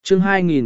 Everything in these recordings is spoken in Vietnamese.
chương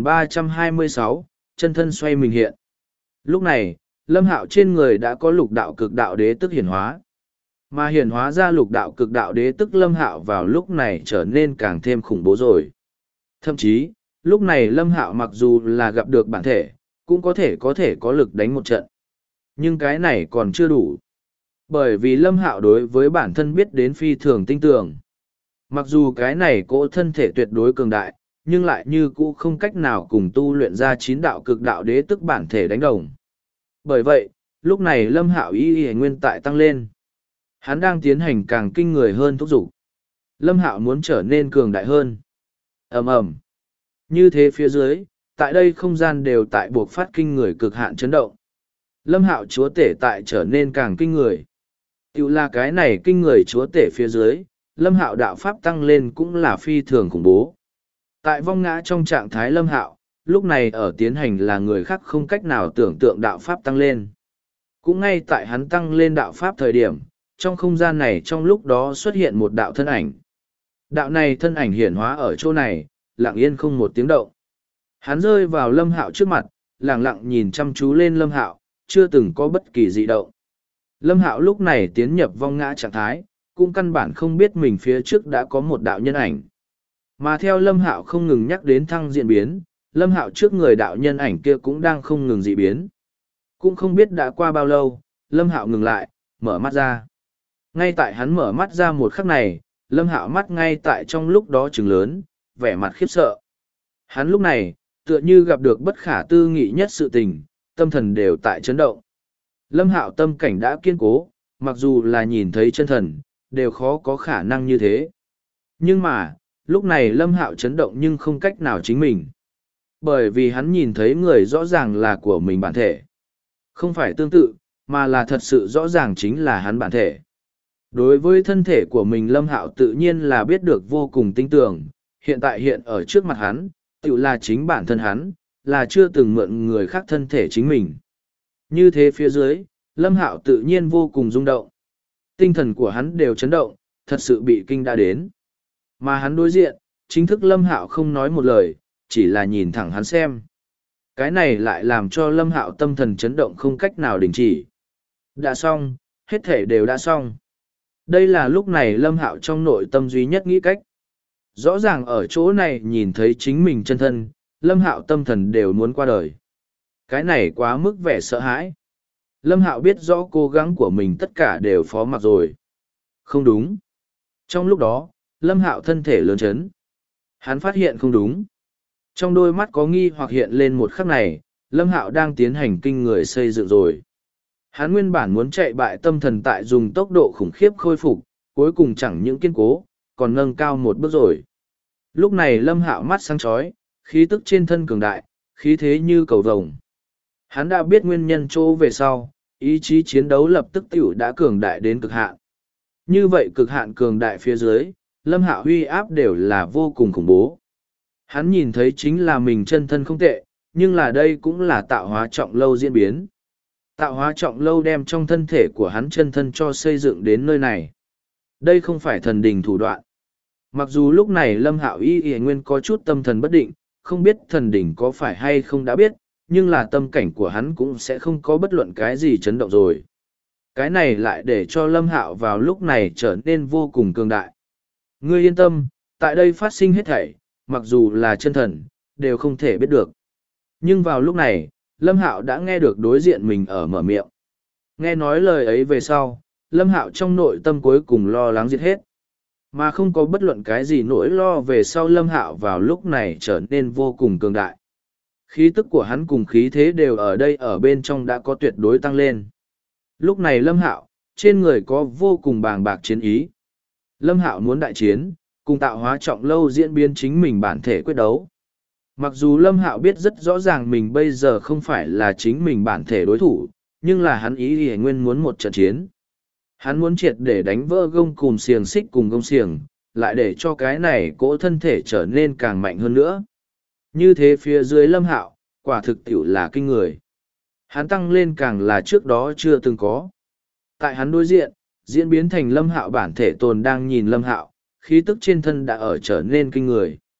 2326, chân thân xoay mình hiện. Lúc này, Lâm Hạo trên người đã có lục đạo cực đạo đế tức hiển hóa. Mà hiển hóa ra lục đạo cực đạo đế tức Lâm Hạo vào lúc này trở nên càng thêm khủng bố rồi. Thậm chí, lúc này Lâm Hạo mặc dù là gặp được bản thể, cũng có thể có lực đánh một trận. Nhưng cái này còn chưa đủ. Bởi vì Lâm Hạo đối với bản thân biết đến phi thường tinh tường. Mặc dù cái này cỗ thân thể tuyệt đối cường đại, nhưng lại như cũ không cách nào cùng tu luyện ra 9 đạo cực đạo đế tức bản thể đánh đồng. Bởi vậy, lúc này Lâm Hạo ý nguyên tại tăng lên. Hắn đang tiến hành càng kinh người hơn thúc giục. Lâm Hạo muốn trở nên cường đại hơn. Ầm ầm. Như thế phía dưới, tại đây không gian đều tại buộc phát kinh người cực hạn chấn động. Lâm Hạo chúa tể tại trở nên càng kinh người. Tiểu là cái này kinh người chúa tể phía dưới, Lâm Hạo đạo pháp tăng lên cũng là phi thường khủng bố. Tại vong ngã trong trạng thái Lâm Hạo, lúc này ở tiến hành là người khác không cách nào tưởng tượng đạo pháp tăng lên. Cũng ngay tại hắn tăng lên đạo pháp thời điểm, trong không gian này trong lúc đó xuất hiện một đạo thân ảnh. Đạo này thân ảnh hiển hóa ở chỗ này, lặng yên không một tiếng động. Hắn rơi vào Lâm Hạo trước mặt, lặng lặng nhìn chăm chú lên Lâm Hạo, chưa từng có bất kỳ dị động. Lâm Hạo lúc này tiến nhập vong ngã trạng thái, cũng căn bản không biết mình phía trước đã có một đạo nhân ảnh. Mà theo Lâm Hạo không ngừng nhắc đến thăng diện biến, Lâm Hạo trước người đạo nhân ảnh kia cũng đang không ngừng dị biến. Cũng không biết đã qua bao lâu, Lâm Hạo ngừng lại, mở mắt ra. Ngay tại hắn mở mắt ra một khắc này, Lâm Hạo mắt ngay tại trong lúc đó trừng lớn, vẻ mặt khiếp sợ. Hắn lúc này, tựa như gặp được bất khả tư nghị nhất sự tình, tâm thần đều tại chấn động. Lâm Hạo tâm cảnh đã kiên cố, mặc dù là nhìn thấy chân thần, đều khó có khả năng như thế. Nhưng mà, lúc này Lâm Hạo chấn động nhưng không cách nào chính mình. Bởi vì hắn nhìn thấy người rõ ràng là của mình bản thể. Không phải tương tự, mà là thật sự rõ ràng chính là hắn bản thể. Đối với thân thể của mình Lâm Hạo tự nhiên là biết được vô cùng tinh tường, hiện tại hiện ở trước mặt hắn, tự là chính bản thân hắn, là chưa từng mượn người khác thân thể chính mình. Như thế phía dưới, Lâm Hạo tự nhiên vô cùng rung động. Tinh thần của hắn đều chấn động, thật sự bị kinh đã đến. Mà hắn đối diện, chính thức Lâm Hạo không nói một lời, chỉ là nhìn thẳng hắn xem. Cái này lại làm cho Lâm Hạo tâm thần chấn động không cách nào đình chỉ. Đã xong, hết thể đều đã xong. Đây là lúc này Lâm Hạo trong nội tâm duy nhất nghĩ cách. Rõ ràng ở chỗ này nhìn thấy chính mình chân thân, Lâm Hạo tâm thần đều muốn qua đời. Cái này quá mức vẻ sợ hãi. Lâm Hạo biết rõ cố gắng của mình tất cả đều phó mặc rồi. Không đúng. Trong lúc đó, Lâm Hạo thân thể lớn chấn. Hắn phát hiện không đúng. Trong đôi mắt có nghi hoặc hiện lên một khắc này, Lâm Hạo đang tiến hành kinh người xây dựng rồi. Hắn nguyên bản muốn chạy bại tâm thần tại dùng tốc độ khủng khiếp khôi phục, cuối cùng chẳng những kiên cố, còn nâng cao một bước rồi. Lúc này Lâm Hạo mắt sáng chói, khí tức trên thân cường đại, khí thế như cầu vồng. Hắn đã biết nguyên nhân chỗ về sau, ý chí chiến đấu lập tức tiểu đã cường đại đến cực hạn. Như vậy cực hạn cường đại phía dưới, Lâm Hạo huy áp đều là vô cùng khủng bố. Hắn nhìn thấy chính là mình chân thân không tệ, nhưng là đây cũng là tạo hóa trọng lâu diễn biến. Tạo hóa trọng lâu đem trong thân thể của hắn chân thân cho xây dựng đến nơi này. Đây không phải thần đình thủ đoạn. Mặc dù lúc này Lâm Hạo y nguyên có chút tâm thần bất định, không biết thần đình có phải hay không đã biết, nhưng là tâm cảnh của hắn cũng sẽ không có bất luận cái gì chấn động rồi. Cái này lại để cho Lâm Hạo vào lúc này trở nên vô cùng cường đại. Ngươi yên tâm, tại đây phát sinh hết thảy, mặc dù là chân thần, đều không thể biết được. Nhưng vào lúc này, Lâm Hạo đã nghe được đối diện mình ở mở miệng. Nghe nói lời ấy về sau, Lâm Hạo trong nội tâm cuối cùng lo lắng giết hết. Mà không có bất luận cái gì nỗi lo về sau Lâm Hạo vào lúc này trở nên vô cùng cường đại. Khí tức của hắn cùng khí thế đều ở đây ở bên trong đã có tuyệt đối tăng lên. Lúc này Lâm Hạo, trên người có vô cùng bàng bạc chiến ý. Lâm Hạo muốn đại chiến, cùng tạo hóa trọng lâu diễn biến chính mình bản thể quyết đấu. Mặc dù Lâm Hạo biết rất rõ ràng mình bây giờ không phải là chính mình bản thể đối thủ, nhưng là hắn ý thì nguyên muốn một trận chiến. Hắn muốn triệt để đánh vỡ gông cùm xiềng xích cùng gông xiềng, lại để cho cái này cỗ thân thể trở nên càng mạnh hơn nữa. Như thế phía dưới Lâm Hạo, quả thực tiểu là kinh người. Hắn tăng lên càng là trước đó chưa từng có. Tại hắn đối diện, diễn biến thành Lâm Hạo bản thể tồn đang nhìn Lâm Hạo, khí tức trên thân đã ở trở nên kinh người.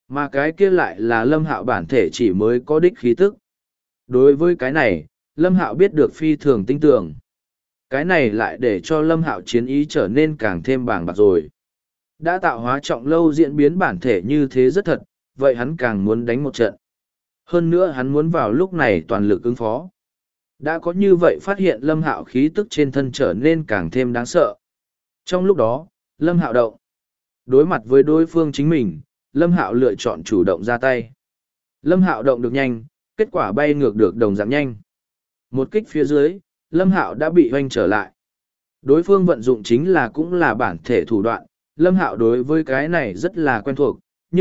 Mà cái kia lại là Lâm Hạo bản thể chỉ mới có đích khí tức. Đối với cái này, Lâm Hạo biết được phi thường tinh tường. Cái này lại để cho Lâm Hạo chiến ý trở nên càng thêm bàng bạc rồi. Đã tạo hóa trọng lâu diễn biến bản thể như thế rất thật, vậy hắn càng muốn đánh một trận. Hơn nữa hắn muốn vào lúc này toàn lực ứng phó. Đã có như vậy phát hiện Lâm Hạo khí tức trên thân trở nên càng thêm đáng sợ. Trong lúc đó, Lâm Hạo động. Đối mặt với đối phương chính mình, Lâm Hạo lựa chọn chủ động ra tay. Lâm Hạo động được nhanh, kết quả bay ngược được đồng dạng nhanh. Một kích phía dưới, Lâm Hạo đã bị hoanh trở lại. Đối phương vận dụng chính là cũng là bản thể thủ đoạn, Lâm Hạo đối với cái này rất là quen thuộc,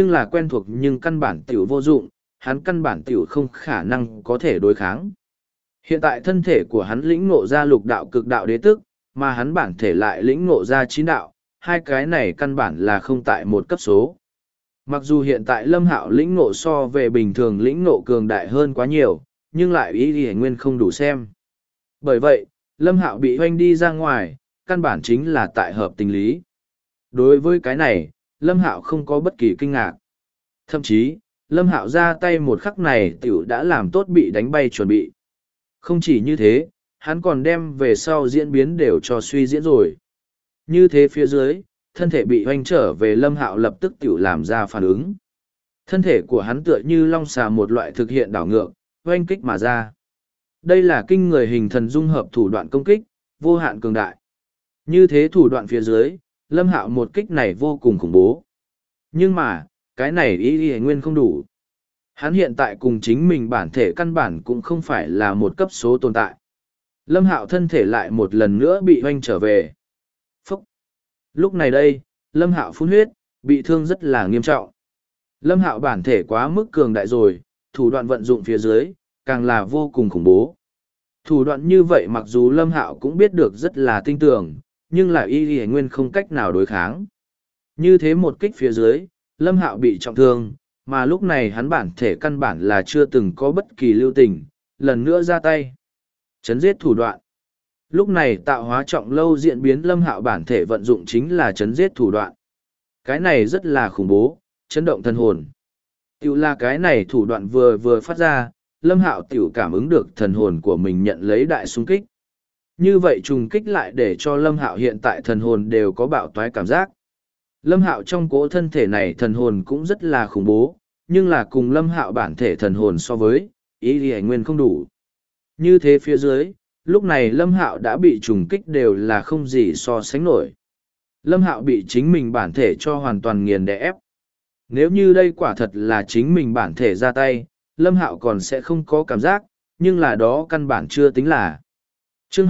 nhưng căn bản tiểu vô dụng, hắn căn bản tiểu không khả năng có thể đối kháng. Hiện tại thân thể của hắn lĩnh ngộ ra lục đạo cực đạo đế tức, mà hắn bản thể lại lĩnh ngộ ra chín đạo, hai cái này căn bản là không tại một cấp số. Mặc dù hiện tại Lâm Hạo lĩnh ngộ so về bình thường lĩnh ngộ cường đại hơn quá nhiều, nhưng lại ý y nguyên không đủ xem. Bởi vậy, Lâm Hạo bị hoanh đi ra ngoài, căn bản chính là tại hợp tình lý. Đối với cái này, Lâm Hạo không có bất kỳ kinh ngạc. Thậm chí, Lâm Hạo ra tay một khắc này tiểu đã làm tốt bị đánh bay chuẩn bị. Không chỉ như thế, hắn còn đem về sau diễn biến đều cho suy diễn rồi. Như thế phía dưới, thân thể bị hoanh trở về Lâm Hạo lập tức tiểu làm ra phản ứng. Thân thể của hắn tựa như long xà một loại thực hiện đảo ngược, hoanh kích mà ra. Đây là kinh người hình thần dung hợp thủ đoạn công kích, vô hạn cường đại. Như thế thủ đoạn phía dưới, Lâm Hạo một kích này vô cùng khủng bố. Nhưng mà, cái này ý nguyên không đủ. Hắn hiện tại cùng chính mình bản thể căn bản cũng không phải là một cấp số tồn tại. Lâm Hạo thân thể lại một lần nữa bị hoanh trở về. Phúc! Lúc này đây, Lâm Hạo phun huyết, bị thương rất là nghiêm trọng. Lâm Hạo bản thể quá mức cường đại rồi, thủ đoạn vận dụng phía dưới, càng là vô cùng khủng bố. Thủ đoạn như vậy mặc dù Lâm Hạo cũng biết được rất là tinh tường, nhưng là y nguyên không cách nào đối kháng. Như thế một kích phía dưới, Lâm Hạo bị trọng thương, mà lúc này hắn bản thể căn bản là chưa từng có bất kỳ lưu tình, lần nữa ra tay. Chấn giết thủ đoạn. Lúc này tạo hóa trọng lâu diễn biến Lâm Hạo bản thể vận dụng chính là chấn giết thủ đoạn. Cái này rất là khủng bố, chấn động thần hồn. Tiểu là cái này thủ đoạn vừa phát ra, Lâm Hạo tiểu cảm ứng được thần hồn của mình nhận lấy đại xung kích. Như vậy trùng kích lại để cho Lâm Hạo hiện tại thần hồn đều có bạo toái cảm giác. Lâm Hạo trong cỗ thân thể này thần hồn cũng rất là khủng bố, nhưng là cùng Lâm Hạo bản thể thần hồn so với, ý thì nguyên không đủ. Như thế phía dưới, lúc này Lâm Hạo đã bị trùng kích đều là không gì so sánh nổi. Lâm Hạo bị chính mình bản thể cho hoàn toàn nghiền đè ép. Nếu như đây quả thật là chính mình bản thể ra tay, Lâm Hạo còn sẽ không có cảm giác, nhưng là đó căn bản chưa tính là. Chương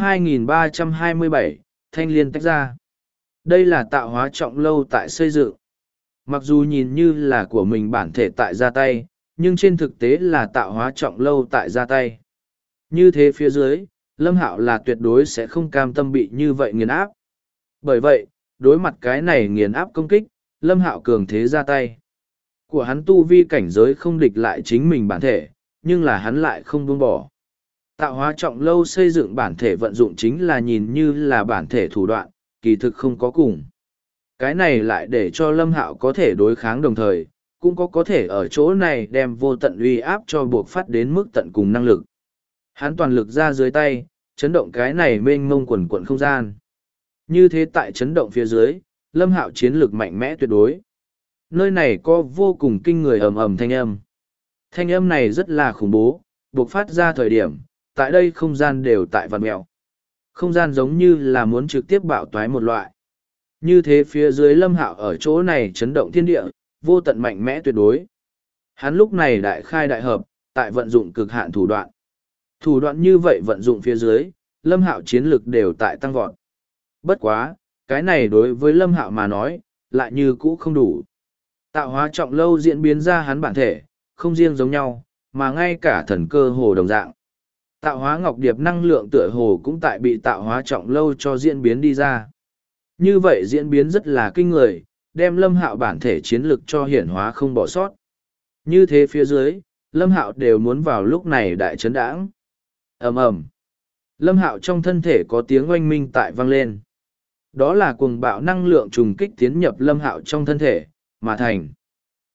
2327, Thanh Liên tách ra. Đây là tạo hóa trọng lâu tại xây dựng. Mặc dù nhìn như là của mình bản thể tại ra tay, nhưng trên thực tế là tạo hóa trọng lâu tại ra tay. Như thế phía dưới, Lâm Hạo là tuyệt đối sẽ không cam tâm bị như vậy nghiền áp. Bởi vậy, đối mặt cái này nghiền áp công kích, Lâm Hạo cường thế ra tay. Của hắn tu vi cảnh giới không địch lại chính mình bản thể, nhưng là hắn lại không buông bỏ. Tạo hóa trọng lâu xây dựng bản thể vận dụng chính là nhìn như là bản thể thủ đoạn, kỳ thực không có cùng. Cái này lại để cho Lâm Hạo có thể đối kháng đồng thời, cũng có thể ở chỗ này đem vô tận uy áp cho buộc phát đến mức tận cùng năng lực. Hắn toàn lực ra dưới tay, chấn động cái này mênh mông quần quận không gian. Như thế tại chấn động phía dưới, Lâm Hạo chiến lực mạnh mẽ tuyệt đối. Nơi này có vô cùng kinh người ầm ầm thanh âm. Thanh âm này rất là khủng bố, buộc phát ra thời điểm, tại đây không gian đều tại vằn mèo. Không gian giống như là muốn trực tiếp bạo toái một loại. Như thế phía dưới Lâm Hạo ở chỗ này chấn động thiên địa, vô tận mạnh mẽ tuyệt đối. Hắn lúc này đại khai đại hợp, tại vận dụng cực hạn thủ đoạn. Thủ đoạn như vậy vận dụng phía dưới, Lâm Hạo chiến lực đều tại tăng vọt. Bất quá, cái này đối với Lâm Hạo mà nói, lại như cũ không đủ. Tạo hóa trọng lâu diễn biến ra hắn bản thể, không riêng giống nhau, mà ngay cả thần cơ hồ đồng dạng. Tạo hóa ngọc điệp năng lượng tựa hồ cũng tại bị tạo hóa trọng lâu cho diễn biến đi ra. Như vậy diễn biến rất là kinh người, đem Lâm Hạo bản thể chiến lực cho hiển hóa không bỏ sót. Như thế phía dưới, Lâm Hạo đều muốn vào lúc này đại chấn đãng. Ầm ầm. Lâm Hạo trong thân thể có tiếng oanh minh tại vang lên. Đó là cuồng bạo năng lượng trùng kích tiến nhập Lâm Hạo trong thân thể, mà thành.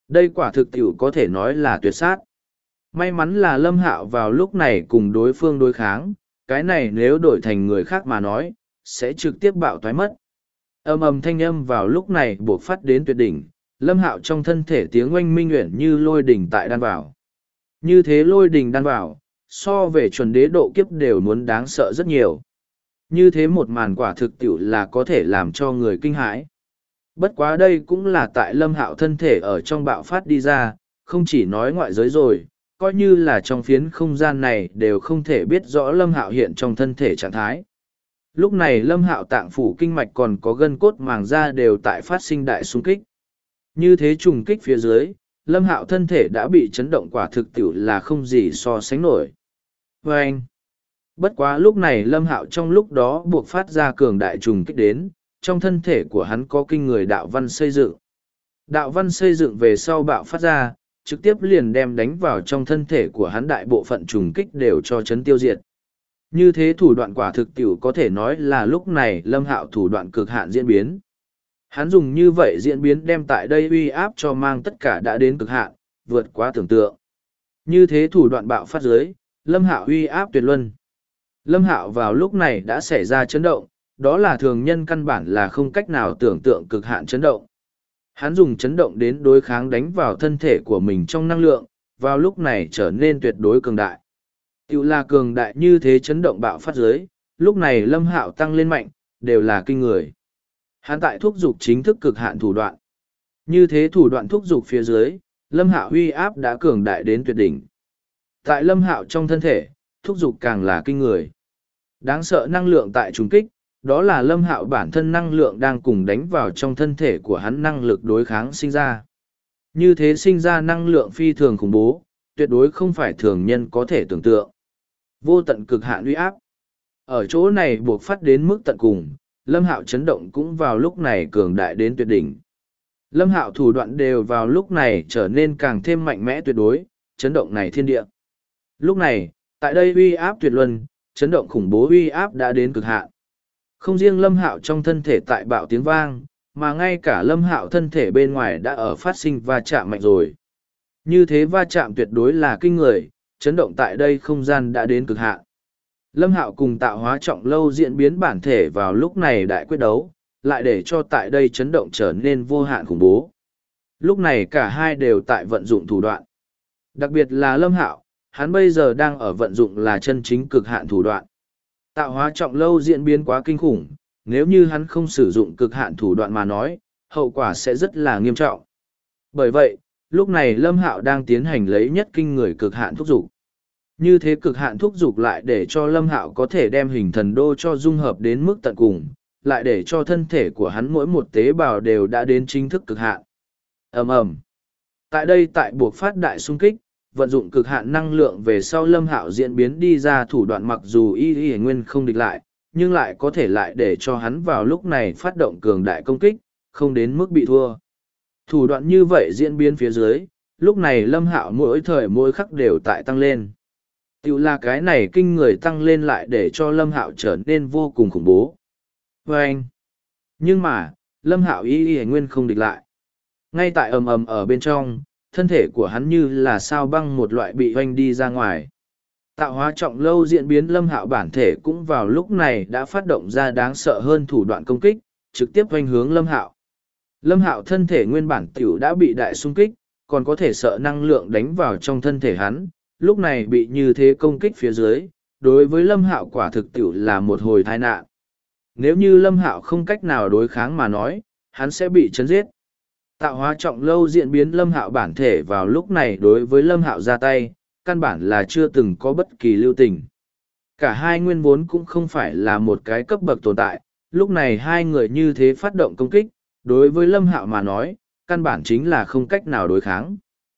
Đây quả thực tiểu có thể nói là tuyệt sát. May mắn là Lâm Hạo vào lúc này cùng đối phương đối kháng, cái này nếu đổi thành người khác mà nói, sẽ trực tiếp bạo toái mất. Ầm ầm thanh âm vào lúc này buộc phát đến tuyệt đỉnh, Lâm Hạo trong thân thể tiếng oanh minh nguyện như lôi đỉnh tại đan vào. Như thế lôi đỉnh đan vào, so về chuẩn đế độ kiếp đều muốn đáng sợ rất nhiều. Như thế một màn quả thực tiểu là có thể làm cho người kinh hãi. Bất quá đây cũng là tại Lâm Hạo thân thể ở trong bạo phát đi ra, không chỉ nói ngoại giới rồi, coi như là trong phiến không gian này đều không thể biết rõ Lâm Hạo hiện trong thân thể trạng thái. Lúc này Lâm Hạo tạng phủ kinh mạch còn có gân cốt màng da đều tại phát sinh đại xung kích. Như thế trùng kích phía dưới, Lâm Hạo thân thể đã bị chấn động quả thực tiểu là không gì so sánh nổi. Và anh, bất quá lúc này Lâm Hạo trong lúc đó buộc phát ra cường đại trùng kích đến, trong thân thể của hắn có kinh người đạo văn xây dựng. Đạo văn xây dựng về sau bạo phát ra, trực tiếp liền đem đánh vào trong thân thể của hắn đại bộ phận trùng kích đều cho chấn tiêu diệt. Như thế thủ đoạn quả thực tiểu có thể nói là lúc này Lâm Hạo thủ đoạn cực hạn diễn biến. Hắn dùng như vậy diễn biến đem tại đây uy áp cho mang tất cả đã đến cực hạn, vượt quá tưởng tượng. Như thế thủ đoạn bạo phát dưới, Lâm Hạo uy áp tuyệt luân. Lâm Hạo vào lúc này đã xảy ra chấn động, đó là thường nhân căn bản là không cách nào tưởng tượng cực hạn chấn động. Hắn dùng chấn động đến đối kháng đánh vào thân thể của mình trong năng lượng, vào lúc này trở nên tuyệt đối cường đại. Tiểu là cường đại như thế chấn động bạo phát dưới, lúc này Lâm Hạo tăng lên mạnh, đều là kinh người. Hắn tại thúc dục chính thức cực hạn thủ đoạn. Như thế thủ đoạn thúc dục phía dưới, Lâm Hạo uy áp đã cường đại đến tuyệt đỉnh. Tại Lâm Hạo trong thân thể, thúc dục càng là kinh người. Đáng sợ năng lượng tại trùng kích, đó là Lâm Hạo bản thân năng lượng đang cùng đánh vào trong thân thể của hắn năng lực đối kháng sinh ra. Như thế sinh ra năng lượng phi thường khủng bố, tuyệt đối không phải thường nhân có thể tưởng tượng. Vô tận cực hạn uy áp. Ở chỗ này buộc phát đến mức tận cùng, Lâm Hạo chấn động cũng vào lúc này cường đại đến tuyệt đỉnh. Lâm Hạo thủ đoạn đều vào lúc này trở nên càng thêm mạnh mẽ tuyệt đối, chấn động này thiên địa. Lúc này, tại đây uy áp tuyệt luân, chấn động khủng bố uy áp đã đến cực hạn. Không riêng Lâm Hạo trong thân thể tại bạo tiếng vang, mà ngay cả Lâm Hạo thân thể bên ngoài đã ở phát sinh va chạm mạnh rồi. Như thế va chạm tuyệt đối là kinh người, chấn động tại đây không gian đã đến cực hạn. Lâm Hạo cùng Tạo Hóa Trọng Lâu diễn biến bản thể vào lúc này đại quyết đấu, lại để cho tại đây chấn động trở nên vô hạn khủng bố. Lúc này cả hai đều tại vận dụng thủ đoạn. Đặc biệt là Lâm Hạo, hắn bây giờ đang ở vận dụng là chân chính cực hạn thủ đoạn. Tạo Hóa Trọng Lâu diễn biến quá kinh khủng, nếu như hắn không sử dụng cực hạn thủ đoạn mà nói, hậu quả sẽ rất là nghiêm trọng. Bởi vậy, lúc này Lâm Hạo đang tiến hành lấy nhất kinh người cực hạn thúc dục. Như thế cực hạn thúc dục lại để cho Lâm Hạo có thể đem hình thần đô cho dung hợp đến mức tận cùng, lại để cho thân thể của hắn mỗi một tế bào đều đã đến chính thức cực hạn. Ầm ầm. Tại đây tại buộc phát đại xung kích, vận dụng cực hạn năng lượng về sau Lâm Hạo diễn biến đi ra thủ đoạn mặc dù y nguyên không địch lại, nhưng lại có thể lại để cho hắn vào lúc này phát động cường đại công kích, không đến mức bị thua. Thủ đoạn như vậy diễn biến phía dưới, lúc này Lâm Hạo mỗi thời mỗi khắc đều tại tăng lên. Tiểu là cái này kinh người tăng lên lại để cho Lâm Hạo trở nên vô cùng khủng bố. Vâng! Nhưng mà, Lâm Hạo y nguyên không địch lại. Ngay tại ầm ầm ở bên trong, thân thể của hắn như là sao băng một loại bị hoanh đi ra ngoài. Tạo Hóa Trọng Lâu diễn biến Lâm Hạo bản thể cũng vào lúc này đã phát động ra đáng sợ hơn thủ đoạn công kích, trực tiếp hoanh hướng Lâm Hạo. Lâm Hạo thân thể nguyên bản tiểu đã bị đại xung kích, còn có thể sợ năng lượng đánh vào trong thân thể hắn, lúc này bị như thế công kích phía dưới, đối với Lâm Hạo quả thực tiểu là một hồi tai nạn. Nếu như Lâm Hạo không cách nào đối kháng mà nói, hắn sẽ bị chấn giết. Tạo Hóa Trọng Lâu diễn biến Lâm Hạo bản thể vào lúc này đối với Lâm Hạo ra tay, căn bản là chưa từng có bất kỳ lưu tình. Cả hai nguyên vốn cũng không phải là một cái cấp bậc tồn tại, lúc này hai người như thế phát động công kích, đối với Lâm Hạo mà nói, căn bản chính là không cách nào đối kháng.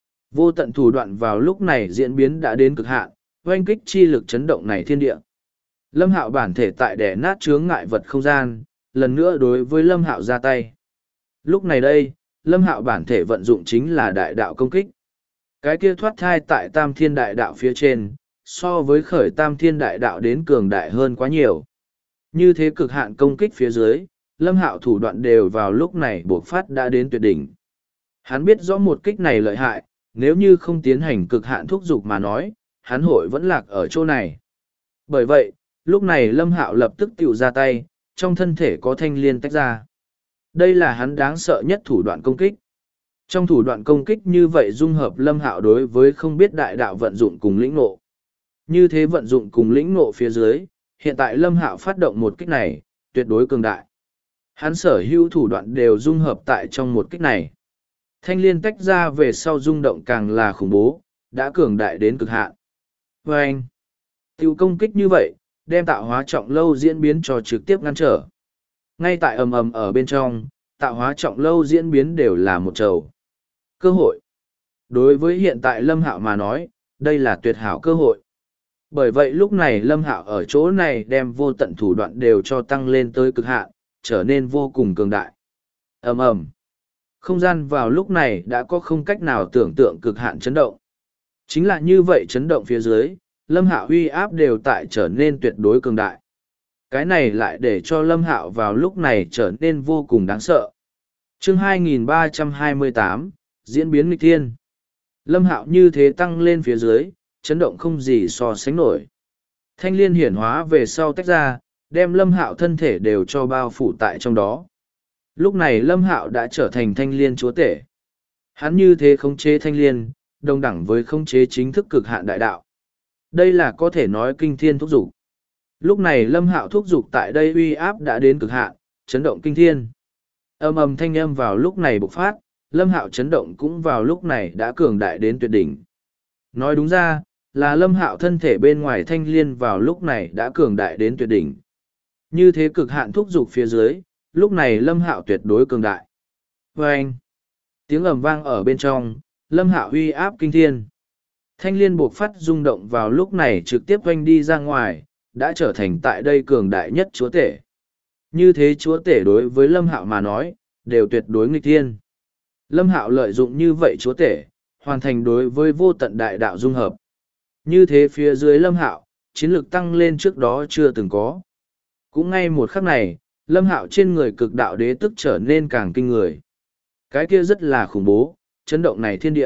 Vô tận thủ đoạn vào lúc này diễn biến đã đến cực hạn, oanh kích chi lực chấn động này thiên địa. Lâm Hạo bản thể tại đè nát chướng ngại vật không gian, lần nữa đối với Lâm Hạo ra tay. Lúc này đây, Lâm Hạo bản thể vận dụng chính là đại đạo công kích. Cái kia thoát thai tại Tam Thiên Đại Đạo phía trên, so với khởi Tam Thiên Đại Đạo đến cường đại hơn quá nhiều. Như thế cực hạn công kích phía dưới, Lâm Hạo thủ đoạn đều vào lúc này bộc phát đã đến tuyệt đỉnh. Hắn biết rõ một kích này lợi hại, nếu như không tiến hành cực hạn thúc giục mà nói, hắn hội vẫn lạc ở chỗ này. Bởi vậy, lúc này Lâm Hạo lập tức tiểu ra tay, trong thân thể có thanh liên tách ra. Đây là hắn đáng sợ nhất thủ đoạn công kích. Trong thủ đoạn công kích như vậy dung hợp Lâm Hạo đối với không biết đại đạo vận dụng cùng lĩnh ngộ. Như thế vận dụng cùng lĩnh ngộ phía dưới, hiện tại Lâm Hạo phát động một kích này, tuyệt đối cường đại. Hắn sở hữu thủ đoạn đều dung hợp tại trong một kích này. Thanh liên tách ra về sau rung động càng là khủng bố, đã cường đại đến cực hạn. Và anh, tiêu công kích như vậy, đem tạo hóa trọng lâu diễn biến cho trực tiếp ngăn trở. Ngay tại ầm ầm ở bên trong, tạo hóa trọng lâu diễn biến đều là một trầu. Cơ hội. Đối với hiện tại Lâm Hạo mà nói, đây là tuyệt hảo cơ hội. Bởi vậy lúc này Lâm Hạo ở chỗ này đem vô tận thủ đoạn đều cho tăng lên tới cực hạn, trở nên vô cùng cường đại. Ầm ầm. Không gian vào lúc này đã có không cách nào tưởng tượng cực hạn chấn động. Chính là như vậy chấn động phía dưới, Lâm Hạo uy áp đều tại trở nên tuyệt đối cường đại. Cái này lại để cho Lâm Hạo vào lúc này trở nên vô cùng đáng sợ. Chương 2328, diễn biến nghịch thiên. Lâm Hạo như thế tăng lên phía dưới, chấn động không gì so sánh nổi. Thanh liên hiển hóa về sau tách ra, đem Lâm Hạo thân thể đều cho bao phủ tại trong đó. Lúc này Lâm Hạo đã trở thành thanh liên chúa tể. Hắn như thế khống chế thanh liên, đồng đẳng với khống chế chính thức cực hạn đại đạo. Đây là có thể nói kinh thiên thúc dục. Lúc này Lâm Hạo thúc dục tại đây uy áp đã đến cực hạn, chấn động kinh thiên. Ầm ầm thanh âm vào lúc này bộc phát, Lâm Hạo chấn động cũng vào lúc này đã cường đại đến tuyệt đỉnh. Nói đúng ra, là Lâm Hạo thân thể bên ngoài thanh liên vào lúc này đã cường đại đến tuyệt đỉnh. Như thế cực hạn thúc dục phía dưới, lúc này Lâm Hạo tuyệt đối cường đại. Và anh, tiếng ầm vang ở bên trong, Lâm Hạo uy áp kinh thiên. Thanh liên buộc phát rung động vào lúc này trực tiếp oanh đi ra ngoài, đã trở thành tại đây cường đại nhất chúa tể. Như thế chúa tể đối với Lâm Hạo mà nói, đều tuyệt đối nghịch thiên. Lâm Hạo lợi dụng như vậy chúa tể, hoàn thành đối với vô tận đại đạo dung hợp. Như thế phía dưới Lâm Hạo, chiến lược tăng lên trước đó chưa từng có. Cũng ngay một khắc này, Lâm Hạo trên người cực đạo đế tức trở nên càng kinh người. Cái kia rất là khủng bố, chấn động này thiên địa.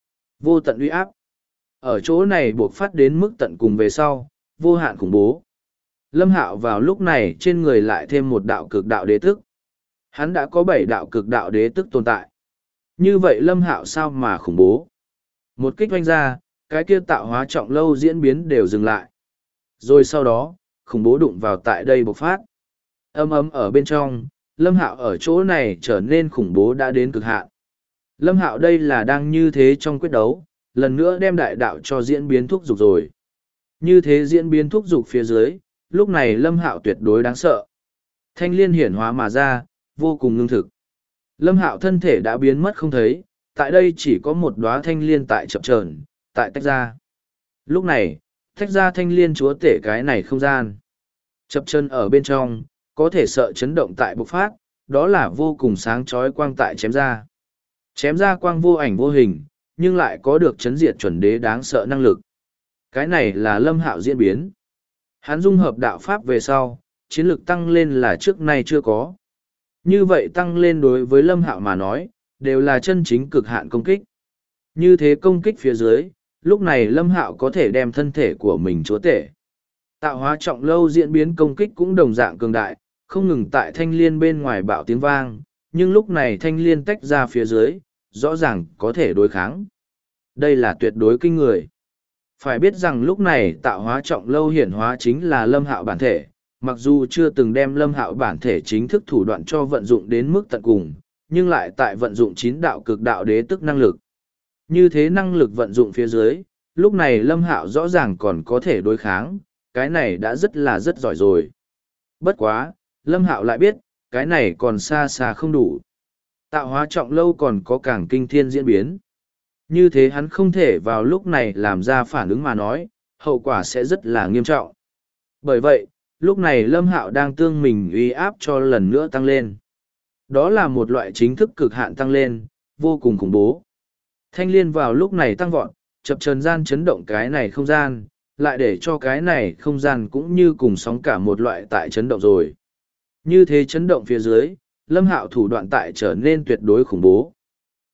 Vô tận uy áp. Ở chỗ này buộc phát đến mức tận cùng về sau, vô hạn khủng bố. Lâm Hạo vào lúc này trên người lại thêm một đạo cực đạo đế tức. Hắn đã có 7 đạo cực đạo đế tức tồn tại. Như vậy Lâm Hạo sao mà khủng bố? Một kích oanh ra, cái kia tạo hóa trọng lâu diễn biến đều dừng lại. Rồi sau đó, khủng bố đụng vào tại đây bộc phát. Âm ấm ở bên trong, Lâm Hạo ở chỗ này trở nên khủng bố đã đến cực hạn. Lâm Hạo đây là đang như thế trong quyết đấu, lần nữa đem đại đạo cho diễn biến thúc dục rồi. Như thế diễn biến thúc dục phía dưới, lúc này Lâm Hạo tuyệt đối đáng sợ. Thanh liên hiển hóa mà ra, vô cùng ngưng thực. Lâm Hạo thân thể đã biến mất không thấy, tại đây chỉ có một đóa thanh liên tại chập chờn, tại tách ra. Lúc này, tách ra thanh liên chúa tể cái này không gian. Chập chờn ở bên trong, có thể sợ chấn động tại bộc phát, đó là vô cùng sáng chói quang tại chém ra. Chém ra quang vô ảnh vô hình, nhưng lại có được chấn diệt chuẩn đế đáng sợ năng lực. Cái này là Lâm Hạo diễn biến. Hắn dung hợp đạo pháp về sau, chiến lực tăng lên là trước nay chưa có. Như vậy tăng lên đối với Lâm Hạo mà nói, đều là chân chính cực hạn công kích. Như thế công kích phía dưới, lúc này Lâm Hạo có thể đem thân thể của mình chúa tể. Tạo hóa trọng lâu diễn biến công kích cũng đồng dạng cường đại, không ngừng tại thanh liên bên ngoài bạo tiếng vang, nhưng lúc này thanh liên tách ra phía dưới, rõ ràng có thể đối kháng. Đây là tuyệt đối kinh người. Phải biết rằng lúc này tạo hóa trọng lâu hiển hóa chính là Lâm Hạo bản thể, mặc dù chưa từng đem Lâm Hạo bản thể chính thức thủ đoạn cho vận dụng đến mức tận cùng, nhưng lại tại vận dụng 9 đạo cực đạo đế tức năng lực. Như thế năng lực vận dụng phía dưới, lúc này Lâm Hạo rõ ràng còn có thể đối kháng, cái này đã rất giỏi rồi. Bất quá, Lâm Hạo lại biết, cái này còn xa xa không đủ. Tạo hóa trọng lâu còn có càng kinh thiên diễn biến. Như thế hắn không thể vào lúc này làm ra phản ứng mà nói, hậu quả sẽ rất là nghiêm trọng. Bởi vậy, lúc này Lâm Hạo đang tương mình uy áp cho lần nữa tăng lên. Đó là một loại chính thức cực hạn tăng lên, vô cùng khủng bố. Thanh liên vào lúc này tăng vọt, chập chờn gian chấn động cái này không gian, lại để cho cái này không gian cũng như cùng sóng cả một loại tại chấn động rồi. Như thế chấn động phía dưới, Lâm Hạo thủ đoạn tại trở nên tuyệt đối khủng bố.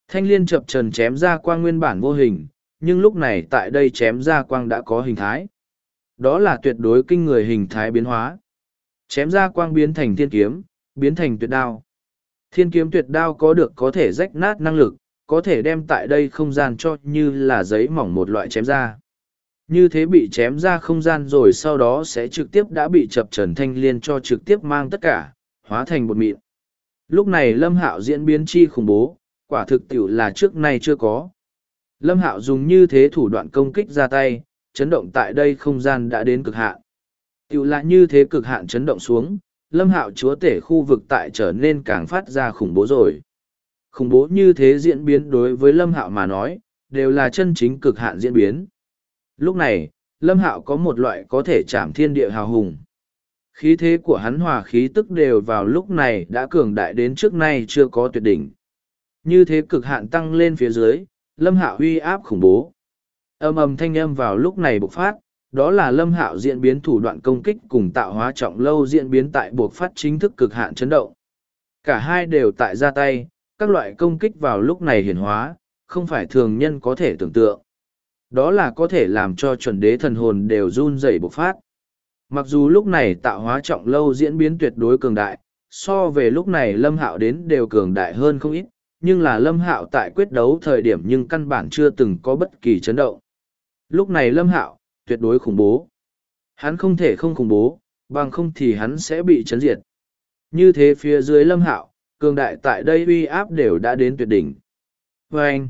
Thanh liên chập trần chém ra quang nguyên bản vô hình, nhưng lúc này tại đây chém ra quang đã có hình thái. Đó là tuyệt đối kinh người hình thái biến hóa. Chém ra quang biến thành thiên kiếm, biến thành tuyệt đao. Thiên kiếm tuyệt đao có được có thể rách nát năng lực, có thể đem tại đây không gian cho như là giấy mỏng một loại chém ra. Như thế bị chém ra không gian rồi sau đó sẽ trực tiếp đã bị chập trần thanh liên cho trực tiếp mang tất cả, hóa thành bột mịn. Lúc này Lâm Hạo diễn biến chi khủng bố, quả thực tiểu là trước nay chưa có. Lâm Hạo dùng như thế thủ đoạn công kích ra tay, chấn động tại đây không gian đã đến cực hạn. Tiểu là như thế cực hạn chấn động xuống, Lâm Hạo chúa tể khu vực tại trở nên càng phát ra khủng bố rồi. Khủng bố như thế diễn biến đối với Lâm Hạo mà nói, đều là chân chính cực hạn diễn biến. Lúc này, Lâm Hạo có một loại có thể chạm thiên địa hào hùng. Khí thế của hắn hòa khí tức đều vào lúc này đã cường đại đến trước nay chưa có tuyệt đỉnh. Như thế cực hạn tăng lên phía dưới, Lâm Hạo uy áp khủng bố. Ầm ầm thanh âm vào lúc này bộc phát, đó là Lâm Hạo diễn biến thủ đoạn công kích cùng tạo hóa trọng lâu diễn biến tại bộc phát chính thức cực hạn chấn động. Cả hai đều tại ra tay, các loại công kích vào lúc này hiển hóa, không phải thường nhân có thể tưởng tượng. Đó là có thể làm cho chuẩn đế thần hồn đều run rẩy bộc phát. Mặc dù lúc này tạo hóa trọng lâu diễn biến tuyệt đối cường đại, so về lúc này Lâm Hạo đến đều cường đại hơn không ít, nhưng là Lâm Hạo tại quyết đấu thời điểm nhưng căn bản chưa từng có bất kỳ chấn động. Lúc này Lâm Hạo, tuyệt đối khủng bố. Hắn không thể không khủng bố, bằng không thì hắn sẽ bị chấn diệt. Như thế phía dưới Lâm Hạo, cường đại tại đây uy áp đều đã đến tuyệt đỉnh. Và anh,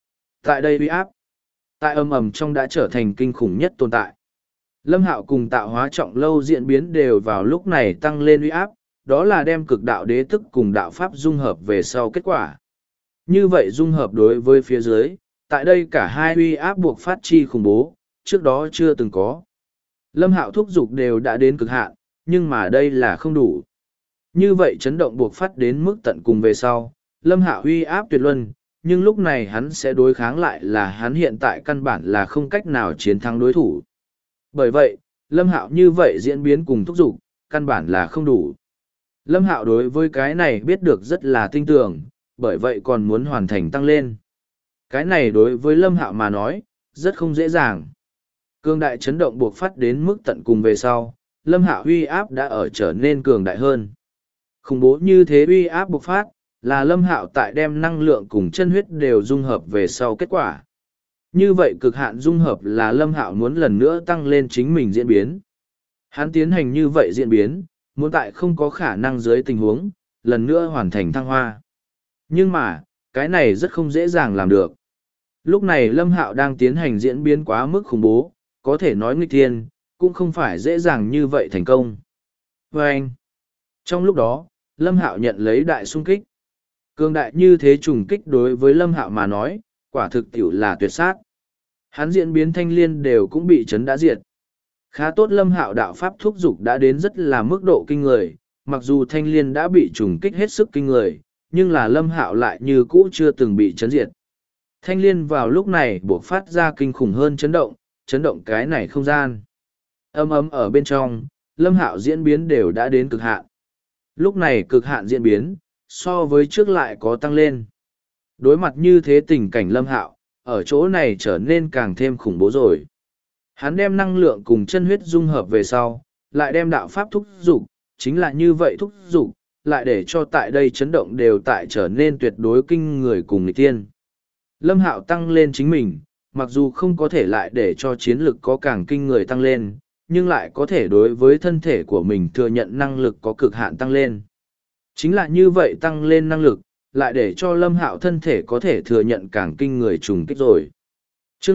tại đây uy áp, tại ầm ầm trong đã trở thành kinh khủng nhất tồn tại. Lâm Hạo cùng tạo hóa trọng lâu diễn biến đều vào lúc này tăng lên uy áp, đó là đem cực đạo đế tức cùng đạo pháp dung hợp về sau kết quả. Như vậy dung hợp đối với phía dưới, tại đây cả hai uy áp buộc phát chi khủng bố, trước đó chưa từng có. Lâm Hạo thúc giục đều đã đến cực hạn, nhưng mà đây là không đủ. Như vậy chấn động buộc phát đến mức tận cùng về sau, Lâm Hạo uy áp tuyệt luân, nhưng lúc này hắn sẽ đối kháng lại là hắn hiện tại căn bản là không cách nào chiến thắng đối thủ. Bởi vậy, Lâm Hạo như vậy diễn biến cùng thúc giục, căn bản là không đủ. Lâm Hạo đối với cái này biết được rất là tinh tường, bởi vậy còn muốn hoàn thành tăng lên. Cái này đối với Lâm Hạo mà nói, rất không dễ dàng. Cường đại chấn động buộc phát đến mức tận cùng về sau, Lâm Hạo uy áp đã ở trở nên cường đại hơn. Khủng bố như thế uy áp buộc phát, là Lâm Hạo tại đem năng lượng cùng chân huyết đều dung hợp về sau kết quả. Như vậy cực hạn dung hợp là Lâm Hạo muốn lần nữa tăng lên chính mình diễn biến. Hắn tiến hành như vậy diễn biến, muốn tại không có khả năng dưới tình huống, lần nữa hoàn thành thăng hoa. Nhưng mà, cái này rất không dễ dàng làm được. Lúc này Lâm Hạo đang tiến hành diễn biến quá mức khủng bố, có thể nói nghịch thiên, cũng không phải dễ dàng như vậy thành công. Và anh, trong lúc đó, Lâm Hạo nhận lấy đại xung kích. Cường đại như thế trùng kích đối với Lâm Hạo mà nói, quả thực tiểu là tuyệt sát. Hắn diễn biến thanh liên đều cũng bị chấn đã diệt. Khá tốt Lâm Hạo đạo pháp thúc dục đã đến rất là mức độ kinh người, mặc dù thanh liên đã bị trùng kích hết sức kinh người, nhưng là Lâm Hạo lại như cũ chưa từng bị chấn diệt. Thanh liên vào lúc này buộc phát ra kinh khủng hơn chấn động cái này không gian. Ầm ầm ở bên trong, Lâm Hạo diễn biến đều đã đến cực hạn. Lúc này cực hạn diễn biến, so với trước lại có tăng lên. Đối mặt như thế tình cảnh Lâm Hạo, ở chỗ này trở nên càng thêm khủng bố rồi. Hắn đem năng lượng cùng chân huyết dung hợp về sau, lại đem đạo pháp thúc dục, chính là như vậy thúc dục, lại để cho tại đây chấn động đều tại trở nên tuyệt đối kinh người cùng nghịch tiên. Lâm Hạo tăng lên chính mình, mặc dù không có thể lại để cho chiến lực có càng kinh người tăng lên, nhưng lại có thể đối với thân thể của mình thừa nhận năng lực có cực hạn tăng lên. Chính là như vậy tăng lên năng lực, lại để cho Lâm Hạo thân thể có thể thừa nhận càng kinh người trùng kích rồi. Chương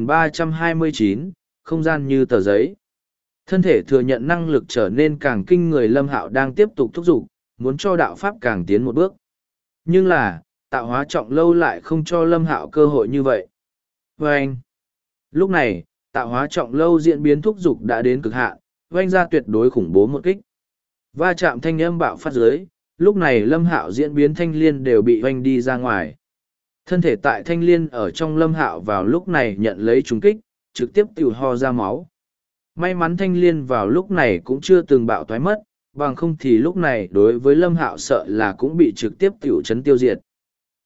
2329, không gian như tờ giấy. Thân thể thừa nhận năng lực trở nên càng kinh người Lâm Hạo đang tiếp tục thúc giục, muốn cho đạo pháp càng tiến một bước. Nhưng là, tạo hóa trọng lâu lại không cho Lâm Hạo cơ hội như vậy. Vâng! Lúc này, tạo hóa trọng lâu diễn biến thúc giục đã đến cực hạn, vanh ra tuyệt đối khủng bố một kích. Va chạm thanh âm bạo phát dưới, lúc này Lâm Hạo diễn biến thanh liên đều bị vanh đi ra ngoài. Thân thể tại thanh liên ở trong Lâm Hạo vào lúc này nhận lấy trúng kích, trực tiếp tiểu ho ra máu. May mắn thanh liên vào lúc này cũng chưa từng bạo toái mất, bằng không thì lúc này đối với Lâm Hạo sợ là cũng bị trực tiếp tiểu chấn tiêu diệt.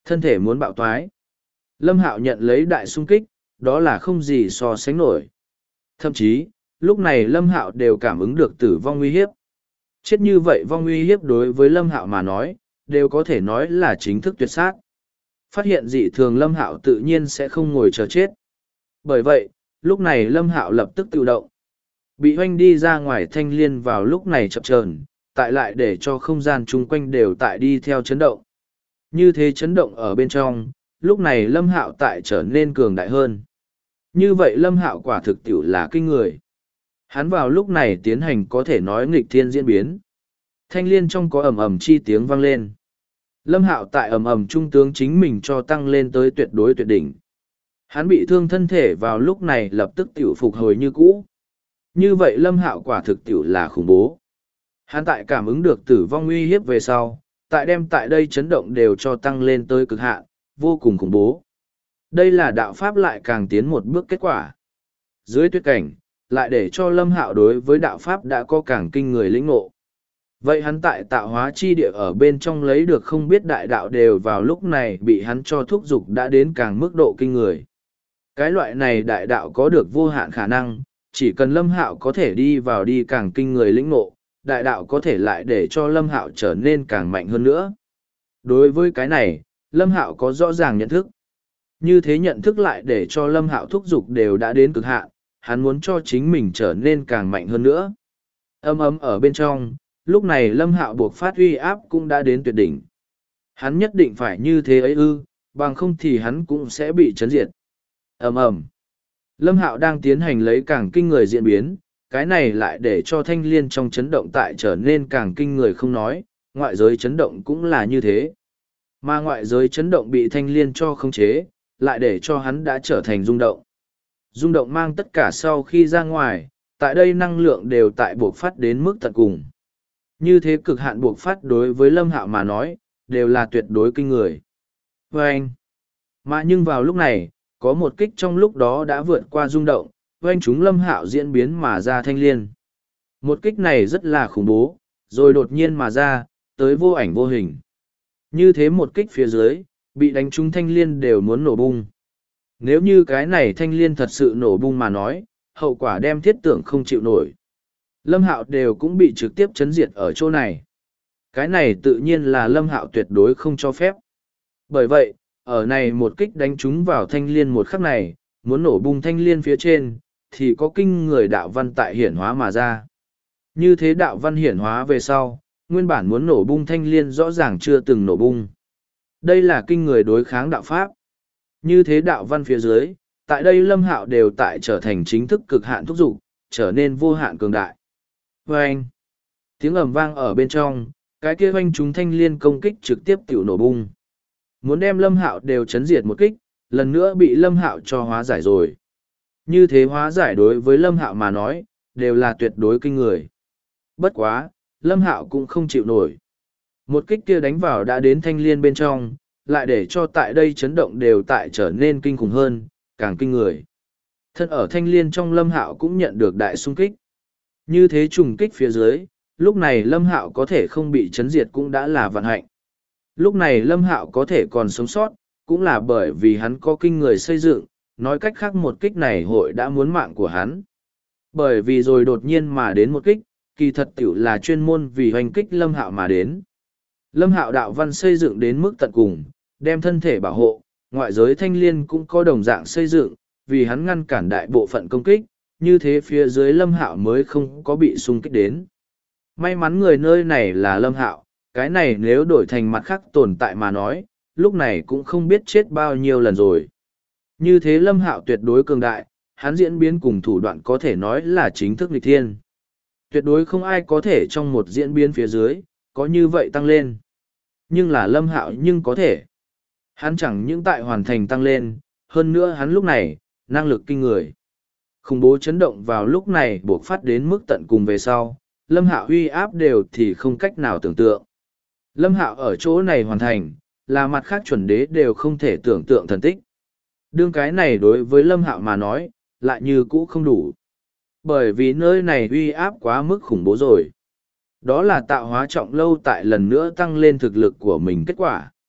Thân thể muốn bạo toái. Lâm Hạo nhận lấy đại xung kích, đó là không gì so sánh nổi. Thậm chí, lúc này Lâm Hạo đều cảm ứng được tử vong uy hiếp. Chết như vậy vong uy hiếp đối với Lâm Hạo mà nói, đều có thể nói là chính thức tuyệt sát. Phát hiện dị thường Lâm Hạo tự nhiên sẽ không ngồi chờ chết. Bởi vậy, lúc này Lâm Hạo lập tức tự động. Bị hoanh đi ra ngoài thanh liên vào lúc này chập chờn, tại lại để cho không gian chung quanh đều tại đi theo chấn động. Như thế chấn động ở bên trong, lúc này Lâm Hạo tại trở nên cường đại hơn. Như vậy Lâm Hạo quả thực tiểu là kinh người. Hắn vào lúc này tiến hành có thể nói nghịch thiên diễn biến. Thanh liên trong có ầm ầm chi tiếng vang lên. Lâm Hạo tại ầm ầm trung tướng chính mình cho tăng lên tới tuyệt đối tuyệt đỉnh. Hắn bị thương thân thể vào lúc này lập tức tiểu phục hồi như cũ. Như vậy Lâm Hạo quả thực tiểu là khủng bố. Hắn tại cảm ứng được tử vong uy hiếp về sau, tại đem tại đây chấn động đều cho tăng lên tới cực hạn, vô cùng khủng bố. Đây là đạo pháp lại càng tiến một bước kết quả. Dưới tuyệt cảnh, lại để cho Lâm Hạo đối với đạo pháp đã có càng kinh người lĩnh ngộ. Vậy hắn tại tạo hóa chi địa ở bên trong lấy được không biết đại đạo đều vào lúc này bị hắn cho thúc giục đã đến càng mức độ kinh người. Cái loại này đại đạo có được vô hạn khả năng, chỉ cần Lâm Hạo có thể đi vào đi càng kinh người lĩnh ngộ, đại đạo có thể lại để cho Lâm Hạo trở nên càng mạnh hơn nữa. Đối với cái này, Lâm Hạo có rõ ràng nhận thức. Như thế nhận thức lại để cho Lâm Hạo thúc giục đều đã đến cực hạn, hắn muốn cho chính mình trở nên càng mạnh hơn nữa. Âm ấm ở bên trong, lúc này Lâm Hạo buộc phát uy áp cũng đã đến tuyệt đỉnh. Hắn nhất định phải như thế ấy ư, bằng không thì hắn cũng sẽ bị chấn diệt. Ầm ầm. Lâm Hạo đang tiến hành lấy càng kinh người diễn biến, cái này lại để cho thanh liên trong chấn động tại trở nên càng kinh người không nói, ngoại giới chấn động cũng là như thế. Mà ngoại giới chấn động bị thanh liên cho khống chế, lại để cho hắn đã trở thành rung động. Rung động mang tất cả sau khi ra ngoài, tại đây năng lượng đều tại buộc phát đến mức tận cùng. Như thế cực hạn buộc phát đối với Lâm Hạo mà nói, đều là tuyệt đối kinh người. Vâng! Mà nhưng vào lúc này, có một kích trong lúc đó đã vượt qua rung động, vâng chúng Lâm Hạo diễn biến mà ra thanh liên. Một kích này rất là khủng bố, rồi đột nhiên mà ra, tới vô ảnh vô hình. Như thế một kích phía dưới, bị đánh trúng thanh liên đều muốn nổ bung. Nếu như cái này thanh liên thật sự nổ bung mà nói, hậu quả đem thiết tưởng không chịu nổi. Lâm Hạo đều cũng bị trực tiếp chấn diệt ở chỗ này. Cái này tự nhiên là Lâm Hạo tuyệt đối không cho phép. Bởi vậy, ở này một kích đánh trúng vào thanh liên một khắc này, muốn nổ bung thanh liên phía trên, thì có kinh người đạo văn tại hiển hóa mà ra. Như thế đạo văn hiển hóa về sau, nguyên bản muốn nổ bung thanh liên rõ ràng chưa từng nổ bung. Đây là kinh người đối kháng đạo pháp. Như thế đạo văn phía dưới, tại đây Lâm Hạo đều tại trở thành chính thức cực hạn thúc dục, trở nên vô hạn cường đại. Vâng! Tiếng ầm vang ở bên trong, cái kia oanh chúng thanh liên công kích trực tiếp tiểu nổ bung. Muốn đem Lâm Hạo đều chấn diệt một kích, lần nữa bị Lâm Hạo cho hóa giải rồi. Như thế hóa giải đối với Lâm Hạo mà nói, đều là tuyệt đối kinh người. Bất quá, Lâm Hạo cũng không chịu nổi. Một kích kia đánh vào đã đến thanh liên bên trong, lại để cho tại đây chấn động đều tại trở nên kinh khủng hơn, càng kinh người. Thân ở thanh liên trong Lâm Hạo cũng nhận được đại xung kích. Như thế trùng kích phía dưới, lúc này Lâm Hạo có thể không bị chấn diệt cũng đã là vận hạnh. Lúc này Lâm Hạo có thể còn sống sót, cũng là bởi vì hắn có kinh người xây dựng, nói cách khác một kích này hội đã muốn mạng của hắn. Bởi vì rồi đột nhiên mà đến một kích, kỳ thật tiểu là chuyên môn vì hoành kích Lâm Hạo mà đến. Lâm Hạo đạo văn xây dựng đến mức tận cùng, đem thân thể bảo hộ, ngoại giới thanh liên cũng có đồng dạng xây dựng, vì hắn ngăn cản đại bộ phận công kích, như thế phía dưới Lâm Hạo mới không có bị xung kích đến. May mắn người nơi này là Lâm Hạo, cái này nếu đổi thành mặt khác tồn tại mà nói, lúc này cũng không biết chết bao nhiêu lần rồi. Như thế Lâm Hạo tuyệt đối cường đại, hắn diễn biến cùng thủ đoạn có thể nói là chính thức nghịch thiên. Tuyệt đối không ai có thể trong một diễn biến phía dưới, có như vậy tăng lên. Nhưng là Lâm Hạo nhưng có thể. Hắn chẳng những tại hoàn thành tăng lên, hơn nữa hắn lúc này, năng lực kinh người. Khủng bố chấn động vào lúc này buộc phát đến mức tận cùng về sau, Lâm Hạo uy áp đều thì không cách nào tưởng tượng. Lâm Hạo ở chỗ này hoàn thành, là mặt khác chuẩn đế đều không thể tưởng tượng thần tích. Đương cái này đối với Lâm Hạo mà nói, lại như cũ không đủ. Bởi vì nơi này uy áp quá mức khủng bố rồi. Đó là tạo hóa trọng lâu tại lần nữa tăng lên thực lực của mình kết quả.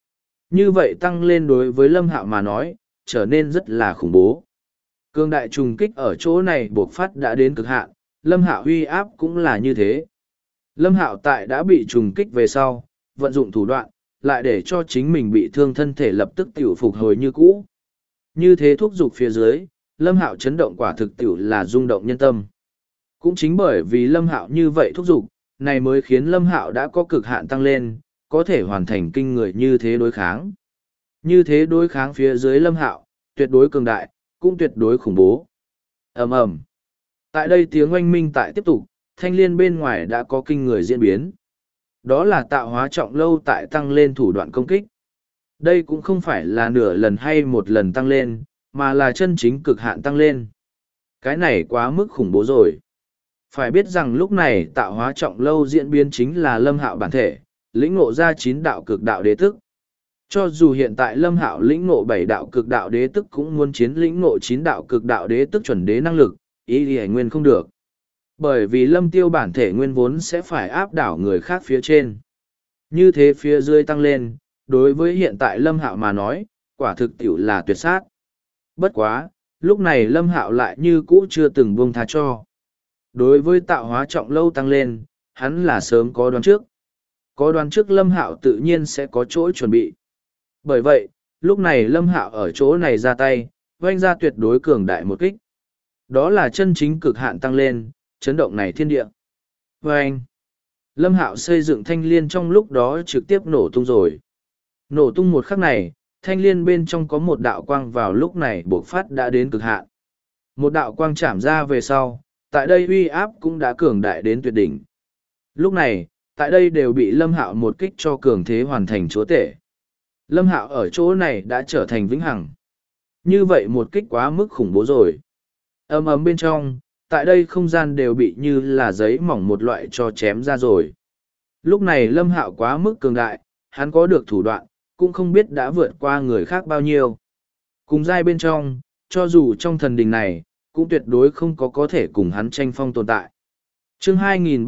Như vậy tăng lên đối với Lâm Hạo mà nói, trở nên rất là khủng bố. Cương đại trùng kích ở chỗ này buộc phát đã đến cực hạn, Lâm Hạo uy áp cũng là như thế. Lâm Hạo tại đã bị trùng kích về sau, vận dụng thủ đoạn, lại để cho chính mình bị thương thân thể lập tức tiểu phục hồi như cũ. Như thế thúc giục phía dưới, Lâm Hạo chấn động quả thực tiểu là rung động nhân tâm. Cũng chính bởi vì Lâm Hạo như vậy thúc giục, này mới khiến Lâm Hạo đã có cực hạn tăng lên, có thể hoàn thành kinh người như thế đối kháng. Như thế đối kháng phía dưới Lâm Hạo, tuyệt đối cường đại, cũng tuyệt đối khủng bố. Ầm ầm. Tại đây tiếng oanh minh tại tiếp tục, thanh liên bên ngoài đã có kinh người diễn biến. Đó là tạo hóa trọng lâu tại tăng lên thủ đoạn công kích. Đây cũng không phải là nửa lần hay một lần tăng lên, mà là chân chính cực hạn tăng lên. Cái này quá mức khủng bố rồi. Phải biết rằng lúc này tạo hóa trọng lâu diễn biến chính là Lâm Hạo bản thể, lĩnh ngộ ra 9 đạo cực đạo đế tức. Cho dù hiện tại Lâm Hạo lĩnh ngộ 7 đạo cực đạo đế tức cũng muốn chiến lĩnh ngộ 9 đạo cực đạo đế tức chuẩn đế năng lực, ý thì nguyên không được. Bởi vì Lâm Tiêu bản thể nguyên vốn sẽ phải áp đảo người khác phía trên. Như thế phía dưới tăng lên, đối với hiện tại Lâm Hạo mà nói, quả thực tiểu là tuyệt sát. Bất quá, lúc này Lâm Hạo lại như cũ chưa từng buông tha cho. Đối với tạo hóa trọng lâu tăng lên, hắn là sớm có đoán trước. Có đoán trước Lâm Hạo tự nhiên sẽ có chỗ chuẩn bị. Bởi vậy, lúc này Lâm Hạo ở chỗ này ra tay, vanh ra tuyệt đối cường đại một kích. Đó là chân chính cực hạn tăng lên, chấn động này thiên địa. Vâng! Lâm Hạo xây dựng thanh liên trong lúc đó trực tiếp nổ tung rồi. Nổ tung một khắc này, thanh liên bên trong có một đạo quang vào lúc này bộc phát đã đến cực hạn. Một đạo quang chạm ra về sau, tại đây uy áp cũng đã cường đại đến tuyệt đỉnh. Lúc này, tại đây đều bị Lâm Hạo một kích cho cường thế hoàn thành chúa tể. Lâm Hạo ở chỗ này đã trở thành vĩnh hằng. Như vậy một kích quá mức khủng bố rồi. Ầm ầm bên trong, tại đây không gian đều bị như là giấy mỏng một loại cho chém ra rồi. Lúc này Lâm Hạo quá mức cường đại, hắn có được thủ đoạn, cũng không biết đã vượt qua người khác bao nhiêu. Cùng giai bên trong, cho dù trong thần đình này, cũng tuyệt đối không có thể cùng hắn tranh phong tồn tại. Chương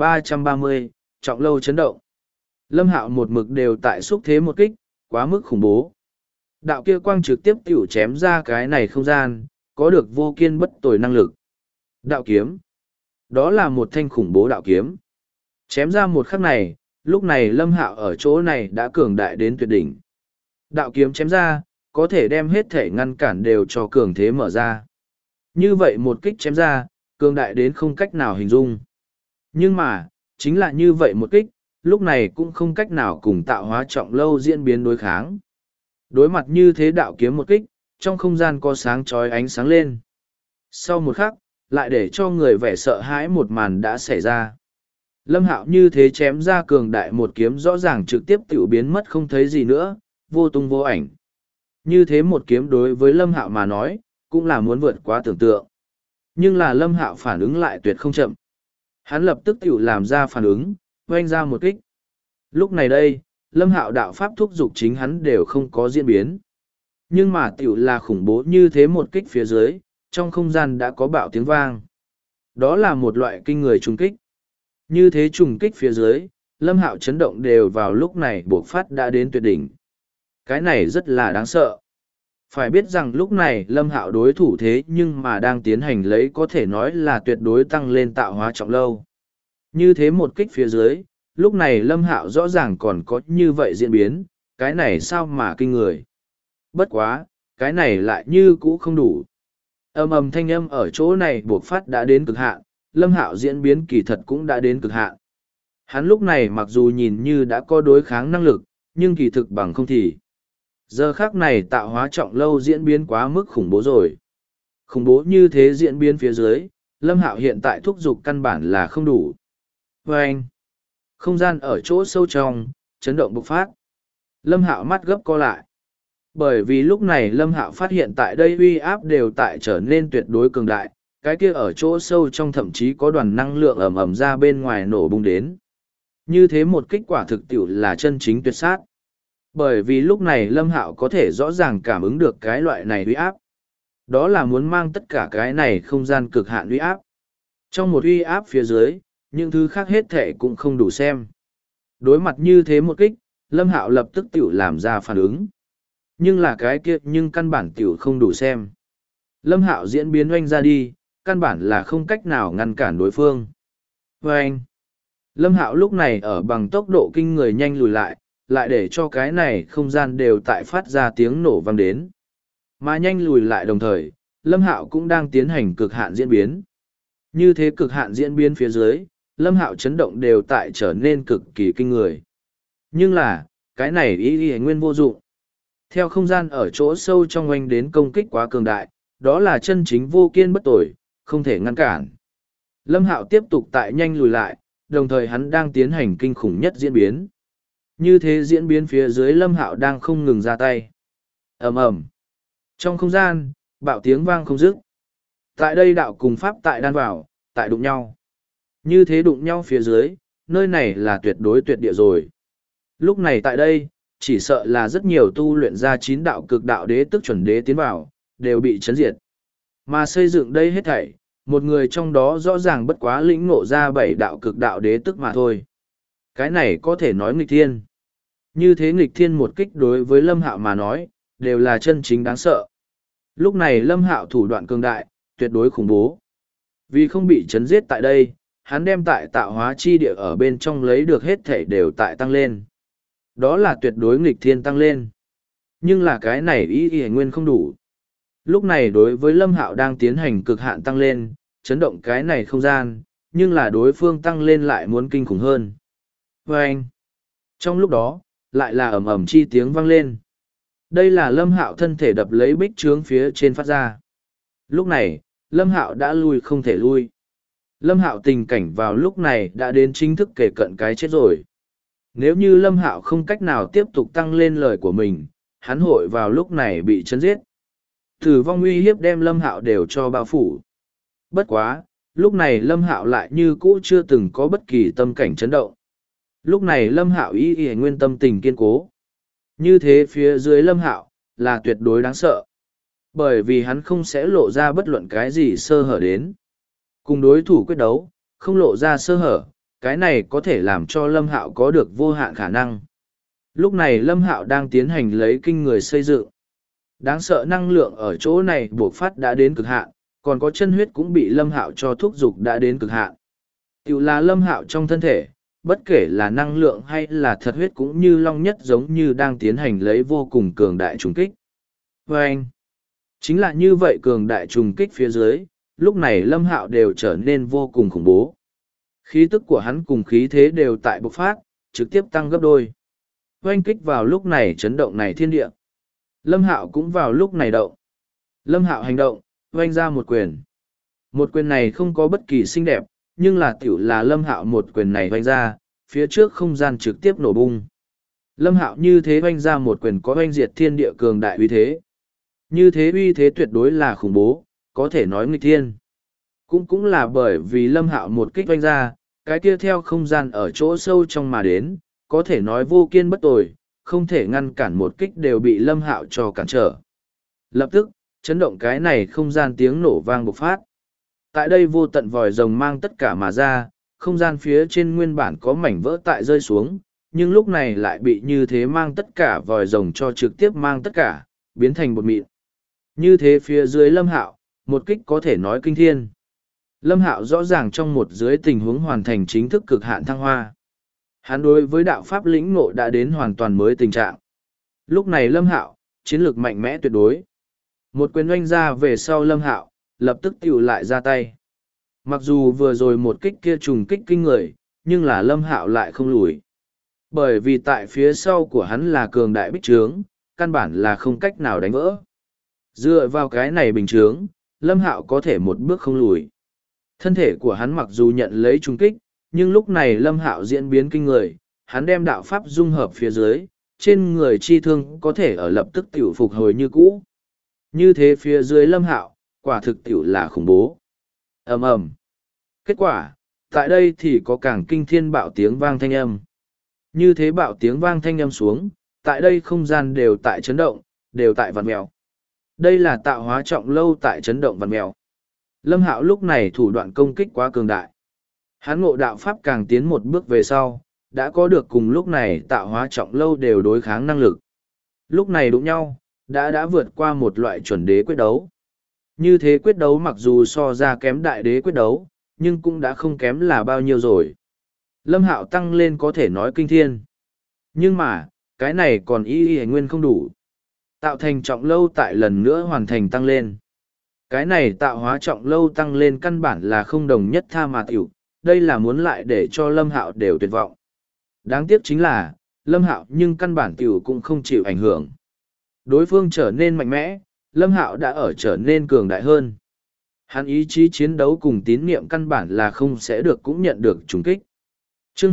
2330, Trọng lâu chấn động. Lâm Hạo một mực đều tại xúc thế một kích, quá mức khủng bố. Đạo kia quang trực tiếp tiểu chém ra cái này không gian, có được vô kiên bất tồi năng lực. Đạo kiếm. Đó là một thanh khủng bố đạo kiếm. Chém ra một khắc này, lúc này Lâm Hạo ở chỗ này đã cường đại đến tuyệt đỉnh. Đạo kiếm chém ra, có thể đem hết thể ngăn cản đều cho cường thế mở ra. Như vậy một kích chém ra, cường đại đến không cách nào hình dung. Nhưng mà, chính là như vậy một kích, lúc này cũng không cách nào cùng tạo hóa trọng lâu diễn biến đối kháng. Đối mặt như thế đạo kiếm một kích, trong không gian có sáng chói ánh sáng lên. Sau một khắc, lại để cho người vẻ sợ hãi một màn đã xảy ra. Lâm Hạo như thế chém ra cường đại một kiếm rõ ràng trực tiếp tiểu biến mất không thấy gì nữa, vô tung vô ảnh. Như thế một kiếm đối với Lâm Hạo mà nói, cũng là muốn vượt quá tưởng tượng. Nhưng là Lâm Hạo phản ứng lại tuyệt không chậm. Hắn lập tức tiểu làm ra phản ứng, oanh ra một kích. Lúc này đây, Lâm Hạo đạo pháp thúc dục chính hắn đều không có diễn biến. Nhưng mà tiểu là khủng bố như thế một kích phía dưới, trong không gian đã có bạo tiếng vang. Đó là một loại kinh người trùng kích. Như thế trùng kích phía dưới, Lâm Hạo chấn động đều vào lúc này buộc phát đã đến tuyệt đỉnh. Cái này rất là đáng sợ. Phải biết rằng lúc này Lâm Hạo đối thủ thế nhưng mà đang tiến hành lấy có thể nói là tuyệt đối tăng lên tạo hóa trọng lâu. Như thế một kích phía dưới, lúc này Lâm Hạo rõ ràng còn có như vậy diễn biến, cái này sao mà kinh người. Bất quá, cái này lại như cũ không đủ. Ầm ầm thanh âm ở chỗ này buộc phát đã đến cực hạn, Lâm Hạo diễn biến kỳ thật cũng đã đến cực hạn. Hắn lúc này mặc dù nhìn như đã có đối kháng năng lực, nhưng kỳ thực bằng không thì. Giờ khác này tạo hóa trọng lâu diễn biến quá mức khủng bố rồi. Khủng bố như thế diễn biến phía dưới, Lâm Hạo hiện tại thúc giục căn bản là không đủ. Vâng! Không gian ở chỗ sâu trong, chấn động bộc phát. Lâm Hạo mắt gấp co lại. Bởi vì lúc này Lâm Hạo phát hiện tại đây uy áp đều tại trở nên tuyệt đối cường đại, cái kia ở chỗ sâu trong thậm chí có đoàn năng lượng ầm ầm ra bên ngoài nổ bung đến. Như thế một kết quả thực tiệu là chân chính tuyệt sát. Bởi vì lúc này Lâm Hạo có thể rõ ràng cảm ứng được cái loại này uy áp. Đó là muốn mang tất cả cái này không gian cực hạn uy áp. Trong một uy áp phía dưới, những thứ khác hết thể cũng không đủ xem. Đối mặt như thế một kích, Lâm Hạo lập tức tiểu làm ra phản ứng. Nhưng là cái kia nhưng căn bản tiểu không đủ xem. Lâm Hạo diễn biến oanh ra đi, căn bản là không cách nào ngăn cản đối phương. Oanh! Lâm Hạo lúc này ở bằng tốc độ kinh người nhanh lùi lại để cho cái này không gian đều tại phát ra tiếng nổ vang đến. Mà nhanh lùi lại đồng thời, Lâm Hạo cũng đang tiến hành cực hạn diễn biến. Như thế cực hạn diễn biến phía dưới, Lâm Hạo chấn động đều tại trở nên cực kỳ kinh người. Nhưng là, cái này ý nguyên vô dụng. Theo không gian ở chỗ sâu trong oanh đến công kích quá cường đại, đó là chân chính vô kiên bất tồi, không thể ngăn cản. Lâm Hạo tiếp tục tại nhanh lùi lại, đồng thời hắn đang tiến hành kinh khủng nhất diễn biến. Như thế diễn biến phía dưới Lâm Hạo đang không ngừng ra tay. Ầm ầm. Trong không gian, bạo tiếng vang không dứt. Tại đây đạo cùng pháp tại đan vào, tại đụng nhau. Như thế đụng nhau phía dưới, nơi này là tuyệt đối tuyệt địa rồi. Lúc này tại đây, chỉ sợ là rất nhiều tu luyện ra 9 đạo cực đạo đế tức chuẩn đế tiến vào, đều bị chấn diệt. Mà xây dựng đây hết thảy, một người trong đó rõ ràng bất quá lĩnh ngộ ra 7 đạo cực đạo đế tức mà thôi. Cái này có thể nói nghịch thiên. Như thế nghịch thiên một kích đối với Lâm Hạo mà nói, đều là chân chính đáng sợ. Lúc này Lâm Hạo thủ đoạn cường đại, tuyệt đối khủng bố. Vì không bị chấn giết tại đây, hắn đem tại tạo hóa chi địa ở bên trong lấy được hết thảy đều tại tăng lên. Đó là tuyệt đối nghịch thiên tăng lên. Nhưng là cái này ý nguyên không đủ. Lúc này đối với Lâm Hạo đang tiến hành cực hạn tăng lên, chấn động cái này không gian, nhưng là đối phương tăng lên lại muốn kinh khủng hơn. Vâng! Trong lúc đó, lại là ầm ầm chi tiếng vang lên. Đây là Lâm Hạo thân thể đập lấy bích trướng phía trên phát ra. Lúc này, Lâm Hạo đã lui không thể lui. Lâm Hạo tình cảnh vào lúc này đã đến chính thức kể cận cái chết rồi. Nếu như Lâm Hạo không cách nào tiếp tục tăng lên lời của mình, hắn hội vào lúc này bị chấn giết. Tử vong uy hiếp đem Lâm Hạo đều cho bao phủ. Bất quá, lúc này Lâm Hạo lại như cũ chưa từng có bất kỳ tâm cảnh chấn động. Lúc này Lâm Hạo ý nguyên tâm tình kiên cố. Như thế phía dưới Lâm Hạo là tuyệt đối đáng sợ. Bởi vì hắn không sẽ lộ ra bất luận cái gì sơ hở đến. Cùng đối thủ quyết đấu, không lộ ra sơ hở, cái này có thể làm cho Lâm Hạo có được vô hạn khả năng. Lúc này Lâm Hạo đang tiến hành lấy kinh người xây dựng. Đáng sợ năng lượng ở chỗ này buộc phát đã đến cực hạn, còn có chân huyết cũng bị Lâm Hạo cho thúc giục đã đến cực hạn. Tiểu là Lâm Hạo trong thân thể, bất kể là năng lượng hay là thật huyết cũng như long nhất giống như đang tiến hành lấy vô cùng cường đại trùng kích. Và anh, chính là như vậy cường đại trùng kích phía dưới, lúc này Lâm Hạo đều trở nên vô cùng khủng bố. Khí tức của hắn cùng khí thế đều tại bộc phát, trực tiếp tăng gấp đôi. Oanh kích vào lúc này chấn động này thiên địa. Lâm Hạo cũng vào lúc này động. Lâm Hạo hành động, oanh ra một quyền. Một quyền này không có bất kỳ xinh đẹp, nhưng là tiểu là Lâm Hạo một quyền này oanh ra, phía trước không gian trực tiếp nổ bung. Lâm Hạo như thế oanh ra một quyền có oanh diệt thiên địa cường đại uy thế. Như thế uy thế tuyệt đối là khủng bố, có thể nói nghịch thiên. Cũng là bởi vì Lâm Hạo một kích oanh ra, cái kia theo không gian ở chỗ sâu trong mà đến, có thể nói vô kiên bất tồi, không thể ngăn cản một kích đều bị Lâm Hạo cho cản trở. Lập tức, chấn động cái này không gian tiếng nổ vang bộc phát. Tại đây vô tận vòi rồng mang tất cả mà ra, không gian phía trên nguyên bản có mảnh vỡ tại rơi xuống, nhưng lúc này lại bị như thế mang tất cả vòi rồng cho trực tiếp mang tất cả, biến thành bột mịn. Như thế phía dưới Lâm Hạo, một kích có thể nói kinh thiên. Lâm Hạo rõ ràng trong một dưới tình huống hoàn thành chính thức cực hạn thăng hoa. Hắn đối với đạo pháp lĩnh ngộ đã đến hoàn toàn mới tình trạng. Lúc này Lâm Hạo, chiến lược mạnh mẽ tuyệt đối. Một quyền oanh ra về sau Lâm Hạo, lập tức tiểu lại ra tay. Mặc dù vừa rồi một kích kia trùng kích kinh người, nhưng là Lâm Hạo lại không lùi. Bởi vì tại phía sau của hắn là cường đại bích trướng, căn bản là không cách nào đánh vỡ. Dựa vào cái này bình trướng, Lâm Hạo có thể một bước không lùi. Thân thể của hắn mặc dù nhận lấy trùng kích, nhưng lúc này Lâm Hạo diễn biến kinh người, hắn đem đạo pháp dung hợp phía dưới, trên người chi thương có thể ở lập tức tiểu phục hồi như cũ. Như thế phía dưới Lâm Hạo, quả thực tiểu là khủng bố. Ầm ầm. Kết quả, tại đây thì có càng kinh thiên bạo tiếng vang thanh âm. Như thế bạo tiếng vang thanh âm xuống, tại đây không gian đều tại chấn động, đều tại vặn mèo. Đây là tạo hóa trọng lâu tại chấn động vặn mèo. Lâm Hạo lúc này thủ đoạn công kích quá cường đại. Hắn ngộ đạo pháp càng tiến một bước về sau, đã có được cùng lúc này tạo hóa trọng lâu đều đối kháng năng lực. Lúc này đụng nhau, đã vượt qua một loại chuẩn đế quyết đấu. Như thế quyết đấu mặc dù so ra kém đại đế quyết đấu, nhưng cũng đã không kém là bao nhiêu rồi. Lâm Hạo tăng lên có thể nói kinh thiên. Nhưng mà, cái này còn y nguyên không đủ. Tạo thành trọng lâu tại lần nữa hoàn thành tăng lên. Cái này tạo hóa trọng lâu tăng lên căn bản là không đồng nhất tha mà tiểu, đây là muốn lại để cho Lâm Hạo đều tuyệt vọng. Đáng tiếc chính là, Lâm Hạo nhưng căn bản tiểu cũng không chịu ảnh hưởng. Đối phương trở nên mạnh mẽ, Lâm Hạo đã ở trở nên cường đại hơn. Hắn ý chí chiến đấu cùng tín niệm căn bản là không sẽ được cũng nhận được trùng kích. Chương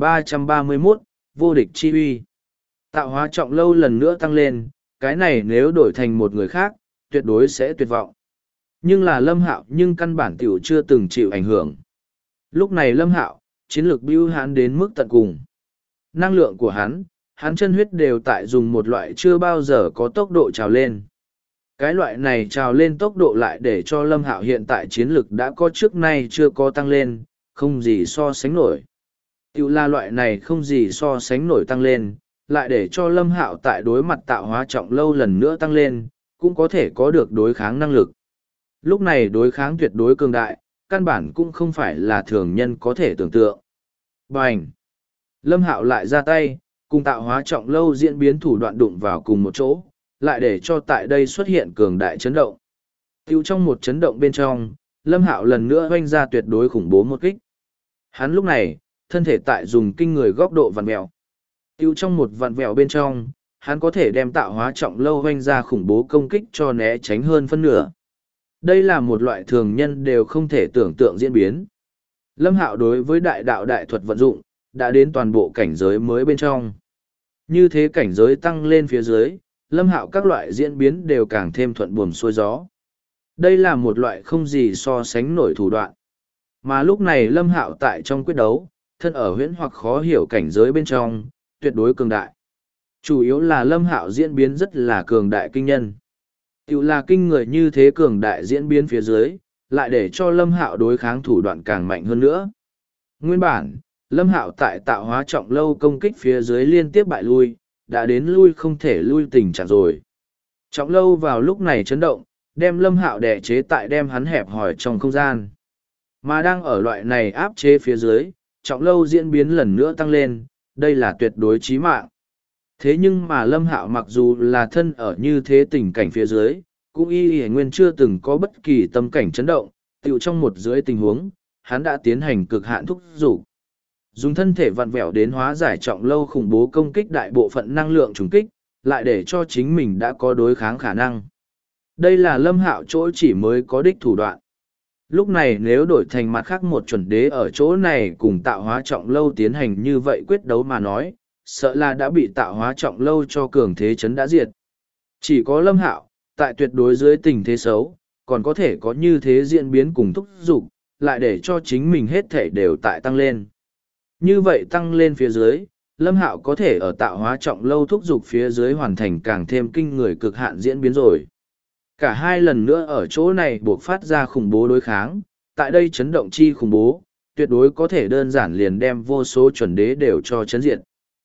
2331, Vô địch chi uy. Tạo hóa trọng lâu lần nữa tăng lên, cái này nếu đổi thành một người khác, tuyệt đối sẽ tuyệt vọng. Nhưng là Lâm Hạo nhưng căn bản tiểu chưa từng chịu ảnh hưởng. Lúc này Lâm Hạo, chiến lược bưu hắn đến mức tận cùng. Năng lượng của hắn chân huyết đều tại dùng một loại chưa bao giờ có tốc độ trào lên. Cái loại này trào lên tốc độ lại để cho Lâm Hạo hiện tại chiến lược đã có trước nay chưa có tăng lên, không gì so sánh nổi. Tiểu là loại này không gì so sánh nổi tăng lên, lại để cho Lâm Hạo tại đối mặt tạo hóa trọng lâu lần nữa tăng lên, cũng có thể có được đối kháng năng lực. Lúc này đối kháng tuyệt đối cường đại, căn bản cũng không phải là thường nhân có thể tưởng tượng. Bành! Lâm Hạo lại ra tay, cùng tạo hóa trọng lâu diễn biến thủ đoạn đụng vào cùng một chỗ, lại để cho tại đây xuất hiện cường đại chấn động. Tiêu trong một chấn động bên trong, Lâm Hạo lần nữa hoanh ra tuyệt đối khủng bố một kích. Hắn lúc này, thân thể tại dùng kinh người góc độ vặn vẹo. Tiêu trong một vặn vẹo bên trong, hắn có thể đem tạo hóa trọng lâu hoanh ra khủng bố công kích cho né tránh hơn phân nửa. Đây là một loại thường nhân đều không thể tưởng tượng diễn biến. Lâm Hạo đối với đại đạo đại thuật vận dụng, đã đến toàn bộ cảnh giới mới bên trong. Như thế cảnh giới tăng lên phía dưới, Lâm Hạo các loại diễn biến đều càng thêm thuận buồm xuôi gió. Đây là một loại không gì so sánh nổi thủ đoạn. Mà lúc này Lâm Hạo tại trong quyết đấu, thân ở huyễn hoặc khó hiểu cảnh giới bên trong, tuyệt đối cường đại. Chủ yếu là Lâm Hạo diễn biến rất là cường đại kinh nhân. Tiểu là kinh người như thế cường đại diễn biến phía dưới, lại để cho Lâm Hạo đối kháng thủ đoạn càng mạnh hơn nữa. Nguyên bản, Lâm Hạo tại tạo hóa trọng lâu công kích phía dưới liên tiếp bại lui, đã đến lui không thể lui tình trạng rồi. Trọng lâu vào lúc này chấn động, đem Lâm Hạo đè chế tại đem hắn hẹp hòi trong không gian. Mà đang ở loại này áp chế phía dưới, trọng lâu diễn biến lần nữa tăng lên, đây là tuyệt đối chí mạng. Thế nhưng mà Lâm Hạo mặc dù là thân ở như thế tình cảnh phía dưới, cũng y nguyên chưa từng có bất kỳ tâm cảnh chấn động, tựu trong một dưới tình huống, hắn đã tiến hành cực hạn thúc giục. Dùng thân thể vặn vẹo đến hóa giải trọng lâu khủng bố công kích đại bộ phận năng lượng trùng kích, lại để cho chính mình đã có đối kháng khả năng. Đây là Lâm Hạo chỗ chỉ mới có đích thủ đoạn. Lúc này nếu đổi thành mặt khác một chuẩn đế ở chỗ này cùng tạo hóa trọng lâu tiến hành như vậy quyết đấu mà nói, sợ là đã bị tạo hóa trọng lâu cho cường thế chấn đã diệt. Chỉ có Lâm Hạo, tại tuyệt đối dưới tình thế xấu, còn có thể có như thế diễn biến cùng thúc giục, lại để cho chính mình hết thể đều tại tăng lên. Như vậy tăng lên phía dưới, Lâm Hạo có thể ở tạo hóa trọng lâu thúc giục phía dưới hoàn thành càng thêm kinh người cực hạn diễn biến rồi. Cả hai lần nữa ở chỗ này buộc phát ra khủng bố đối kháng, tại đây chấn động chi khủng bố, tuyệt đối có thể đơn giản liền đem vô số chuẩn đế đều cho chấn diệt.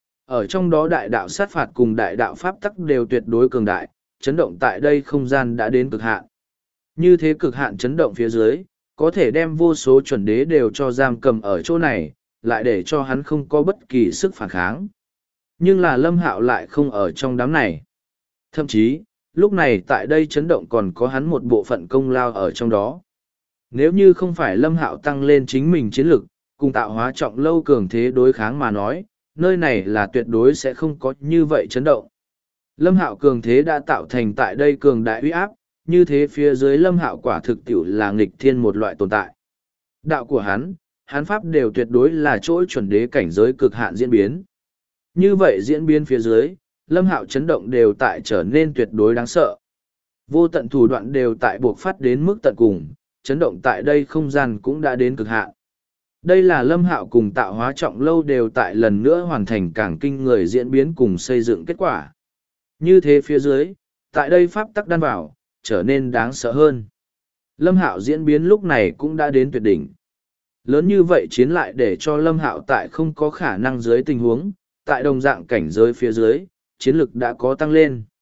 Ở trong đó đại đạo sát phạt cùng đại đạo pháp tắc đều tuyệt đối cường đại, chấn động tại đây không gian đã đến cực hạn. Như thế cực hạn chấn động phía dưới, có thể đem vô số chuẩn đế đều cho giam cầm ở chỗ này, lại để cho hắn không có bất kỳ sức phản kháng. Nhưng là Lâm Hạo lại không ở trong đám này. Thậm chí, lúc này tại đây chấn động còn có hắn một bộ phận công lao ở trong đó. Nếu như không phải Lâm Hạo tăng lên chính mình chiến lực, cùng tạo hóa trọng lâu cường thế đối kháng mà nói, nơi này là tuyệt đối sẽ không có như vậy chấn động. Lâm Hạo cường thế đã tạo thành tại đây cường đại uy áp, như thế phía dưới Lâm Hạo quả thực tiểu là nghịch thiên một loại tồn tại. Đạo của hắn pháp đều tuyệt đối là chỗ chuẩn đế cảnh giới cực hạn diễn biến. Như vậy diễn biến phía dưới, Lâm Hạo chấn động đều tại trở nên tuyệt đối đáng sợ. Vô tận thủ đoạn đều tại buộc phát đến mức tận cùng, chấn động tại đây không gian cũng đã đến cực hạn. Đây là Lâm Hạo cùng tạo hóa trọng lâu đều tại lần nữa hoàn thành càng kinh người diễn biến cùng xây dựng kết quả. Như thế phía dưới, tại đây pháp tắc đan vào, trở nên đáng sợ hơn. Lâm Hạo diễn biến lúc này cũng đã đến tuyệt đỉnh. Lớn như vậy chiến lại để cho Lâm Hạo tại không có khả năng dưới tình huống, tại đồng dạng cảnh giới phía dưới, chiến lực đã có tăng lên.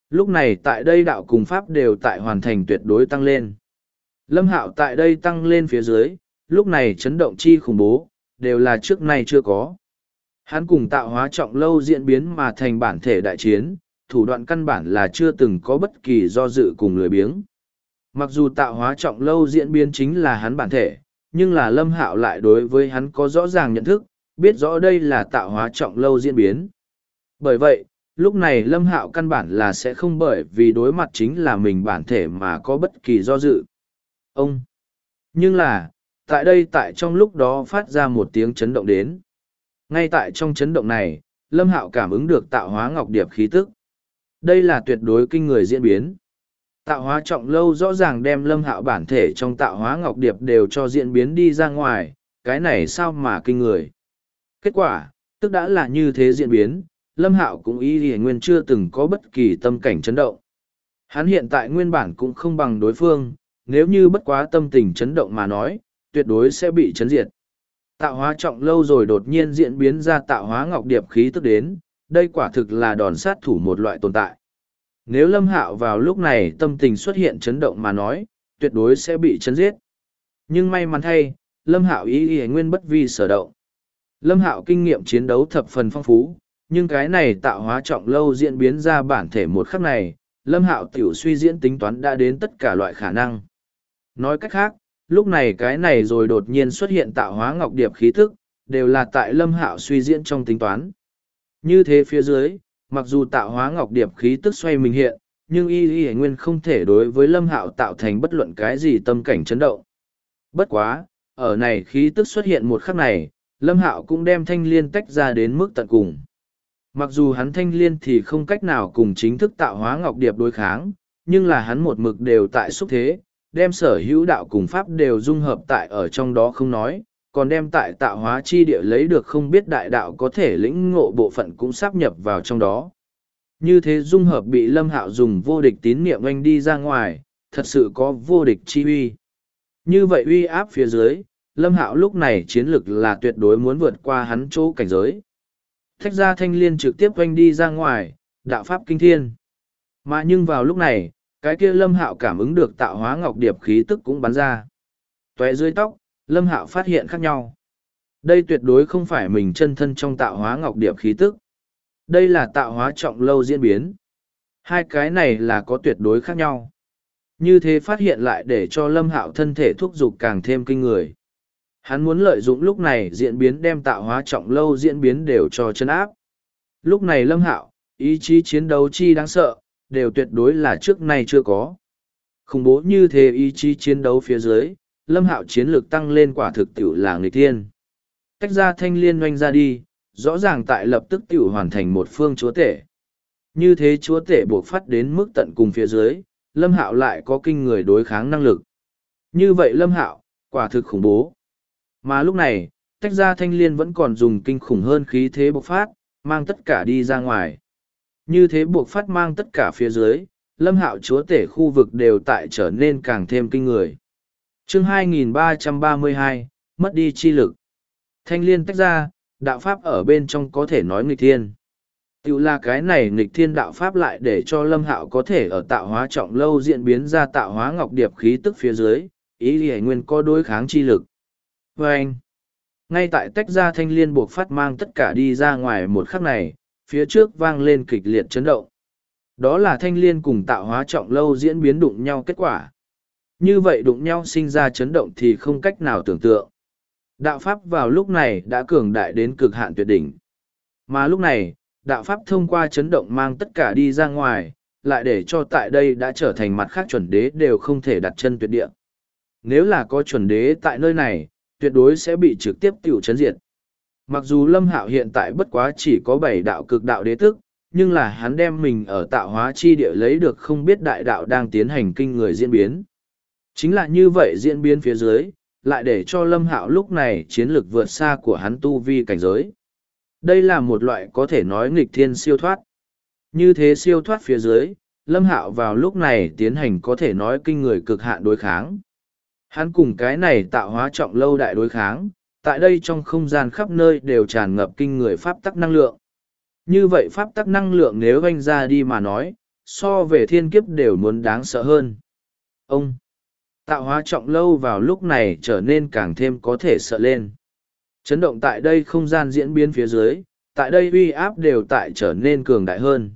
Lúc này tại đây đạo cùng pháp đều tại hoàn thành tuyệt đối tăng lên. Lâm Hạo tại đây tăng lên phía dưới, lúc này chấn động chi khủng bố, đều là trước nay chưa có. Hắn cùng tạo hóa trọng lâu diễn biến mà thành bản thể đại chiến, thủ đoạn căn bản là chưa từng có bất kỳ do dự cùng lười biếng. Mặc dù tạo hóa trọng lâu diễn biến chính là hắn bản thể, nhưng là Lâm Hạo lại đối với hắn có rõ ràng nhận thức, biết rõ đây là tạo hóa trọng lâu diễn biến. Bởi vậy, lúc này Lâm Hạo căn bản là sẽ không bởi vì đối mặt chính là mình bản thể mà có bất kỳ do dự. Ông! Nhưng là, tại đây tại trong lúc đó phát ra một tiếng chấn động đến. Ngay tại trong chấn động này, Lâm Hạo cảm ứng được tạo hóa ngọc điệp khí tức. Đây là tuyệt đối kinh người diễn biến. Tạo hóa trọng lâu rõ ràng đem Lâm Hạo bản thể trong tạo hóa ngọc điệp đều cho diễn biến đi ra ngoài, cái này sao mà kinh người. Kết quả, tức đã là như thế diễn biến, Lâm Hạo cũng y nguyên chưa từng có bất kỳ tâm cảnh chấn động. Hắn hiện tại nguyên bản cũng không bằng đối phương, nếu như bất quá tâm tình chấn động mà nói, tuyệt đối sẽ bị chấn diệt. Tạo hóa trọng lâu rồi đột nhiên diễn biến ra tạo hóa ngọc điệp khí tức đến, đây quả thực là đòn sát thủ một loại tồn tại. Nếu Lâm Hạo vào lúc này tâm tình xuất hiện chấn động mà nói, tuyệt đối sẽ bị chấn giết. Nhưng may mắn thay, Lâm Hạo ý nguyên bất vi sở động. Lâm Hạo kinh nghiệm chiến đấu thập phần phong phú, nhưng cái này tạo hóa trọng lâu diễn biến ra bản thể một khắc này, Lâm Hạo tiểu suy diễn tính toán đã đến tất cả loại khả năng. Nói cách khác, lúc này cái này rồi đột nhiên xuất hiện tạo hóa ngọc điệp khí thức, đều là tại Lâm Hạo suy diễn trong tính toán. Như thế phía dưới, mặc dù tạo hóa ngọc điệp khí tức xoay mình hiện, nhưng y nguyên không thể đối với Lâm Hạo tạo thành bất luận cái gì tâm cảnh chấn động. Bất quá, ở này khí tức xuất hiện một khắc này, Lâm Hạo cũng đem thanh liên tách ra đến mức tận cùng. Mặc dù hắn thanh liên thì không cách nào cùng chính thức tạo hóa ngọc điệp đối kháng, nhưng là hắn một mực đều tại xúc thế, đem sở hữu đạo cùng pháp đều dung hợp tại ở trong đó không nói, còn đem tại tạo hóa chi địa lấy được không biết đại đạo có thể lĩnh ngộ bộ phận cũng sáp nhập vào trong đó. Như thế dung hợp bị Lâm Hạo dùng vô địch tín niệm oanh đi ra ngoài, thật sự có vô địch chi uy. Như vậy uy áp phía dưới, Lâm Hạo lúc này chiến lực là tuyệt đối muốn vượt qua hắn chỗ cảnh giới. Thách ra thanh liên trực tiếp oanh đi ra ngoài, đạo pháp kinh thiên. Mà nhưng vào lúc này, cái kia Lâm Hạo cảm ứng được tạo hóa ngọc điệp khí tức cũng bắn ra. Tuệ dưới tóc, Lâm Hạo phát hiện khác nhau. Đây tuyệt đối không phải mình chân thân trong tạo hóa ngọc điệp khí tức. Đây là tạo hóa trọng lâu diễn biến. Hai cái này là có tuyệt đối khác nhau. Như thế phát hiện lại để cho Lâm Hạo thân thể thúc giục càng thêm kinh người. Hắn muốn lợi dụng lúc này diễn biến đem tạo hóa trọng lâu diễn biến đều cho chân áp. Lúc này Lâm Hạo, ý chí chiến đấu chi đáng sợ, đều tuyệt đối là trước nay chưa có. Khủng bố như thế ý chí chiến đấu phía dưới, Lâm Hạo chiến lược tăng lên quả thực tiểu là nghịch thiên. Tách ra thanh liên oanh ra đi, rõ ràng tại lập tức tiểu hoàn thành một phương chúa tể. Như thế chúa tể buộc phát đến mức tận cùng phía dưới, Lâm Hạo lại có kinh người đối kháng năng lực. Như vậy Lâm Hạo, quả thực khủng bố. Mà lúc này, tách ra thanh liên vẫn còn dùng kinh khủng hơn khí thế bộc phát, mang tất cả đi ra ngoài. Như thế buộc phát mang tất cả phía dưới, Lâm Hạo chúa tể khu vực đều tại trở nên càng thêm kinh người. Chương 2332, mất đi chi lực. Thanh liên tách ra, đạo pháp ở bên trong có thể nói nghịch thiên. Tiểu là cái này nghịch thiên đạo pháp lại để cho Lâm Hạo có thể ở tạo hóa trọng lâu diễn biến ra tạo hóa ngọc điệp khí tức phía dưới, ý lý nguyên có đối kháng chi lực. Và anh, ngay tại tách ra thanh liên buộc phát mang tất cả đi ra ngoài một khắc này, phía trước vang lên kịch liệt chấn động. Đó là thanh liên cùng tạo hóa trọng lâu diễn biến đụng nhau kết quả. Như vậy đụng nhau sinh ra chấn động thì không cách nào tưởng tượng. Đạo pháp vào lúc này đã cường đại đến cực hạn tuyệt đỉnh. Mà lúc này, đạo pháp thông qua chấn động mang tất cả đi ra ngoài, lại để cho tại đây đã trở thành mặt khác chuẩn đế đều không thể đặt chân tuyệt địa. Nếu là có chuẩn đế tại nơi này, tuyệt đối sẽ bị trực tiếp tiểu chấn diệt. Mặc dù Lâm Hạo hiện tại bất quá chỉ có 7 đạo cực đạo đế thức, nhưng là hắn đem mình ở tạo hóa chi địa lấy được không biết đại đạo đang tiến hành kinh người diễn biến. Chính là như vậy diễn biến phía dưới, lại để cho Lâm Hạo lúc này chiến lược vượt xa của hắn tu vi cảnh giới. Đây là một loại có thể nói nghịch thiên siêu thoát. Như thế siêu thoát phía dưới, Lâm Hạo vào lúc này tiến hành có thể nói kinh người cực hạn đối kháng. Hắn cùng cái này tạo hóa trọng lâu đại đối kháng, tại đây trong không gian khắp nơi đều tràn ngập kinh người pháp tắc năng lượng. Như vậy pháp tắc năng lượng nếu vanh ra đi mà nói, so về thiên kiếp đều muốn đáng sợ hơn. Ông tạo hóa trọng lâu vào lúc này trở nên càng thêm có thể sợ lên. Chấn động tại đây không gian diễn biến phía dưới, tại đây uy áp đều tại trở nên cường đại hơn.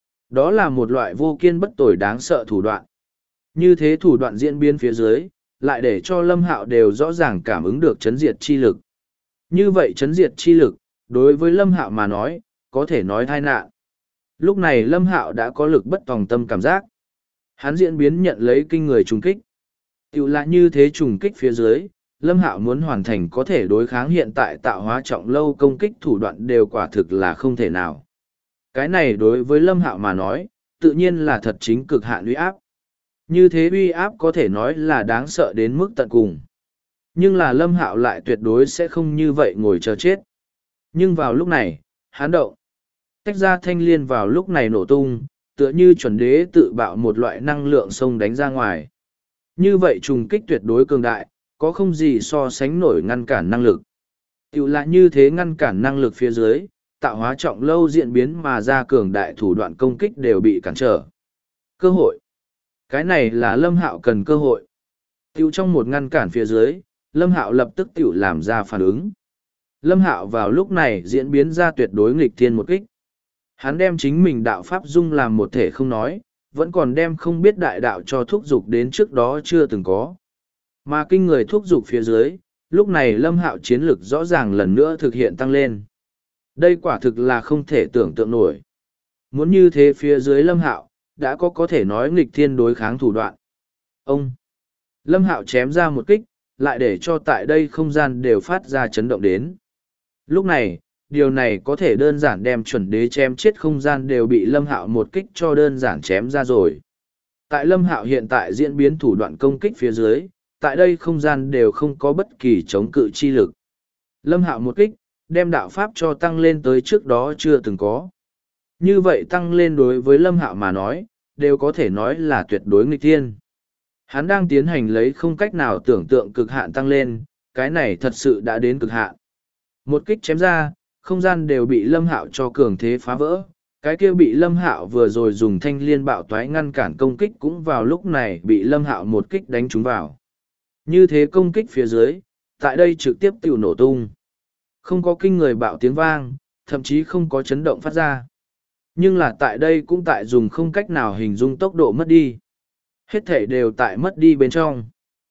Đó là một loại vô kiên bất tồi đáng sợ thủ đoạn. Như thế thủ đoạn diễn biến phía dưới, lại để cho Lâm Hạo đều rõ ràng cảm ứng được chấn diệt chi lực. Như vậy chấn diệt chi lực, đối với Lâm Hạo mà nói, có thể nói tai nạn. Lúc này Lâm Hạo đã có lực bất tòng tâm cảm giác. Hắn diễn biến nhận lấy kinh người trùng kích. Tiểu là như thế trùng kích phía dưới, Lâm Hạo muốn hoàn thành có thể đối kháng hiện tại tạo hóa trọng lâu công kích thủ đoạn đều quả thực là không thể nào. Cái này đối với Lâm Hạo mà nói, tự nhiên là thật chính cực hạn uy áp. Như thế uy áp có thể nói là đáng sợ đến mức tận cùng. Nhưng là Lâm Hạo lại tuyệt đối sẽ không như vậy ngồi chờ chết. Nhưng vào lúc này, hắn động. Tách ra thanh liên vào lúc này nổ tung, tựa như chuẩn đế tự bạo một loại năng lượng sông đánh ra ngoài. Như vậy trùng kích tuyệt đối cường đại, có không gì so sánh nổi ngăn cản năng lực. Tiểu là như thế ngăn cản năng lực phía dưới, tạo hóa trọng lâu diễn biến mà ra cường đại thủ đoạn công kích đều bị cản trở. Cơ hội. Cái này là Lâm Hạo cần cơ hội. Tiểu trong một ngăn cản phía dưới, Lâm Hạo lập tức tiểu làm ra phản ứng. Lâm Hạo vào lúc này diễn biến ra tuyệt đối nghịch thiên một kích. Hắn đem chính mình đạo pháp dung làm một thể không nói, vẫn còn đem không biết đại đạo cho thúc dục đến trước đó chưa từng có. Mà kinh người thúc dục phía dưới, lúc này Lâm Hạo chiến lực rõ ràng lần nữa thực hiện tăng lên. Đây quả thực là không thể tưởng tượng nổi. Muốn như thế phía dưới Lâm Hạo, đã có thể nói nghịch thiên đối kháng thủ đoạn. Ông! Lâm Hạo chém ra một kích, lại để cho tại đây không gian đều phát ra chấn động đến. Lúc này, điều này có thể đơn giản đem chuẩn đế chém chết không gian đều bị Lâm Hạo một kích cho đơn giản chém ra rồi. Tại Lâm Hạo hiện tại diễn biến thủ đoạn công kích phía dưới, tại đây không gian đều không có bất kỳ chống cự chi lực. Lâm Hạo một kích, đem đạo pháp cho tăng lên tới trước đó chưa từng có. Như vậy tăng lên đối với Lâm Hạo mà nói, đều có thể nói là tuyệt đối nghịch thiên. Hắn đang tiến hành lấy không cách nào tưởng tượng cực hạn tăng lên, cái này thật sự đã đến cực hạn. Một kích chém ra, không gian đều bị Lâm Hạo cho cường thế phá vỡ. Cái kia bị Lâm Hạo vừa rồi dùng thanh liên bạo toái ngăn cản công kích cũng vào lúc này bị Lâm Hạo một kích đánh trúng vào. Như thế công kích phía dưới, tại đây trực tiếp tiểu nổ tung. Không có kinh người bạo tiếng vang, thậm chí không có chấn động phát ra. Nhưng là tại đây cũng tại dùng không cách nào hình dung tốc độ mất đi. Hết thể đều tại mất đi bên trong.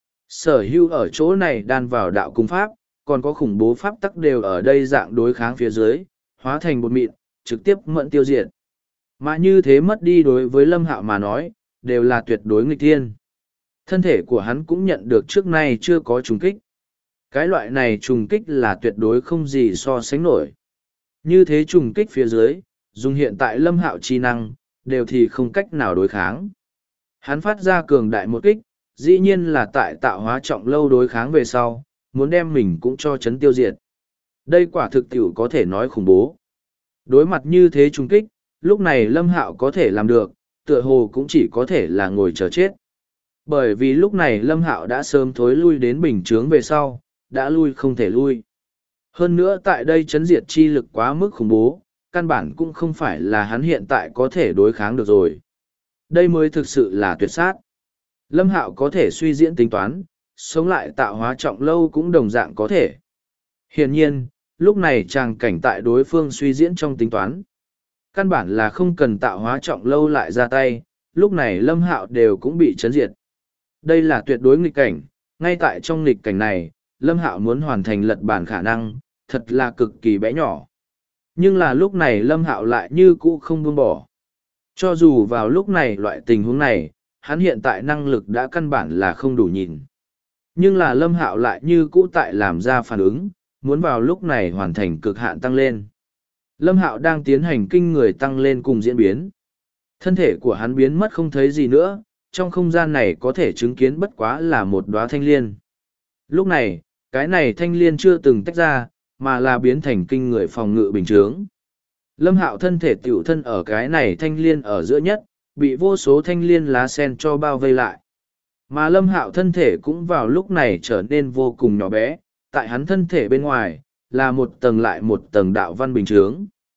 Sở hữu ở chỗ này đan vào đạo cung pháp, còn có khủng bố pháp tắc đều ở đây dạng đối kháng phía dưới, hóa thành bột mịn, trực tiếp mẫn tiêu diệt. Mà như thế mất đi đối với Lâm Hạo mà nói, đều là tuyệt đối nghịch thiên. Thân thể của hắn cũng nhận được trước nay chưa có trùng kích. Cái loại này trùng kích là tuyệt đối không gì so sánh nổi. Như thế trùng kích phía dưới, dùng hiện tại Lâm Hạo chi năng, đều thì không cách nào đối kháng. Hắn phát ra cường đại một kích, dĩ nhiên là tại tạo hóa trọng lâu đối kháng về sau, muốn đem mình cũng cho chấn tiêu diệt. Đây quả thực tiểu có thể nói khủng bố. Đối mặt như thế trùng kích, lúc này Lâm Hạo có thể làm được, tựa hồ cũng chỉ có thể là ngồi chờ chết. Bởi vì lúc này Lâm Hạo đã sớm thối lui đến bình chướng về sau, đã lui không thể lui. Hơn nữa tại đây chấn diệt chi lực quá mức khủng bố, căn bản cũng không phải là hắn hiện tại có thể đối kháng được rồi. Đây mới thực sự là tuyệt sát. Lâm Hạo có thể suy diễn tính toán, sống lại tạo hóa trọng lâu cũng đồng dạng có thể. Hiển nhiên, lúc này tràng cảnh tại đối phương suy diễn trong tính toán. Căn bản là không cần tạo hóa trọng lâu lại ra tay, lúc này Lâm Hạo đều cũng bị chấn diệt. Đây là tuyệt đối nghịch cảnh, ngay tại trong nghịch cảnh này, Lâm Hạo muốn hoàn thành lật bản khả năng, thật là cực kỳ bé nhỏ. Nhưng là lúc này Lâm Hạo lại như cũ không buông bỏ. Cho dù vào lúc này loại tình huống này, hắn hiện tại năng lực đã căn bản là không đủ nhìn. Nhưng là Lâm Hạo lại như cũ tại làm ra phản ứng, muốn vào lúc này hoàn thành cực hạn tăng lên. Lâm Hạo đang tiến hành kinh người tăng lên cùng diễn biến. Thân thể của hắn biến mất không thấy gì nữa, trong không gian này có thể chứng kiến bất quá là một đóa thanh liên. Lúc này, cái này thanh liên chưa từng tách ra, mà là biến thành kinh người phòng ngự bình chướng. Lâm Hạo thân thể tiểu thân ở cái này thanh liên ở giữa nhất, bị vô số thanh liên lá sen cho bao vây lại. Mà Lâm Hạo thân thể cũng vào lúc này trở nên vô cùng nhỏ bé, tại hắn thân thể bên ngoài, là một tầng lại một tầng đạo văn bình chướng.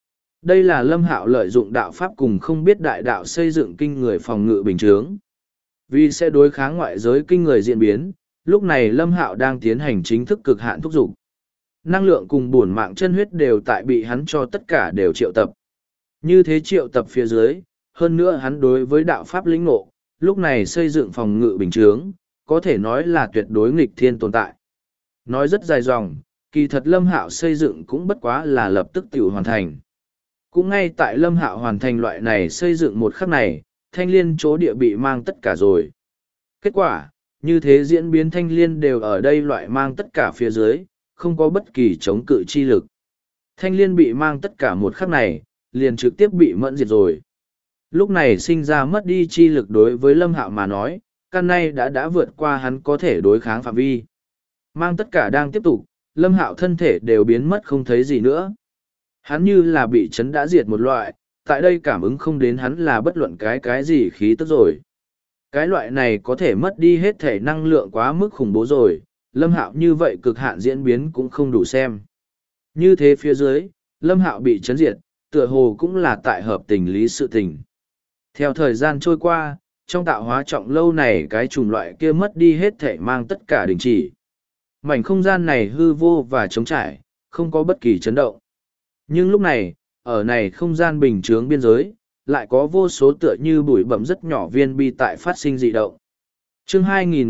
Đây là Lâm Hạo lợi dụng đạo pháp cùng không biết đại đạo xây dựng kinh người phòng ngự bình chướng. Vì sẽ đối kháng ngoại giới kinh người diễn biến, lúc này Lâm Hạo đang tiến hành chính thức cực hạn thúc dục. Năng lượng cùng bổn mạng chân huyết đều tại bị hắn cho tất cả đều triệu tập. Như thế triệu tập phía dưới, hơn nữa hắn đối với đạo pháp lĩnh ngộ, lúc này xây dựng phòng ngự bình chướng, có thể nói là tuyệt đối nghịch thiên tồn tại. Nói rất dài dòng, kỳ thật Lâm Hạo xây dựng cũng bất quá là lập tức tiểu hoàn thành. Cũng ngay tại Lâm Hạo hoàn thành loại này xây dựng một khắc này, thanh liên chỗ địa bị mang tất cả rồi. Kết quả, như thế diễn biến thanh liên đều ở đây loại mang tất cả phía dưới, không có bất kỳ chống cự chi lực. Thanh liên bị mang tất cả một khắc này, liền trực tiếp bị mẫn diệt rồi. Lúc này sinh ra mất đi chi lực đối với Lâm Hạo mà nói, căn này đã vượt qua hắn có thể đối kháng phạm vi. Mang tất cả đang tiếp tục, Lâm Hạo thân thể đều biến mất không thấy gì nữa. Hắn như là bị chấn đã diệt một loại, tại đây cảm ứng không đến hắn là bất luận cái gì khí tức rồi. Cái loại này có thể mất đi hết thể năng lượng quá mức khủng bố rồi, Lâm Hạo như vậy cực hạn diễn biến cũng không đủ xem. Như thế phía dưới, Lâm Hạo bị chấn diệt, tựa hồ cũng là tại hợp tình lý sự tình. Theo thời gian trôi qua, trong tạo hóa trọng lâu này cái chủng loại kia mất đi hết thể mang tất cả đình chỉ. Mảnh không gian này hư vô và trống trải, không có bất kỳ chấn động. Nhưng lúc này, ở này không gian bình chướng biên giới, lại có vô số tựa như bụi bẩm rất nhỏ viên bi tại phát sinh dị động. Chương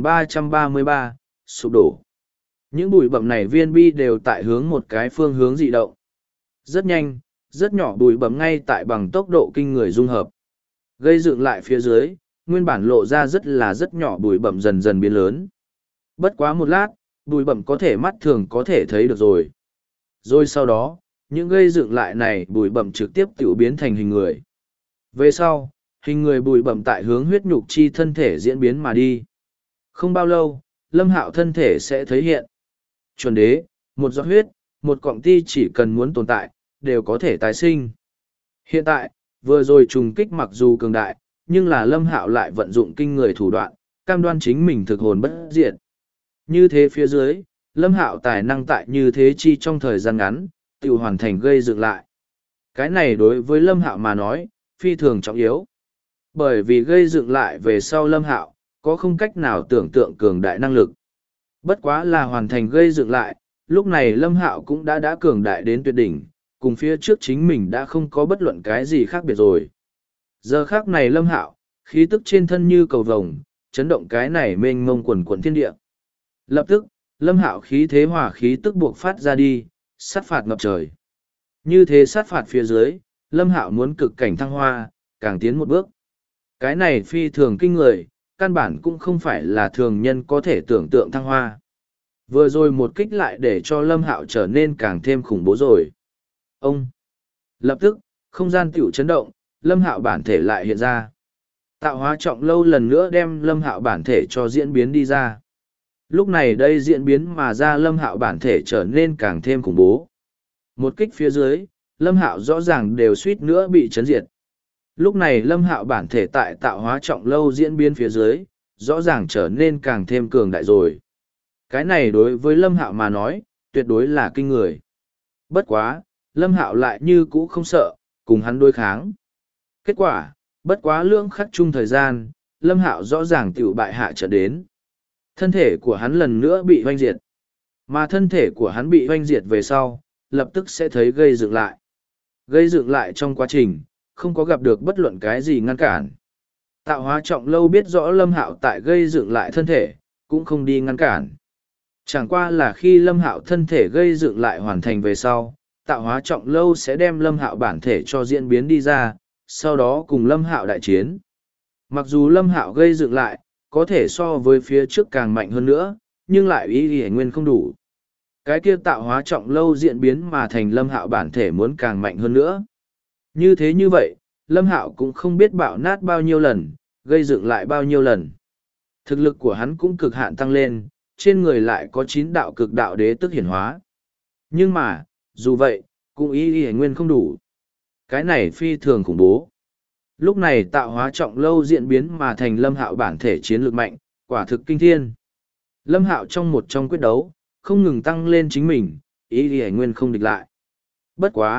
2333, sụp đổ. Những bụi bẩm này viên bi đều tại hướng một cái phương hướng dị động. Rất nhanh, rất nhỏ bụi bẩm ngay tại bằng tốc độ kinh người dung hợp. Gây dựng lại phía dưới, nguyên bản lộ ra rất nhỏ bụi bẩm dần dần biến lớn. Bất quá một lát, bụi bẩm có thể mắt thường có thể thấy được rồi. Rồi sau đó, những gây dựng lại này bụi bẩm trực tiếp tự biến thành hình người. Về sau, hình người bụi bẩm tại hướng huyết nhục chi thân thể diễn biến mà đi. Không bao lâu, Lâm Hạo thân thể sẽ thấy hiện. Chuẩn đế, một giọt huyết, một cọng ti chỉ cần muốn tồn tại, đều có thể tái sinh. Hiện tại, vừa rồi trùng kích mặc dù cường đại, nhưng là Lâm Hạo lại vận dụng kinh người thủ đoạn, cam đoan chính mình thực hồn bất diệt. Như thế phía dưới, Lâm Hạo tài năng tại như thế chi trong thời gian ngắn, tự hoàn thành gây dựng lại. Cái này đối với Lâm Hạo mà nói, phi thường trọng yếu. Bởi vì gây dựng lại về sau Lâm Hạo, có không cách nào tưởng tượng cường đại năng lực. Bất quá là hoàn thành gây dựng lại, lúc này Lâm Hạo cũng đã cường đại đến tuyệt đỉnh, cùng phía trước chính mình đã không có bất luận cái gì khác biệt rồi. Giờ khác này Lâm Hạo, khí tức trên thân như cầu vồng, chấn động cái này mênh mông quần quần thiên địa. Lập tức, Lâm Hạo khí thế hỏa khí tức buộc phát ra đi, sát phạt ngập trời. Như thế sát phạt phía dưới, Lâm Hạo muốn cực cảnh thăng hoa, càng tiến một bước. Cái này phi thường kinh người, căn bản cũng không phải là thường nhân có thể tưởng tượng thăng hoa. Vừa rồi một kích lại để cho Lâm Hạo trở nên càng thêm khủng bố rồi. Ông! Lập tức, không gian tiểu chấn động, Lâm Hạo bản thể lại hiện ra. Tạo hóa trọng lâu lần nữa đem Lâm Hạo bản thể cho diễn biến đi ra. Lúc này đây diễn biến mà ra Lâm Hạo bản thể trở nên càng thêm khủng bố. Một kích phía dưới, Lâm Hạo rõ ràng đều suýt nữa bị chấn diệt. Lúc này Lâm Hạo bản thể tại tạo hóa trọng lâu diễn biến phía dưới, rõ ràng trở nên càng thêm cường đại rồi. Cái này đối với Lâm Hạo mà nói, tuyệt đối là kinh người. Bất quá, Lâm Hạo lại như cũ không sợ, cùng hắn đối kháng. Kết quả, bất quá lưỡng khắc chung thời gian, Lâm Hạo rõ ràng tiểu bại hạ trở đến. Thân thể của hắn lần nữa bị hoanh diệt. Mà thân thể của hắn bị hoanh diệt về sau, lập tức sẽ thấy gây dựng lại. Gây dựng lại trong quá trình, không có gặp được bất luận cái gì ngăn cản. Tạo hóa trọng lâu biết rõ Lâm Hạo tại gây dựng lại thân thể, cũng không đi ngăn cản. Chẳng qua là khi Lâm Hạo thân thể gây dựng lại hoàn thành về sau, tạo hóa trọng lâu sẽ đem Lâm Hạo bản thể cho diễn biến đi ra, sau đó cùng Lâm Hạo đại chiến. Mặc dù Lâm Hạo gây dựng lại, có thể so với phía trước càng mạnh hơn nữa, nhưng lại ý nguyên không đủ. Cái kia tạo hóa trọng lâu diễn biến mà thành Lâm Hạo bản thể muốn càng mạnh hơn nữa. Như thế như vậy, Lâm Hạo cũng không biết bạo nát bao nhiêu lần, gây dựng lại bao nhiêu lần. Thực lực của hắn cũng cực hạn tăng lên, trên người lại có 9 đạo cực đạo đế tức hiển hóa. Nhưng mà, dù vậy, cũng ý nguyên không đủ. Cái này phi thường khủng bố. Lúc này tạo hóa trọng lâu diễn biến mà thành Lâm Hạo bản thể chiến lược mạnh, quả thực kinh thiên. Lâm Hạo trong quyết đấu, không ngừng tăng lên chính mình, ý nguyên không địch lại. Bất quá,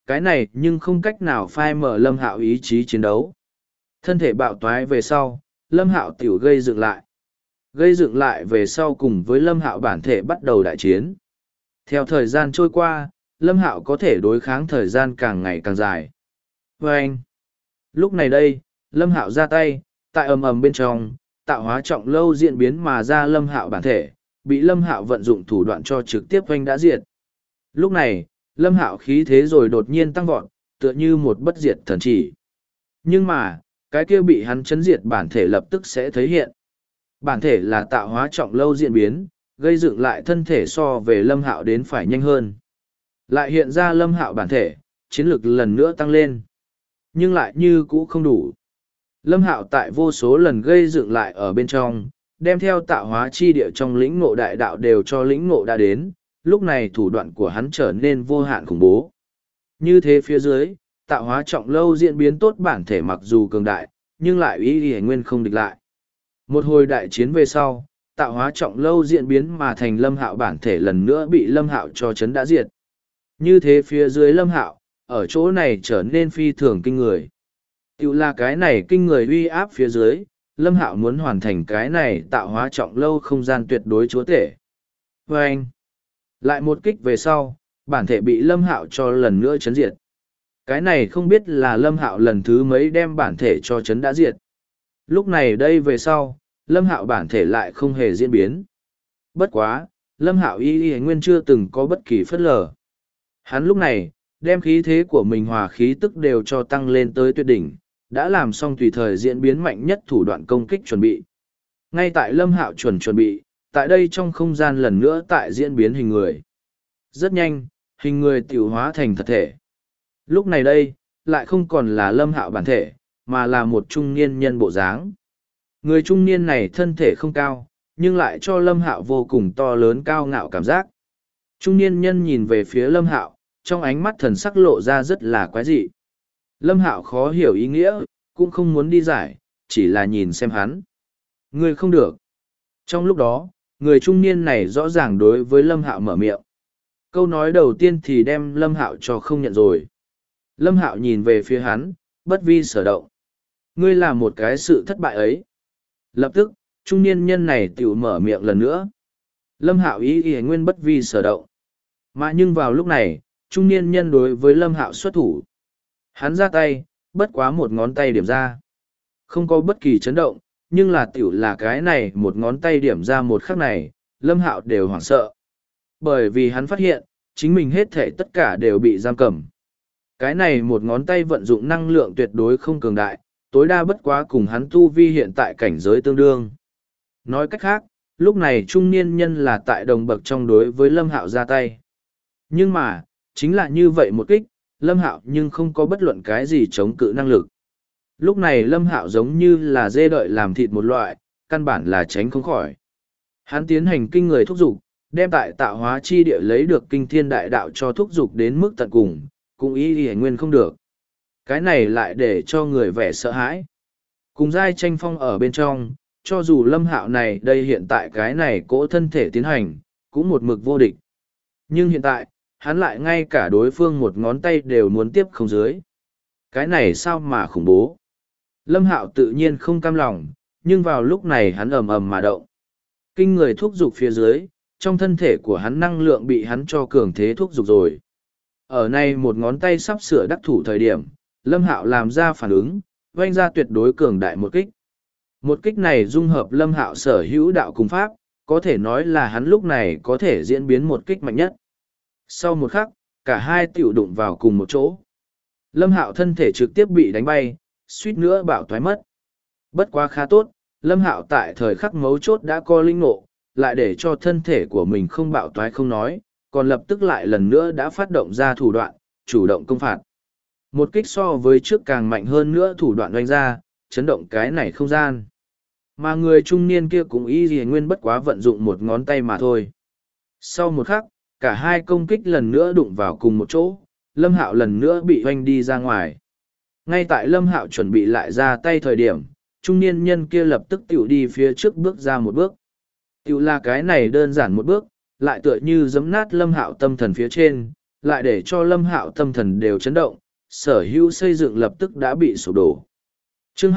cái này nhưng không cách nào phai mở Lâm Hạo ý chí chiến đấu. Thân thể bạo toái về sau, Lâm Hạo tiểu gây dựng lại. Gây dựng lại về sau cùng với Lâm Hạo bản thể bắt đầu đại chiến. Theo thời gian trôi qua, Lâm Hạo có thể đối kháng thời gian càng ngày càng dài. Và anh, lúc này đây, Lâm Hạo ra tay, tại ầm ầm bên trong, tạo hóa trọng lâu diễn biến mà ra Lâm Hạo bản thể, bị Lâm Hạo vận dụng thủ đoạn cho trực tiếp oanh đã diệt. Lúc này, Lâm Hạo khí thế rồi đột nhiên tăng vọt, tựa như một bất diệt thần chỉ. Nhưng mà, cái kia bị hắn chấn diệt bản thể lập tức sẽ thấy hiện. Bản thể là tạo hóa trọng lâu diễn biến, gây dựng lại thân thể so về Lâm Hạo đến phải nhanh hơn. Lại hiện ra Lâm Hạo bản thể, chiến lực lần nữa tăng lên. Nhưng lại như cũ không đủ. Lâm Hạo tại vô số lần gây dựng lại ở bên trong, đem theo tạo hóa chi địa trong lĩnh ngộ đại đạo đều cho lĩnh ngộ đã đến, lúc này thủ đoạn của hắn trở nên vô hạn khủng bố. Như thế phía dưới, tạo hóa trọng lâu diễn biến tốt bản thể mặc dù cường đại, nhưng lại ý y nguyên không địch lại. Một hồi đại chiến về sau, tạo hóa trọng lâu diễn biến mà thành Lâm Hạo bản thể lần nữa bị Lâm Hạo cho chấn đã diệt. Như thế phía dưới Lâm Hạo, ở chỗ này trở nên phi thường kinh người. Tiểu là cái này kinh người uy áp phía dưới, Lâm Hạo muốn hoàn thành cái này tạo hóa trọng lâu không gian tuyệt đối chúa tể. Và anh, lại một kích về sau, bản thể bị Lâm Hạo cho lần nữa chấn diệt. Cái này không biết là Lâm Hạo lần thứ mấy đem bản thể cho chấn đã diệt. Lúc này đây về sau, Lâm Hạo bản thể lại không hề diễn biến. Bất quá, Lâm Hạo y nguyên chưa từng có bất kỳ phất lờ. Hắn lúc này, đem khí thế của mình hòa khí tức đều cho tăng lên tới tuyệt đỉnh, đã làm xong tùy thời diễn biến mạnh nhất thủ đoạn công kích chuẩn bị. Ngay tại Lâm Hạo chuẩn bị, tại đây trong không gian lần nữa tại diễn biến hình người. Rất nhanh, hình người tiểu hóa thành thật thể. Lúc này đây, lại không còn là Lâm Hạo bản thể, mà là một trung niên nhân bộ dáng. Người trung niên này thân thể không cao, nhưng lại cho Lâm Hạo vô cùng to lớn cao ngạo cảm giác. Trung niên nhân nhìn về phía Lâm Hạo, trong ánh mắt thần sắc lộ ra rất là quái dị. Lâm Hạo khó hiểu ý nghĩa, cũng không muốn đi giải, chỉ là nhìn xem hắn. Người không được. Trong lúc đó, người trung niên này rõ ràng đối với Lâm Hạo mở miệng. Câu nói đầu tiên thì đem Lâm Hạo cho không nhận rồi. Lâm Hạo nhìn về phía hắn, bất vi sở động. Ngươi là một cái sự thất bại ấy. Lập tức, trung niên nhân này tiểu mở miệng lần nữa. Lâm Hạo ý nguyên bất vi sở động. Mà nhưng vào lúc này, trung niên nhân đối với Lâm Hạo xuất thủ. Hắn ra tay, bất quá một ngón tay điểm ra. Không có bất kỳ chấn động, nhưng là tiểu là cái này một ngón tay điểm ra một khắc này, Lâm Hạo đều hoảng sợ. Bởi vì hắn phát hiện, chính mình hết thể tất cả đều bị giam cầm. Cái này một ngón tay vận dụng năng lượng tuyệt đối không cường đại, tối đa bất quá cùng hắn tu vi hiện tại cảnh giới tương đương. Nói cách khác, lúc này trung niên nhân là tại đồng bậc trong đối với Lâm Hạo ra tay. Nhưng mà, chính là như vậy một kích, Lâm Hạo nhưng không có bất luận cái gì chống cự năng lực. Lúc này Lâm Hạo giống như là dê đợi làm thịt một loại, căn bản là tránh không khỏi. Hắn tiến hành kinh người thúc dục, đem tại tạo hóa chi địa lấy được kinh thiên đại đạo cho thúc dục đến mức tận cùng, cũng ý nguyên không được. Cái này lại để cho người vẻ sợ hãi. Cùng giai tranh phong ở bên trong, cho dù Lâm Hạo này đây hiện tại cái này cỗ thân thể tiến hành, cũng một mực vô địch. Nhưng hiện tại, hắn lại ngay cả đối phương một ngón tay đều muốn tiếp không dưới. Cái này sao mà khủng bố. Lâm Hạo tự nhiên không cam lòng, nhưng vào lúc này hắn ầm ầm mà động. Kinh người thúc dục phía dưới, trong thân thể của hắn năng lượng bị hắn cho cường thế thúc dục rồi. Ở này một ngón tay sắp sửa đắc thủ thời điểm, Lâm Hạo làm ra phản ứng, vanh ra tuyệt đối cường đại một kích. Một kích này dung hợp Lâm Hạo sở hữu đạo cùng pháp, có thể nói là hắn lúc này có thể diễn biến một kích mạnh nhất. Sau một khắc, cả hai tiểu đụng vào cùng một chỗ. Lâm Hạo thân thể trực tiếp bị đánh bay, suýt nữa bạo thoái mất. Bất quá khá tốt, Lâm Hạo tại thời khắc mấu chốt đã có linh ngộ, lại để cho thân thể của mình không bạo thoái không nói, còn lập tức lại lần nữa đã phát động ra thủ đoạn, chủ động công phạt. Một kích so với trước càng mạnh hơn nữa thủ đoạn đánh ra, chấn động cái này không gian. Mà người trung niên kia cũng y gì nguyên bất quá vận dụng một ngón tay mà thôi. Sau một khắc, cả hai công kích lần nữa đụng vào cùng một chỗ, Lâm Hạo lần nữa bị hoanh đi ra ngoài. Ngay tại Lâm Hạo chuẩn bị lại ra tay thời điểm, trung niên nhân kia lập tức tiểu đi phía trước bước ra một bước. Tiểu là cái này đơn giản một bước, lại tựa như giấm nát Lâm Hạo tâm thần phía trên, lại để cho Lâm Hạo tâm thần đều chấn động, sở hữu xây dựng lập tức đã bị sụp đổ. Chương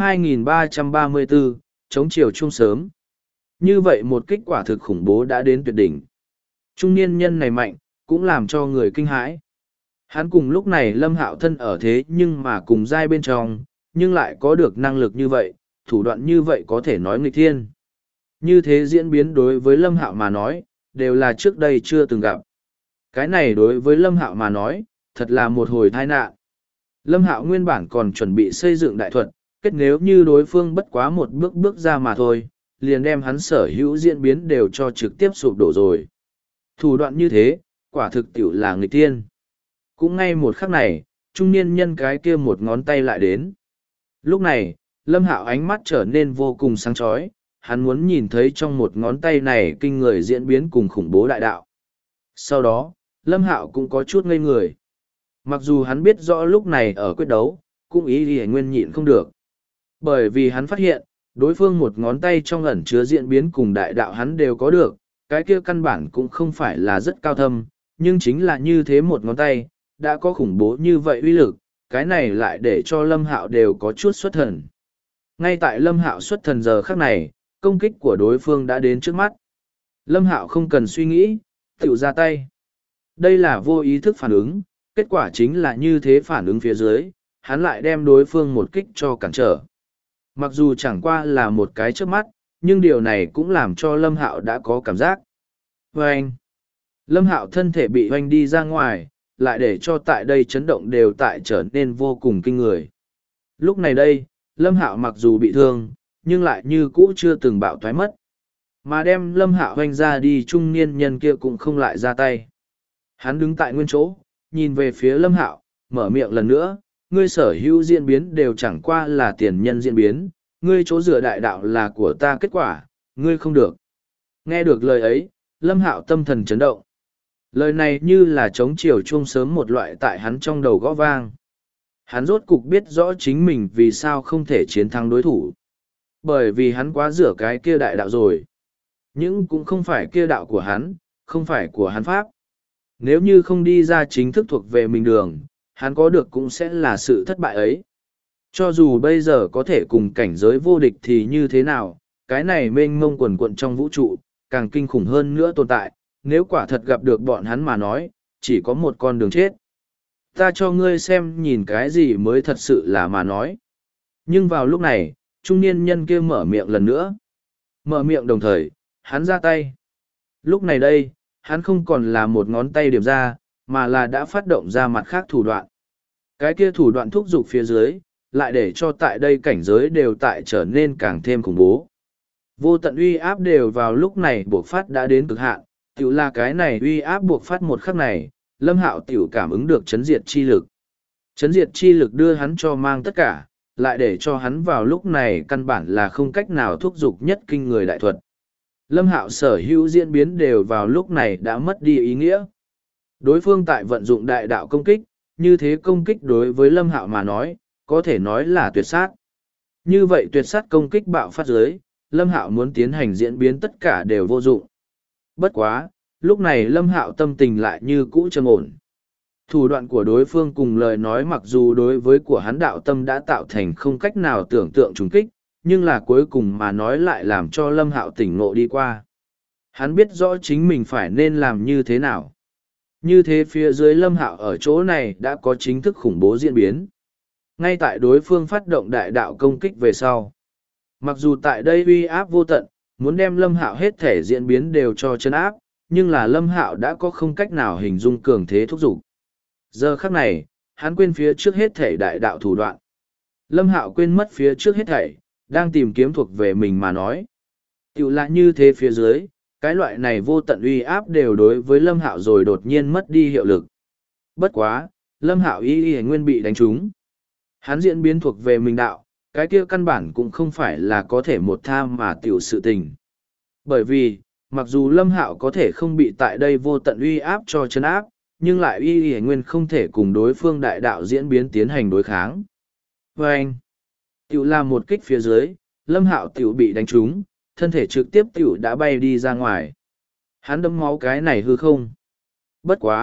2334, chống chiều chung sớm. Như vậy một kích quả thực khủng bố đã đến tuyệt đỉnh. Trung niên nhân này mạnh, cũng làm cho người kinh hãi. Hắn cùng lúc này Lâm Hạo thân ở thế nhưng mà cùng giai bên trong, nhưng lại có được năng lực như vậy, thủ đoạn như vậy có thể nói nghịch thiên. Như thế diễn biến đối với Lâm Hạo mà nói, đều là trước đây chưa từng gặp. Cái này đối với Lâm Hạo mà nói, thật là một hồi tai nạn. Lâm Hạo nguyên bản còn chuẩn bị xây dựng đại thuật, kết nếu như đối phương bất quá một bước bước ra mà thôi, liền đem hắn sở hữu diễn biến đều cho trực tiếp sụp đổ rồi. Thủ đoạn như thế, quả thực tiểu là nghịch thiên. Cũng ngay một khắc này, trung niên nhân cái kia một ngón tay lại đến. Lúc này, Lâm Hạo ánh mắt trở nên vô cùng sáng chói, hắn muốn nhìn thấy trong một ngón tay này kinh người diễn biến cùng khủng bố đại đạo. Sau đó, Lâm Hạo cũng có chút ngây người. Mặc dù hắn biết rõ lúc này ở quyết đấu, cũng ý thì nguyên nhịn không được. Bởi vì hắn phát hiện, đối phương một ngón tay trong ẩn chứa diễn biến cùng đại đạo hắn đều có được, cái kia căn bản cũng không phải là rất cao thâm, nhưng chính là như thế một ngón tay, đã có khủng bố như vậy uy lực, cái này lại để cho Lâm Hạo đều có chút xuất thần. Ngay tại Lâm Hạo xuất thần giờ khắc này, công kích của đối phương đã đến trước mắt. Lâm Hạo không cần suy nghĩ, tiểu ra tay. Đây là vô ý thức phản ứng, kết quả chính là như thế phản ứng phía dưới, hắn lại đem đối phương một kích cho cản trở. Mặc dù chẳng qua là một cái trước mắt, nhưng điều này cũng làm cho Lâm Hạo đã có cảm giác. Vâng! Lâm Hạo thân thể bị hoanh đi ra ngoài, lại để cho tại đây chấn động đều tại trở nên vô cùng kinh người. Lúc này đây, Lâm Hạo mặc dù bị thương, nhưng lại như cũ chưa từng bạo thoái mất. Mà đem Lâm Hạo hoanh ra đi trung niên nhân kia cũng không lại ra tay. Hắn đứng tại nguyên chỗ, nhìn về phía Lâm Hạo, mở miệng lần nữa, ngươi sở hữu diễn biến đều chẳng qua là tiền nhân diễn biến, ngươi chỗ dựa đại đạo là của ta kết quả, ngươi không được. Nghe được lời ấy, Lâm Hạo tâm thần chấn động. Lời này như là trống chiều chuông sớm một loại tại hắn trong đầu gõ vang. Hắn rốt cục biết rõ chính mình vì sao không thể chiến thắng đối thủ. Bởi vì hắn quá rửa cái kia đại đạo rồi. Nhưng cũng không phải kia đạo của hắn, không phải của hắn pháp. Nếu như không đi ra chính thức thuộc về mình đường, hắn có được cũng sẽ là sự thất bại ấy. Cho dù bây giờ có thể cùng cảnh giới vô địch thì như thế nào, cái này mênh mông quần quận trong vũ trụ, càng kinh khủng hơn nữa tồn tại, nếu quả thật gặp được bọn hắn mà nói, chỉ có một con đường chết. Ta cho ngươi xem nhìn cái gì mới thật sự là mà nói. Nhưng vào lúc này, trung niên nhân kia mở miệng lần nữa. Mở miệng đồng thời, hắn ra tay. Lúc này đây, hắn không còn là một ngón tay điểm ra, mà là đã phát động ra mặt khác thủ đoạn. Cái kia thủ đoạn thúc giục phía dưới, lại để cho tại đây cảnh giới đều tại trở nên càng thêm khủng bố. Vô tận uy áp đều vào lúc này buộc phát đã đến cực hạn, tiểu là cái này uy áp buộc phát một khắc này, Lâm Hạo tiểu cảm ứng được chấn diệt chi lực. Chấn diệt chi lực đưa hắn cho mang tất cả, lại để cho hắn vào lúc này căn bản là không cách nào thúc giục nhất kinh người đại thuật. Lâm Hạo sở hữu diễn biến đều vào lúc này đã mất đi ý nghĩa. Đối phương tại vận dụng đại đạo công kích, như thế công kích đối với Lâm Hạo mà nói, có thể nói là tuyệt sát. Như vậy tuyệt sát công kích bạo phát dưới, Lâm Hạo muốn tiến hành diễn biến tất cả đều vô dụng. Bất quá, lúc này Lâm Hạo tâm tình lại như cũ trầm ổn. Thủ đoạn của đối phương cùng lời nói mặc dù đối với của hắn đạo tâm đã tạo thành không cách nào tưởng tượng trùng kích, nhưng là cuối cùng mà nói lại làm cho Lâm Hạo tỉnh ngộ đi qua. Hắn biết rõ chính mình phải nên làm như thế nào. Như thế phía dưới Lâm Hạo ở chỗ này đã có chính thức khủng bố diễn biến. Ngay tại đối phương phát động đại đạo công kích về sau. Mặc dù tại đây uy áp vô tận, muốn đem Lâm Hạo hết thể diễn biến đều cho chân áp, nhưng là Lâm Hạo đã có không cách nào hình dung cường thế thúc giục. Giờ khắc này, hắn quên phía trước hết thể đại đạo thủ đoạn. Lâm Hạo quên mất phía trước hết thảy, đang tìm kiếm thuộc về mình mà nói. Tiểu là như thế phía dưới, cái loại này vô tận uy áp đều đối với Lâm Hạo rồi đột nhiên mất đi hiệu lực. Bất quá, Lâm Hạo y nguyên bị đánh trúng. Hắn diễn biến thuộc về mình đạo, cái kia căn bản cũng không phải là có thể một tham mà tiểu sự tình. Bởi vì, mặc dù Lâm Hạo có thể không bị tại đây vô tận uy áp cho chân áp, nhưng lại y nguyên không thể cùng đối phương đại đạo diễn biến tiến hành đối kháng. Và anh, tiểu làm một kích phía dưới, Lâm Hạo tiểu bị đánh trúng, thân thể trực tiếp tiểu đã bay đi ra ngoài. Hắn đấm máu cái này hư không. Bất quá,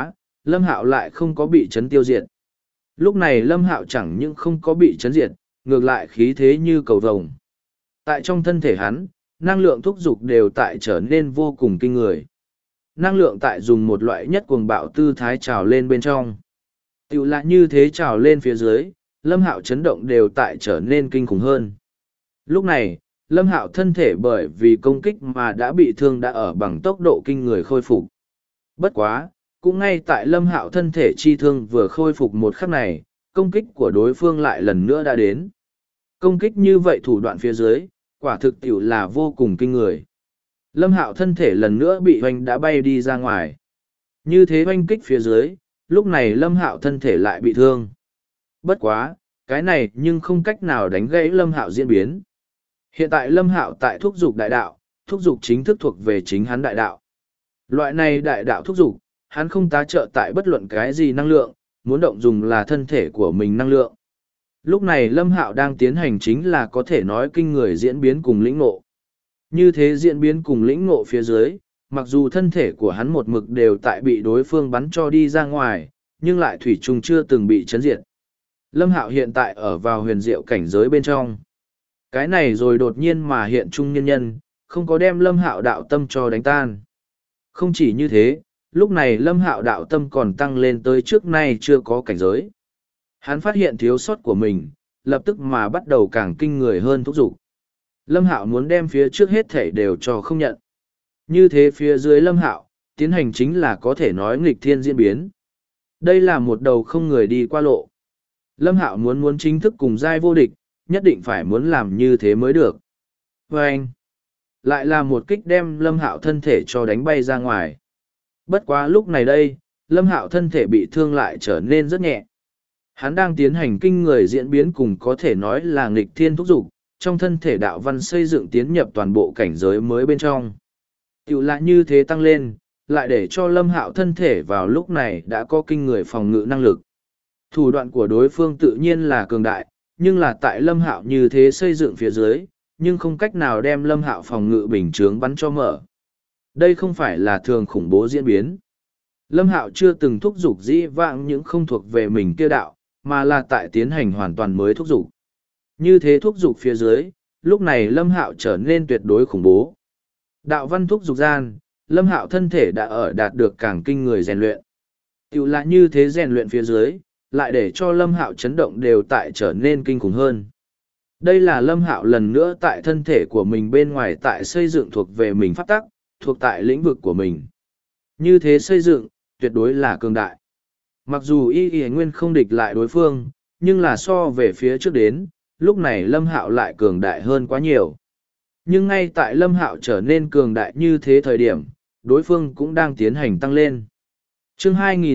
Lâm Hạo lại không có bị chấn tiêu diệt. Lúc này Lâm Hạo chẳng những không có bị chấn diệt, ngược lại khí thế như cầu vồng. Tại trong thân thể hắn, năng lượng thúc giục đều tại trở nên vô cùng kinh người. Năng lượng tại dùng một loại nhất cuồng bạo tư thái trào lên bên trong. Tiểu lại như thế trào lên phía dưới, Lâm Hạo chấn động đều tại trở nên kinh khủng hơn. Lúc này, Lâm Hạo thân thể bởi vì công kích mà đã bị thương đã ở bằng tốc độ kinh người khôi phục. Bất quá, cũng ngay tại Lâm Hạo thân thể chi thương vừa khôi phục một khắc này, công kích của đối phương lại lần nữa đã đến. Công kích như vậy thủ đoạn phía dưới, quả thực tiểu là vô cùng kinh người. Lâm Hạo thân thể lần nữa bị hoành đã bay đi ra ngoài. Như thế hoành kích phía dưới, lúc này Lâm Hạo thân thể lại bị thương. Bất quá, cái này nhưng không cách nào đánh gãy Lâm Hạo diễn biến. Hiện tại Lâm Hạo tại thúc dục đại đạo, thúc dục chính thức thuộc về chính hắn đại đạo. Loại này đại đạo thúc dục, hắn không tá trợ tại bất luận cái gì năng lượng, muốn động dùng là thân thể của mình năng lượng. Lúc này Lâm Hạo đang tiến hành chính là có thể nói kinh người diễn biến cùng lĩnh ngộ. Như thế diễn biến cùng lĩnh ngộ phía dưới, mặc dù thân thể của hắn một mực đều tại bị đối phương bắn cho đi ra ngoài, nhưng lại thủy chung chưa từng bị chấn diệt. Lâm Hạo hiện tại ở vào huyền diệu cảnh giới bên trong. Cái này rồi đột nhiên mà hiện trung nhân nhân, không có đem Lâm Hạo đạo tâm cho đánh tan. Không chỉ như thế, lúc này Lâm Hạo đạo tâm còn tăng lên tới trước nay chưa có cảnh giới. Hắn phát hiện thiếu sót của mình, lập tức mà bắt đầu càng kinh người hơn thúc giục. Lâm Hạo muốn đem phía trước hết thể đều cho không nhận. Như thế phía dưới Lâm Hạo, tiến hành chính là có thể nói nghịch thiên diễn biến. Đây là một đầu không người đi qua lộ. Lâm Hạo muốn chính thức cùng giai vô địch, nhất định phải muốn làm như thế mới được. Và anh, lại là một kích đem Lâm Hạo thân thể cho đánh bay ra ngoài. Bất quá lúc này đây, Lâm Hạo thân thể bị thương lại trở nên rất nhẹ. Hắn đang tiến hành kinh người diễn biến cùng có thể nói là nghịch thiên thúc dục, trong thân thể đạo văn xây dựng tiến nhập toàn bộ cảnh giới mới bên trong. Tiểu lại như thế tăng lên, lại để cho Lâm Hạo thân thể vào lúc này đã có kinh người phòng ngự năng lực. Thủ đoạn của đối phương tự nhiên là cường đại, nhưng là tại Lâm Hạo như thế xây dựng phía dưới, nhưng không cách nào đem Lâm Hạo phòng ngự bình chướng bắn cho mở. Đây không phải là thường khủng bố diễn biến. Lâm Hạo chưa từng thúc giục dĩ vãng những không thuộc về mình kia đạo, mà là tại tiến hành hoàn toàn mới thúc giục. Như thế thúc giục phía dưới, lúc này Lâm Hạo trở nên tuyệt đối khủng bố. Đạo văn thúc giục gian, Lâm Hạo thân thể đã ở đạt được càng kinh người rèn luyện. Tiểu là như thế rèn luyện phía dưới, lại để cho Lâm Hạo chấn động đều tại trở nên kinh khủng hơn. Đây là Lâm Hạo lần nữa tại thân thể của mình bên ngoài tại xây dựng thuộc về mình pháp tắc, thuộc tại lĩnh vực của mình. Như thế xây dựng, tuyệt đối là cường đại. Mặc dù y nguyên không địch lại đối phương, nhưng là so về phía trước đến, lúc này Lâm Hạo lại cường đại hơn quá nhiều. Nhưng ngay tại Lâm Hạo trở nên cường đại như thế thời điểm, đối phương cũng đang tiến hành tăng lên. Chương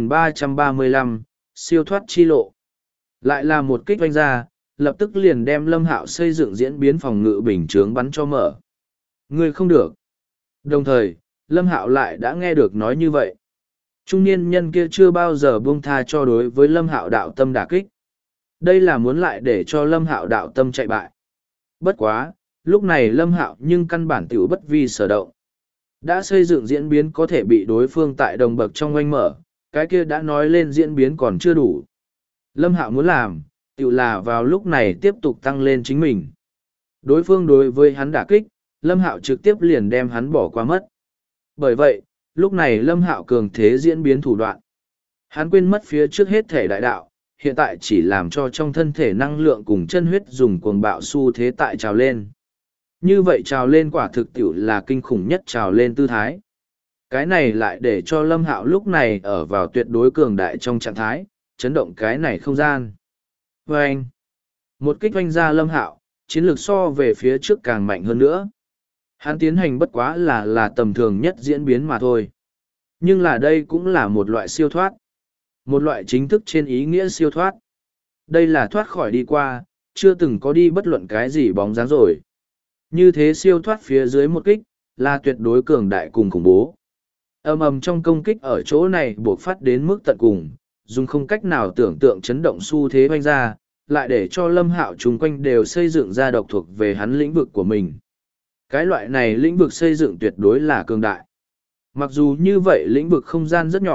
2335, siêu thoát chi lộ. Lại là một kích vanh ra, lập tức liền đem Lâm Hạo xây dựng diễn biến phòng ngự bình chướng bắn cho mở. Ngươi không được. Đồng thời, Lâm Hạo lại đã nghe được nói như vậy. Trung niên nhân kia chưa bao giờ buông tha cho đối với Lâm Hạo đạo tâm đả kích. Đây là muốn lại để cho Lâm Hạo đạo tâm chạy bại. Bất quá, lúc này Lâm Hạo nhưng căn bản tiểu bất vi sở động. Đã xây dựng diễn biến có thể bị đối phương tại đồng bậc trong oanh mở, cái kia đã nói lên diễn biến còn chưa đủ. Lâm Hạo muốn làm, tiểu là vào lúc này tiếp tục tăng lên chính mình. Đối phương đối với hắn đả kích, Lâm Hạo trực tiếp liền đem hắn bỏ qua mất. Bởi vậy, lúc này Lâm Hạo cường thế diễn biến thủ đoạn. Hắn quên mất phía trước hết thể đại đạo, hiện tại chỉ làm cho trong thân thể năng lượng cùng chân huyết dùng cuồng bạo xu thế tại trào lên. Như vậy trào lên quả thực tiểu là kinh khủng nhất trào lên tư thái. Cái này lại để cho Lâm Hạo lúc này ở vào tuyệt đối cường đại trong trạng thái, chấn động cái này không gian. Và anh, một kích oanh ra Lâm Hạo, chiến lược so về phía trước càng mạnh hơn nữa. Hắn tiến hành bất quá là tầm thường nhất diễn biến mà thôi. Nhưng là đây cũng là một loại siêu thoát. Một loại chính thức trên ý nghĩa siêu thoát. Đây là thoát khỏi đi qua, chưa từng có đi bất luận cái gì bóng dáng rồi. Như thế siêu thoát phía dưới một kích, là tuyệt đối cường đại cùng khủng bố. Ầm ầm trong công kích ở chỗ này buộc phát đến mức tận cùng, dùng không cách nào tưởng tượng chấn động xu thế hoanh ra, lại để cho Lâm Hạo chung quanh đều xây dựng ra độc thuộc về hắn lĩnh vực của mình. Cái loại này lĩnh vực xây dựng tuyệt đối là cường đại. Mặc dù như vậy lĩnh vực không gian rất nhỏ,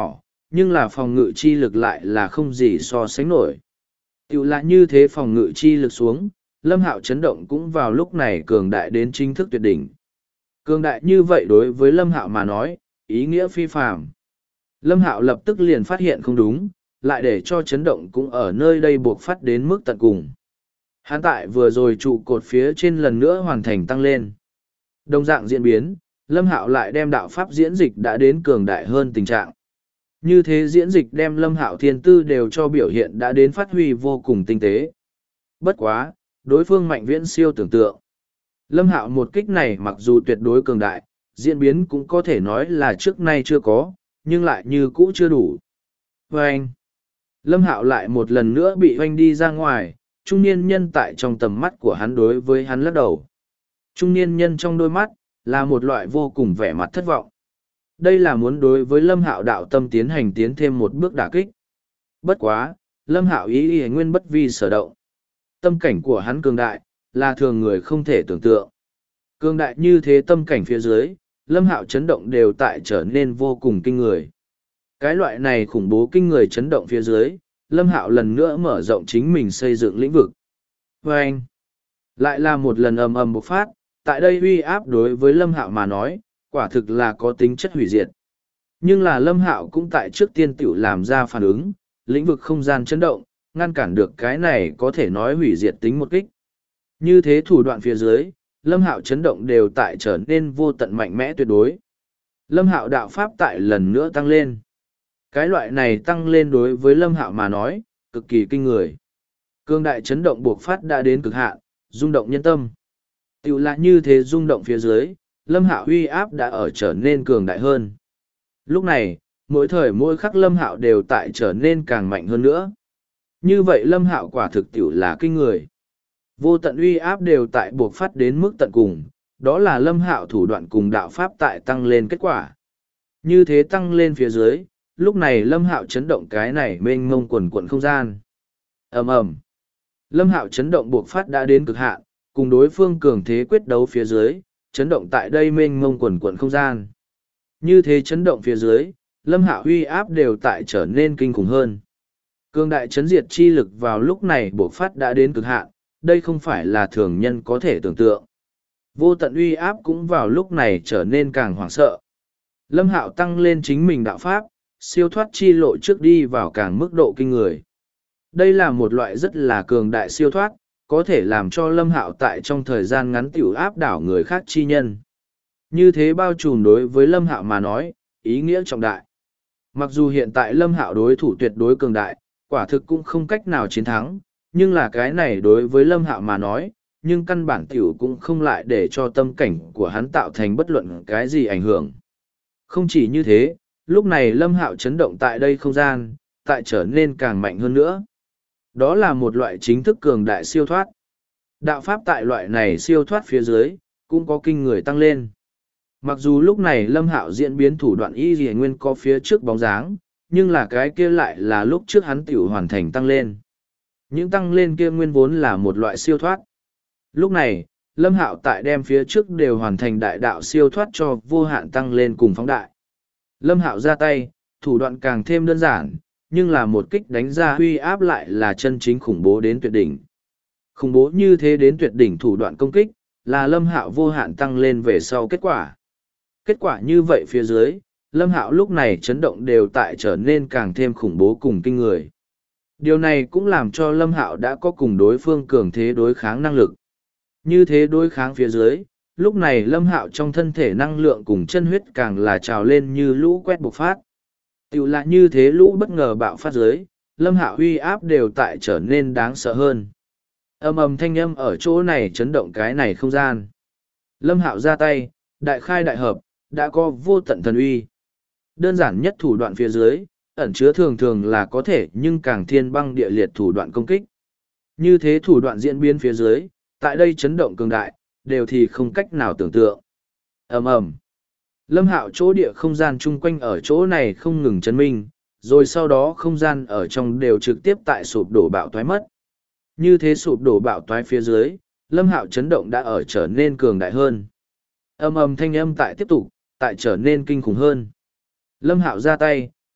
nhưng là phòng ngự chi lực lại là không gì so sánh nổi. Tiểu lại như thế phòng ngự chi lực xuống, Lâm Hạo chấn động cũng vào lúc này cường đại đến chính thức tuyệt đỉnh. Cường đại như vậy đối với Lâm Hạo mà nói, ý nghĩa phi phàm. Lâm Hạo lập tức liền phát hiện không đúng, lại để cho chấn động cũng ở nơi đây buộc phát đến mức tận cùng. Hắn tại vừa rồi trụ cột phía trên lần nữa hoàn thành tăng lên. Đồng dạng diễn biến, Lâm Hạo lại đem đạo pháp diễn dịch đã đến cường đại hơn tình trạng. Như thế diễn dịch đem Lâm Hạo thiên tư đều cho biểu hiện đã đến phát huy vô cùng tinh tế. Bất quá, đối phương mạnh viễn siêu tưởng tượng. Lâm Hạo một kích này mặc dù tuyệt đối cường đại, diễn biến cũng có thể nói là trước nay chưa có, nhưng lại như cũ chưa đủ. Và anh, Lâm Hạo lại một lần nữa bị hoanh đi ra ngoài, trung niên nhân tại trong tầm mắt của hắn đối với hắn lắc đầu. Trung niên nhân trong đôi mắt, là một loại vô cùng vẻ mặt thất vọng. Đây là muốn đối với Lâm Hạo đạo tâm tiến hành tiến thêm một bước đả kích. Bất quá, Lâm Hạo ý nguyên bất vi sở động. Tâm cảnh của hắn cường đại, là thường người không thể tưởng tượng. Cường đại như thế tâm cảnh phía dưới, Lâm Hạo chấn động đều tại trở nên vô cùng kinh người. Cái loại này khủng bố kinh người chấn động phía dưới, Lâm Hạo lần nữa mở rộng chính mình xây dựng lĩnh vực. Và anh, lại là một lần ầm ầm bộc phát, tại đây uy áp đối với Lâm Hạo mà nói, quả thực là có tính chất hủy diệt. Nhưng là Lâm Hạo cũng tại trước tiên tiểu làm ra phản ứng, lĩnh vực không gian chấn động, ngăn cản được cái này có thể nói hủy diệt tính một kích. Như thế thủ đoạn phía dưới, Lâm Hạo chấn động đều tại trở nên vô tận mạnh mẽ tuyệt đối. Lâm Hạo đạo pháp tại lần nữa tăng lên. Cái loại này tăng lên đối với Lâm Hạo mà nói, cực kỳ kinh người. Cương đại chấn động buộc phát đã đến cực hạn, rung động nhân tâm. Tiểu lại như thế rung động phía dưới, Lâm Hạo uy áp đã ở trở nên cường đại hơn. Lúc này, mỗi thời mỗi khắc Lâm Hạo đều tại trở nên càng mạnh hơn nữa. Như vậy Lâm Hạo quả thực tiểu là kinh người. Vô tận uy áp đều tại buộc phát đến mức tận cùng, đó là Lâm Hạo thủ đoạn cùng đạo pháp tại tăng lên kết quả. Như thế tăng lên phía dưới, lúc này Lâm Hạo chấn động cái này mênh mông quần quận không gian. Ầm ầm. Lâm Hạo chấn động buộc phát đã đến cực hạn, cùng đối phương cường thế quyết đấu phía dưới, chấn động tại đây mênh mông quần quận không gian. Như thế chấn động phía dưới, Lâm Hạo uy áp đều tại trở nên kinh khủng hơn. Cường đại chấn diệt chi lực vào lúc này buộc phát đã đến cực hạn, đây không phải là thường nhân có thể tưởng tượng. Vô tận uy áp cũng vào lúc này trở nên càng hoảng sợ. Lâm Hạo tăng lên chính mình đạo pháp, siêu thoát chi lộ trước đi vào càng mức độ kinh người. Đây là một loại rất là cường đại siêu thoát, có thể làm cho Lâm Hạo tại trong thời gian ngắn tiểu áp đảo người khác chi nhân. Như thế bao trùm đối với Lâm Hạo mà nói, ý nghĩa trọng đại. Mặc dù hiện tại Lâm Hạo đối thủ tuyệt đối cường đại, quả thực cũng không cách nào chiến thắng, nhưng là cái này đối với Lâm Hạo mà nói, nhưng căn bản tiểu cũng không lại để cho tâm cảnh của hắn tạo thành bất luận cái gì ảnh hưởng. Không chỉ như thế, lúc này Lâm Hạo chấn động tại đây không gian, tại trở nên càng mạnh hơn nữa. Đó là một loại chính thức cường đại siêu thoát. Đạo pháp tại loại này siêu thoát phía dưới, cũng có kinh người tăng lên. Mặc dù lúc này Lâm Hạo diễn biến thủ đoạn y dì nguyên có phía trước bóng dáng, nhưng là cái kia lại là lúc trước hắn tiểu hoàn thành tăng lên. Những tăng lên kia nguyên vốn là một loại siêu thoát. Lúc này, Lâm Hạo tại đem phía trước đều hoàn thành đại đạo siêu thoát cho vô hạn tăng lên cùng phóng đại. Lâm Hạo ra tay, thủ đoạn càng thêm đơn giản, nhưng là một kích đánh ra huy áp lại là chân chính khủng bố đến tuyệt đỉnh. Khủng bố như thế đến tuyệt đỉnh thủ đoạn công kích, là Lâm Hạo vô hạn tăng lên về sau kết quả. Kết quả như vậy phía dưới, Lâm Hạo lúc này chấn động đều tại trở nên càng thêm khủng bố cùng kinh người. Điều này cũng làm cho Lâm Hạo đã có cùng đối phương cường thế đối kháng năng lực. Như thế đối kháng phía dưới, lúc này Lâm Hạo trong thân thể năng lượng cùng chân huyết càng là trào lên như lũ quét bộc phát. Tiểu là như thế lũ bất ngờ bạo phát dưới, Lâm Hạo uy áp đều tại trở nên đáng sợ hơn. Ầm ầm thanh âm ở chỗ này chấn động cái này không gian. Lâm Hạo ra tay, đại khai đại hợp, đã có vô tận thần uy. Đơn giản nhất thủ đoạn phía dưới, ẩn chứa thường thường là có thể nhưng càng thiên băng địa liệt thủ đoạn công kích. Như thế thủ đoạn diễn biến phía dưới, tại đây chấn động cường đại, đều thì không cách nào tưởng tượng. Ầm ầm. Lâm Hạo chỗ địa không gian chung quanh ở chỗ này không ngừng chấn minh, rồi sau đó không gian ở trong đều trực tiếp tại sụp đổ bạo toái mất. Như thế sụp đổ bạo toái phía dưới, Lâm Hạo chấn động đã ở trở nên cường đại hơn. Ầm ầm thanh âm tại tiếp tục, tại trở nên kinh khủng hơn. Lâm Hạo ra tay,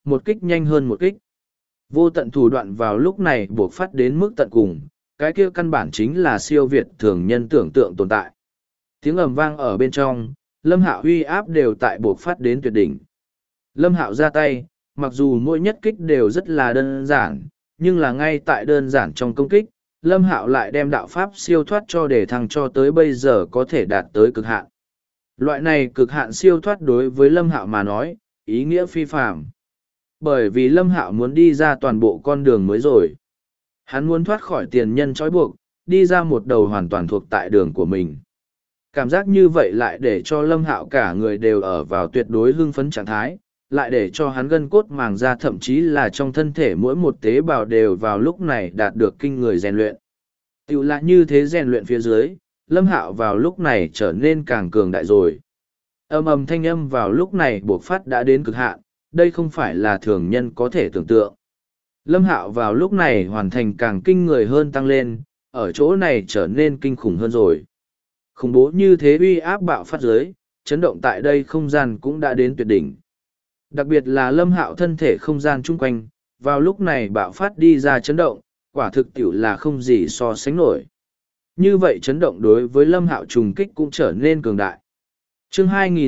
một kích nhanh hơn một kích. Vô tận thủ đoạn vào lúc này buộc phát đến mức tận cùng, cái kia căn bản chính là siêu việt thường nhân tưởng tượng tồn tại. Tiếng ầm vang ở bên trong, Lâm Hạo uy áp đều tại buộc phát đến tuyệt đỉnh. Lâm Hạo ra tay, mặc dù mỗi nhất kích đều rất là đơn giản, nhưng là ngay tại đơn giản trong công kích, Lâm Hạo lại đem đạo pháp siêu thoát cho để thăng cho tới bây giờ có thể đạt tới cực hạn. Loại này cực hạn siêu thoát đối với Lâm Hạo mà nói, ý nghĩa phi phàm. Bởi vì Lâm Hạo muốn đi ra toàn bộ con đường mới rồi. Hắn muốn thoát khỏi tiền nhân trói buộc, đi ra một đầu hoàn toàn thuộc tại đường của mình. Cảm giác như vậy lại để cho Lâm Hạo cả người đều ở vào tuyệt đối hưng phấn trạng thái, lại để cho hắn gân cốt màng ra thậm chí là trong thân thể mỗi một tế bào đều vào lúc này đạt được kinh người rèn luyện. Tiểu là như thế rèn luyện phía dưới, Lâm Hạo vào lúc này trở nên càng cường đại rồi. Ầm ầm thanh âm vào lúc này bộc phát đã đến cực hạn, đây không phải là thường nhân có thể tưởng tượng. Lâm Hạo vào lúc này hoàn thành càng kinh người hơn tăng lên, ở chỗ này trở nên kinh khủng hơn rồi. Khủng bố như thế uy áp bạo phát dưới, chấn động tại đây không gian cũng đã đến tuyệt đỉnh. Đặc biệt là Lâm Hạo thân thể không gian chung quanh, vào lúc này bạo phát đi ra chấn động, quả thực tiểu là không gì so sánh nổi. Như vậy chấn động đối với Lâm Hạo trùng kích cũng trở nên cường đại. Chương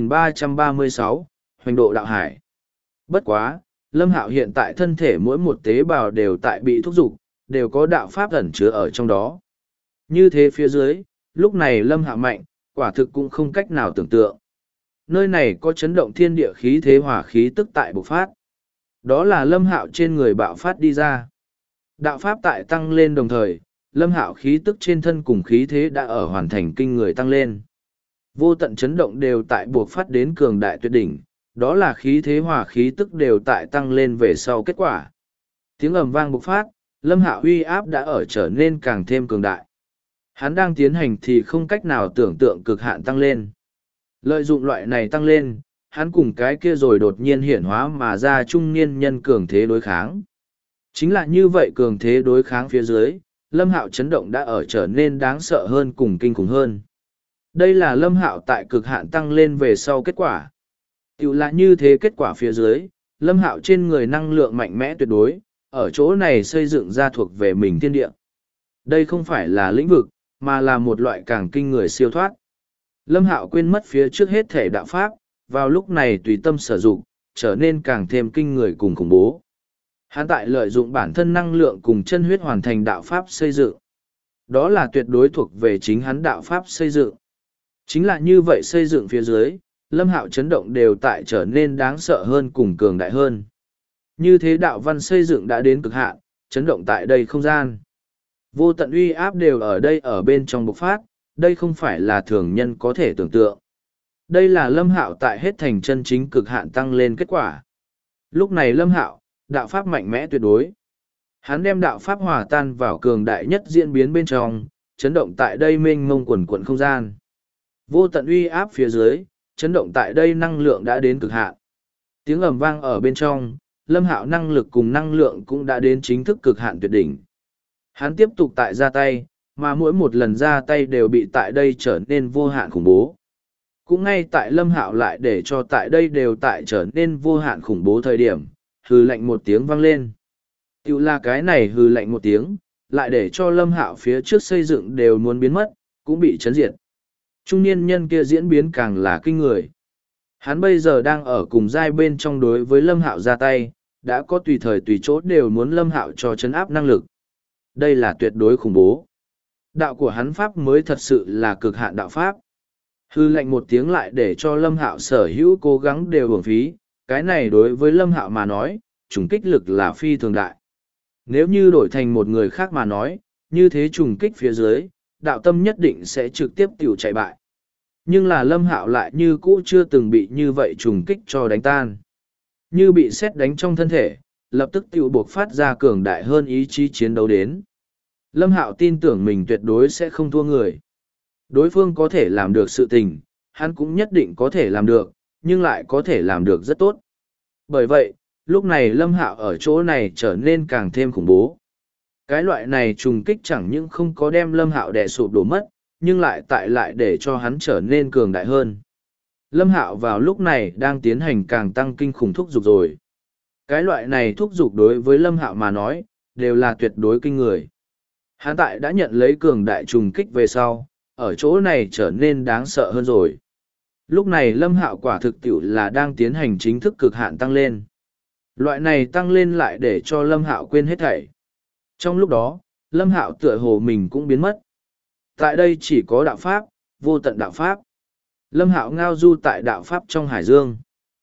2336, Hoành độ đạo hải. Bất quá, Lâm Hạo hiện tại thân thể mỗi một tế bào đều tại bị thúc giục, đều có đạo pháp ẩn chứa ở trong đó. Như thế phía dưới, lúc này Lâm Hạo mạnh, quả thực cũng không cách nào tưởng tượng. Nơi này có chấn động thiên địa khí thế hỏa khí tức tại bộc phát. Đó là Lâm Hạo trên người bạo phát đi ra. Đạo pháp tại tăng lên đồng thời, Lâm Hạo khí tức trên thân cùng khí thế đã ở hoàn thành kinh người tăng lên. Vô tận chấn động đều tại buộc phát đến cường đại tuyệt đỉnh, đó là khí thế hỏa khí tức đều tại tăng lên về sau kết quả. Tiếng ầm vang bộc phát, Lâm Hạo uy áp đã ở trở nên càng thêm cường đại. Hắn đang tiến hành thì không cách nào tưởng tượng cực hạn tăng lên. Lợi dụng loại này tăng lên, hắn cùng cái kia rồi đột nhiên hiển hóa mà ra trung niên nhân cường thế đối kháng. Chính là như vậy cường thế đối kháng phía dưới, Lâm Hạo chấn động đã ở trở nên đáng sợ hơn cùng kinh khủng hơn. Đây là Lâm Hạo tại cực hạn tăng lên về sau kết quả. Tiểu là như thế kết quả phía dưới, Lâm Hạo trên người năng lượng mạnh mẽ tuyệt đối, ở chỗ này xây dựng ra thuộc về mình thiên địa. Đây không phải là lĩnh vực, mà là một loại càng kinh người siêu thoát. Lâm Hạo quên mất phía trước hết thể đạo pháp, vào lúc này tùy tâm sử dụng, trở nên càng thêm kinh người cùng khủng bố. Hắn tại lợi dụng bản thân năng lượng cùng chân huyết hoàn thành đạo pháp xây dựng. Đó là tuyệt đối thuộc về chính hắn đạo pháp xây dựng. Chính là như vậy xây dựng phía dưới, Lâm Hạo chấn động đều tại trở nên đáng sợ hơn cùng cường đại hơn. Như thế đạo văn xây dựng đã đến cực hạn, chấn động tại đây không gian. Vô tận uy áp đều ở đây ở bên trong bộc phát, đây không phải là thường nhân có thể tưởng tượng. Đây là Lâm Hạo tại hết thành chân chính cực hạn tăng lên kết quả. Lúc này Lâm Hạo, đạo pháp mạnh mẽ tuyệt đối. Hắn đem đạo pháp hòa tan vào cường đại nhất diễn biến bên trong, chấn động tại đây mênh mông quần quần không gian. Vô tận uy áp phía dưới, chấn động tại đây năng lượng đã đến cực hạn. Tiếng ầm vang ở bên trong, Lâm Hạo năng lực cùng năng lượng cũng đã đến chính thức cực hạn tuyệt đỉnh. Hắn tiếp tục tại ra tay, mà mỗi một lần ra tay đều bị tại đây trở nên vô hạn khủng bố. Cũng ngay tại Lâm Hạo lại để cho tại đây đều tại trở nên vô hạn khủng bố thời điểm, hừ lạnh một tiếng vang lên. Tiểu là cái này hừ lạnh một tiếng, lại để cho Lâm Hạo phía trước xây dựng đều muốn biến mất, cũng bị chấn diệt. Trung niên nhân kia diễn biến càng là kinh người. Hắn bây giờ đang ở cùng giai bên trong đối với Lâm Hạo ra tay, đã có tùy thời tùy chỗ đều muốn Lâm Hạo cho chấn áp năng lực. Đây là tuyệt đối khủng bố. Đạo của hắn pháp mới thật sự là cực hạn đạo pháp. Hư lệnh một tiếng lại để cho Lâm Hạo sở hữu cố gắng đều uổng phí, cái này đối với Lâm Hạo mà nói, trùng kích lực là phi thường đại. Nếu như đổi thành một người khác mà nói, như thế trùng kích phía dưới, đạo tâm nhất định sẽ trực tiếp tiểu chạy bại. Nhưng là Lâm Hạo lại như cũ chưa từng bị như vậy trùng kích cho đánh tan. Như bị sét đánh trong thân thể, lập tức tiểu buộc phát ra cường đại hơn ý chí chiến đấu đến. Lâm Hạo tin tưởng mình tuyệt đối sẽ không thua người. Đối phương có thể làm được sự tình, hắn cũng nhất định có thể làm được, nhưng lại có thể làm được rất tốt. Bởi vậy, lúc này Lâm Hạo ở chỗ này trở nên càng thêm khủng bố. Cái loại này trùng kích chẳng những không có đem Lâm Hạo đè sụp đổ mất, nhưng lại để cho hắn trở nên cường đại hơn. Lâm Hạo vào lúc này đang tiến hành càng tăng kinh khủng thúc dục rồi. Cái loại này thúc giục đối với Lâm Hạo mà nói, đều là tuyệt đối kinh người. Hắn tại đã nhận lấy cường đại trùng kích về sau, ở chỗ này trở nên đáng sợ hơn rồi. Lúc này Lâm Hạo quả thực tiệu là đang tiến hành chính thức cực hạn tăng lên. Loại này tăng lên lại để cho Lâm Hạo quên hết thảy. Trong lúc đó, Lâm Hạo tựa hồ mình cũng biến mất. Tại đây chỉ có đạo pháp, vô tận đạo pháp. Lâm Hạo ngao du tại đạo pháp trong hải dương.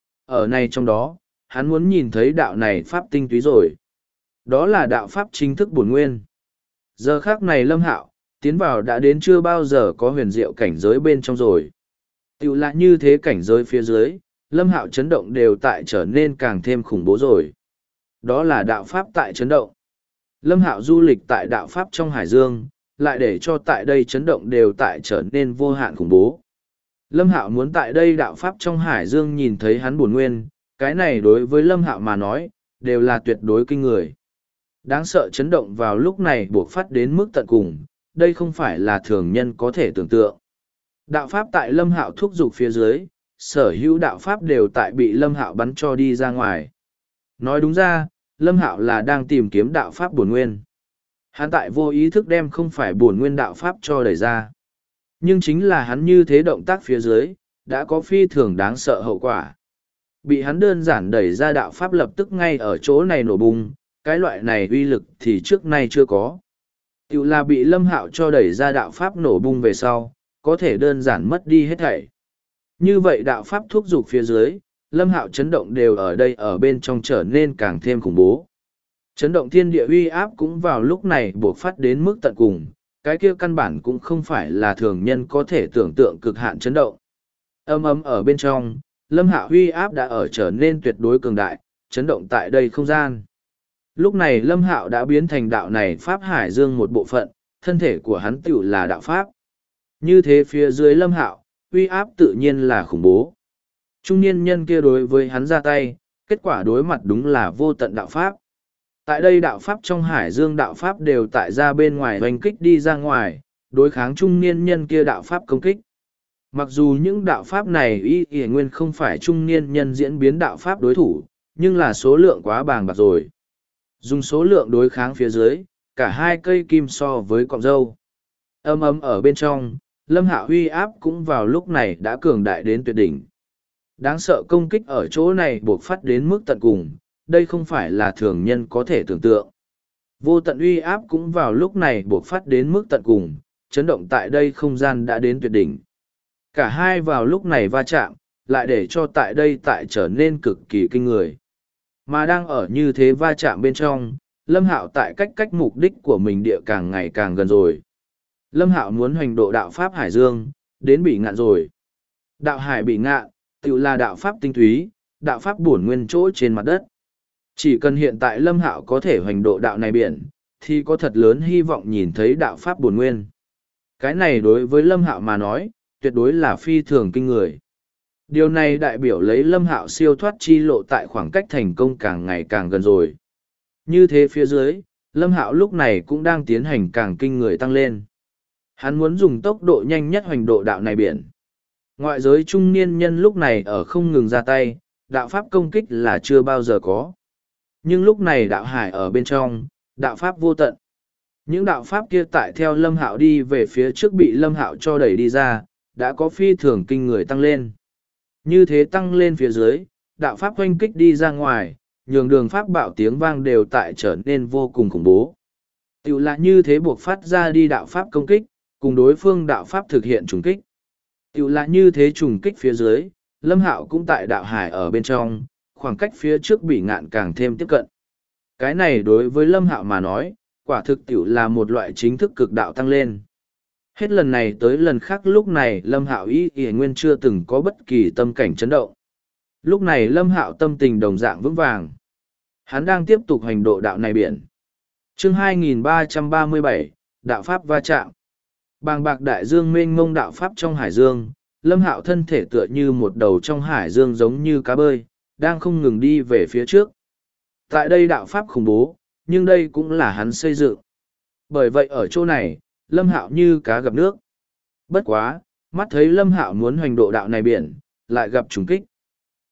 Ở này trong đó, hắn muốn nhìn thấy đạo này pháp tinh túy rồi. Đó là đạo pháp chính thức bổn nguyên. Giờ khác này Lâm Hạo tiến vào đã đến chưa bao giờ có huyền diệu cảnh giới bên trong rồi. Tiểu là như thế cảnh giới phía dưới, Lâm Hạo chấn động đều tại trở nên càng thêm khủng bố rồi. Đó là đạo pháp tại chấn động. Lâm Hạo du lịch tại đạo pháp trong hải dương, lại để cho tại đây chấn động đều tại trở nên vô hạn khủng bố. Lâm Hạo muốn tại đây đạo pháp trong hải dương nhìn thấy hắn bổn nguyên, cái này đối với Lâm Hạo mà nói, đều là tuyệt đối kinh người. Đáng sợ chấn động vào lúc này buộc phát đến mức tận cùng, đây không phải là thường nhân có thể tưởng tượng. Đạo pháp tại Lâm Hạo thúc giục phía dưới, sở hữu đạo pháp đều tại bị Lâm Hạo bắn cho đi ra ngoài. Nói đúng ra, Lâm Hạo là đang tìm kiếm đạo pháp bổn nguyên. Hắn tại vô ý thức đem không phải bổn nguyên đạo pháp cho đẩy ra. Nhưng chính là hắn như thế động tác phía dưới, đã có phi thường đáng sợ hậu quả. Bị hắn đơn giản đẩy ra đạo pháp lập tức ngay ở chỗ này nổ bùng, cái loại này uy lực thì trước nay chưa có. Tiểu là bị Lâm Hạo cho đẩy ra đạo pháp nổ bung về sau, có thể đơn giản mất đi hết thảy. Như vậy đạo pháp thúc giục phía dưới, Lâm Hạo chấn động đều ở đây ở bên trong trở nên càng thêm khủng bố. Chấn động thiên địa uy áp cũng vào lúc này buộc phát đến mức tận cùng, cái kia căn bản cũng không phải là thường nhân có thể tưởng tượng cực hạn chấn động. Âm ấm ở bên trong, Lâm Hạo uy áp đã ở trở nên tuyệt đối cường đại, chấn động tại đây không gian. Lúc này Lâm Hạo đã biến thành đạo này Pháp Hải Dương một bộ phận, thân thể của hắn tựu là đạo Pháp. Như thế phía dưới Lâm Hạo, uy áp tự nhiên là khủng bố. Trung niên nhân kia đối với hắn ra tay, kết quả đối mặt đúng là vô tận đạo Pháp. Tại đây đạo Pháp trong Hải Dương đạo Pháp đều tại ra bên ngoài hoành kích đi ra ngoài, đối kháng trung niên nhân kia đạo Pháp công kích. Mặc dù những đạo Pháp này y nguyên không phải trung niên nhân diễn biến đạo Pháp đối thủ, nhưng là số lượng quá bàng bạc rồi. Dùng số lượng đối kháng phía dưới, cả hai cây kim so với cọng dâu. Âm ấm ở bên trong, Lâm Hạo uy áp cũng vào lúc này đã cường đại đến tuyệt đỉnh. Đáng sợ công kích ở chỗ này buộc phát đến mức tận cùng, đây không phải là thường nhân có thể tưởng tượng. Vô tận uy áp cũng vào lúc này buộc phát đến mức tận cùng, chấn động tại đây không gian đã đến tuyệt đỉnh. Cả hai vào lúc này va chạm, lại để cho tại đây tại trở nên cực kỳ kinh người. Mà đang ở như thế va chạm bên trong, Lâm Hạo tại cách mục đích của mình địa càng ngày càng gần rồi. Lâm Hạo muốn hoành độ đạo Pháp Hải Dương, đến bị ngạn rồi. Đạo Hải bị ngạn, tự là đạo Pháp tinh túy, đạo Pháp bổn nguyên chỗ trên mặt đất. Chỉ cần hiện tại Lâm Hạo có thể hoành độ đạo này biển, thì có thật lớn hy vọng nhìn thấy đạo Pháp bổn nguyên. Cái này đối với Lâm Hạo mà nói, tuyệt đối là phi thường kinh người. Điều này đại biểu lấy Lâm Hạo siêu thoát chi lộ tại khoảng cách thành công càng ngày càng gần rồi. Như thế phía dưới, Lâm Hạo lúc này cũng đang tiến hành càng kinh người tăng lên. Hắn muốn dùng tốc độ nhanh nhất hoành độ đạo này biển. Ngoại giới trung niên nhân lúc này ở không ngừng ra tay, đạo pháp công kích là chưa bao giờ có. Nhưng lúc này đạo hải ở bên trong, đạo pháp vô tận. Những đạo pháp kia tại theo Lâm Hạo đi về phía trước bị Lâm Hạo cho đẩy đi ra, đã có phi thường kinh người tăng lên. Như thế tăng lên phía dưới, đạo pháp oanh kích đi ra ngoài, nhường đường pháp bạo tiếng vang đều tại trở nên vô cùng khủng bố. Tiểu là như thế buộc phát ra đi đạo pháp công kích, cùng đối phương đạo pháp thực hiện trùng kích. Tiểu là như thế trùng kích phía dưới, Lâm Hạo cũng tại đạo hải ở bên trong, khoảng cách phía trước bị ngạn càng thêm tiếp cận. Cái này đối với Lâm Hạo mà nói, quả thực tiểu là một loại chính thức cực đạo tăng lên. Hết lần này tới lần khác lúc này Lâm Hạo y nguyên chưa từng có bất kỳ tâm cảnh chấn động. Lúc này Lâm Hạo tâm tình đồng dạng vững vàng. Hắn đang tiếp tục hành độ đạo này biển. Chương 2337, Đạo Pháp va chạm. Bàng bạc đại dương mênh mông đạo Pháp trong hải dương, Lâm Hạo thân thể tựa như một đầu trong hải dương giống như cá bơi, đang không ngừng đi về phía trước. Tại đây đạo Pháp khủng bố, nhưng đây cũng là hắn xây dựng. Bởi vậy ở chỗ này, Lâm Hạo như cá gặp nước. Bất quá, mắt thấy Lâm Hạo muốn hoành độ đạo này biển, lại gặp trùng kích.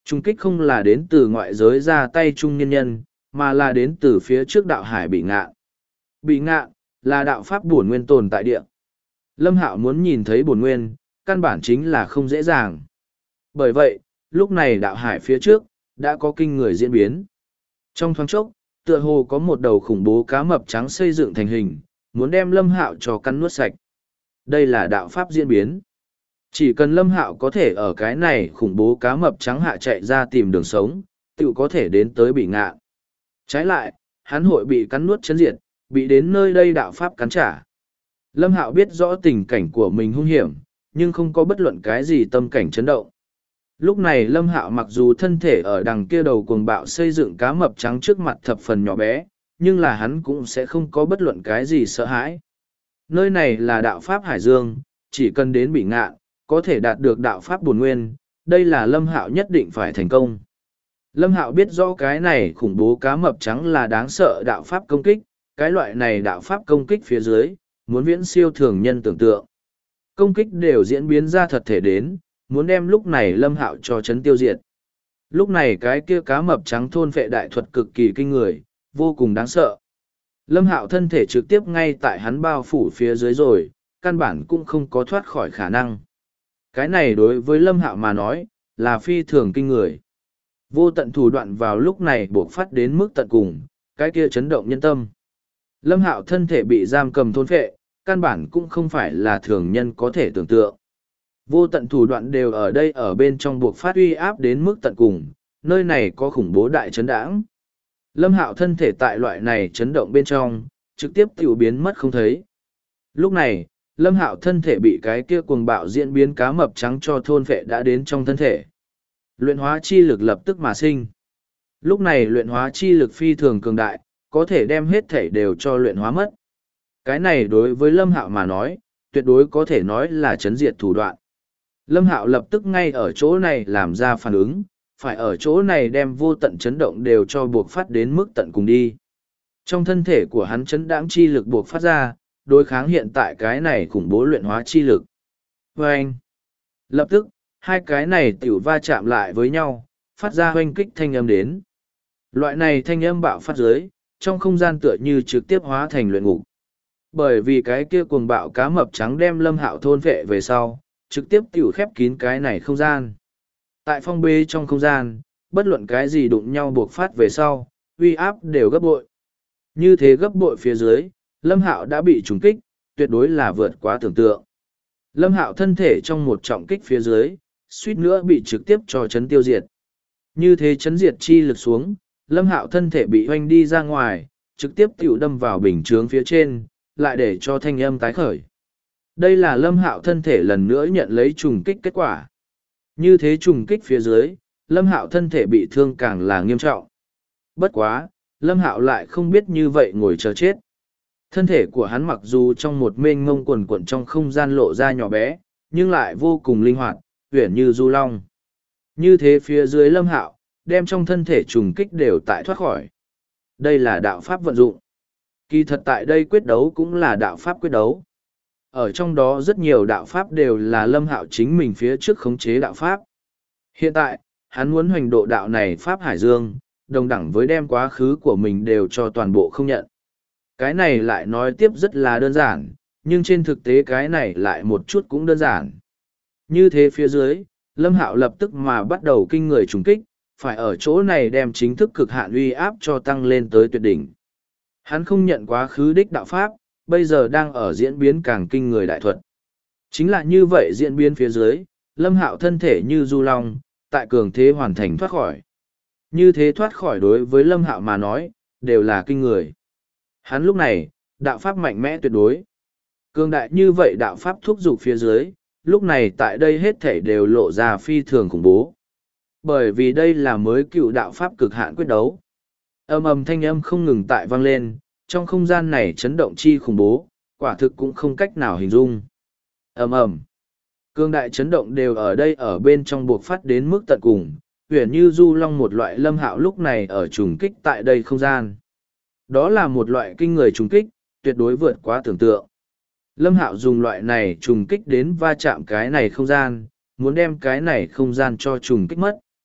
Trùng kích không là đến từ ngoại giới ra tay trung nhân nhân, mà là đến từ phía trước đạo hải bị ngạn. Bị ngạn, là đạo pháp bổn nguyên tồn tại địa. Lâm Hạo muốn nhìn thấy bổn nguyên, căn bản chính là không dễ dàng. Bởi vậy, lúc này đạo hải phía trước, đã có kinh người diễn biến. Trong thoáng chốc, tựa hồ có một đầu khủng bố cá mập trắng xây dựng thành hình, muốn đem Lâm Hạo cho cắn nuốt sạch. Đây là đạo pháp diễn biến. Chỉ cần Lâm Hạo có thể ở cái này khủng bố cá mập trắng hạ chạy ra tìm đường sống, tự có thể đến tới bị ngạn. Trái lại, hắn hội bị cắn nuốt chấn diệt, bị đến nơi đây đạo pháp cắn trả. Lâm Hạo biết rõ tình cảnh của mình hung hiểm, nhưng không có bất luận cái gì tâm cảnh chấn động. Lúc này Lâm Hạo mặc dù thân thể ở đằng kia đầu cuồng bạo xây dựng cá mập trắng trước mặt thập phần nhỏ bé, nhưng là hắn cũng sẽ không có bất luận cái gì sợ hãi. Nơi này là đạo pháp Hải Dương, chỉ cần đến bị ngạn, có thể đạt được đạo pháp bổn nguyên, đây là Lâm Hạo nhất định phải thành công. Lâm Hạo biết rõ cái này khủng bố cá mập trắng là đáng sợ đạo pháp công kích, cái loại này đạo pháp công kích phía dưới, muốn viễn siêu thường nhân tưởng tượng. Công kích đều diễn biến ra thật thể đến, muốn đem lúc này Lâm Hạo cho chấn tiêu diệt. Lúc này cái kia cá mập trắng thôn phệ đại thuật cực kỳ kinh người, vô cùng đáng sợ. Lâm Hạo thân thể trực tiếp ngay tại hắn bao phủ phía dưới rồi, căn bản cũng không có thoát khỏi khả năng. Cái này đối với Lâm Hạo mà nói, là phi thường kinh người. Vô tận thủ đoạn vào lúc này buộc phát đến mức tận cùng, cái kia chấn động nhân tâm. Lâm Hạo thân thể bị giam cầm thôn phệ, căn bản cũng không phải là thường nhân có thể tưởng tượng. Vô tận thủ đoạn đều ở đây ở bên trong buộc phát uy áp đến mức tận cùng, nơi này có khủng bố đại chấn đãng. Lâm Hạo thân thể tại loại này chấn động bên trong, trực tiếp tiểu biến mất không thấy. Lúc này, Lâm Hạo thân thể bị cái kia cuồng bạo diễn biến cá mập trắng cho thôn phệ đã đến trong thân thể. Luyện hóa chi lực lập tức mà sinh. Lúc này luyện hóa chi lực phi thường cường đại, có thể đem hết thể đều cho luyện hóa mất. Cái này đối với Lâm Hạo mà nói, tuyệt đối có thể nói là chấn diệt thủ đoạn. Lâm Hạo lập tức ngay ở chỗ này làm ra phản ứng, phải ở chỗ này đem vô tận chấn động đều cho buộc phát đến mức tận cùng đi. Trong thân thể của hắn chấn đãng chi lực buộc phát ra, đối kháng hiện tại cái này khủng bố luyện hóa chi lực. Vâng! Lập tức, hai cái này tiểu va chạm lại với nhau, phát ra hoanh kích thanh âm đến. Loại này thanh âm bạo phát dưới, trong không gian tựa như trực tiếp hóa thành luyện ngục. Bởi vì cái kia cuồng bạo cá mập trắng đem Lâm Hạo thôn vệ về sau, trực tiếp tiểu khép kín cái này không gian. Tại phong bê trong không gian, bất luận cái gì đụng nhau buộc phát về sau, uy áp đều gấp bội. Như thế gấp bội phía dưới, Lâm Hạo đã bị trùng kích, tuyệt đối là vượt quá tưởng tượng. Lâm Hạo thân thể trong một trọng kích phía dưới, suýt nữa bị trực tiếp cho chấn tiêu diệt. Như thế chấn diệt chi lực xuống, Lâm Hạo thân thể bị hoanh đi ra ngoài, trực tiếp tiểu đâm vào bình chướng phía trên, lại để cho thanh âm tái khởi. Đây là Lâm Hạo thân thể lần nữa nhận lấy trùng kích kết quả. Như thế trùng kích phía dưới, Lâm Hạo thân thể bị thương càng là nghiêm trọng. Bất quá, Lâm Hạo lại không biết như vậy ngồi chờ chết. Thân thể của hắn mặc dù trong một mênh mông quần quần trong không gian lộ ra nhỏ bé, nhưng lại vô cùng linh hoạt, uyển như du long. Như thế phía dưới Lâm Hạo, đem trong thân thể trùng kích đều tại thoát khỏi. Đây là đạo pháp vận dụng. Kỳ thật tại đây quyết đấu cũng là đạo pháp quyết đấu. Ở trong đó rất nhiều đạo pháp đều là Lâm Hạo chính mình phía trước khống chế đạo pháp. Hiện tại, hắn muốn hoành độ đạo này pháp Hải Dương, đồng đẳng với đem quá khứ của mình đều cho toàn bộ không nhận. Cái này lại nói tiếp rất là đơn giản, nhưng trên thực tế cái này lại một chút cũng đơn giản. Như thế phía dưới, Lâm Hạo lập tức mà bắt đầu kinh người trùng kích, phải ở chỗ này đem chính thức cực hạn uy áp cho tăng lên tới tuyệt đỉnh. Hắn không nhận quá khứ đích đạo pháp, bây giờ đang ở diễn biến càng kinh người đại thuật. Chính là như vậy diễn biến phía dưới, Lâm Hạo thân thể như du long, tại cường thế hoàn thành thoát khỏi. Như thế thoát khỏi đối với Lâm Hạo mà nói, đều là kinh người. Hắn lúc này, đạo pháp mạnh mẽ tuyệt đối. Cường đại như vậy đạo pháp thúc giục phía dưới, lúc này tại đây hết thể đều lộ ra phi thường khủng bố. Bởi vì đây là mới cựu đạo pháp cực hạn quyết đấu. Âm ầm thanh âm không ngừng tại vang lên, trong không gian này chấn động chi khủng bố, quả thực cũng không cách nào hình dung. Ầm ầm, cương đại chấn động đều ở đây ở bên trong buộc phát đến mức tận cùng, huyền như du long một loại Lâm Hạo lúc này ở trùng kích tại đây không gian. Đó là một loại kinh người trùng kích, tuyệt đối vượt quá tưởng tượng. Lâm Hạo dùng loại này trùng kích đến va chạm cái này không gian, muốn đem cái này không gian cho trùng kích mất.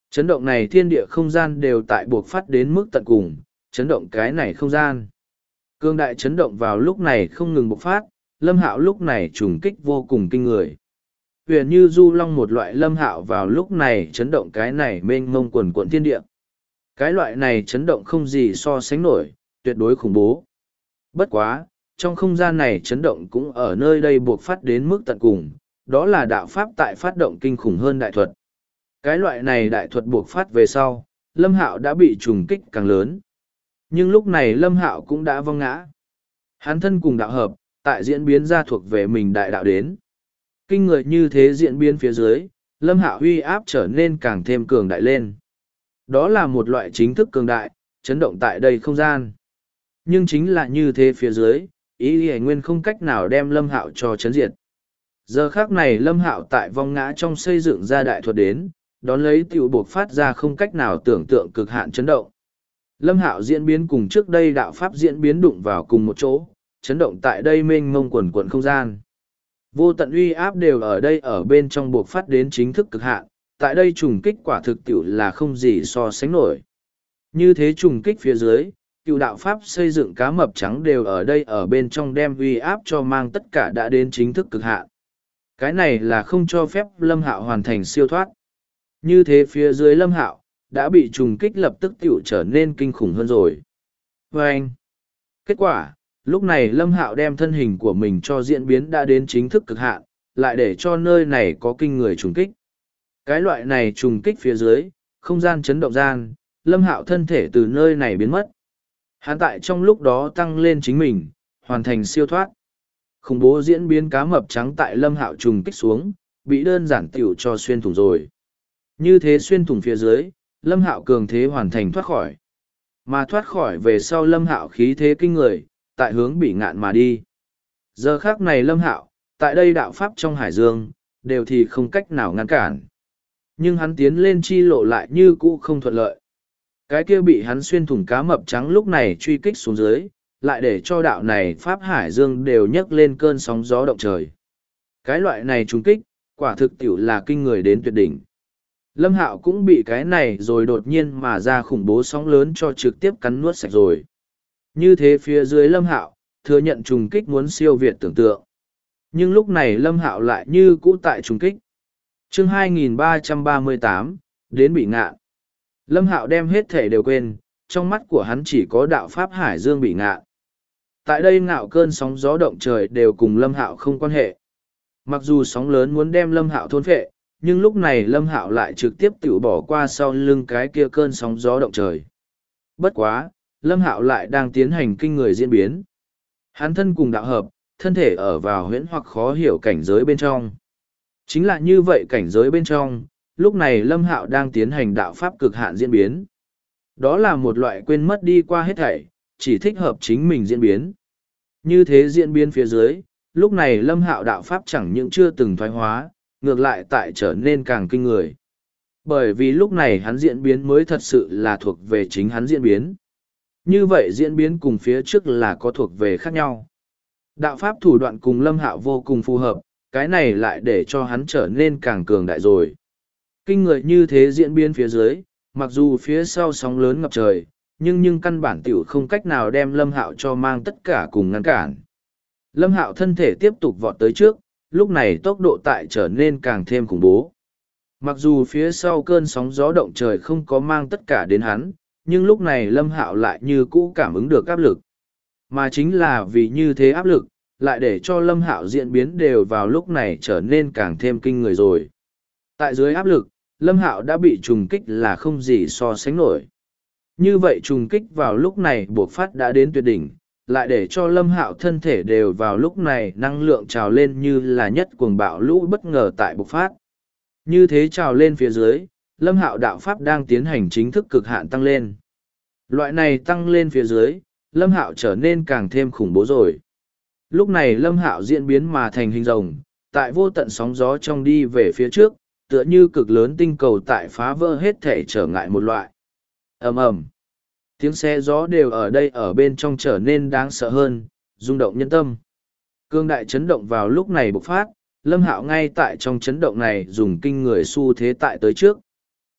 Chấn động này thiên địa không gian đều tại buộc phát đến mức tận cùng, chấn động cái này không gian. Cương đại chấn động vào lúc này không ngừng bộc phát, Lâm Hạo lúc này trùng kích vô cùng kinh người. Huyền như du long một loại Lâm Hạo vào lúc này chấn động cái này mênh mông quần quận thiên địa. Cái loại này chấn động không gì so sánh nổi, tuyệt đối khủng bố. Bất quá, trong không gian này chấn động cũng ở nơi đây buộc phát đến mức tận cùng, đó là đạo pháp tại phát động kinh khủng hơn đại thuật. Cái loại này đại thuật buộc phát về sau, Lâm Hạo đã bị trùng kích càng lớn. Nhưng lúc này Lâm Hạo cũng đã vong ngã. Hắn thân cùng đạo hợp, tại diễn biến ra thuộc về mình đại đạo đến. Kinh người như thế diễn biến phía dưới, Lâm Hạo uy áp trở nên càng thêm cường đại lên. Đó là một loại chính thức cường đại, chấn động tại đây không gian. Nhưng chính là như thế phía dưới, ý Y Nguyên không cách nào đem Lâm Hạo cho chấn diệt. Giờ khác này Lâm Hạo tại vong ngã trong xây dựng ra đại thuật đến, đón lấy tiểu buộc phát ra không cách nào tưởng tượng cực hạn chấn động. Lâm Hạo diễn biến cùng trước đây đạo pháp diễn biến đụng vào cùng một chỗ, chấn động tại đây mênh mông quần quần không gian. Vô tận uy áp đều ở đây ở bên trong buộc phát đến chính thức cực hạn, tại đây trùng kích quả thực tiểu là không gì so sánh nổi. Như thế trùng kích phía dưới, cựu đạo pháp xây dựng cá mập trắng đều ở đây ở bên trong đem uy áp cho mang tất cả đã đến chính thức cực hạn. Cái này là không cho phép Lâm Hạo hoàn thành siêu thoát. Như thế phía dưới Lâm Hạo đã bị trùng kích lập tức tiểu trở nên kinh khủng hơn rồi. Và anh, kết quả, lúc này Lâm Hạo đem thân hình của mình cho diễn biến đã đến chính thức cực hạn, lại để cho nơi này có kinh người trùng kích. Cái loại này trùng kích phía dưới, không gian chấn động gian, Lâm Hạo thân thể từ nơi này biến mất. Hắn tại trong lúc đó tăng lên chính mình, hoàn thành siêu thoát. Khủng bố diễn biến cá mập trắng tại Lâm Hạo trùng kích xuống, bị đơn giản tiểu cho xuyên thủng rồi. Như thế xuyên thủng phía dưới, Lâm Hạo cường thế hoàn thành thoát khỏi. Mà thoát khỏi về sau Lâm Hạo khí thế kinh người, tại hướng Bỉ Ngạn mà đi. Giờ khác này Lâm Hạo, tại đây đạo pháp trong hải dương, đều thì không cách nào ngăn cản. Nhưng hắn tiến lên chi lộ lại như cũ không thuận lợi. Cái kia bị hắn xuyên thủng cá mập trắng lúc này truy kích xuống dưới, lại để cho đạo này pháp hải dương đều nhấc lên cơn sóng gió động trời. Cái loại này trùng kích, quả thực tiểu là kinh người đến tuyệt đỉnh. Lâm Hạo cũng bị cái này rồi đột nhiên mà ra khủng bố sóng lớn cho trực tiếp cắn nuốt sạch rồi. Như thế phía dưới Lâm Hạo, thừa nhận trùng kích muốn siêu việt tưởng tượng. Nhưng lúc này Lâm Hạo lại như cũ tại trùng kích. Chương 2338, đến Bỉ Ngạn. Lâm Hạo đem hết thể đều quên, trong mắt của hắn chỉ có đạo pháp hải dương Bỉ Ngạn. Tại đây ngạo cơn sóng gió động trời đều cùng Lâm Hạo không quan hệ. Mặc dù sóng lớn muốn đem Lâm Hạo thôn phệ, nhưng lúc này Lâm Hạo lại trực tiếp tự bỏ qua sau lưng cái kia cơn sóng gió động trời. Bất quá, Lâm Hạo lại đang tiến hành kinh người diễn biến. Hắn thân cùng đạo hợp, thân thể ở vào huyễn hoặc khó hiểu cảnh giới bên trong. Chính là như vậy cảnh giới bên trong, lúc này Lâm Hạo đang tiến hành đạo pháp cực hạn diễn biến. Đó là một loại quên mất đi qua hết thảy, chỉ thích hợp chính mình diễn biến. Như thế diễn biến phía dưới, lúc này Lâm Hạo đạo pháp chẳng những chưa từng thoái hóa, ngược lại tại trở nên càng kinh người. Bởi vì lúc này hắn diễn biến mới thật sự là thuộc về chính hắn diễn biến. Như vậy diễn biến cùng phía trước là có thuộc về khác nhau. Đạo pháp thủ đoạn cùng Lâm Hạo vô cùng phù hợp, cái này lại để cho hắn trở nên càng cường đại rồi. Kinh người như thế diễn biến phía dưới, mặc dù phía sau sóng lớn ngập trời, nhưng căn bản tiểu không cách nào đem Lâm Hạo cho mang tất cả cùng ngăn cản. Lâm Hạo thân thể tiếp tục vọt tới trước, lúc này tốc độ tại trở nên càng thêm khủng bố. Mặc dù phía sau cơn sóng gió động trời không có mang tất cả đến hắn, nhưng lúc này Lâm Hạo lại như cũ cảm ứng được áp lực. Mà chính là vì như thế áp lực, lại để cho Lâm Hạo diễn biến đều vào lúc này trở nên càng thêm kinh người rồi. Tại dưới áp lực, Lâm Hạo đã bị trùng kích là không gì so sánh nổi. Như vậy trùng kích vào lúc này buộc phát đã đến tuyệt đỉnh, lại để cho Lâm Hạo thân thể đều vào lúc này năng lượng trào lên như là nhất cuồng bạo lũ bất ngờ tại bộc phát. Như thế trào lên phía dưới, Lâm Hạo đạo pháp đang tiến hành chính thức cực hạn tăng lên. Loại này tăng lên phía dưới, Lâm Hạo trở nên càng thêm khủng bố rồi. Lúc này Lâm Hạo diễn biến mà thành hình rồng, tại vô tận sóng gió trong đi về phía trước, tựa như cực lớn tinh cầu tại phá vỡ hết thể trở ngại một loại. Ầm ầm, tiếng xe gió đều ở đây ở bên trong trở nên đáng sợ hơn, rung động nhân tâm. Cương đại chấn động vào lúc này bộc phát, Lâm Hạo ngay tại trong chấn động này dùng kinh người xu thế tại tới trước.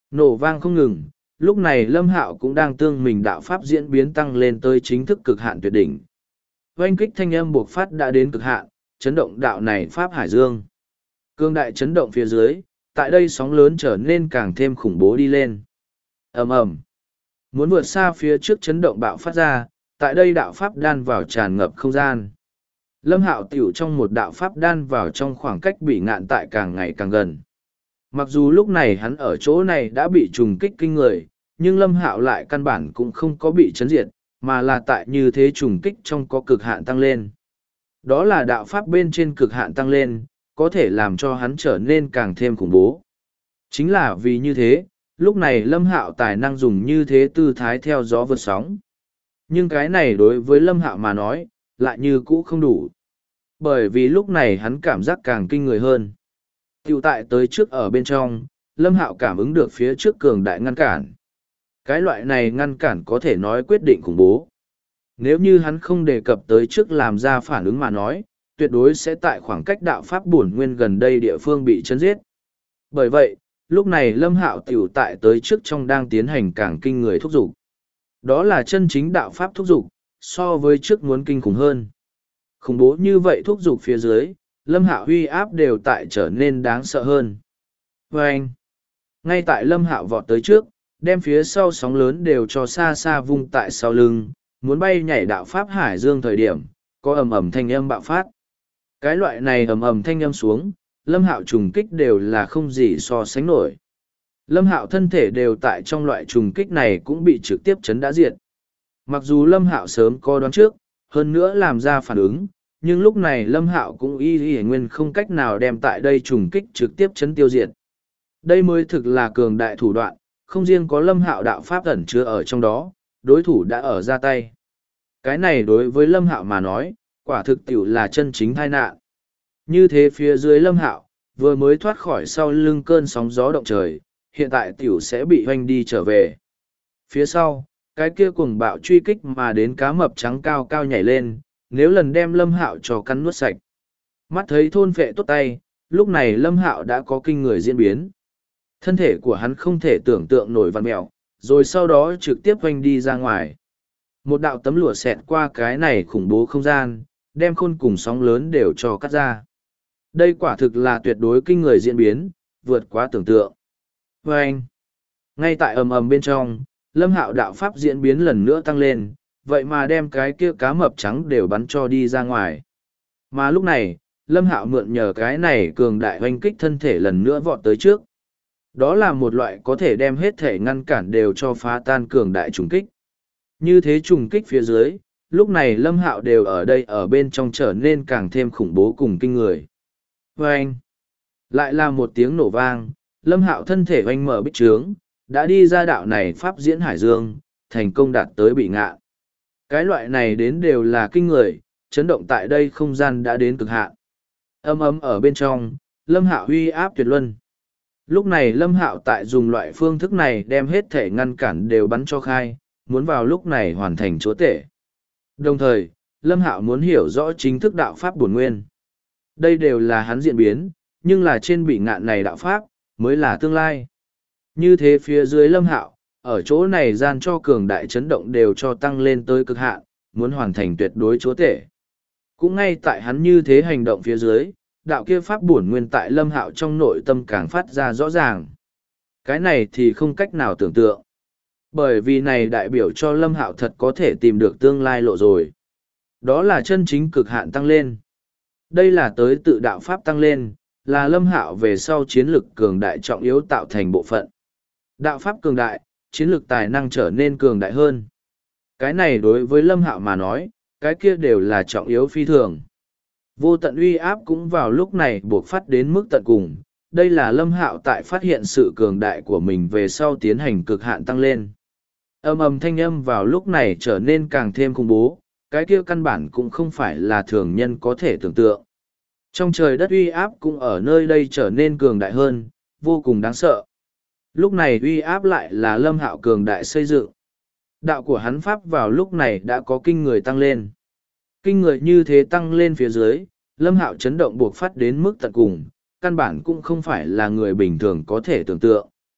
Nổ vang không ngừng, lúc này Lâm Hạo cũng đang tương mình đạo pháp diễn biến tăng lên tới chính thức cực hạn tuyệt đỉnh. Oanh kích thanh âm buộc phát đã đến cực hạn, chấn động đạo này pháp hải dương. Cương đại chấn động phía dưới, tại đây sóng lớn trở nên càng thêm khủng bố đi lên. Ầm ầm. Muốn vượt xa phía trước chấn động bạo phát ra, tại đây đạo pháp đan vào tràn ngập không gian. Lâm Hạo tiểu trong một đạo pháp đan vào trong khoảng cách bị ngạn tại càng ngày càng gần. Mặc dù lúc này hắn ở chỗ này đã bị trùng kích kinh người, nhưng Lâm Hạo lại căn bản cũng không có bị chấn diệt, mà là tại như thế trùng kích trong có cực hạn tăng lên. Đó là đạo pháp bên trên cực hạn tăng lên, có thể làm cho hắn trở nên càng thêm khủng bố. Chính là vì như thế, lúc này Lâm Hạo tài năng dùng như thế tư thái theo gió vượt sóng. Nhưng cái này đối với Lâm Hạo mà nói, lại như cũ không đủ. Bởi vì lúc này hắn cảm giác càng kinh người hơn. Tiểu tại tới trước ở bên trong, Lâm Hạo cảm ứng được phía trước cường đại ngăn cản. Cái loại này ngăn cản có thể nói quyết định khủng bố. Nếu như hắn không đề cập tới trước làm ra phản ứng mà nói, tuyệt đối sẽ tại khoảng cách đạo pháp bổn nguyên gần đây địa phương bị chấn giết. Bởi vậy, lúc này Lâm Hạo tiểu tại tới trước trong đang tiến hành càng kinh người thúc dục. Đó là chân chính đạo pháp thúc dục, so với trước muốn kinh khủng hơn. Khủng bố như vậy thúc dục phía dưới, Lâm Hạo huy áp đều tại trở nên đáng sợ hơn. Và anh, ngay tại Lâm Hạo vọt tới trước, đem phía sau sóng lớn đều cho xa xa vung tại sau lưng, muốn bay nhảy đạo pháp hải dương thời điểm, có ầm ầm thanh âm bạo phát. Cái loại này ầm ầm thanh âm xuống, Lâm Hạo trùng kích đều là không gì so sánh nổi. Lâm Hạo thân thể đều tại trong loại trùng kích này cũng bị trực tiếp chấn đã diệt. Mặc dù Lâm Hạo sớm có đoán trước, hơn nữa làm ra phản ứng, nhưng lúc này Lâm Hạo cũng y nguyên không cách nào đem tại đây trùng kích trực tiếp chấn tiêu diệt. Đây mới thực là cường đại thủ đoạn, không riêng có Lâm Hạo đạo pháp ẩn chứa ở trong đó, đối thủ đã ở ra tay. Cái này đối với Lâm Hạo mà nói, quả thực tiểu là chân chính tai nạn. Như thế phía dưới Lâm Hạo, vừa mới thoát khỏi sau lưng cơn sóng gió động trời, hiện tại tiểu sẽ bị hoanh đi trở về. Phía sau, cái kia cuồng bạo truy kích mà đến cá mập trắng cao cao nhảy lên, nếu lần đem Lâm Hạo cho cắn nuốt sạch. Mắt thấy thôn phệ tốt tay, lúc này Lâm Hạo đã có kinh người diễn biến. Thân thể của hắn không thể tưởng tượng nổi vặn mẹo, rồi sau đó trực tiếp hoanh đi ra ngoài. Một đạo tấm lụa xẹt qua cái này khủng bố không gian, đem khôn cùng sóng lớn đều cho cắt ra. Đây quả thực là tuyệt đối kinh người diễn biến, vượt quá tưởng tượng. Và anh, ngay tại ầm ầm bên trong, Lâm Hạo đạo pháp diễn biến lần nữa tăng lên, vậy mà đem cái kia cá mập trắng đều bắn cho đi ra ngoài. Mà lúc này, Lâm Hạo mượn nhờ cái này cường đại hoanh kích thân thể lần nữa vọt tới trước. Đó là một loại có thể đem hết thể ngăn cản đều cho phá tan cường đại trùng kích. Như thế trùng kích phía dưới, lúc này Lâm Hạo đều ở đây ở bên trong trở nên càng thêm khủng bố cùng kinh người. Vâng! Lại là một tiếng nổ vang, Lâm Hạo thân thể oanh mở bích trướng, đã đi ra đạo này pháp diễn hải dương, thành công đạt tới bị ngạ. Cái loại này đến đều là kinh người, chấn động tại đây không gian đã đến cực hạn. Âm ấm ở bên trong, Lâm Hạo huy áp tuyệt luân. Lúc này Lâm Hạo tại dùng loại phương thức này đem hết thể ngăn cản đều bắn cho khai, muốn vào lúc này hoàn thành chúa tể. Đồng thời, Lâm Hạo muốn hiểu rõ chính thức đạo pháp bổn nguyên. Đây đều là hắn diễn biến, nhưng là trên bị ngạn này đạo pháp, mới là tương lai. Như thế phía dưới Lâm Hạo, ở chỗ này gian cho cường đại chấn động đều cho tăng lên tới cực hạn, muốn hoàn thành tuyệt đối chúa tể. Cũng ngay tại hắn như thế hành động phía dưới, đạo kia pháp bổn nguyên tại Lâm Hạo trong nội tâm càng phát ra rõ ràng. Cái này thì không cách nào tưởng tượng. Bởi vì này đại biểu cho Lâm Hạo thật có thể tìm được tương lai lộ rồi. Đó là chân chính cực hạn tăng lên. Đây là tới tự đạo pháp tăng lên, là Lâm Hạo về sau chiến lực cường đại trọng yếu tạo thành bộ phận. Đạo pháp cường đại, chiến lực tài năng trở nên cường đại hơn. Cái này đối với Lâm Hạo mà nói, cái kia đều là trọng yếu phi thường. Vô tận uy áp cũng vào lúc này buộc phát đến mức tận cùng. Đây là Lâm Hạo tại phát hiện sự cường đại của mình về sau tiến hành cực hạn tăng lên. Âm ầm thanh âm vào lúc này trở nên càng thêm khủng bố, cái kia căn bản cũng không phải là thường nhân có thể tưởng tượng. Trong trời đất uy áp cũng ở nơi đây trở nên cường đại hơn, vô cùng đáng sợ. Lúc này uy áp lại là Lâm Hạo cường đại xây dựng. Đạo của hắn pháp vào lúc này đã có kinh người tăng lên. Kinh người như thế tăng lên phía dưới, Lâm Hạo chấn động buộc phát đến mức tận cùng, căn bản cũng không phải là người bình thường có thể tưởng tượng.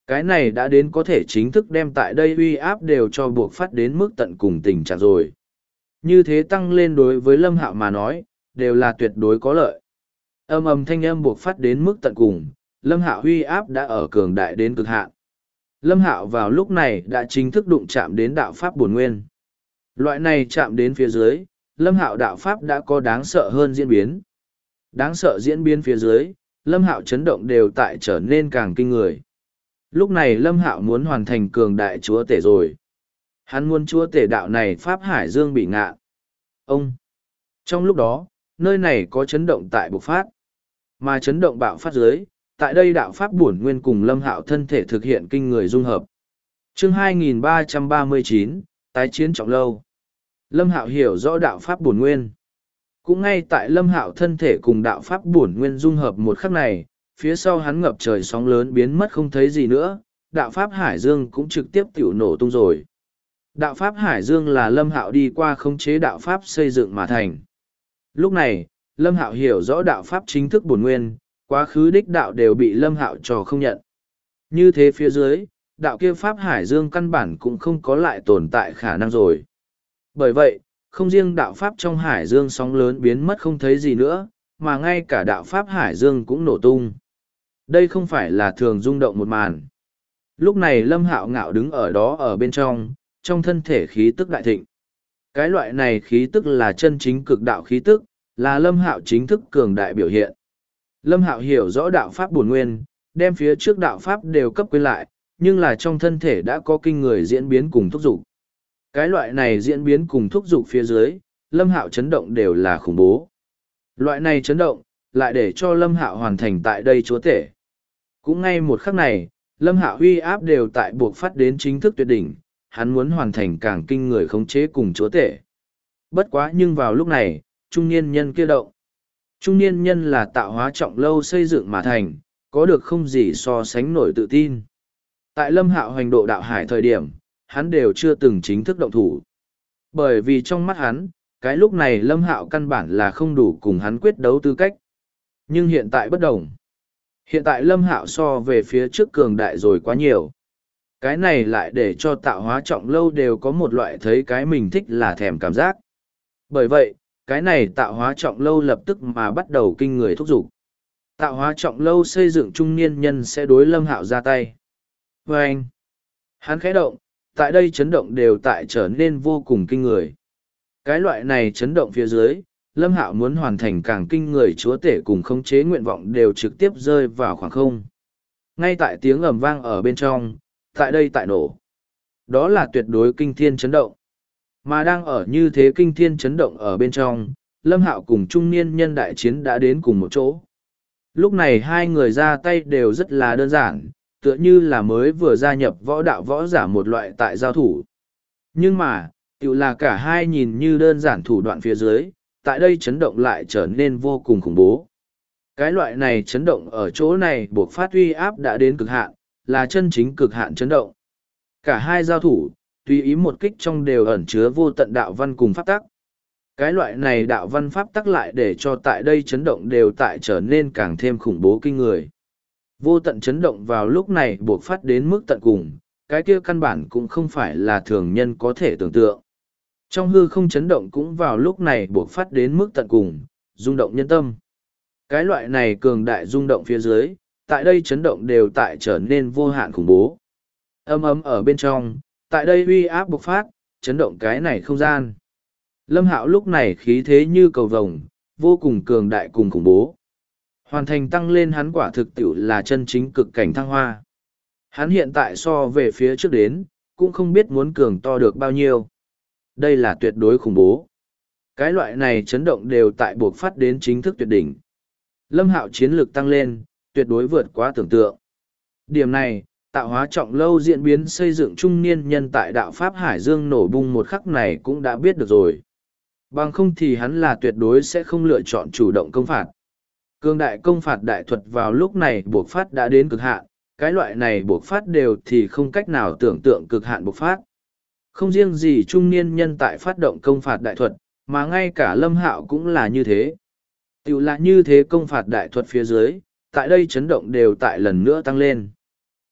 Cái này đã đến có thể chính thức đem tại đây uy áp đều cho buộc phát đến mức tận cùng tình trạng rồi. Như thế tăng lên đối với Lâm Hạo mà nói, đều là tuyệt đối có lợi. Âm ầm thanh âm buộc phát đến mức tận cùng, Lâm Hạo uy áp đã ở cường đại đến cực hạn. Lâm Hạo vào lúc này đã chính thức đụng chạm đến đạo pháp bổn nguyên. Loại này chạm đến phía dưới, Lâm Hạo đạo pháp đã có đáng sợ hơn diễn biến. Đáng sợ diễn biến phía dưới, Lâm Hạo chấn động đều tại trở nên càng kinh người. Lúc này Lâm Hạo muốn hoàn thành cường đại chúa tể rồi. Hắn muốn chúa tể đạo này Pháp Hải Dương bị ngạ. Ông! Trong lúc đó, nơi này có chấn động tại bộc phát. Mà chấn động bạo phát dưới, tại đây đạo Pháp bổn nguyên cùng Lâm Hạo thân thể thực hiện kinh người dung hợp. Chương 2339, tái chiến trọng lâu. Lâm Hạo hiểu rõ đạo Pháp bổn nguyên. Cũng ngay tại Lâm Hạo thân thể cùng đạo Pháp bổn nguyên dung hợp một khắc này, phía sau hắn ngập trời sóng lớn biến mất không thấy gì nữa, đạo Pháp Hải Dương cũng trực tiếp tiểu nổ tung rồi. Đạo Pháp Hải Dương là Lâm Hạo đi qua khống chế đạo Pháp xây dựng mà thành. Lúc này, Lâm Hạo hiểu rõ đạo Pháp chính thức bổn nguyên, quá khứ đích đạo đều bị Lâm Hạo trò không nhận. Như thế phía dưới, đạo kia Pháp Hải Dương căn bản cũng không có lại tồn tại khả năng rồi. Bởi vậy, không riêng đạo Pháp trong Hải Dương sóng lớn biến mất không thấy gì nữa, mà ngay cả đạo Pháp Hải Dương cũng nổ tung. Đây không phải là thường rung động một màn. Lúc này Lâm Hạo ngạo đứng ở đó ở bên trong thân thể khí tức đại thịnh. Cái loại này khí tức là chân chính cực đạo khí tức, là Lâm Hạo chính thức cường đại biểu hiện. Lâm Hạo hiểu rõ đạo Pháp bổn nguyên, đem phía trước đạo Pháp đều cấp quên lại, nhưng là trong thân thể đã có kinh người diễn biến cùng thúc dục. Cái loại này diễn biến cùng thúc dục phía dưới, Lâm Hạo chấn động đều là khủng bố. Loại này chấn động, lại để cho Lâm Hạo hoàn thành tại đây chúa tể. Cũng ngay một khắc này, Lâm Hạo uy áp đều tại buộc phát đến chính thức tuyệt đỉnh, hắn muốn hoàn thành càng kinh người khống chế cùng chúa tể. Bất quá nhưng vào lúc này, trung niên nhân kia động. Trung niên nhân là tạo hóa trọng lâu xây dựng mà thành, có được không gì so sánh nổi tự tin. Tại Lâm Hạo hành độ đạo hải thời điểm, hắn đều chưa từng chính thức động thủ. Bởi vì trong mắt hắn, cái lúc này Lâm Hạo căn bản là không đủ cùng hắn quyết đấu tư cách. Nhưng hiện tại bất đồng. Hiện tại Lâm Hạo so về phía trước cường đại rồi quá nhiều. Cái này lại để cho tạo hóa trọng lâu đều có một loại thấy cái mình thích là thèm cảm giác. Bởi vậy, cái này tạo hóa trọng lâu lập tức mà bắt đầu kinh người thúc giục. Tạo hóa trọng lâu xây dựng trung niên nhân sẽ đối Lâm Hạo ra tay. Và anh, hắn khẽ động, tại đây chấn động đều tại trở nên vô cùng kinh người. Cái loại này chấn động phía dưới, Lâm Hạo muốn hoàn thành càng kinh người chúa tể cùng khống chế nguyện vọng đều trực tiếp rơi vào khoảng không. Ngay tại tiếng ầm vang ở bên trong, tại đây tại nổ. Đó là tuyệt đối kinh thiên chấn động. Mà đang ở như thế kinh thiên chấn động ở bên trong, Lâm Hạo cùng trung niên nhân đại chiến đã đến cùng một chỗ. Lúc này hai người ra tay đều rất là đơn giản, tựa như là mới vừa gia nhập võ đạo võ giả một loại tại giao thủ. Nhưng mà, tự là cả hai nhìn như đơn giản thủ đoạn phía dưới, tại đây chấn động lại trở nên vô cùng khủng bố. Cái loại này chấn động ở chỗ này buộc phát uy áp đã đến cực hạn, là chân chính cực hạn chấn động. Cả hai giao thủ, tùy ý một kích trong đều ẩn chứa vô tận đạo văn cùng pháp tắc. Cái loại này đạo văn pháp tắc lại để cho tại đây chấn động đều tại trở nên càng thêm khủng bố kinh người. Vô tận chấn động vào lúc này buộc phát đến mức tận cùng, cái kia căn bản cũng không phải là thường nhân có thể tưởng tượng. Trong hư không chấn động cũng vào lúc này buộc phát đến mức tận cùng, rung động nhân tâm. Cái loại này cường đại rung động phía dưới, tại đây chấn động đều tại trở nên vô hạn khủng bố. Âm ấm ở bên trong, tại đây uy áp bộc phát, chấn động cái này không gian. Lâm Hạo lúc này khí thế như cầu vồng, vô cùng cường đại cùng khủng bố. Hoàn thành tăng lên hắn quả thực tiểu là chân chính cực cảnh thăng hoa. Hắn hiện tại so về phía trước đến, cũng không biết muốn cường to được bao nhiêu. Đây là tuyệt đối khủng bố. Cái loại này chấn động đều tại buộc phát đến chính thức tuyệt đỉnh. Lâm Hạo chiến lược tăng lên, tuyệt đối vượt quá tưởng tượng. Điểm này, tạo hóa trọng lâu diễn biến xây dựng trung niên nhân tại đạo Pháp Hải Dương nổ bung một khắc này cũng đã biết được rồi. Bằng không thì hắn là tuyệt đối sẽ không lựa chọn chủ động công phạt. Cương đại công phạt đại thuật vào lúc này buộc phát đã đến cực hạn, cái loại này buộc phát đều thì không cách nào tưởng tượng cực hạn buộc phát. Không riêng gì trung niên nhân tại phát động công phạt đại thuật, mà ngay cả Lâm Hạo cũng là như thế. Tiểu là như thế công phạt đại thuật phía dưới, tại đây chấn động đều tại lần nữa tăng lên.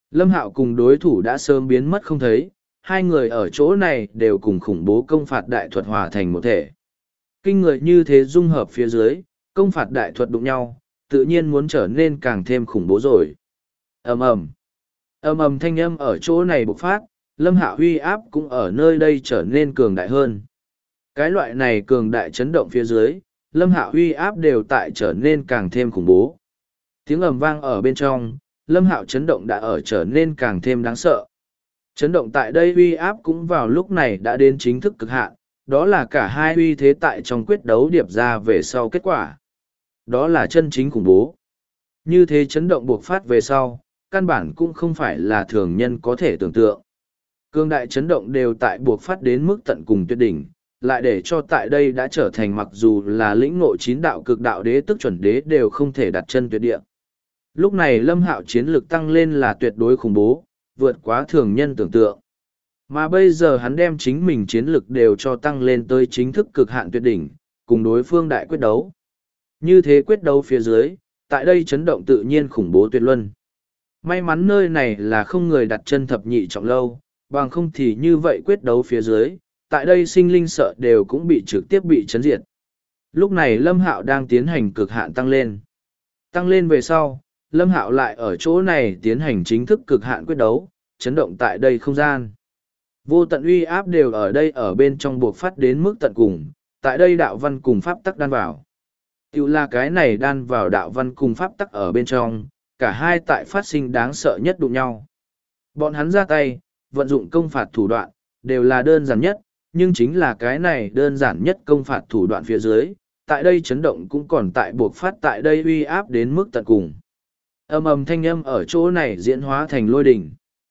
Lâm Hạo cùng đối thủ đã sớm biến mất không thấy, hai người ở chỗ này đều cùng khủng bố công phạt đại thuật hòa thành một thể. Kinh người như thế dung hợp phía dưới, công phạt đại thuật đụng nhau, tự nhiên muốn trở nên càng thêm khủng bố rồi. Ầm ầm, ầm ầm thanh âm ở chỗ này bộc phát, Lâm Hạo uy áp cũng ở nơi đây trở nên cường đại hơn. Cái loại này cường đại chấn động phía dưới, Lâm Hạo uy áp đều tại trở nên càng thêm khủng bố. Tiếng ầm vang ở bên trong, Lâm Hạo chấn động đã ở trở nên càng thêm đáng sợ. Chấn động tại đây uy áp cũng vào lúc này đã đến chính thức cực hạn, đó là cả hai uy thế tại trong quyết đấu điệp ra về sau kết quả. Đó là chân chính khủng bố. Như thế chấn động buộc phát về sau, căn bản cũng không phải là thường nhân có thể tưởng tượng. Cương đại chấn động đều tại buộc phát đến mức tận cùng tuyệt đỉnh, lại để cho tại đây đã trở thành mặc dù là lĩnh ngộ chín đạo cực đạo đế tức chuẩn đế đều không thể đặt chân tuyệt địa. Lúc này Lâm Hạo chiến lực tăng lên là tuyệt đối khủng bố, vượt quá thường nhân tưởng tượng. Mà bây giờ hắn đem chính mình chiến lực đều cho tăng lên tới chính thức cực hạn tuyệt đỉnh, cùng đối phương đại quyết đấu. Như thế quyết đấu phía dưới, tại đây chấn động tự nhiên khủng bố tuyệt luân. May mắn nơi này là không người đặt chân thập nhị trọng lâu, bằng không thì như vậy quyết đấu phía dưới, tại đây sinh linh sợ đều cũng bị trực tiếp bị chấn diệt. Lúc này Lâm Hạo đang tiến hành cực hạn tăng lên. Tăng lên về sau, Lâm Hạo lại ở chỗ này tiến hành chính thức cực hạn quyết đấu, chấn động tại đây không gian. Vô tận uy áp đều ở đây ở bên trong buộc phát đến mức tận cùng, tại đây đạo văn cùng pháp tắc đan vào. Tiểu là cái này đan vào đạo văn cùng pháp tắc ở bên trong, cả hai tại phát sinh đáng sợ nhất đụng nhau. Bọn hắn ra tay, vận dụng công phạt thủ đoạn, đều là đơn giản nhất, nhưng chính là cái này đơn giản nhất công phạt thủ đoạn phía dưới, tại đây chấn động cũng còn tại buộc phát tại đây uy áp đến mức tận cùng. Ầm ầm thanh âm ở chỗ này diễn hóa thành lôi đỉnh.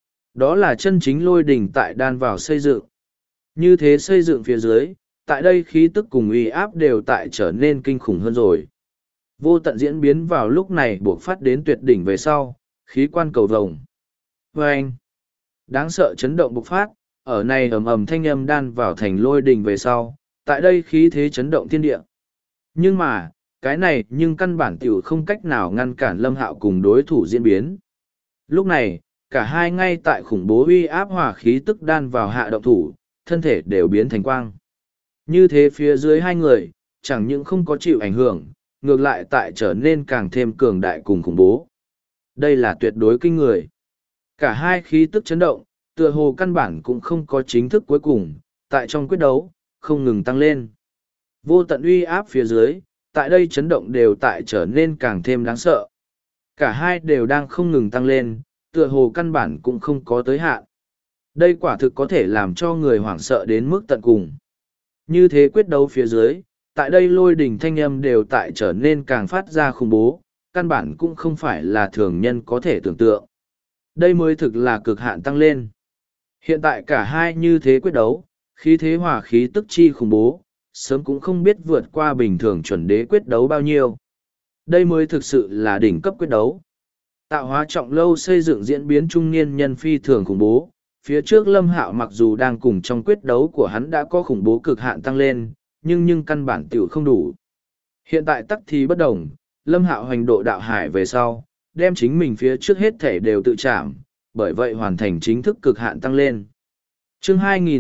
Đó là chân chính lôi đỉnh tại đan vào xây dựng. Như thế xây dựng phía dưới, tại đây khí tức cùng uy áp đều tại trở nên kinh khủng hơn rồi. Vô tận diễn biến vào lúc này buộc phát đến tuyệt đỉnh về sau, khí quan cầu vồng. Vâng! Đáng sợ chấn động bộc phát, ở này ầm ầm thanh âm đan vào thành lôi đỉnh về sau, tại đây khí thế chấn động thiên địa. Nhưng mà, cái này nhưng căn bản tiểu không cách nào ngăn cản Lâm Hạo cùng đối thủ diễn biến. Lúc này, cả hai ngay tại khủng bố uy áp hòa khí tức đan vào hạ động thủ, thân thể đều biến thành quang. Như thế phía dưới hai người, chẳng những không có chịu ảnh hưởng, ngược lại tại trở nên càng thêm cường đại cùng khủng bố. Đây là tuyệt đối kinh người. Cả hai khí tức chấn động, tựa hồ căn bản cũng không có chính thức cuối cùng, tại trong quyết đấu, không ngừng tăng lên. Vô tận uy áp phía dưới, tại đây chấn động đều tại trở nên càng thêm đáng sợ. Cả hai đều đang không ngừng tăng lên, tựa hồ căn bản cũng không có tới hạn. Đây quả thực có thể làm cho người hoảng sợ đến mức tận cùng. Như thế quyết đấu phía dưới, tại đây lôi đỉnh thanh âm đều tại trở nên càng phát ra khủng bố, căn bản cũng không phải là thường nhân có thể tưởng tượng. Đây mới thực là cực hạn tăng lên. Hiện tại cả hai như thế quyết đấu, khí thế hòa khí tức chi khủng bố, sớm cũng không biết vượt qua bình thường chuẩn đế quyết đấu bao nhiêu. Đây mới thực sự là đỉnh cấp quyết đấu. Tạo hóa trọng lâu xây dựng diễn biến trung niên nhân phi thường khủng bố, phía trước Lâm Hạo mặc dù đang cùng trong quyết đấu của hắn đã có khủng bố cực hạn tăng lên, nhưng căn bản tiểu không đủ. Hiện tại tắc thì bất đồng, Lâm Hạo hành độ đạo hải về sau, đem chính mình phía trước hết thể đều tự chạm, bởi vậy hoàn thành chính thức cực hạn tăng lên. Chương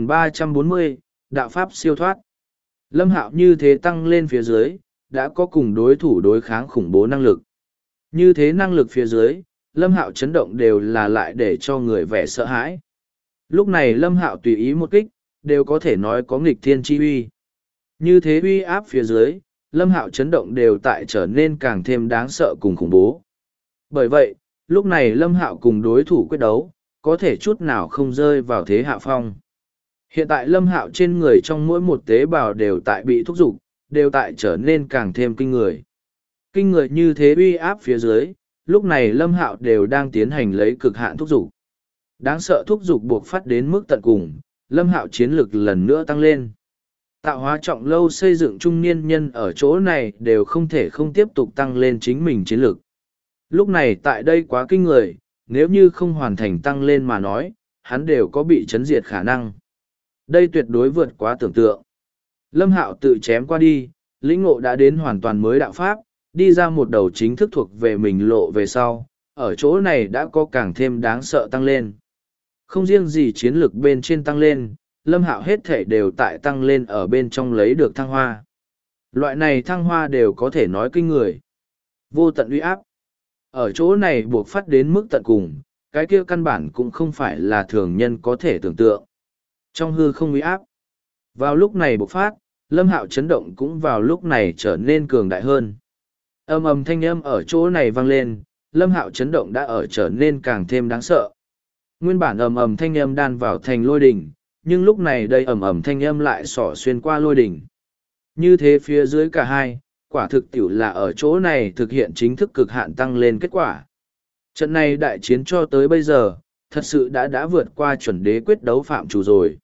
2340, Đạo Pháp siêu thoát. Lâm Hạo như thế tăng lên phía dưới, đã có cùng đối thủ đối kháng khủng bố năng lực. Như thế năng lực phía dưới, Lâm Hạo chấn động đều là lại để cho người vẻ sợ hãi. Lúc này Lâm Hạo tùy ý một kích, đều có thể nói có nghịch thiên chi uy. Như thế uy áp phía dưới, Lâm Hạo chấn động đều tại trở nên càng thêm đáng sợ cùng khủng bố. Bởi vậy, lúc này Lâm Hạo cùng đối thủ quyết đấu, có thể chút nào không rơi vào thế hạ phong. Hiện tại Lâm Hạo trên người trong mỗi một tế bào đều tại bị thúc giục, đều tại trở nên càng thêm kinh người. Kinh người như thế uy áp phía dưới, lúc này Lâm Hạo đều đang tiến hành lấy cực hạn thúc giục. Đáng sợ thúc giục buộc phát đến mức tận cùng, Lâm Hạo chiến lực lần nữa tăng lên. Tạo hóa trọng lâu xây dựng trung niên nhân ở chỗ này đều không thể không tiếp tục tăng lên chính mình chiến lực. Lúc này tại đây quá kinh người, nếu như không hoàn thành tăng lên mà nói, hắn đều có bị chấn diệt khả năng. Đây tuyệt đối vượt quá tưởng tượng. Lâm Hạo tự chém qua đi, lĩnh ngộ đã đến hoàn toàn mới đạo pháp, đi ra một đầu chính thức thuộc về mình lộ về sau, ở chỗ này đã có càng thêm đáng sợ tăng lên. Không riêng gì chiến lược bên trên tăng lên, Lâm Hạo hết thể đều tại tăng lên ở bên trong lấy được thăng hoa. Loại này thăng hoa đều có thể nói kinh người. Vô tận uy áp. Ở chỗ này buộc phát đến mức tận cùng, cái kia căn bản cũng không phải là thường nhân có thể tưởng tượng. Trong hư không uy áp. Vào lúc này bộc phát, Lâm Hạo chấn động cũng vào lúc này trở nên cường đại hơn. Ầm ầm thanh âm ở chỗ này vang lên, Lâm Hạo chấn động đã ở trở nên càng thêm đáng sợ. Nguyên bản ầm ầm thanh âm đan vào thành lôi đỉnh, nhưng lúc này đây ầm ầm thanh âm lại xỏ xuyên qua lôi đỉnh. Như thế phía dưới cả hai, quả thực tiểu là ở chỗ này thực hiện chính thức cực hạn tăng lên kết quả. Trận này đại chiến cho tới bây giờ, thật sự đã vượt qua chuẩn đế quyết đấu phạm chủ rồi.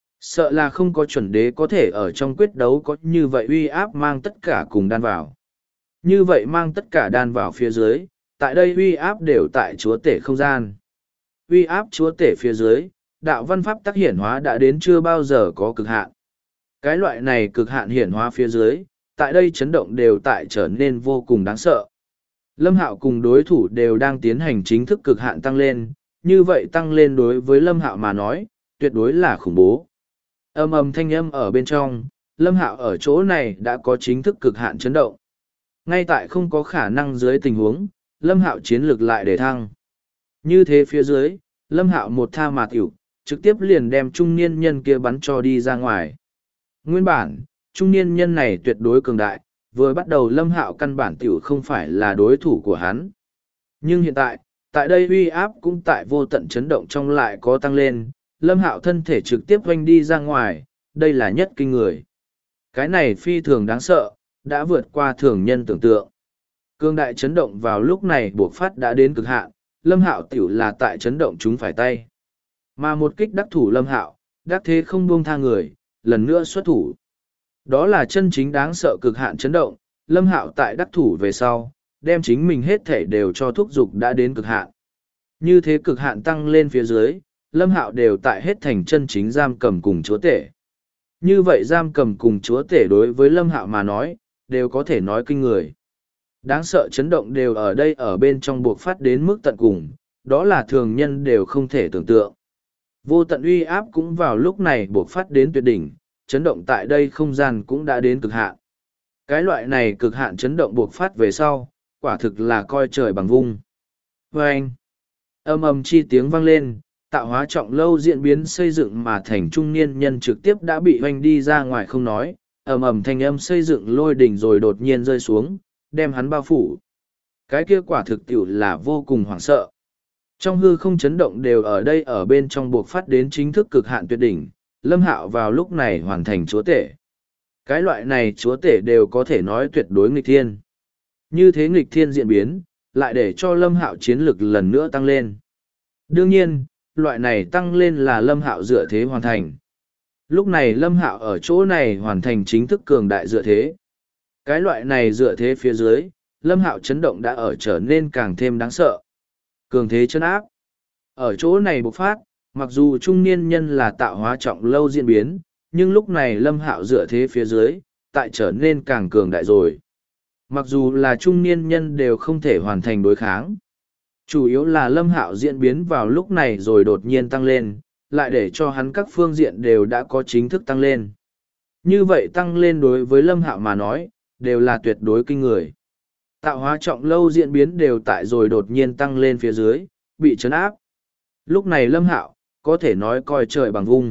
Sợ là không có chuẩn đế có thể ở trong quyết đấu có như vậy uy áp mang tất cả cùng đan vào. Như vậy mang tất cả đan vào phía dưới, tại đây uy áp đều tại chúa tể không gian. Uy áp chúa tể phía dưới, đạo văn pháp tác hiển hóa đã đến chưa bao giờ có cực hạn. Cái loại này cực hạn hiển hóa phía dưới, tại đây chấn động đều tại trở nên vô cùng đáng sợ. Lâm Hạo cùng đối thủ đều đang tiến hành chính thức cực hạn tăng lên, như vậy tăng lên đối với Lâm Hạo mà nói, tuyệt đối là khủng bố. Ầm ầm thanh âm ở bên trong, Lâm Hạo ở chỗ này đã có chính thức cực hạn chấn động. Ngay tại không có khả năng dưới tình huống, Lâm Hạo chiến lược lại để thăng. Như thế phía dưới, Lâm Hạo một tha mà tiểu, trực tiếp liền đem trung niên nhân kia bắn cho đi ra ngoài. Nguyên bản, trung niên nhân này tuyệt đối cường đại, vừa bắt đầu Lâm Hạo căn bản tiểu không phải là đối thủ của hắn. Nhưng hiện tại, tại đây uy áp cũng tại vô tận chấn động trong lại có tăng lên, Lâm Hạo thân thể trực tiếp oanh đi ra ngoài, đây là nhất kinh người. Cái này phi thường đáng sợ, đã vượt qua thường nhân tưởng tượng. Cương đại chấn động vào lúc này buộc phát đã đến cực hạn, Lâm Hạo tiểu là tại chấn động chúng phải tay. Mà một kích đắc thủ Lâm Hạo, đắc thế không buông tha người, lần nữa xuất thủ. Đó là chân chính đáng sợ cực hạn chấn động, Lâm Hạo tại đắc thủ về sau, đem chính mình hết thể đều cho thúc dục đã đến cực hạn. Như thế cực hạn tăng lên phía dưới, Lâm Hạo đều tại hết thành chân chính giam cầm cùng chúa tể. Như vậy giam cầm cùng chúa tể đối với Lâm Hạo mà nói, đều có thể nói kinh người. Đáng sợ chấn động đều ở đây ở bên trong buộc phát đến mức tận cùng, đó là thường nhân đều không thể tưởng tượng. Vô tận uy áp cũng vào lúc này buộc phát đến tuyệt đỉnh, chấn động tại đây không gian cũng đã đến cực hạn. Cái loại này cực hạn chấn động buộc phát về sau, quả thực là coi trời bằng vung. Vâng! Âm ầm chi tiếng vang lên, tạo hóa trọng lâu diễn biến xây dựng mà thành trung niên nhân trực tiếp đã bị hoanh đi ra ngoài không nói, ầm ầm thanh âm xây dựng lôi đỉnh rồi đột nhiên rơi xuống, đem hắn bao phủ. Cái kia quả thực tiểu là vô cùng hoảng sợ. Trong hư không chấn động đều ở đây ở bên trong buộc phát đến chính thức cực hạn tuyệt đỉnh, Lâm Hạo vào lúc này hoàn thành chúa tể. Cái loại này chúa tể đều có thể nói tuyệt đối nghịch thiên. Như thế nghịch thiên diễn biến, lại để cho Lâm Hạo chiến lực lần nữa tăng lên. Đương nhiên, loại này tăng lên là Lâm Hạo dựa thế hoàn thành. Lúc này Lâm Hạo ở chỗ này hoàn thành chính thức cường đại dựa thế. Cái loại này dựa thế phía dưới, Lâm Hạo chấn động đã ở trở nên càng thêm đáng sợ. Cường thế chân áp. Ở chỗ này bộc phát, mặc dù trung niên nhân là tạo hóa trọng lâu diễn biến, nhưng lúc này Lâm Hạo dựa thế phía dưới, tại trở nên càng cường đại rồi. Mặc dù là trung niên nhân đều không thể hoàn thành đối kháng. Chủ yếu là Lâm Hạo diễn biến vào lúc này rồi đột nhiên tăng lên, lại để cho hắn các phương diện đều đã có chính thức tăng lên. Như vậy tăng lên đối với Lâm Hạo mà nói, đều là tuyệt đối kinh người. Tạo hóa trọng lâu diễn biến đều tại rồi đột nhiên tăng lên phía dưới, bị chấn áp. Lúc này Lâm Hạo, có thể nói coi trời bằng vung.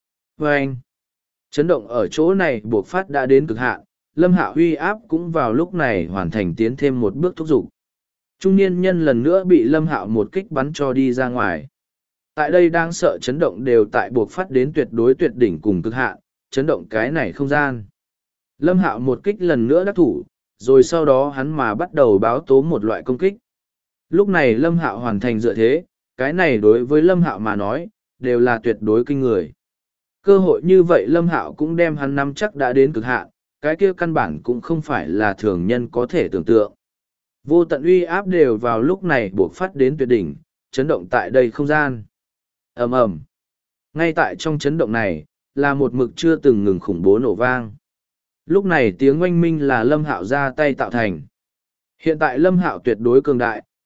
Vâng! Chấn động ở chỗ này buộc phát đã đến cực hạn, Lâm Hạo huy áp cũng vào lúc này hoàn thành tiến thêm một bước thúc giục. Trung niên nhân lần nữa bị Lâm Hạo một kích bắn cho đi ra ngoài. Tại đây đang sợ chấn động đều tại buộc phát đến tuyệt đối tuyệt đỉnh cùng cực hạn, chấn động cái này không gian. Lâm Hạo một kích lần nữa đắc thủ, rồi sau đó hắn mà bắt đầu báo tố một loại công kích. Lúc này Lâm Hạo hoàn thành dựa thế, cái này đối với Lâm Hạo mà nói, đều là tuyệt đối kinh người. Cơ hội như vậy Lâm Hạo cũng đem hắn nắm chắc đã đến cực hạn, cái kia căn bản cũng không phải là thường nhân có thể tưởng tượng. Vô tận uy áp đều vào lúc này buộc phát đến tuyệt đỉnh, chấn động tại đây không gian. Ầm ầm. Ngay tại trong chấn động này, là một mực chưa từng ngừng khủng bố nổ vang. Lúc này tiếng oanh minh là Lâm Hạo ra tay tạo thành. Hiện tại Lâm Hạo tuyệt đối cường đại,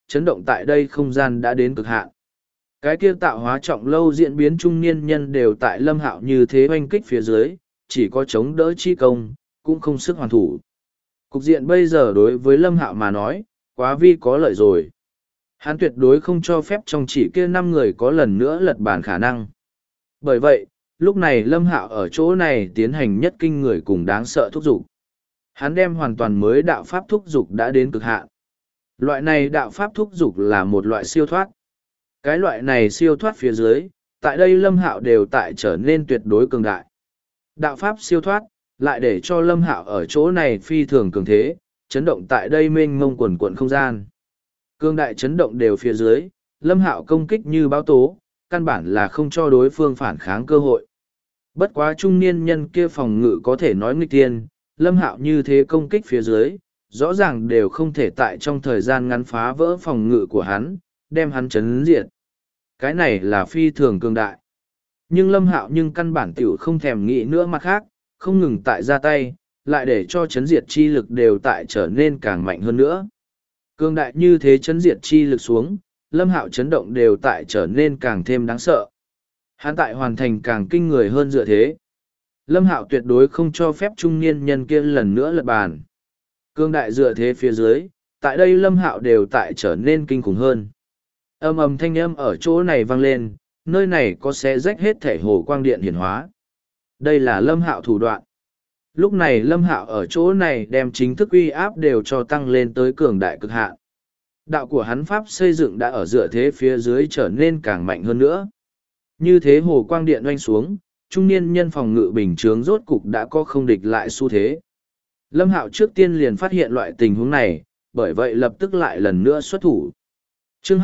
chấn động tại đây không gian đã đến cực hạn. Cái kia tạo hóa trọng lâu diễn biến trung niên nhân đều tại Lâm Hạo như thế oanh kích phía dưới, chỉ có chống đỡ chi công, cũng không sức hoàn thủ. Cục diện bây giờ đối với Lâm Hạo mà nói, quá vi có lợi rồi. Hắn tuyệt đối không cho phép trong chỉ kia 5 người có lần nữa lật bàn khả năng. Bởi vậy, lúc này Lâm Hạo ở chỗ này tiến hành nhất kinh người cùng đáng sợ thúc dục. Hắn đem hoàn toàn mới đạo pháp thúc dục đã đến cực hạn. Loại này đạo pháp thúc dục là một loại siêu thoát. Cái loại này siêu thoát phía dưới, tại đây Lâm Hạo đều tại trở nên tuyệt đối cường đại. Đạo pháp siêu thoát, lại để cho Lâm Hạo ở chỗ này phi thường cường thế, chấn động tại đây mênh mông quần quận không gian. Cương đại chấn động đều phía dưới, Lâm Hạo công kích như báo tố, căn bản là không cho đối phương phản kháng cơ hội. Bất quá trung niên nhân kia phòng ngự có thể nói nghịch tiên, Lâm Hạo như thế công kích phía dưới, rõ ràng đều không thể tại trong thời gian ngắn phá vỡ phòng ngự của hắn, đem hắn chấn diệt. Cái này là phi thường cường đại. Nhưng Lâm Hạo nhưng căn bản tiểu không thèm nghĩ nữa mặt khác, không ngừng tại ra tay, lại để cho chấn diệt chi lực đều tại trở nên càng mạnh hơn nữa. Cường đại như thế chấn diệt chi lực xuống, Lâm Hạo chấn động đều tại trở nên càng thêm đáng sợ. Hắn tại hoàn thành càng kinh người hơn dựa thế. Lâm Hạo tuyệt đối không cho phép trung niên nhân kia lần nữa lật bàn. Cường đại dựa thế phía dưới, tại đây Lâm Hạo đều tại trở nên kinh khủng hơn. Ầm ầm thanh âm ở chỗ này vang lên, nơi này có xé rách hết thể hồ quang điện hiển hóa. Đây là Lâm Hạo thủ đoạn. Lúc này Lâm Hạo ở chỗ này đem chính thức uy áp đều cho tăng lên tới cường đại cực hạn. Đạo của hắn pháp xây dựng đã ở dựa thế phía dưới trở nên càng mạnh hơn nữa. Như thế hồ quang điện oanh xuống, trung niên nhân phòng ngự bình chướng rốt cục đã có không địch lại xu thế. Lâm Hạo trước tiên liền phát hiện loại tình huống này, bởi vậy lập tức lại lần nữa xuất thủ. Chương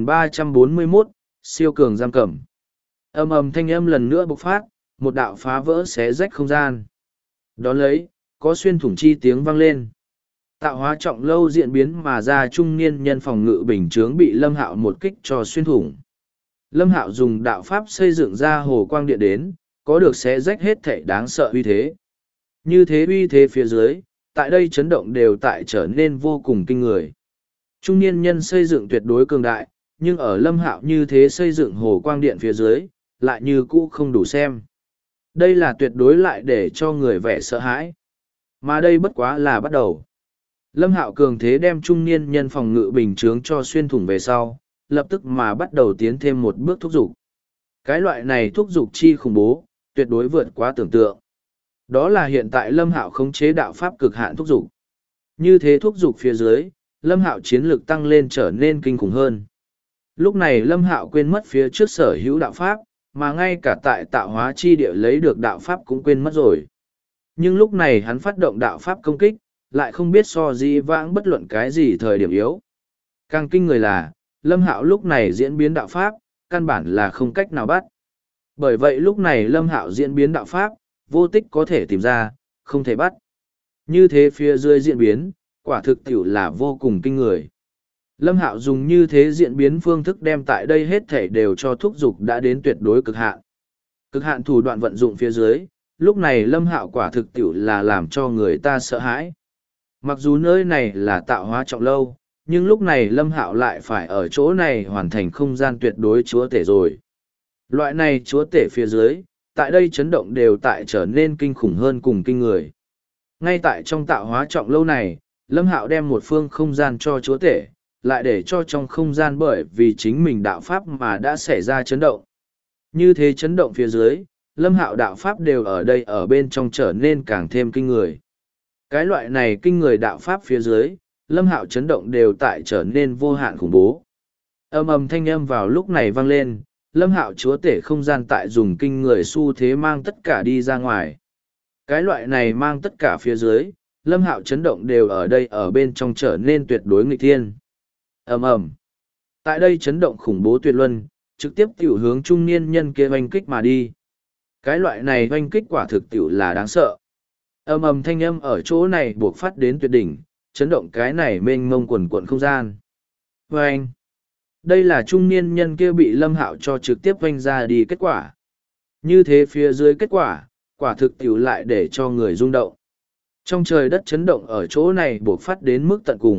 2341, siêu cường giam cầm. Ầm ầm thanh âm lần nữa bộc phát, một đạo phá vỡ xé rách không gian. Đón lấy, có xuyên thủng chi tiếng vang lên. Tạo hóa trọng lâu diễn biến mà ra trung niên nhân phòng ngự bình chướng bị Lâm Hạo một kích cho xuyên thủng. Lâm Hạo dùng đạo pháp xây dựng ra hồ quang điện đến, có được xé rách hết thảy đáng sợ uy thế. Như thế uy thế phía dưới, tại đây chấn động đều tại trở nên vô cùng kinh người. Trung niên nhân xây dựng tuyệt đối cường đại, nhưng ở Lâm Hạo như thế xây dựng hồ quang điện phía dưới, lại như cũ không đủ xem. Đây là tuyệt đối lại để cho người vẻ sợ hãi. Mà đây bất quá là bắt đầu. Lâm Hạo cường thế đem trung niên nhân phòng ngự bình chướng cho xuyên thủng về sau, lập tức mà bắt đầu tiến thêm một bước thúc giục. Cái loại này thúc giục chi khủng bố, tuyệt đối vượt quá tưởng tượng. Đó là hiện tại Lâm Hạo khống chế đạo pháp cực hạn thúc giục. Như thế thúc giục phía dưới, Lâm Hạo chiến lực tăng lên trở nên kinh khủng hơn. Lúc này Lâm Hạo quên mất phía trước sở hữu đạo pháp, mà ngay cả tại tạo hóa chi địa lấy được đạo pháp cũng quên mất rồi. Nhưng lúc này hắn phát động đạo pháp công kích, lại không biết so dĩ vãng bất luận cái gì thời điểm yếu. Càng kinh người là, Lâm Hạo lúc này diễn biến đạo pháp, căn bản là không cách nào bắt. Bởi vậy lúc này Lâm Hạo diễn biến đạo pháp, vô tích có thể tìm ra, không thể bắt. Như thế phía dưới diễn biến, quả thực tiểu là vô cùng kinh người. Lâm Hạo dùng như thế diễn biến phương thức đem tại đây hết thể đều cho thúc dục đã đến tuyệt đối cực hạn. Cực hạn thủ đoạn vận dụng phía dưới, lúc này Lâm Hạo quả thực tiểu là làm cho người ta sợ hãi. Mặc dù nơi này là tạo hóa trọng lâu, nhưng lúc này Lâm Hạo lại phải ở chỗ này hoàn thành không gian tuyệt đối chúa tể rồi. Loại này chúa tể phía dưới, tại đây chấn động đều tại trở nên kinh khủng hơn cùng kinh người. Ngay tại trong tạo hóa trọng lâu này, Lâm Hạo đem một phương không gian cho chúa tể, lại để cho trong không gian bởi vì chính mình đạo pháp mà đã xảy ra chấn động. Như thế chấn động phía dưới, Lâm Hạo đạo pháp đều ở đây ở bên trong trở nên càng thêm kinh người. Cái loại này kinh người đạo pháp phía dưới, Lâm Hạo chấn động đều tại trở nên vô hạn khủng bố. Âm ầm thanh âm vào lúc này vang lên, Lâm Hạo chúa tể không gian tại dùng kinh người xu thế mang tất cả đi ra ngoài. Cái loại này mang tất cả phía dưới, Lâm Hạo chấn động đều ở đây ở bên trong trở nên tuyệt đối nghịch thiên. Ầm ầm. Tại đây chấn động khủng bố tuyệt luân, trực tiếp tiểu hướng trung niên nhân kia oanh kích mà đi. Cái loại này oanh kích quả thực tiểu là đáng sợ. Ầm ầm thanh âm ở chỗ này buộc phát đến tuyệt đỉnh, chấn động cái này mênh mông quần quận không gian. Oanh. Đây là trung niên nhân kia bị Lâm Hạo cho trực tiếp oanh ra đi kết quả. Như thế phía dưới kết quả, quả thực tiểu lại để cho người rung động. Trong trời đất chấn động ở chỗ này buộc phát đến mức tận cùng,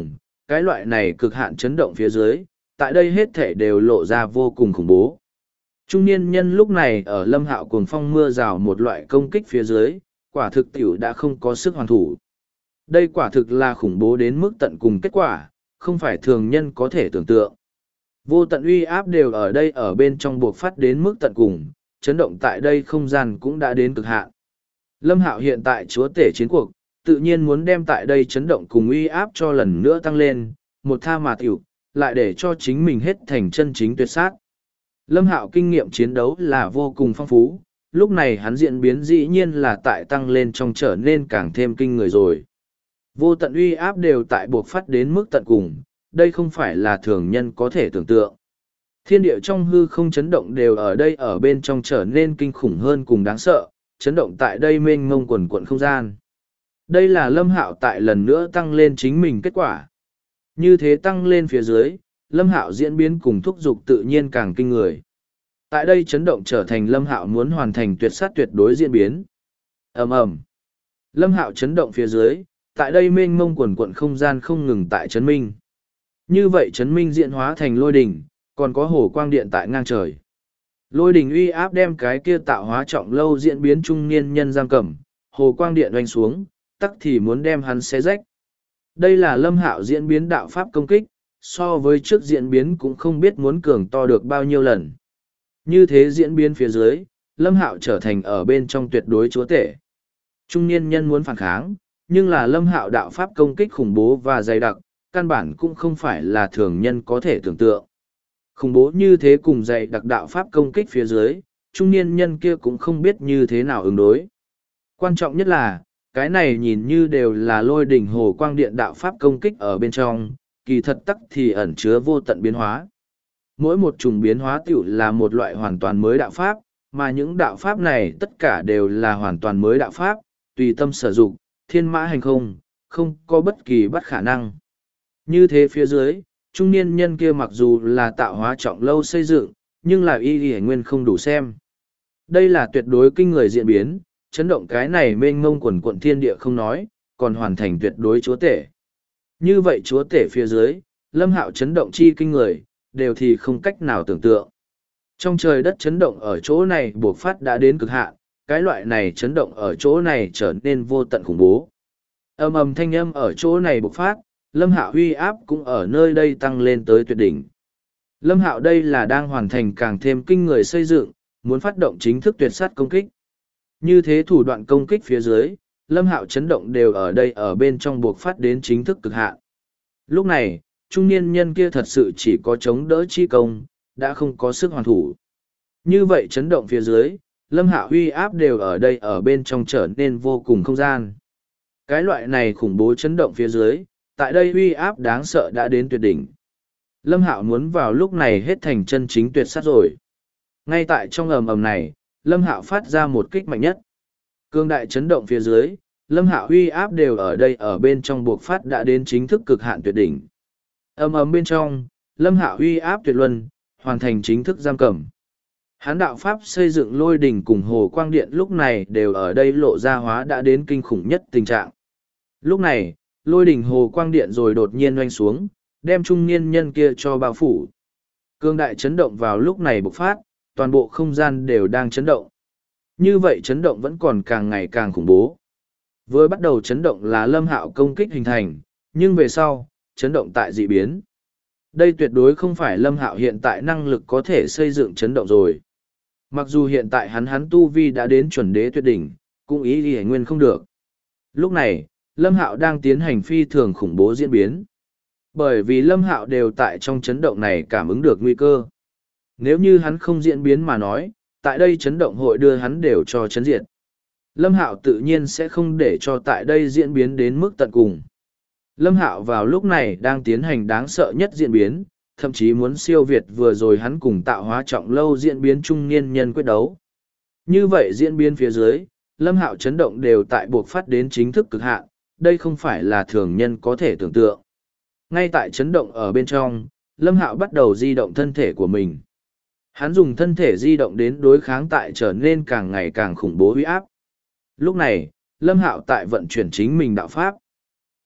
cái loại này cực hạn chấn động phía dưới, tại đây hết thể đều lộ ra vô cùng khủng bố. Trung niên nhân lúc này ở Lâm Hạo cuồng phong mưa rào một loại công kích phía dưới, quả thực tiểu đã không có sức hoàn thủ. Đây quả thực là khủng bố đến mức tận cùng kết quả, không phải thường nhân có thể tưởng tượng. Vô tận uy áp đều ở đây ở bên trong buộc phát đến mức tận cùng, chấn động tại đây không gian cũng đã đến cực hạn. Lâm Hạo hiện tại chúa tể chiến cuộc, tự nhiên muốn đem tại đây chấn động cùng uy áp cho lần nữa tăng lên, một tha mà tiểu, lại để cho chính mình hết thành chân chính tuyệt sát. Lâm Hạo kinh nghiệm chiến đấu là vô cùng phong phú, lúc này hắn diễn biến dĩ nhiên là tại tăng lên trong trở nên càng thêm kinh người rồi. Vô tận uy áp đều tại buộc phát đến mức tận cùng, đây không phải là thường nhân có thể tưởng tượng. Thiên địa trong hư không chấn động đều ở đây ở bên trong trở nên kinh khủng hơn cùng đáng sợ, chấn động tại đây mênh mông quần quận không gian. Đây là Lâm Hạo tại lần nữa tăng lên chính mình kết quả. Như thế tăng lên phía dưới, Lâm Hạo diễn biến cùng thúc dục tự nhiên càng kinh người. Tại đây chấn động trở thành Lâm Hạo muốn hoàn thành tuyệt sát tuyệt đối diễn biến. Ầm ầm. Lâm Hạo chấn động phía dưới, tại đây mênh mông quần quận không gian không ngừng tại chấn minh. Như vậy chấn minh diễn hóa thành lôi đỉnh, còn có hồ quang điện tại ngang trời. Lôi đỉnh uy áp đem cái kia tạo hóa trọng lâu diễn biến trung niên nhân giam cầm, hồ quang điện oanh xuống, tắc thì muốn đem hắn xé rách. Đây là Lâm Hạo diễn biến đạo pháp công kích, so với trước diễn biến cũng không biết muốn cường to được bao nhiêu lần. Như thế diễn biến phía dưới, Lâm Hạo trở thành ở bên trong tuyệt đối chúa tể. Trung niên nhân muốn phản kháng, nhưng là Lâm Hạo đạo pháp công kích khủng bố và dày đặc, căn bản cũng không phải là thường nhân có thể tưởng tượng. Khủng bố như thế cùng dày đặc đạo pháp công kích phía dưới, trung niên nhân kia cũng không biết như thế nào ứng đối. Quan trọng nhất là, cái này nhìn như đều là lôi đỉnh hồ quang điện đạo pháp công kích ở bên trong, kỳ thật tắc thì ẩn chứa vô tận biến hóa. Mỗi một chủng biến hóa tiểu là một loại hoàn toàn mới đạo pháp, mà những đạo pháp này tất cả đều là hoàn toàn mới đạo pháp, tùy tâm sử dụng, thiên mã hành không, không có bất kỳ bắt khả năng. Như thế phía dưới, trung niên nhân kia mặc dù là tạo hóa trọng lâu xây dựng, nhưng là y nguyên không đủ xem. Đây là tuyệt đối kinh người diễn biến, chấn động cái này mênh mông quần quận thiên địa không nói, còn hoàn thành tuyệt đối chúa tể. Như vậy chúa tể phía dưới, Lâm Hạo chấn động chi kinh người, đều thì không cách nào tưởng tượng. Trong trời đất chấn động ở chỗ này buộc phát đã đến cực hạn, cái loại này chấn động ở chỗ này trở nên vô tận khủng bố. Ầm ầm thanh âm ở chỗ này bộc phát, Lâm Hạo uy áp cũng ở nơi đây tăng lên tới tuyệt đỉnh. Lâm Hạo đây là đang hoàn thành càng thêm kinh người xây dựng, muốn phát động chính thức tuyệt sát công kích. Như thế thủ đoạn công kích phía dưới, Lâm Hạo chấn động đều ở đây ở bên trong buộc phát đến chính thức cực hạn. Lúc này, trung niên nhân kia thật sự chỉ có chống đỡ chi công, đã không có sức hoàn thủ. Như vậy chấn động phía dưới, Lâm Hạo uy áp đều ở đây ở bên trong trở nên vô cùng không gian. Cái loại này khủng bố chấn động phía dưới, tại đây uy áp đáng sợ đã đến tuyệt đỉnh. Lâm Hạo muốn vào lúc này hết thành chân chính tuyệt sát rồi. Ngay tại trong ầm ầm này, Lâm Hạo phát ra một kích mạnh nhất. Cương đại chấn động phía dưới, Lâm Hạo uy áp đều ở đây ở bên trong buộc phát đã đến chính thức cực hạn tuyệt đỉnh. Ầm ầm bên trong, Lâm Hạo uy áp tuyệt luân, hoàn thành chính thức giam cầm. Hán đạo pháp xây dựng lôi đỉnh cùng hồ quang điện lúc này đều ở đây lộ ra hóa đã đến kinh khủng nhất tình trạng. Lúc này, lôi đỉnh hồ quang điện rồi đột nhiên oanh xuống, đem trung niên nhân kia cho bao phủ. Cương đại chấn động vào lúc này bộc phát, toàn bộ không gian đều đang chấn động. Như vậy chấn động vẫn còn càng ngày càng khủng bố. Vừa bắt đầu chấn động là Lâm Hạo công kích hình thành, nhưng về sau, chấn động tại dị biến. Đây tuyệt đối không phải Lâm Hạo hiện tại năng lực có thể xây dựng chấn động rồi. Mặc dù hiện tại hắn tu vi đã đến chuẩn đế tuyệt đỉnh, cũng ý đi nguyên không được. Lúc này, Lâm Hạo đang tiến hành phi thường khủng bố diễn biến. Bởi vì Lâm Hạo đều tại trong chấn động này cảm ứng được nguy cơ. Nếu như hắn không diễn biến mà nói, tại đây chấn động hội đưa hắn đều cho chấn diệt. Lâm Hạo tự nhiên sẽ không để cho tại đây diễn biến đến mức tận cùng. Lâm Hạo vào lúc này đang tiến hành đáng sợ nhất diễn biến, thậm chí muốn siêu việt vừa rồi hắn cùng tạo hóa trọng lâu diễn biến trung niên nhân quyết đấu. Như vậy diễn biến phía dưới, Lâm Hạo chấn động đều tại buộc phát đến chính thức cực hạn, đây không phải là thường nhân có thể tưởng tượng. Ngay tại chấn động ở bên trong, Lâm Hạo bắt đầu di động thân thể của mình. Hắn dùng thân thể di động đến đối kháng tại trở nên càng ngày càng khủng bố uy áp. Lúc này, Lâm Hạo tại vận chuyển chính mình đạo pháp.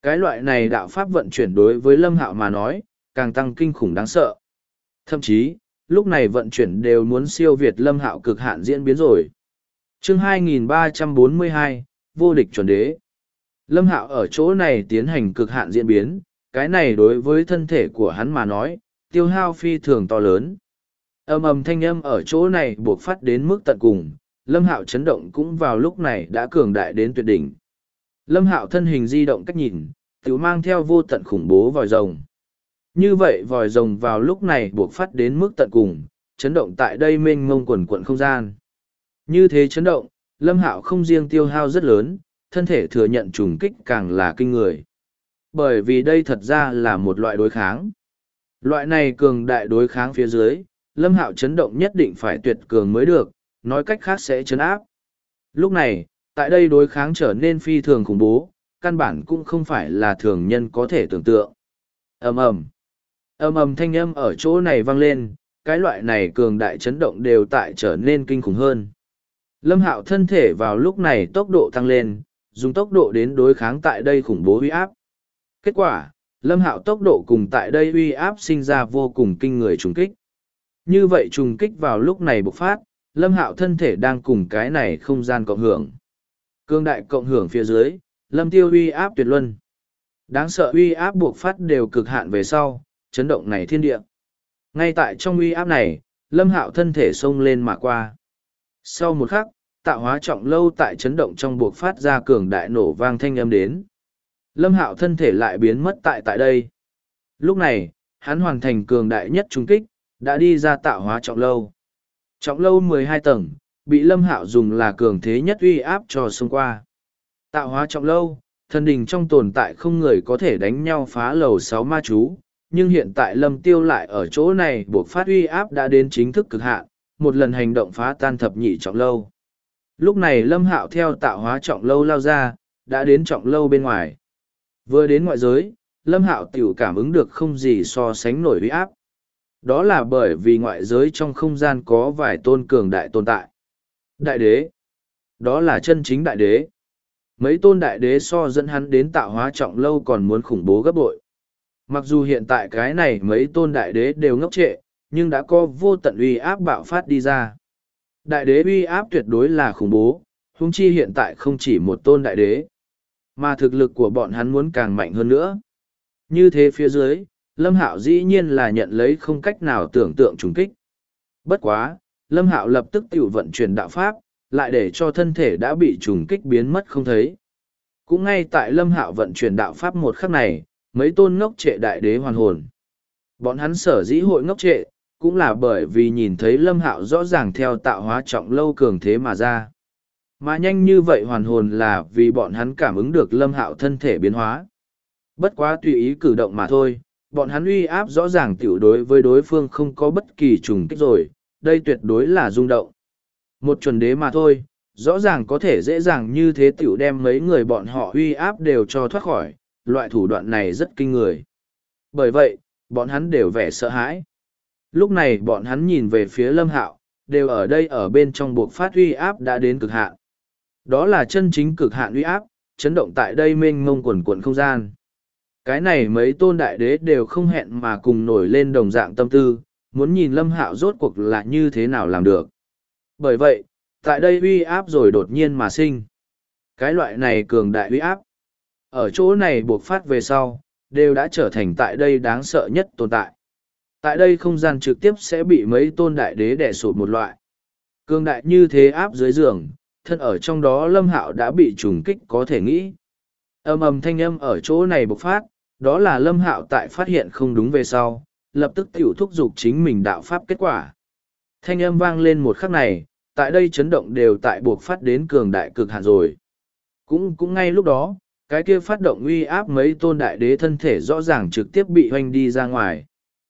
Cái loại này đạo pháp vận chuyển đối với Lâm Hạo mà nói, càng tăng kinh khủng đáng sợ. Thậm chí, lúc này vận chuyển đều muốn siêu việt Lâm Hạo cực hạn diễn biến rồi. Chương 2342, vô địch chuẩn đế. Lâm Hạo ở chỗ này tiến hành cực hạn diễn biến, cái này đối với thân thể của hắn mà nói, tiêu hao phi thường to lớn. Ầm ầm thanh âm ở chỗ này buộc phát đến mức tận cùng, Lâm Hạo chấn động cũng vào lúc này đã cường đại đến tuyệt đỉnh. Lâm Hạo thân hình di động cách nhìn, tự mang theo vô tận khủng bố vòi rồng. Như vậy vòi rồng vào lúc này buộc phát đến mức tận cùng, chấn động tại đây mênh mông quần quận không gian. Như thế chấn động, Lâm Hạo không riêng tiêu hao rất lớn, thân thể thừa nhận trùng kích càng là kinh người. Bởi vì đây thật ra là một loại đối kháng. Loại này cường đại đối kháng phía dưới, Lâm Hạo chấn động nhất định phải tuyệt cường mới được, nói cách khác sẽ chấn áp. Lúc này, tại đây đối kháng trở nên phi thường khủng bố, căn bản cũng không phải là thường nhân có thể tưởng tượng. Ầm ầm, ầm ầm thanh âm ở chỗ này vang lên, cái loại này cường đại chấn động đều tại trở nên kinh khủng hơn. Lâm Hạo thân thể vào lúc này tốc độ tăng lên, dùng tốc độ đến đối kháng tại đây khủng bố uy áp. Kết quả, Lâm Hạo tốc độ cùng tại đây uy áp sinh ra vô cùng kinh người trùng kích. Như vậy trùng kích vào lúc này bộc phát, Lâm Hạo thân thể đang cùng cái này không gian cộng hưởng. Cương đại cộng hưởng phía dưới, Lâm Tiêu uy áp tuyệt luân. Đáng sợ uy áp buộc phát đều cực hạn về sau, chấn động này thiên địa. Ngay tại trong uy áp này, Lâm Hạo thân thể xông lên mà qua. Sau một khắc, tạo hóa trọng lâu tại chấn động trong buộc phát ra cường đại nổ vang thanh âm đến. Lâm Hạo thân thể lại biến mất tại đây. Lúc này, hắn hoàn thành cường đại nhất trung kích, đã đi ra tạo hóa trọng lâu. Trọng lâu 12 tầng, bị Lâm Hạo dùng là cường thế nhất uy áp cho xông qua. Tạo hóa trọng lâu, thần đình trong tồn tại không người có thể đánh nhau phá lầu 6 ma chú, nhưng hiện tại Lâm Tiêu lại ở chỗ này buộc phát uy áp đã đến chính thức cực hạn, một lần hành động phá tan thập nhị trọng lâu. Lúc này Lâm Hạo theo tạo hóa trọng lâu lao ra, đã đến trọng lâu bên ngoài. Vừa đến ngoại giới, Lâm Hạo tiểu cảm ứng được không gì so sánh nổi uy áp. Đó là bởi vì ngoại giới trong không gian có vài tôn cường đại tồn tại. Đại đế. Đó là chân chính đại đế. Mấy tôn đại đế so dẫn hắn đến tạo hóa trọng lâu còn muốn khủng bố gấp bội. Mặc dù hiện tại cái này mấy tôn đại đế đều ngốc trệ, nhưng đã có vô tận uy áp bạo phát đi ra. Đại đế uy áp tuyệt đối là khủng bố, huống chi hiện tại không chỉ một tôn đại đế, mà thực lực của bọn hắn muốn càng mạnh hơn nữa. Như thế phía dưới, Lâm Hạo dĩ nhiên là nhận lấy không cách nào tưởng tượng trùng kích. Bất quá, Lâm Hạo lập tức tiểu vận chuyển đạo pháp, lại để cho thân thể đã bị trùng kích biến mất không thấy. Cũng ngay tại Lâm Hạo vận chuyển đạo pháp một khắc này, mấy tôn ngốc trệ đại đế hoàn hồn. Bọn hắn sở dĩ hội ngốc trệ, cũng là bởi vì nhìn thấy Lâm Hạo rõ ràng theo tạo hóa trọng lâu cường thế mà ra. Mà nhanh như vậy hoàn hồn là vì bọn hắn cảm ứng được Lâm Hạo thân thể biến hóa. Bất quá tùy ý cử động mà thôi, bọn hắn uy áp rõ ràng tiểu đối với đối phương không có bất kỳ trùng kích rồi, đây tuyệt đối là rung động. Một chuẩn đế mà thôi, rõ ràng có thể dễ dàng như thế tiểu đem mấy người bọn họ uy áp đều cho thoát khỏi, loại thủ đoạn này rất kinh người. Bởi vậy, bọn hắn đều vẻ sợ hãi. Lúc này bọn hắn nhìn về phía Lâm Hạo, đều ở đây ở bên trong buộc phát uy áp đã đến cực hạn. Đó là chân chính cực hạn uy áp, chấn động tại đây mênh mông quần quần không gian. Cái này mấy tôn đại đế đều không hẹn mà cùng nổi lên đồng dạng tâm tư, muốn nhìn Lâm Hạo rốt cuộc là như thế nào làm được. Bởi vậy, tại đây uy áp rồi đột nhiên mà sinh. Cái loại này cường đại uy áp. Ở chỗ này buộc phát về sau, đều đã trở thành tại đây đáng sợ nhất tồn tại. Tại đây không gian trực tiếp sẽ bị mấy tôn đại đế đè sụp một loại. Cường đại như thế áp dưới giường, thân ở trong đó Lâm Hạo đã bị trùng kích có thể nghĩ. Ầm ầm thanh âm ở chỗ này bộc phát, đó là Lâm Hạo tại phát hiện không đúng về sau, lập tức tiểu thúc giục chính mình đạo pháp kết quả. Thanh âm vang lên một khắc này, tại đây chấn động đều tại buộc phát đến cường đại cực hạn rồi. Cũng ngay lúc đó, cái kia phát động uy áp mấy tôn đại đế thân thể rõ ràng trực tiếp bị hoanh đi ra ngoài.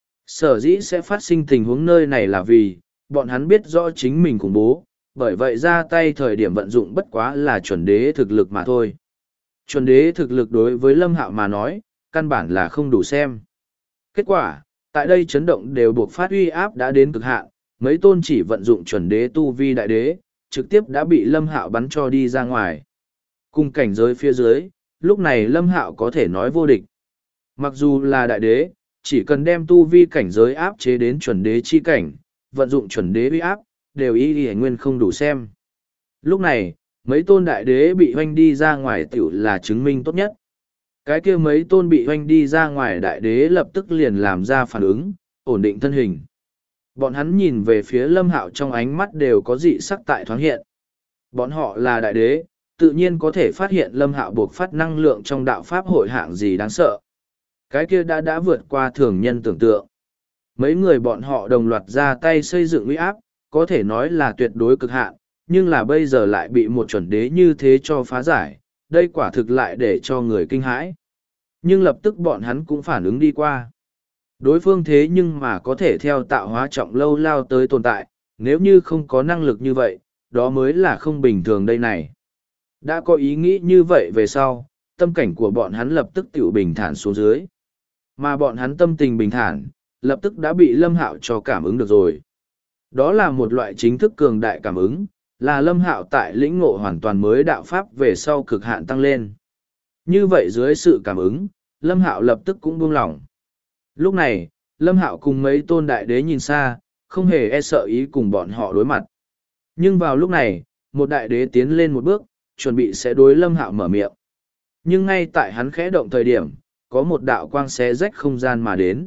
Sở dĩ sẽ phát sinh tình huống nơi này là vì, bọn hắn biết rõ chính mình khủng bố, bởi vậy ra tay thời điểm vận dụng bất quá là chuẩn đế thực lực mà thôi. Chuẩn đế thực lực đối với Lâm Hạo mà nói, căn bản là không đủ xem. Kết quả, tại đây chấn động đều buộc phát uy áp đã đến cực hạn, mấy tôn chỉ vận dụng chuẩn đế tu vi đại đế, trực tiếp đã bị Lâm Hạo bắn cho đi ra ngoài. Cùng cảnh giới phía dưới, lúc này Lâm Hạo có thể nói vô địch. Mặc dù là đại đế, chỉ cần đem tu vi cảnh giới áp chế đến chuẩn đế chi cảnh, vận dụng chuẩn đế uy áp, đều y nguyên không đủ xem. Lúc này, mấy tôn đại đế bị hoanh đi ra ngoài tiểu là chứng minh tốt nhất. Cái kia mấy tôn bị hoanh đi ra ngoài đại đế lập tức liền làm ra phản ứng, ổn định thân hình. Bọn hắn nhìn về phía Lâm Hạo trong ánh mắt đều có dị sắc tại thoáng hiện. Bọn họ là đại đế, tự nhiên có thể phát hiện Lâm Hạo buộc phát năng lượng trong đạo pháp hội hạng gì đáng sợ. Cái kia đã vượt qua thường nhân tưởng tượng. Mấy người bọn họ đồng loạt ra tay xây dựng uy áp, có thể nói là tuyệt đối cực hạn, nhưng là bây giờ lại bị một chuẩn đế như thế cho phá giải, đây quả thực lại để cho người kinh hãi. Nhưng lập tức bọn hắn cũng phản ứng đi qua. Đối phương thế nhưng mà có thể theo tạo hóa trọng lâu lao tới tồn tại, nếu như không có năng lực như vậy, đó mới là không bình thường đây này. Đã có ý nghĩ như vậy về sau, tâm cảnh của bọn hắn lập tức tiểu bình thản xuống dưới. Mà bọn hắn tâm tình bình thản, lập tức đã bị Lâm Hạo cho cảm ứng được rồi. Đó là một loại chính thức cường đại cảm ứng, là Lâm Hạo tại lĩnh ngộ hoàn toàn mới đạo pháp về sau cực hạn tăng lên. Như vậy dưới sự cảm ứng, Lâm Hạo lập tức cũng buông lỏng. Lúc này, Lâm Hạo cùng mấy tôn đại đế nhìn xa, không hề e sợ ý cùng bọn họ đối mặt. Nhưng vào lúc này, một đại đế tiến lên một bước, chuẩn bị sẽ đối Lâm Hạo mở miệng. Nhưng ngay tại hắn khẽ động thời điểm, có một đạo quang xé rách không gian mà đến.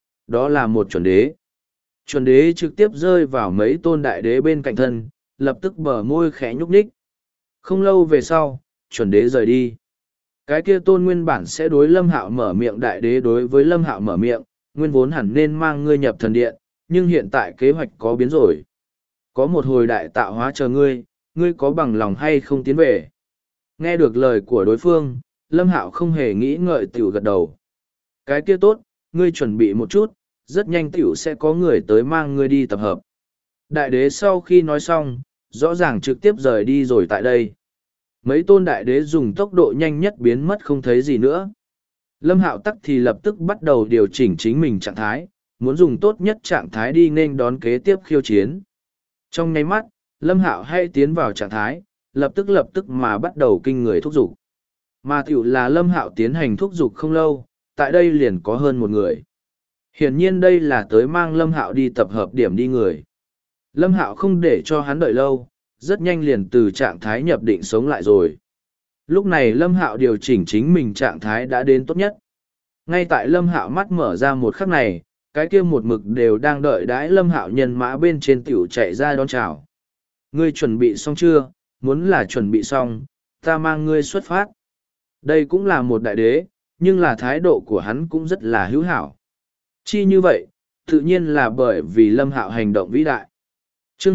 Đó là một chuẩn đế. Chuẩn đế trực tiếp rơi vào mấy tôn đại đế bên cạnh thân, lập tức bờ môi khẽ nhúc nhích. Không lâu về sau, chuẩn đế rời đi. Cái kia tôn nguyên bản sẽ đối Lâm Hạo mở miệng đại đế đối với Lâm Hạo mở miệng, nguyên vốn hẳn nên mang ngươi nhập thần điện, nhưng hiện tại kế hoạch có biến rồi. Có một hồi đại tạo hóa chờ ngươi, ngươi có bằng lòng hay không tiến về. Nghe được lời của đối phương, Lâm Hạo không hề nghĩ ngợi tiểu gật đầu. Cái kia tốt, ngươi chuẩn bị một chút, rất nhanh tiểu sẽ có người tới mang ngươi đi tập hợp. Đại đế sau khi nói xong, rõ ràng trực tiếp rời đi rồi tại đây. Mấy tôn đại đế dùng tốc độ nhanh nhất biến mất không thấy gì nữa. Lâm Hạo tắc thì lập tức bắt đầu điều chỉnh chính mình trạng thái, muốn dùng tốt nhất trạng thái đi nên đón kế tiếp khiêu chiến. Trong nháy mắt, Lâm Hạo hay tiến vào trạng thái, lập tức mà bắt đầu kinh người thúc giục. Mà tiểu là Lâm Hạo tiến hành thúc giục không lâu, tại đây liền có hơn một người. Hiển nhiên đây là tới mang Lâm Hạo đi tập hợp điểm đi người. Lâm Hạo không để cho hắn đợi lâu, rất nhanh liền từ trạng thái nhập định sống lại rồi. Lúc này Lâm Hạo điều chỉnh chính mình trạng thái đã đến tốt nhất. Ngay tại Lâm Hạo mắt mở ra một khắc này, cái kia một mực đều đang đợi đãi Lâm Hạo nhân mã bên trên tiểu chạy ra đón chào. Ngươi chuẩn bị xong chưa? Muốn là chuẩn bị xong, ta mang ngươi xuất phát. Đây cũng là một đại đế, nhưng là thái độ của hắn cũng rất là hữu hảo. Chi như vậy, tự nhiên là bởi vì Lâm Hạo hành động vĩ đại. Chương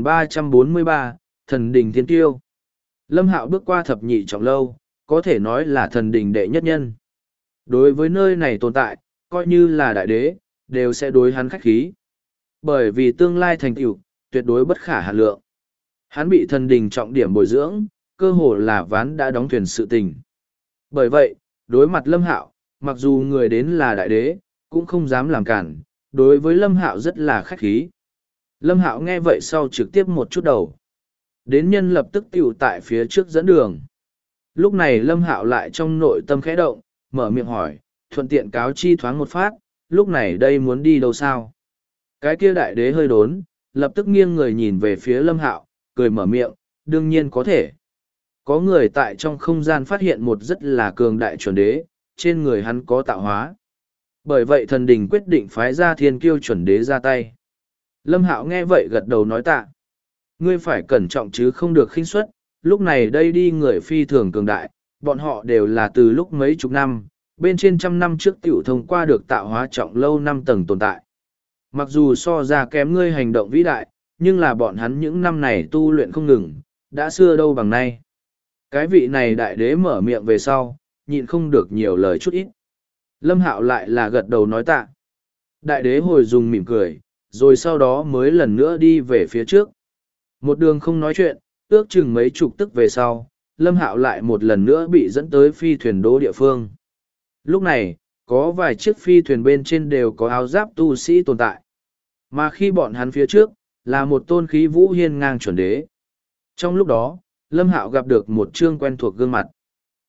2343, Thần Đình Thiên Tiêu. Lâm Hạo bước qua thập nhị trọng lâu, có thể nói là thần đình đệ nhất nhân. Đối với nơi này tồn tại, coi như là đại đế, đều sẽ đối hắn khách khí. Bởi vì tương lai thành tựu tuyệt đối bất khả hạn lượng. Hắn bị thần đình trọng điểm bồi dưỡng, cơ hồ là ván đã đóng thuyền sự tình. Bởi vậy, đối mặt Lâm Hạo, mặc dù người đến là đại đế, cũng không dám làm cản, đối với Lâm Hạo rất là khách khí. Lâm Hạo nghe vậy sau trực tiếp một chút đầu. Đến nhân lập tức tiểu tại phía trước dẫn đường. Lúc này Lâm Hạo lại trong nội tâm khẽ động, mở miệng hỏi, thuận tiện cáo chi thoáng một phát, lúc này đây muốn đi đâu sao? Cái kia đại đế hơi đốn, lập tức nghiêng người nhìn về phía Lâm Hạo, cười mở miệng, đương nhiên có thể. Có người tại trong không gian phát hiện một rất là cường đại chuẩn đế, trên người hắn có tạo hóa. Bởi vậy thần đình quyết định phái ra thiên kiêu chuẩn đế ra tay. Lâm Hạo nghe vậy gật đầu nói tạ. Ngươi phải cẩn trọng chứ không được khinh suất, lúc này đây đi người phi thường cường đại, bọn họ đều là từ lúc mấy chục năm, bên trên trăm năm trước tiểu thông qua được tạo hóa trọng lâu 5 tầng tồn tại. Mặc dù so ra kém ngươi hành động vĩ đại, nhưng là bọn hắn những năm này tu luyện không ngừng, đã xưa đâu bằng nay. Cái vị này đại đế mở miệng về sau, nhịn không được nhiều lời chút ít. Lâm Hạo lại là gật đầu nói tạ. Đại đế hồi dùng mỉm cười, rồi sau đó mới lần nữa đi về phía trước. Một đường không nói chuyện, ước chừng mấy chục tức về sau, Lâm Hạo lại một lần nữa bị dẫn tới phi thuyền đỗ địa phương. Lúc này, có vài chiếc phi thuyền bên trên đều có áo giáp tu sĩ tồn tại. Mà khi bọn hắn phía trước, là một tôn khí vũ hiên ngang chuẩn đế. Trong lúc đó, Lâm Hạo gặp được một trương quen thuộc gương mặt.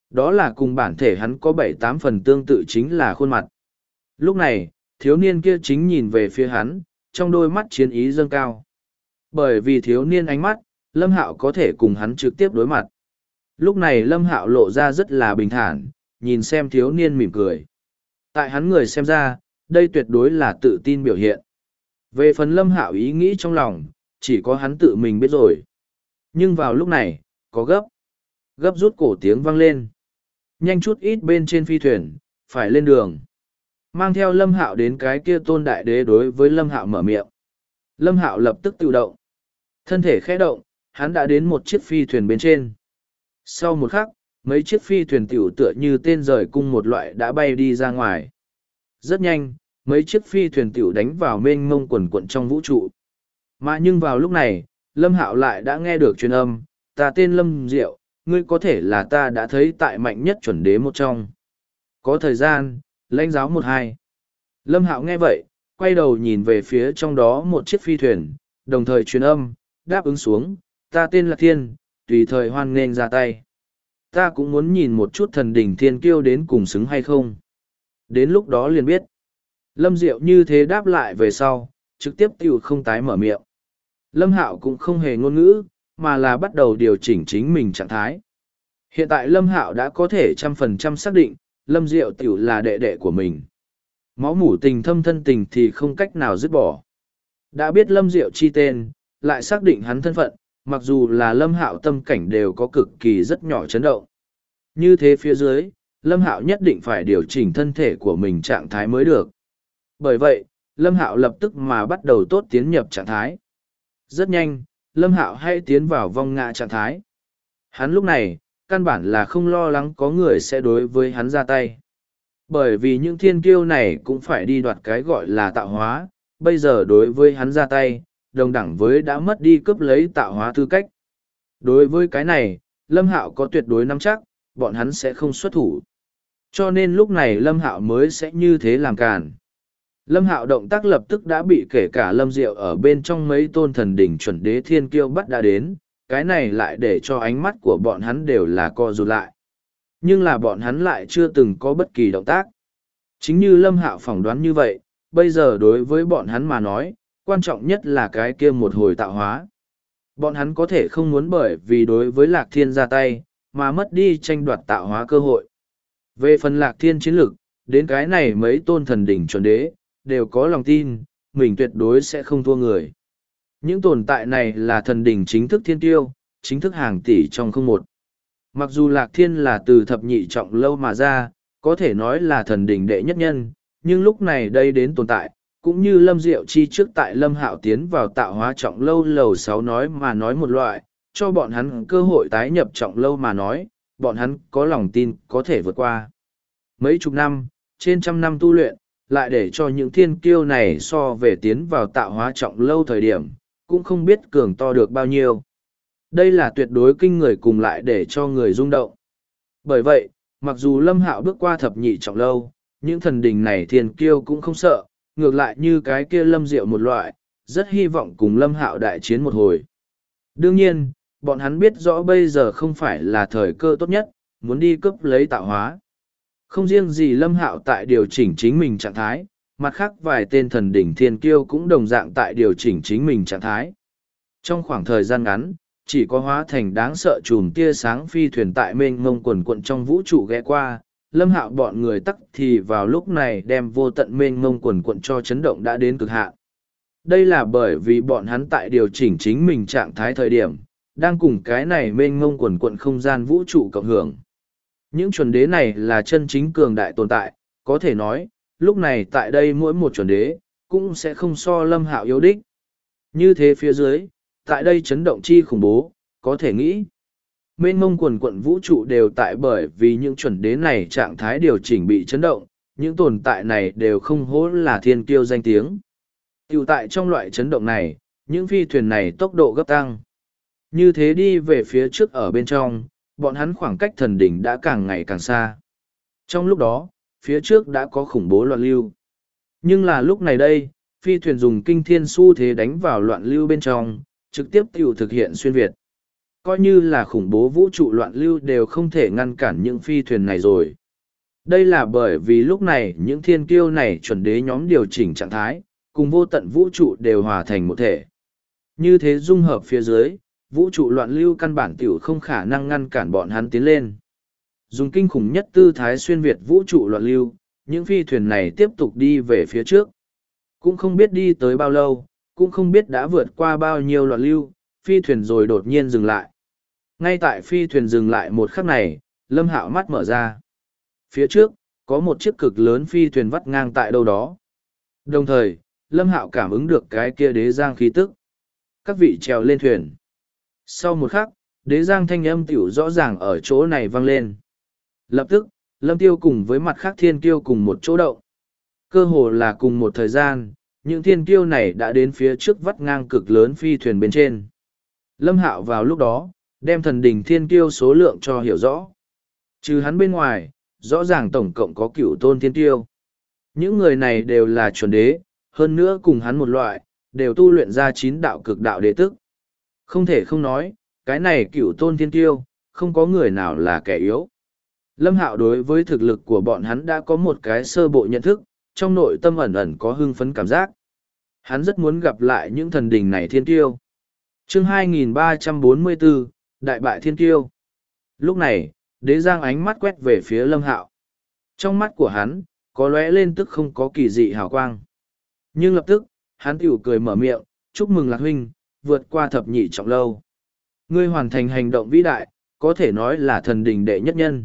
Đó là cùng bản thể hắn có 7-8 phần tương tự chính là khuôn mặt. Lúc này, thiếu niên kia chính nhìn về phía hắn, trong đôi mắt chiến ý dâng cao. Bởi vì thiếu niên ánh mắt, Lâm Hạo có thể cùng hắn trực tiếp đối mặt. Lúc này Lâm Hạo lộ ra rất là bình thản, nhìn xem thiếu niên mỉm cười. Tại hắn người xem ra, đây tuyệt đối là tự tin biểu hiện. Về phần Lâm Hạo ý nghĩ trong lòng, chỉ có hắn tự mình biết rồi. Nhưng vào lúc này, có gấp rút cổ tiếng vang lên. Nhanh chút ít bên trên phi thuyền, phải lên đường. Mang theo Lâm Hạo đến cái kia Tôn Đại Đế đối với Lâm Hạo mở miệng. Lâm Hạo lập tức tự động. Thân thể khẽ động, hắn đã đến một chiếc phi thuyền bên trên. Sau một khắc, mấy chiếc phi thuyền tiểu tựa như tên rời cung một loại đã bay đi ra ngoài. Rất nhanh, mấy chiếc phi thuyền tiểu đánh vào mênh mông quần quận trong vũ trụ. Mà nhưng vào lúc này, Lâm Hạo lại đã nghe được truyền âm, ta tên Lâm Diệu, ngươi có thể là ta đã thấy tại mạnh nhất chuẩn đế một trong. Có thời gian, lãnh giáo 1-2. Lâm Hạo nghe vậy, quay đầu nhìn về phía trong đó một chiếc phi thuyền, đồng thời truyền âm, đáp ứng xuống, ta tên là Thiên, tùy thời hoan nghênh ra tay. Ta cũng muốn nhìn một chút thần đỉnh thiên kiêu đến cùng xứng hay không. Đến lúc đó liền biết. Lâm Diệu như thế đáp lại về sau, trực tiếp tiểu không tái mở miệng. Lâm Hạo cũng không hề ngôn ngữ, mà là bắt đầu điều chỉnh chính mình trạng thái. Hiện tại Lâm Hạo đã có thể 100% xác định, Lâm Diệu tiểu là đệ đệ của mình. Máu mủ tình thâm thân tình thì không cách nào dứt bỏ. Đã biết Lâm Diệu chi tên, lại xác định hắn thân phận, mặc dù là Lâm Hạo tâm cảnh đều có cực kỳ rất nhỏ chấn động. Như thế phía dưới, Lâm Hạo nhất định phải điều chỉnh thân thể của mình trạng thái mới được. Bởi vậy, Lâm Hạo lập tức mà bắt đầu tốt tiến nhập trạng thái. Rất nhanh, Lâm Hạo hay tiến vào vong ngã trạng thái. Hắn lúc này, căn bản là không lo lắng có người sẽ đối với hắn ra tay. Bởi vì những thiên kiêu này cũng phải đi đoạt cái gọi là tạo hóa, bây giờ đối với hắn ra tay, đồng đẳng với đã mất đi cướp lấy tạo hóa tư cách. Đối với cái này, Lâm Hạo có tuyệt đối nắm chắc, bọn hắn sẽ không xuất thủ. Cho nên lúc này Lâm Hạo mới sẽ như thế làm càn. Lâm Hạo động tác lập tức đã bị kể cả Lâm Diệu ở bên trong mấy tôn thần đỉnh chuẩn đế thiên kiêu bắt đã đến, cái này lại để cho ánh mắt của bọn hắn đều là co rụt lại. Nhưng là bọn hắn lại chưa từng có bất kỳ động tác. Chính như Lâm Hạo phỏng đoán như vậy, bây giờ đối với bọn hắn mà nói, quan trọng nhất là cái kia một hồi tạo hóa. Bọn hắn có thể không muốn bởi vì đối với Lạc Thiên ra tay, mà mất đi tranh đoạt tạo hóa cơ hội. Về phần Lạc Thiên chiến lực, đến cái này mấy tôn thần đỉnh chuẩn đế, đều có lòng tin, mình tuyệt đối sẽ không thua người. Những tồn tại này là thần đỉnh chính thức thiên tiêu, chính thức hàng tỷ trong không một. Mặc dù Lạc Thiên là từ thập nhị trọng lâu mà ra, có thể nói là thần đỉnh đệ nhất nhân, nhưng lúc này đây đến tồn tại, cũng như Lâm Diệu chi trước tại Lâm Hạo tiến vào tạo hóa trọng lâu lầu 6 nói mà nói một loại, cho bọn hắn cơ hội tái nhập trọng lâu mà nói, bọn hắn có lòng tin có thể vượt qua. Mấy chục năm, trên trăm năm tu luyện, lại để cho những thiên kiêu này so về tiến vào tạo hóa trọng lâu thời điểm, cũng không biết cường to được bao nhiêu. Đây là tuyệt đối kinh người cùng lại để cho người rung động. Bởi vậy, mặc dù Lâm Hạo bước qua thập nhị trọng lâu, những thần đình này thiên kiêu cũng không sợ, ngược lại như cái kia Lâm Diệu một loại, rất hy vọng cùng Lâm Hạo đại chiến một hồi. Đương nhiên, bọn hắn biết rõ bây giờ không phải là thời cơ tốt nhất, muốn đi cướp lấy tạo hóa. Không riêng gì Lâm Hạo tại điều chỉnh chính mình trạng thái, mặt khác vài tên thần đỉnh thiên kiêu cũng đồng dạng tại điều chỉnh chính mình trạng thái. Trong khoảng thời gian ngắn, chỉ có hóa thành đáng sợ chùm tia sáng phi thuyền tại mênh mông quần quận trong vũ trụ ghé qua, Lâm Hạo bọn người tắc thì vào lúc này đem vô tận mênh mông quần quận cho chấn động đã đến cực hạn. Đây là bởi vì bọn hắn tại điều chỉnh chính mình trạng thái thời điểm, đang cùng cái này mênh mông quần quận không gian vũ trụ cộng hưởng. Những chuẩn đế này là chân chính cường đại tồn tại, có thể nói, lúc này tại đây mỗi một chuẩn đế, cũng sẽ không so Lâm Hạo yếu đích. Như thế phía dưới, tại đây chấn động chi khủng bố, có thể nghĩ. Mênh mông quần quận vũ trụ đều tại bởi vì những chuẩn đế này trạng thái điều chỉnh bị chấn động, những tồn tại này đều không hố là thiên kiêu danh tiếng. Tiểu tại trong loại chấn động này, những phi thuyền này tốc độ gấp tăng. Như thế đi về phía trước ở bên trong, bọn hắn khoảng cách thần đỉnh đã càng ngày càng xa. Trong lúc đó, phía trước đã có khủng bố loạn lưu. Nhưng là lúc này đây, phi thuyền dùng kinh thiên xu thế đánh vào loạn lưu bên trong, trực tiếp tiểu thực hiện xuyên Việt. coi như là khủng bố vũ trụ loạn lưu đều không thể ngăn cản những phi thuyền này rồi. Đây là bởi vì lúc này những thiên kiêu này chuẩn đế nhóm điều chỉnh trạng thái, cùng vô tận vũ trụ đều hòa thành một thể. Như thế dung hợp phía dưới, vũ trụ loạn lưu căn bản tiểu không khả năng ngăn cản bọn hắn tiến lên. Dùng kinh khủng nhất tư thái xuyên việt vũ trụ loạn lưu, những phi thuyền này tiếp tục đi về phía trước. Cũng không biết đi tới bao lâu, cũng không biết đã vượt qua bao nhiêu loạn lưu, phi thuyền rồi đột nhiên dừng lại. Ngay tại phi thuyền dừng lại một khắc này, Lâm Hạo mắt mở ra. Phía trước, có một chiếc cực lớn phi thuyền vắt ngang tại đâu đó. Đồng thời, Lâm Hạo cảm ứng được cái kia đế giang khí tức. Các vị trèo lên thuyền. Sau một khắc, đế giang thanh âm tiểu rõ ràng ở chỗ này vang lên. Lập tức, Lâm Tiêu cùng với mặt khác thiên kiêu cùng một chỗ động. Cơ hồ là cùng một thời gian, những thiên kiêu này đã đến phía trước vắt ngang cực lớn phi thuyền bên trên. Lâm Hạo vào lúc đó, đem thần đỉnh thiên kiêu số lượng cho hiểu rõ. Trừ hắn bên ngoài, rõ ràng tổng cộng có cửu tôn thiên kiêu. Những người này đều là chuẩn đế, hơn nữa cùng hắn một loại, đều tu luyện ra 9 đạo cực đạo đế tức. Không thể không nói, cái này cửu tôn thiên kiêu, không có người nào là kẻ yếu. Lâm Hạo đối với thực lực của bọn hắn đã có một cái sơ bộ nhận thức, trong nội tâm ẩn ẩn có hưng phấn cảm giác. Hắn rất muốn gặp lại những thần đình này thiên kiêu. Chương 2344, Đại bại thiên kiêu. Lúc này, đế giang ánh mắt quét về phía Lâm Hạo. Trong mắt của hắn, có lóe lên tức không có kỳ dị hào quang. Nhưng lập tức, hắn tiểu cười mở miệng, chúc mừng Lạc huynh, vượt qua thập nhị trọng lâu. Ngươi hoàn thành hành động vĩ đại, có thể nói là thần đình đệ nhất nhân.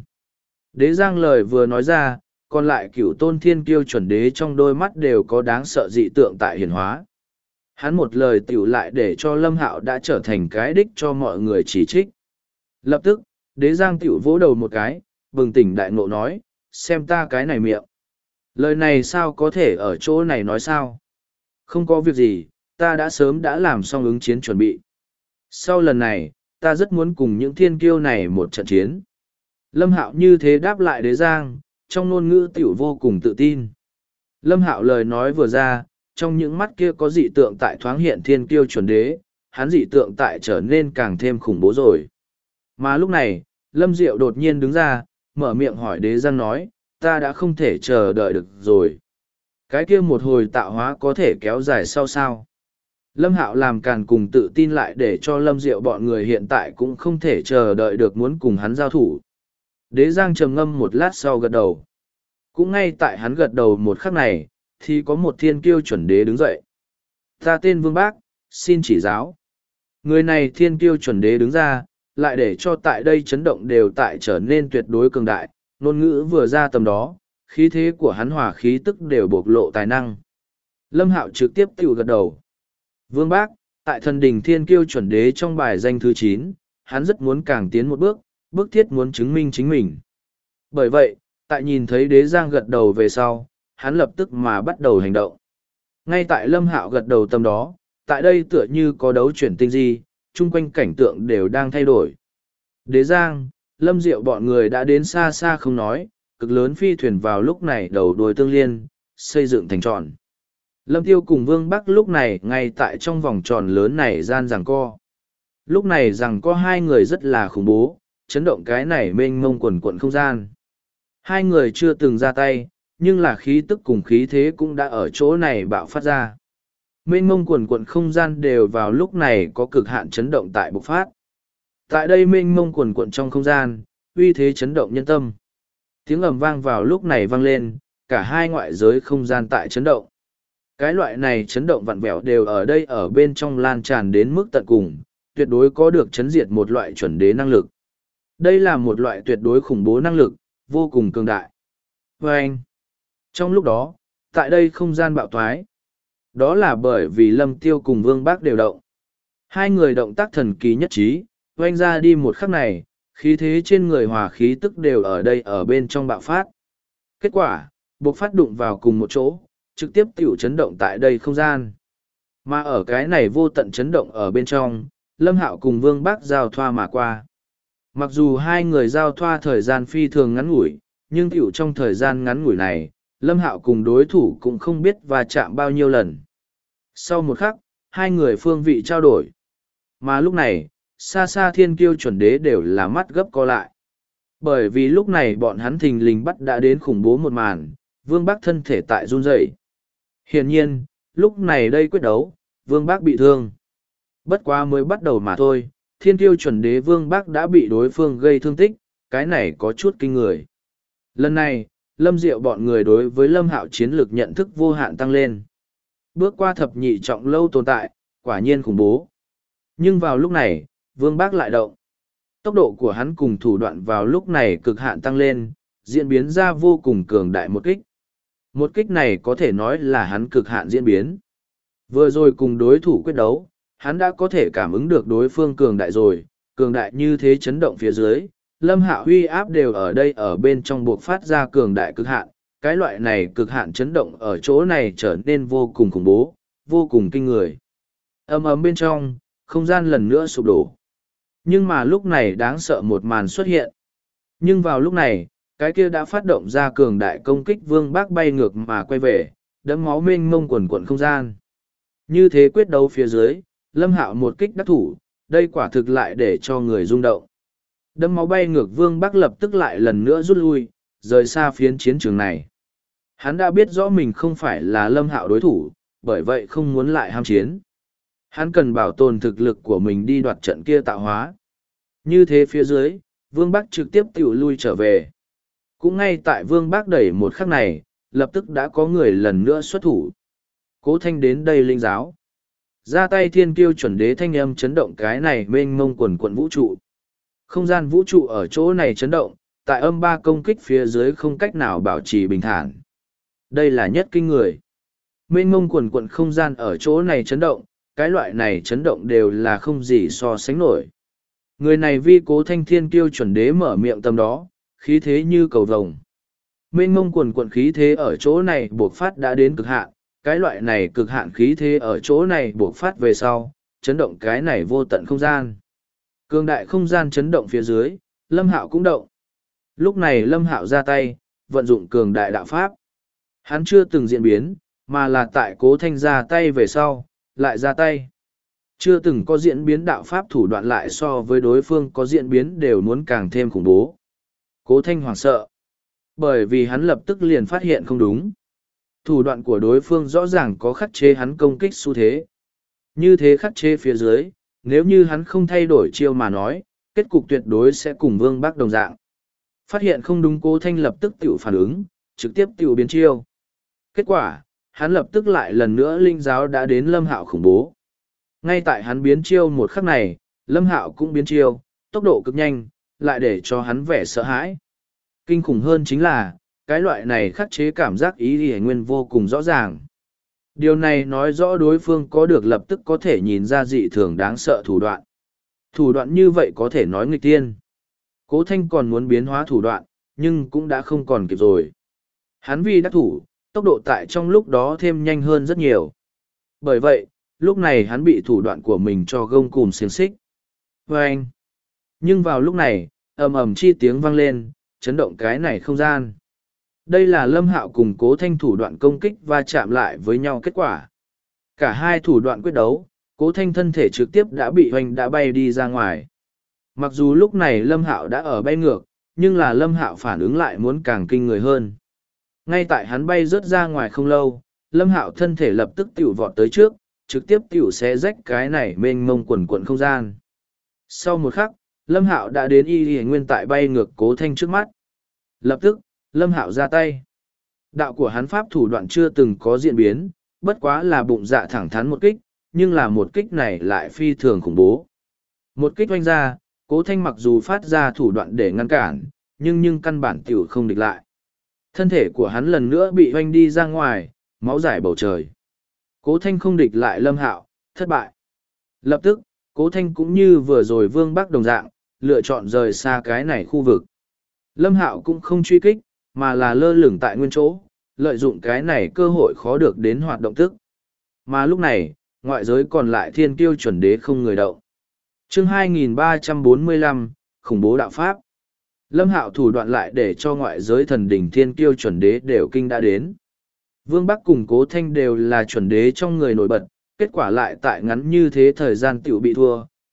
Đế giang lời vừa nói ra, còn lại cửu tôn thiên kiêu chuẩn đế trong đôi mắt đều có đáng sợ dị tượng tại hiển hóa. Hắn một lời tiểu lại để cho Lâm Hạo đã trở thành cái đích cho mọi người chỉ trích. Lập tức, đế giang tiểu vỗ đầu một cái, bừng tỉnh đại ngộ nói, xem ta cái này miệng. Lời này sao có thể ở chỗ này nói sao? Không có việc gì, ta đã sớm đã làm xong ứng chiến chuẩn bị. Sau lần này, ta rất muốn cùng những thiên kiêu này một trận chiến. Lâm Hạo như thế đáp lại đế giang, trong ngôn ngữ tiểu vô cùng tự tin. Lâm Hạo lời nói vừa ra, trong những mắt kia có dị tượng tại thoáng hiện thiên kiêu chuẩn đế, hắn dị tượng tại trở nên càng thêm khủng bố rồi. Mà lúc này, Lâm Diệu đột nhiên đứng ra, mở miệng hỏi đế giang nói, ta đã không thể chờ đợi được rồi. Cái kia một hồi tạo hóa có thể kéo dài sau sao? Lâm Hạo làm càn cùng tự tin lại để cho Lâm Diệu bọn người hiện tại cũng không thể chờ đợi được muốn cùng hắn giao thủ. Đế giang trầm ngâm một lát sau gật đầu. Cũng ngay tại hắn gật đầu một khắc này, thì có một thiên kiêu chuẩn đế đứng dậy. Ta tên Vương Bác, xin chỉ giáo. Người này thiên kiêu chuẩn đế đứng ra, lại để cho tại đây chấn động đều tại trở nên tuyệt đối cường đại, ngôn ngữ vừa ra tầm đó, khí thế của hắn hòa khí tức đều bộc lộ tài năng. Lâm Hạo trực tiếp tiểu gật đầu. Vương Bác, tại thần đỉnh thiên kiêu chuẩn đế trong bài danh thứ 9, hắn rất muốn càng tiến một bước, bức thiết muốn chứng minh chính mình. Bởi vậy, tại nhìn thấy đế giang gật đầu về sau, hắn lập tức mà bắt đầu hành động. Ngay tại Lâm Hạo gật đầu tầm đó, tại đây tựa như có đấu chuyển tinh di, chung quanh cảnh tượng đều đang thay đổi. Đế giang, Lâm Diệu bọn người đã đến xa xa không nói, cực lớn phi thuyền vào lúc này đầu đuôi tương liên, xây dựng thành tròn. Lâm Tiêu cùng Vương Bắc lúc này ngay tại trong vòng tròn lớn này gian giằng co. Lúc này rằng có hai người rất là khủng bố, chấn động cái này mênh mông quần quận không gian. Hai người chưa từng ra tay, nhưng là khí tức cùng khí thế cũng đã ở chỗ này bạo phát ra. Mênh mông quần quận không gian đều vào lúc này có cực hạn chấn động tại bộc phát. Tại đây mênh mông quần quận trong không gian, uy thế chấn động nhân tâm. Tiếng ầm vang vào lúc này vang lên, cả hai ngoại giới không gian tại chấn động. Cái loại này chấn động vặn vẹo đều ở đây ở bên trong lan tràn đến mức tận cùng, tuyệt đối có được chấn diệt một loại chuẩn đế năng lực. Đây là một loại tuyệt đối khủng bố năng lực, vô cùng cường đại. Và anh, trong lúc đó, tại đây không gian bạo thoái. Đó là bởi vì Lâm Tiêu cùng Vương Bác đều động. Hai người động tác thần kỳ nhất trí, oanh ra đi một khắc này, khí thế trên người hòa khí tức đều ở đây ở bên trong bạo phát. Kết quả, bộc phát đụng vào cùng một chỗ, trực tiếp tiểu chấn động tại đây không gian. Mà ở cái này vô tận chấn động ở bên trong, Lâm Hạo cùng Vương Bác giao thoa mà qua. Mặc dù hai người giao thoa thời gian phi thường ngắn ngủi, nhưng tiểu trong thời gian ngắn ngủi này, Lâm Hạo cùng đối thủ cũng không biết va chạm bao nhiêu lần. Sau một khắc, hai người phương vị trao đổi. Mà lúc này, xa xa thiên kiêu chuẩn đế đều là mắt gấp co lại. Bởi vì lúc này bọn hắn thình lình bắt đã đến khủng bố một màn, Vương Bác thân thể tại run rẩy. Hiển nhiên, lúc này đây quyết đấu, Vương Bác bị thương. Bất quá mới bắt đầu mà thôi, thiên kiêu chuẩn đế Vương Bác đã bị đối phương gây thương tích, cái này có chút kinh người. Lần này, Lâm Diệu bọn người đối với Lâm Hạo chiến lược nhận thức vô hạn tăng lên. Bước qua thập nhị trọng lâu tồn tại, quả nhiên khủng bố. Nhưng vào lúc này, Vương Bác lại động. Tốc độ của hắn cùng thủ đoạn vào lúc này cực hạn tăng lên, diễn biến ra vô cùng cường đại một kích. Một kích này có thể nói là hắn cực hạn diễn biến. Vừa rồi cùng đối thủ quyết đấu, hắn đã có thể cảm ứng được đối phương cường đại rồi, cường đại như thế chấn động phía dưới. Lâm Hạo huy áp đều ở đây ở bên trong buộc phát ra cường đại cực hạn, cái loại này cực hạn chấn động ở chỗ này trở nên vô cùng khủng bố, vô cùng kinh người. Ầm ầm bên trong, không gian lần nữa sụp đổ. Nhưng mà lúc này đáng sợ một màn xuất hiện. Nhưng vào lúc này, cái kia đã phát động ra cường đại công kích Vương Bác bay ngược mà quay về, đẫm máu mênh mông quần quận không gian. Như thế quyết đấu phía dưới, Lâm Hạo một kích đắc thủ, đây quả thực lại để cho người rung động. Đẫm máu bay ngược Vương Bác lập tức lại lần nữa rút lui, rời xa phiến chiến trường này. Hắn đã biết rõ mình không phải là Lâm Hạo đối thủ, bởi vậy không muốn lại ham chiến. Hắn cần bảo tồn thực lực của mình đi đoạt trận kia tạo hóa. Như thế phía dưới, Vương Bác trực tiếp tiểu lui trở về. Cũng ngay tại Vương Bác đẩy một khắc này, lập tức đã có người lần nữa xuất thủ. Cố Thanh đến đây linh giáo. Ra tay thiên kiêu chuẩn đế thanh âm chấn động cái này mênh mông quần quận vũ trụ. Không gian vũ trụ ở chỗ này chấn động, tại âm ba công kích phía dưới không cách nào bảo trì bình thản. Đây là nhất kinh người. Mênh mông quần quận không gian ở chỗ này chấn động, cái loại này chấn động đều là không gì so sánh nổi. Người này vi Cố Thanh thiên kiêu chuẩn đế mở miệng tầm đó, khí thế như cầu vồng. Mênh mông quần quận khí thế ở chỗ này buộc phát đã đến cực hạn, cái loại này cực hạn khí thế ở chỗ này buộc phát về sau, chấn động cái này vô tận không gian. Cường đại không gian chấn động phía dưới, Lâm Hạo cũng động. Lúc này Lâm Hạo ra tay, vận dụng cường đại đạo pháp. Hắn chưa từng diễn biến, mà là tại Cố Thanh ra tay về sau, lại ra tay. Chưa từng có diễn biến đạo pháp thủ đoạn lại so với đối phương có diễn biến đều muốn càng thêm khủng bố. Cố Thanh hoảng sợ. Bởi vì hắn lập tức liền phát hiện không đúng. Thủ đoạn của đối phương rõ ràng có khắc chế hắn công kích xu thế. Như thế khắc chế phía dưới, nếu như hắn không thay đổi chiêu mà nói, kết cục tuyệt đối sẽ cùng Vương Bác đồng dạng. Phát hiện không đúng Cố Thanh lập tức tiểu phản ứng, trực tiếp tiểu biến chiêu. Kết quả, hắn lập tức lại lần nữa linh giáo đã đến Lâm Hạo khủng bố. Ngay tại hắn biến chiêu một khắc này, Lâm Hạo cũng biến chiêu, tốc độ cực nhanh, lại để cho hắn vẻ sợ hãi. Kinh khủng hơn chính là, cái loại này khắc chế cảm giác ý y nguyên vô cùng rõ ràng. Điều này nói rõ đối phương có được lập tức có thể nhìn ra dị thường đáng sợ thủ đoạn. Thủ đoạn như vậy có thể nói nghịch tiên. Cố Thanh còn muốn biến hóa thủ đoạn, nhưng cũng đã không còn kịp rồi. Hắn vì đắc thủ, tốc độ tại trong lúc đó thêm nhanh hơn rất nhiều. Bởi vậy, lúc này hắn bị thủ đoạn của mình cho gông cùm xiềng xích. Và anh. Nhưng vào lúc này, ầm ầm chi tiếng vang lên, chấn động cái này không gian. Đây là Lâm Hạo cùng Cố Thanh thủ đoạn công kích và chạm lại với nhau kết quả. Cả hai thủ đoạn quyết đấu, Cố Thanh thân thể trực tiếp đã bị hoành đã bay đi ra ngoài. Mặc dù lúc này Lâm Hạo đã ở bay ngược, nhưng là Lâm Hạo phản ứng lại muốn càng kinh người hơn. Ngay tại hắn bay rớt ra ngoài không lâu, Lâm Hạo thân thể lập tức tiểu vọt tới trước, trực tiếp tiểu xé rách cái này mênh mông quần quận không gian. Sau một khắc, Lâm Hạo đã đến y nguyên tại bay ngược Cố Thanh trước mắt. Lập tức, Lâm Hạo ra tay. Đạo của hắn pháp thủ đoạn chưa từng có diễn biến, bất quá là bụng dạ thẳng thắn một kích, nhưng là một kích này lại phi thường khủng bố. Một kích oanh ra, Cố Thanh mặc dù phát ra thủ đoạn để ngăn cản, nhưng căn bản tiểu không địch lại. Thân thể của hắn lần nữa bị oanh đi ra ngoài, máu rải bầu trời. Cố Thanh không địch lại Lâm Hạo, thất bại. Lập tức, Cố Thanh cũng như vừa rồi Vương Bác đồng dạng, lựa chọn rời xa cái này khu vực. Lâm Hạo cũng không truy kích, mà là lơ lửng tại nguyên chỗ, lợi dụng cái này cơ hội khó được đến hoạt động tức. Mà lúc này, ngoại giới còn lại thiên kiêu chuẩn đế không người động. Chương 2345, khủng bố đạo pháp. Lâm Hạo thủ đoạn lại để cho ngoại giới thần đỉnh thiên kiêu chuẩn đế đều kinh đã đến. Vương Bắc cùng Cố Thanh đều là chuẩn đế trong người nổi bật, kết quả lại tại ngắn như thế thời gian tiểu bị thua,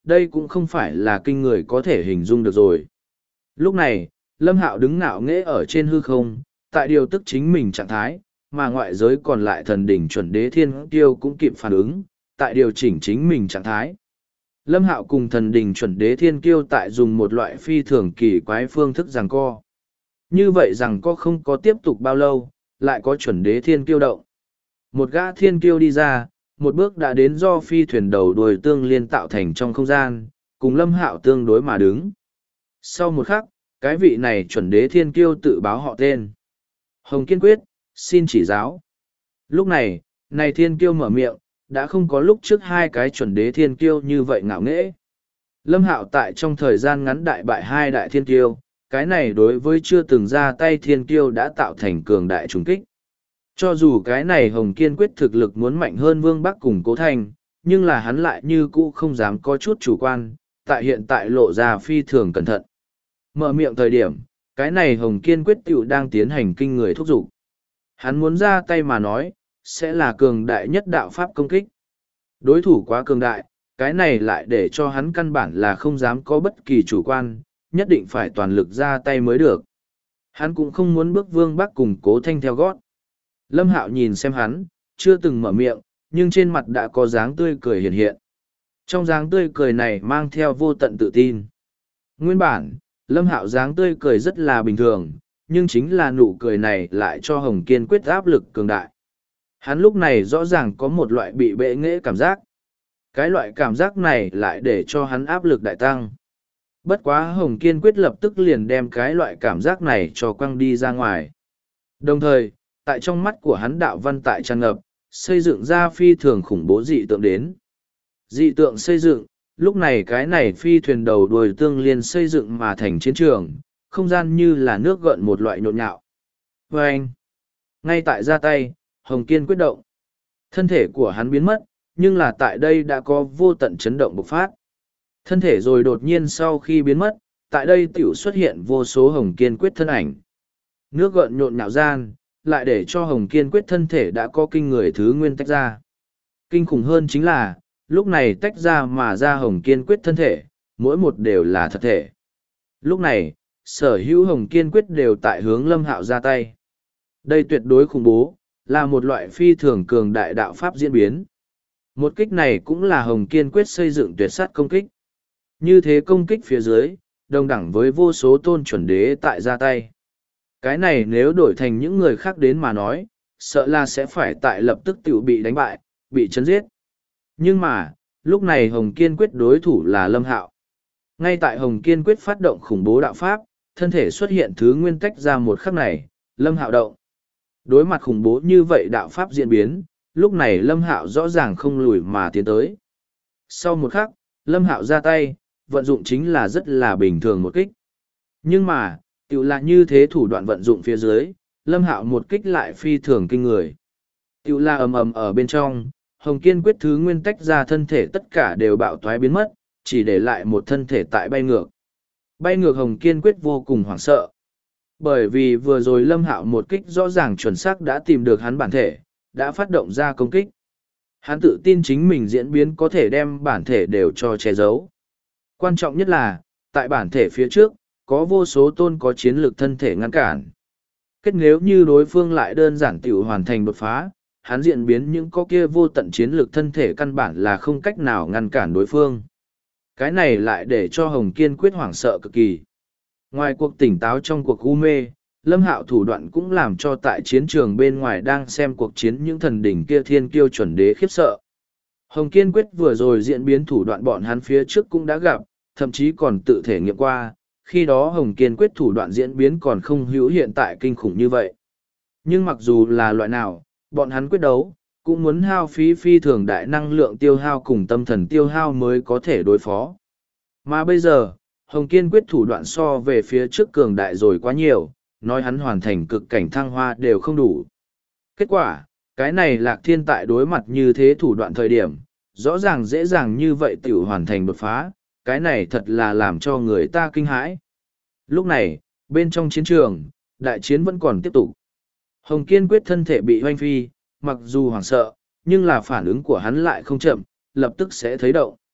đây cũng không phải là kinh người có thể hình dung được rồi. Lúc này, Lâm Hạo đứng ngạo nghễ ở trên hư không, tại điều tức chính mình trạng thái, mà ngoại giới còn lại thần đỉnh chuẩn đế thiên kiêu cũng kịp phản ứng, tại điều chỉnh chính mình trạng thái. Lâm Hạo cùng thần đỉnh chuẩn đế thiên kiêu tại dùng một loại phi thường kỳ quái phương thức giằng co. Như vậy rằng có không có tiếp tục bao lâu, lại có chuẩn đế thiên kiêu động. Một gã thiên kiêu đi ra, một bước đã đến do phi thuyền đầu đuôi tương liên tạo thành trong không gian, cùng Lâm Hạo tương đối mà đứng. Sau một khắc, cái vị này chuẩn đế thiên kiêu tự báo họ tên. Hồng Kiên Quyết, xin chỉ giáo. Lúc này, này thiên kiêu mở miệng, đã không có lúc trước hai cái chuẩn đế thiên kiêu như vậy ngạo nghễ. Lâm Hạo tại trong thời gian ngắn đại bại hai đại thiên kiêu, cái này đối với chưa từng ra tay thiên kiêu đã tạo thành cường đại trùng kích. Cho dù cái này Hồng Kiên Quyết thực lực muốn mạnh hơn Vương Bắc cùng Cố Thành, nhưng là hắn lại như cũ không dám có chút chủ quan, tại hiện tại lộ ra phi thường cẩn thận. Mở miệng thời điểm, cái này Hồng Kiên Quyết tiểu đang tiến hành kinh người thúc giục. Hắn muốn ra tay mà nói, sẽ là cường đại nhất đạo pháp công kích. Đối thủ quá cường đại, cái này lại để cho hắn căn bản là không dám có bất kỳ chủ quan, nhất định phải toàn lực ra tay mới được. Hắn cũng không muốn bước Vương Bắc cùng Cố Thanh theo gót. Lâm Hạo nhìn xem hắn, chưa từng mở miệng, nhưng trên mặt đã có dáng tươi cười hiện hiện. Trong dáng tươi cười này mang theo vô tận tự tin. Nguyên bản, Lâm Hạo dáng tươi cười rất là bình thường, nhưng chính là nụ cười này lại cho Hồng Kiên Quyết áp lực cường đại. Hắn lúc này rõ ràng có một loại bị bệ nghễ cảm giác. Cái loại cảm giác này lại để cho hắn áp lực đại tăng. Bất quá Hồng Kiên Quyết lập tức liền đem cái loại cảm giác này cho quăng đi ra ngoài. Đồng thời, tại trong mắt của hắn đạo văn tại tràn ngập, xây dựng ra phi thường khủng bố dị tượng đến. Dị tượng xây dựng, lúc này cái này phi thuyền đầu đuôi tương liên xây dựng mà thành chiến trường, không gian như là nước gợn một loại nhộn nhạo. Và anh, ngay tại ra tay, Hồng Kiên Quyết động. Thân thể của hắn biến mất, nhưng là tại đây đã có vô tận chấn động bộc phát. Thân thể rồi đột nhiên sau khi biến mất, tại đây tiểu xuất hiện vô số Hồng Kiên Quyết thân ảnh. Nước gợn nhộn nhạo gian, lại để cho Hồng Kiên Quyết thân thể đã có kinh người thứ nguyên tách ra. Kinh khủng hơn chính là, lúc này tách ra mà ra Hồng Kiên Quyết thân thể, mỗi một đều là thật thể. Lúc này, sở hữu Hồng Kiên Quyết đều tại hướng Lâm Hạo ra tay. Đây tuyệt đối khủng bố, là một loại phi thường cường đại đạo pháp diễn biến. Một kích này cũng là Hồng Kiên Quyết xây dựng tuyệt sát công kích. Như thế công kích phía dưới, đồng đẳng với vô số tôn chuẩn đế tại ra tay. Cái này nếu đổi thành những người khác đến mà nói, sợ là sẽ phải tại lập tức tự bị đánh bại, bị chấn giết. Nhưng mà, lúc này Hồng Kiên Quyết đối thủ là Lâm Hạo. Ngay tại Hồng Kiên Quyết phát động khủng bố đạo pháp, thân thể xuất hiện thứ nguyên tách ra một khắc này, Lâm Hạo động. Đối mặt khủng bố như vậy đạo pháp diễn biến, lúc này Lâm Hạo rõ ràng không lùi mà tiến tới. Sau một khắc, Lâm Hạo ra tay, vận dụng chính là rất là bình thường một kích. Nhưng mà, tiểu là như thế thủ đoạn vận dụng phía dưới, Lâm Hạo một kích lại phi thường kinh người. Tiểu là ầm ầm ở bên trong, Hồng Kiên Quyết thứ nguyên tách ra thân thể tất cả đều bạo toái biến mất, chỉ để lại một thân thể tại bay ngược. Bay ngược Hồng Kiên Quyết vô cùng hoảng sợ. Bởi vì vừa rồi Lâm Hạo một kích rõ ràng chuẩn xác đã tìm được hắn bản thể, đã phát động ra công kích. Hắn tự tin chính mình diễn biến có thể đem bản thể đều cho che giấu. Quan trọng nhất là, tại bản thể phía trước, có vô số tôn có chiến lược thân thể ngăn cản. Kết nếu như đối phương lại đơn giản tiểu hoàn thành đột phá, hắn diễn biến những có kia vô tận chiến lược thân thể căn bản là không cách nào ngăn cản đối phương. Cái này lại để cho Hồng Kiên Quyết hoảng sợ cực kỳ. Ngoài cuộc tỉnh táo trong cuộc u mê, Lâm Hạo thủ đoạn cũng làm cho tại chiến trường bên ngoài đang xem cuộc chiến những thần đỉnh kia thiên kiêu chuẩn đế khiếp sợ. Hồng Kiên Quyết vừa rồi diễn biến thủ đoạn bọn hắn phía trước cũng đã gặp, thậm chí còn tự thể nghiệm qua, khi đó Hồng Kiên Quyết thủ đoạn diễn biến còn không hữu hiện tại kinh khủng như vậy. Nhưng mặc dù là loại nào, bọn hắn quyết đấu, cũng muốn hao phí phi thường đại năng lượng tiêu hao cùng tâm thần tiêu hao mới có thể đối phó. Mà bây giờ, Hồng Kiên Quyết thủ đoạn so về phía trước cường đại rồi quá nhiều, nói hắn hoàn thành cực cảnh thăng hoa đều không đủ. Kết quả, cái này Lạc Thiên tại đối mặt như thế thủ đoạn thời điểm, rõ ràng dễ dàng như vậy tiểu hoàn thành đột phá, cái này thật là làm cho người ta kinh hãi. Lúc này, bên trong chiến trường, đại chiến vẫn còn tiếp tục. Hồng Kiên Quyết thân thể bị hoanh phi, mặc dù hoảng sợ, nhưng là phản ứng của hắn lại không chậm, lập tức sẽ thấy động.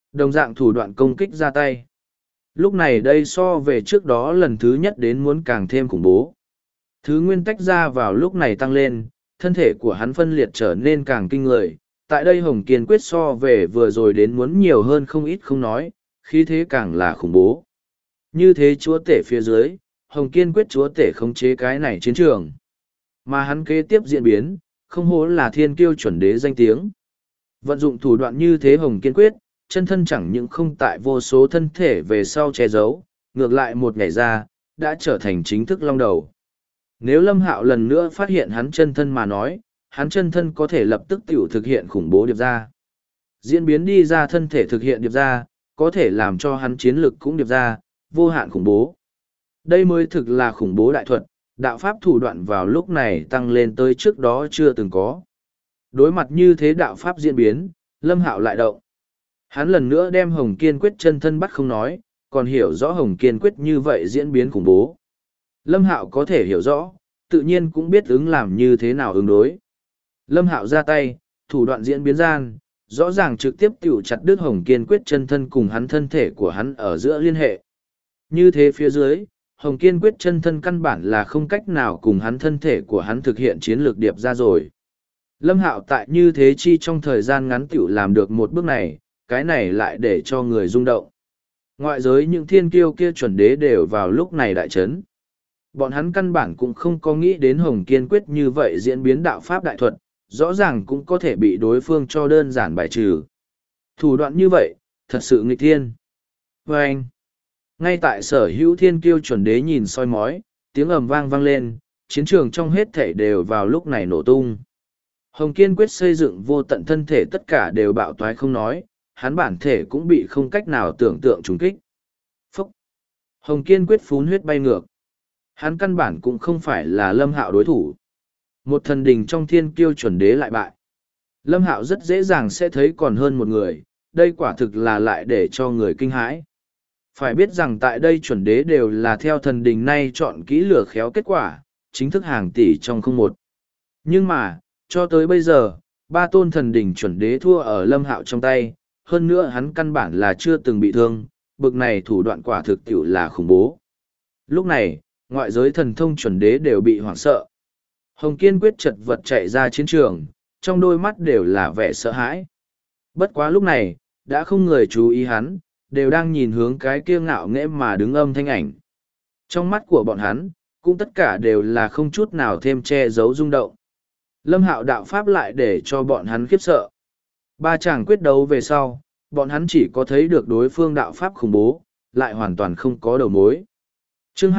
Đồng dạng thủ đoạn công kích ra tay. Lúc này đây so về trước đó lần thứ nhất đến muốn càng thêm khủng bố. Thứ nguyên tách ra vào lúc này tăng lên, thân thể của hắn phân liệt trở nên càng kinh người. Tại đây Hồng Kiên Quyết so về vừa rồi đến muốn nhiều hơn không ít không nói, khí thế càng là khủng bố. Như thế chúa tể phía dưới, Hồng Kiên Quyết chúa tể khống chế cái này chiến trường. Mà hắn kế tiếp diễn biến, không hổ là thiên kiêu chuẩn đế danh tiếng. Vận dụng thủ đoạn như thế Hồng Kiên Quyết, chân thân chẳng những không tại vô số thân thể về sau che giấu, ngược lại một ngày ra, đã trở thành chính thức long đầu. Nếu Lâm Hạo lần nữa phát hiện hắn chân thân mà nói, hắn chân thân có thể lập tức tiểu thực hiện khủng bố điệp ra. Diễn biến đi ra thân thể thực hiện điệp ra, có thể làm cho hắn chiến lực cũng điệp ra, vô hạn khủng bố. Đây mới thực là khủng bố đại thuật, đạo pháp thủ đoạn vào lúc này tăng lên tới trước đó chưa từng có. Đối mặt như thế đạo pháp diễn biến, Lâm Hạo lại động. Hắn lần nữa đem Hồng Kiên Quyết chân thân bắt không nói, còn hiểu rõ Hồng Kiên Quyết như vậy diễn biến khủng bố. Lâm Hạo có thể hiểu rõ, tự nhiên cũng biết ứng làm như thế nào ứng đối. Lâm Hạo ra tay, thủ đoạn diễn biến gian, rõ ràng trực tiếp tiểu chặt đứt Hồng Kiên Quyết chân thân cùng hắn thân thể của hắn ở giữa liên hệ. Như thế phía dưới, Hồng Kiên Quyết chân thân căn bản là không cách nào cùng hắn thân thể của hắn thực hiện chiến lược điệp ra rồi. Lâm Hạo tại như thế chi trong thời gian ngắn tiểu làm được một bước này, cái này lại để cho người rung động. Ngoại giới những thiên kiêu kia chuẩn đế đều vào lúc này đại chấn. Bọn hắn căn bản cũng không có nghĩ đến Hồng Kiên Quyết như vậy diễn biến đạo pháp đại thuật, rõ ràng cũng có thể bị đối phương cho đơn giản bài trừ. Thủ đoạn như vậy, thật sự nghịch thiên. Và anh, ngay tại sở hữu thiên kiêu chuẩn đế nhìn soi mói, tiếng ầm vang vang lên, chiến trường trong hết thể đều vào lúc này nổ tung. Hồng Kiên Quyết xây dựng vô tận thân thể tất cả đều bạo toái không nói, hắn bản thể cũng bị không cách nào tưởng tượng trùng kích. Phúc! Hồng Kiên Quyết phún huyết bay ngược. Hắn căn bản cũng không phải là Lâm Hạo đối thủ. Một thần đình trong thiên kiêu chuẩn đế lại bại. Lâm Hạo rất dễ dàng sẽ thấy còn hơn một người, đây quả thực là lại để cho người kinh hãi. Phải biết rằng tại đây chuẩn đế đều là theo thần đình nay chọn kỹ lửa khéo kết quả, chính thức hàng tỷ trong không một. Nhưng mà, cho tới bây giờ, ba tôn thần đình chuẩn đế thua ở Lâm Hạo trong tay, hơn nữa hắn căn bản là chưa từng bị thương, bực này thủ đoạn quả thực tiểu là khủng bố. Lúc này, ngoại giới thần thông chuẩn đế đều bị hoảng sợ. Hồng Kiên Quyết chật vật chạy ra chiến trường, trong đôi mắt đều là vẻ sợ hãi. Bất quá lúc này, đã không người chú ý hắn, đều đang nhìn hướng cái kia ngạo nghễ mà đứng âm thanh ảnh. Trong mắt của bọn hắn, cũng tất cả đều là không chút nào thêm che giấu rung động. Lâm Hạo đạo pháp lại để cho bọn hắn khiếp sợ. Ba chàng quyết đấu về sau, bọn hắn chỉ có thấy được đối phương đạo pháp khủng bố, lại hoàn toàn không có đầu mối. Chương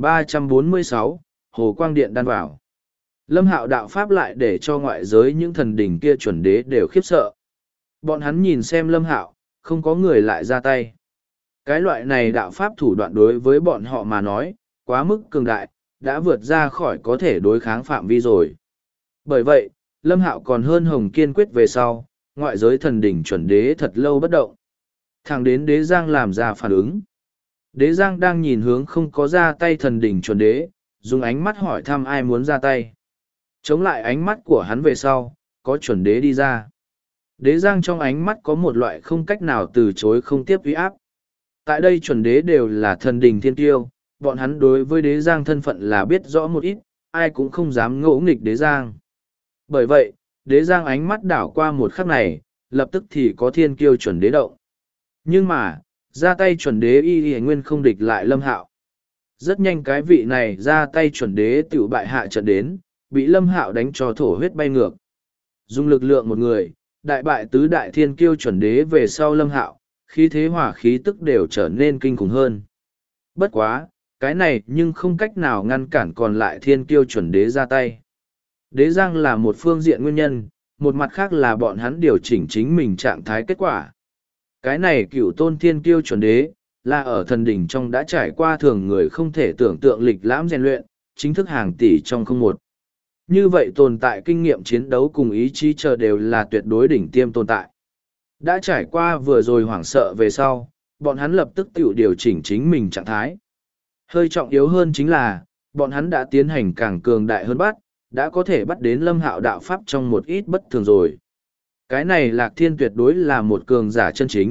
2346, Hồ Quang Điện đan vào. Lâm Hạo đạo pháp lại để cho ngoại giới những thần đỉnh kia chuẩn đế đều khiếp sợ. Bọn hắn nhìn xem Lâm Hạo, không có người lại ra tay. Cái loại này đạo pháp thủ đoạn đối với bọn họ mà nói, quá mức cường đại, đã vượt ra khỏi có thể đối kháng phạm vi rồi. Bởi vậy, Lâm Hạo còn hơn Hồng Kiên Quyết về sau, ngoại giới thần đỉnh chuẩn đế thật lâu bất động. Thẳng đến Đế Giang làm ra phản ứng. Đế Giang đang nhìn hướng không có ra tay thần đỉnh chuẩn đế, dùng ánh mắt hỏi thăm ai muốn ra tay. Chống lại ánh mắt của hắn về sau, có chuẩn đế đi ra. Đế Giang trong ánh mắt có một loại không cách nào từ chối không tiếp uy áp. Tại đây chuẩn đế đều là thần đình thiên tiêu, bọn hắn đối với Đế Giang thân phận là biết rõ một ít, ai cũng không dám ngỗ nghịch Đế Giang. Bởi vậy, Đế Giang ánh mắt đảo qua một khắc này, lập tức thì có thiên kiêu chuẩn đế động. Nhưng mà, ra tay chuẩn đế y nguyên không địch lại Lâm Hạo. Rất nhanh cái vị này ra tay chuẩn đế tiểu bại hạ trận đến, bị Lâm Hạo đánh cho thổ huyết bay ngược. Dùng lực lượng một người, đại bại tứ đại thiên kiêu chuẩn đế về sau Lâm Hạo, khí thế hỏa khí tức đều trở nên kinh khủng hơn. Bất quá, cái này nhưng không cách nào ngăn cản còn lại thiên kiêu chuẩn đế ra tay. Đế Giang là một phương diện nguyên nhân, một mặt khác là bọn hắn điều chỉnh chính mình trạng thái kết quả. Cái này cửu tôn thiên kiêu chuẩn đế, là ở thần đỉnh trong đã trải qua thường người không thể tưởng tượng lịch lãm rèn luyện, chính thức hàng tỷ trong không một. Như vậy tồn tại kinh nghiệm chiến đấu cùng ý chí chờ đều là tuyệt đối đỉnh tiêm tồn tại. Đã trải qua vừa rồi hoảng sợ về sau, bọn hắn lập tức tự điều chỉnh chính mình trạng thái. Hơi trọng yếu hơn chính là, bọn hắn đã tiến hành càng cường đại hơn bắt, đã có thể bắt đến Lâm Hạo đạo pháp trong một ít bất thường rồi. Cái này Lạc Thiên tuyệt đối là một cường giả chân chính,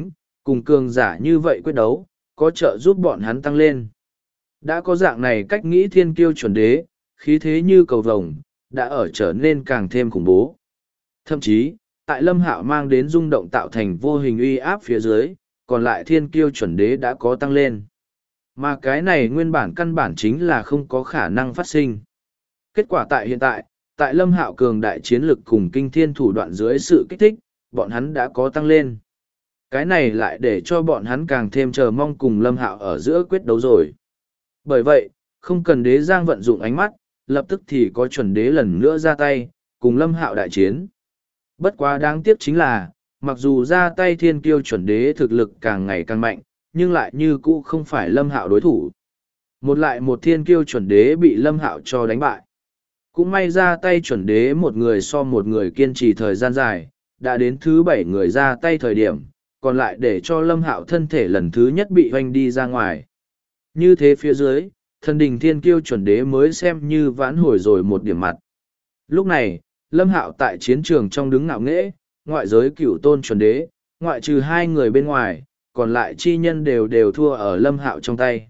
cùng cường giả như vậy quyết đấu, có trợ giúp bọn hắn tăng lên. Đã có dạng này cách nghĩ thiên kiêu chuẩn đế, khí thế như cầu vồng, đã ở trở nên càng thêm khủng bố. Thậm chí, tại Lâm Hạo mang đến rung động tạo thành vô hình uy áp phía dưới, còn lại thiên kiêu chuẩn đế đã có tăng lên. Mà cái này nguyên bản căn bản chính là không có khả năng phát sinh. Kết quả tại hiện tại, tại Lâm Hạo cường đại chiến lực cùng kinh thiên thủ đoạn dưới sự kích thích, bọn hắn đã có tăng lên. Cái này lại để cho bọn hắn càng thêm chờ mong cùng Lâm Hạo ở giữa quyết đấu rồi. Bởi vậy, không cần đế giang vận dụng ánh mắt, lập tức thì có chuẩn đế lần nữa ra tay, cùng Lâm Hạo đại chiến. Bất quá đáng tiếc chính là, mặc dù ra tay thiên kiêu chuẩn đế thực lực càng ngày càng mạnh, nhưng lại như cũ không phải Lâm Hạo đối thủ. Một lại một thiên kiêu chuẩn đế bị Lâm Hạo cho đánh bại. Cũng may ra tay chuẩn đế một người so một người kiên trì thời gian dài, đã đến thứ 7 người ra tay thời điểm, còn lại để cho Lâm Hạo thân thể lần thứ nhất bị hoanh đi ra ngoài. Như thế phía dưới, thần đình thiên kiêu chuẩn đế mới xem như vãn hồi rồi một điểm mặt. Lúc này, Lâm Hạo tại chiến trường trong đứng ngạo nghễ, ngoại giới cửu tôn chuẩn đế, ngoại trừ 2 người bên ngoài, còn lại chi nhân đều thua ở Lâm Hạo trong tay.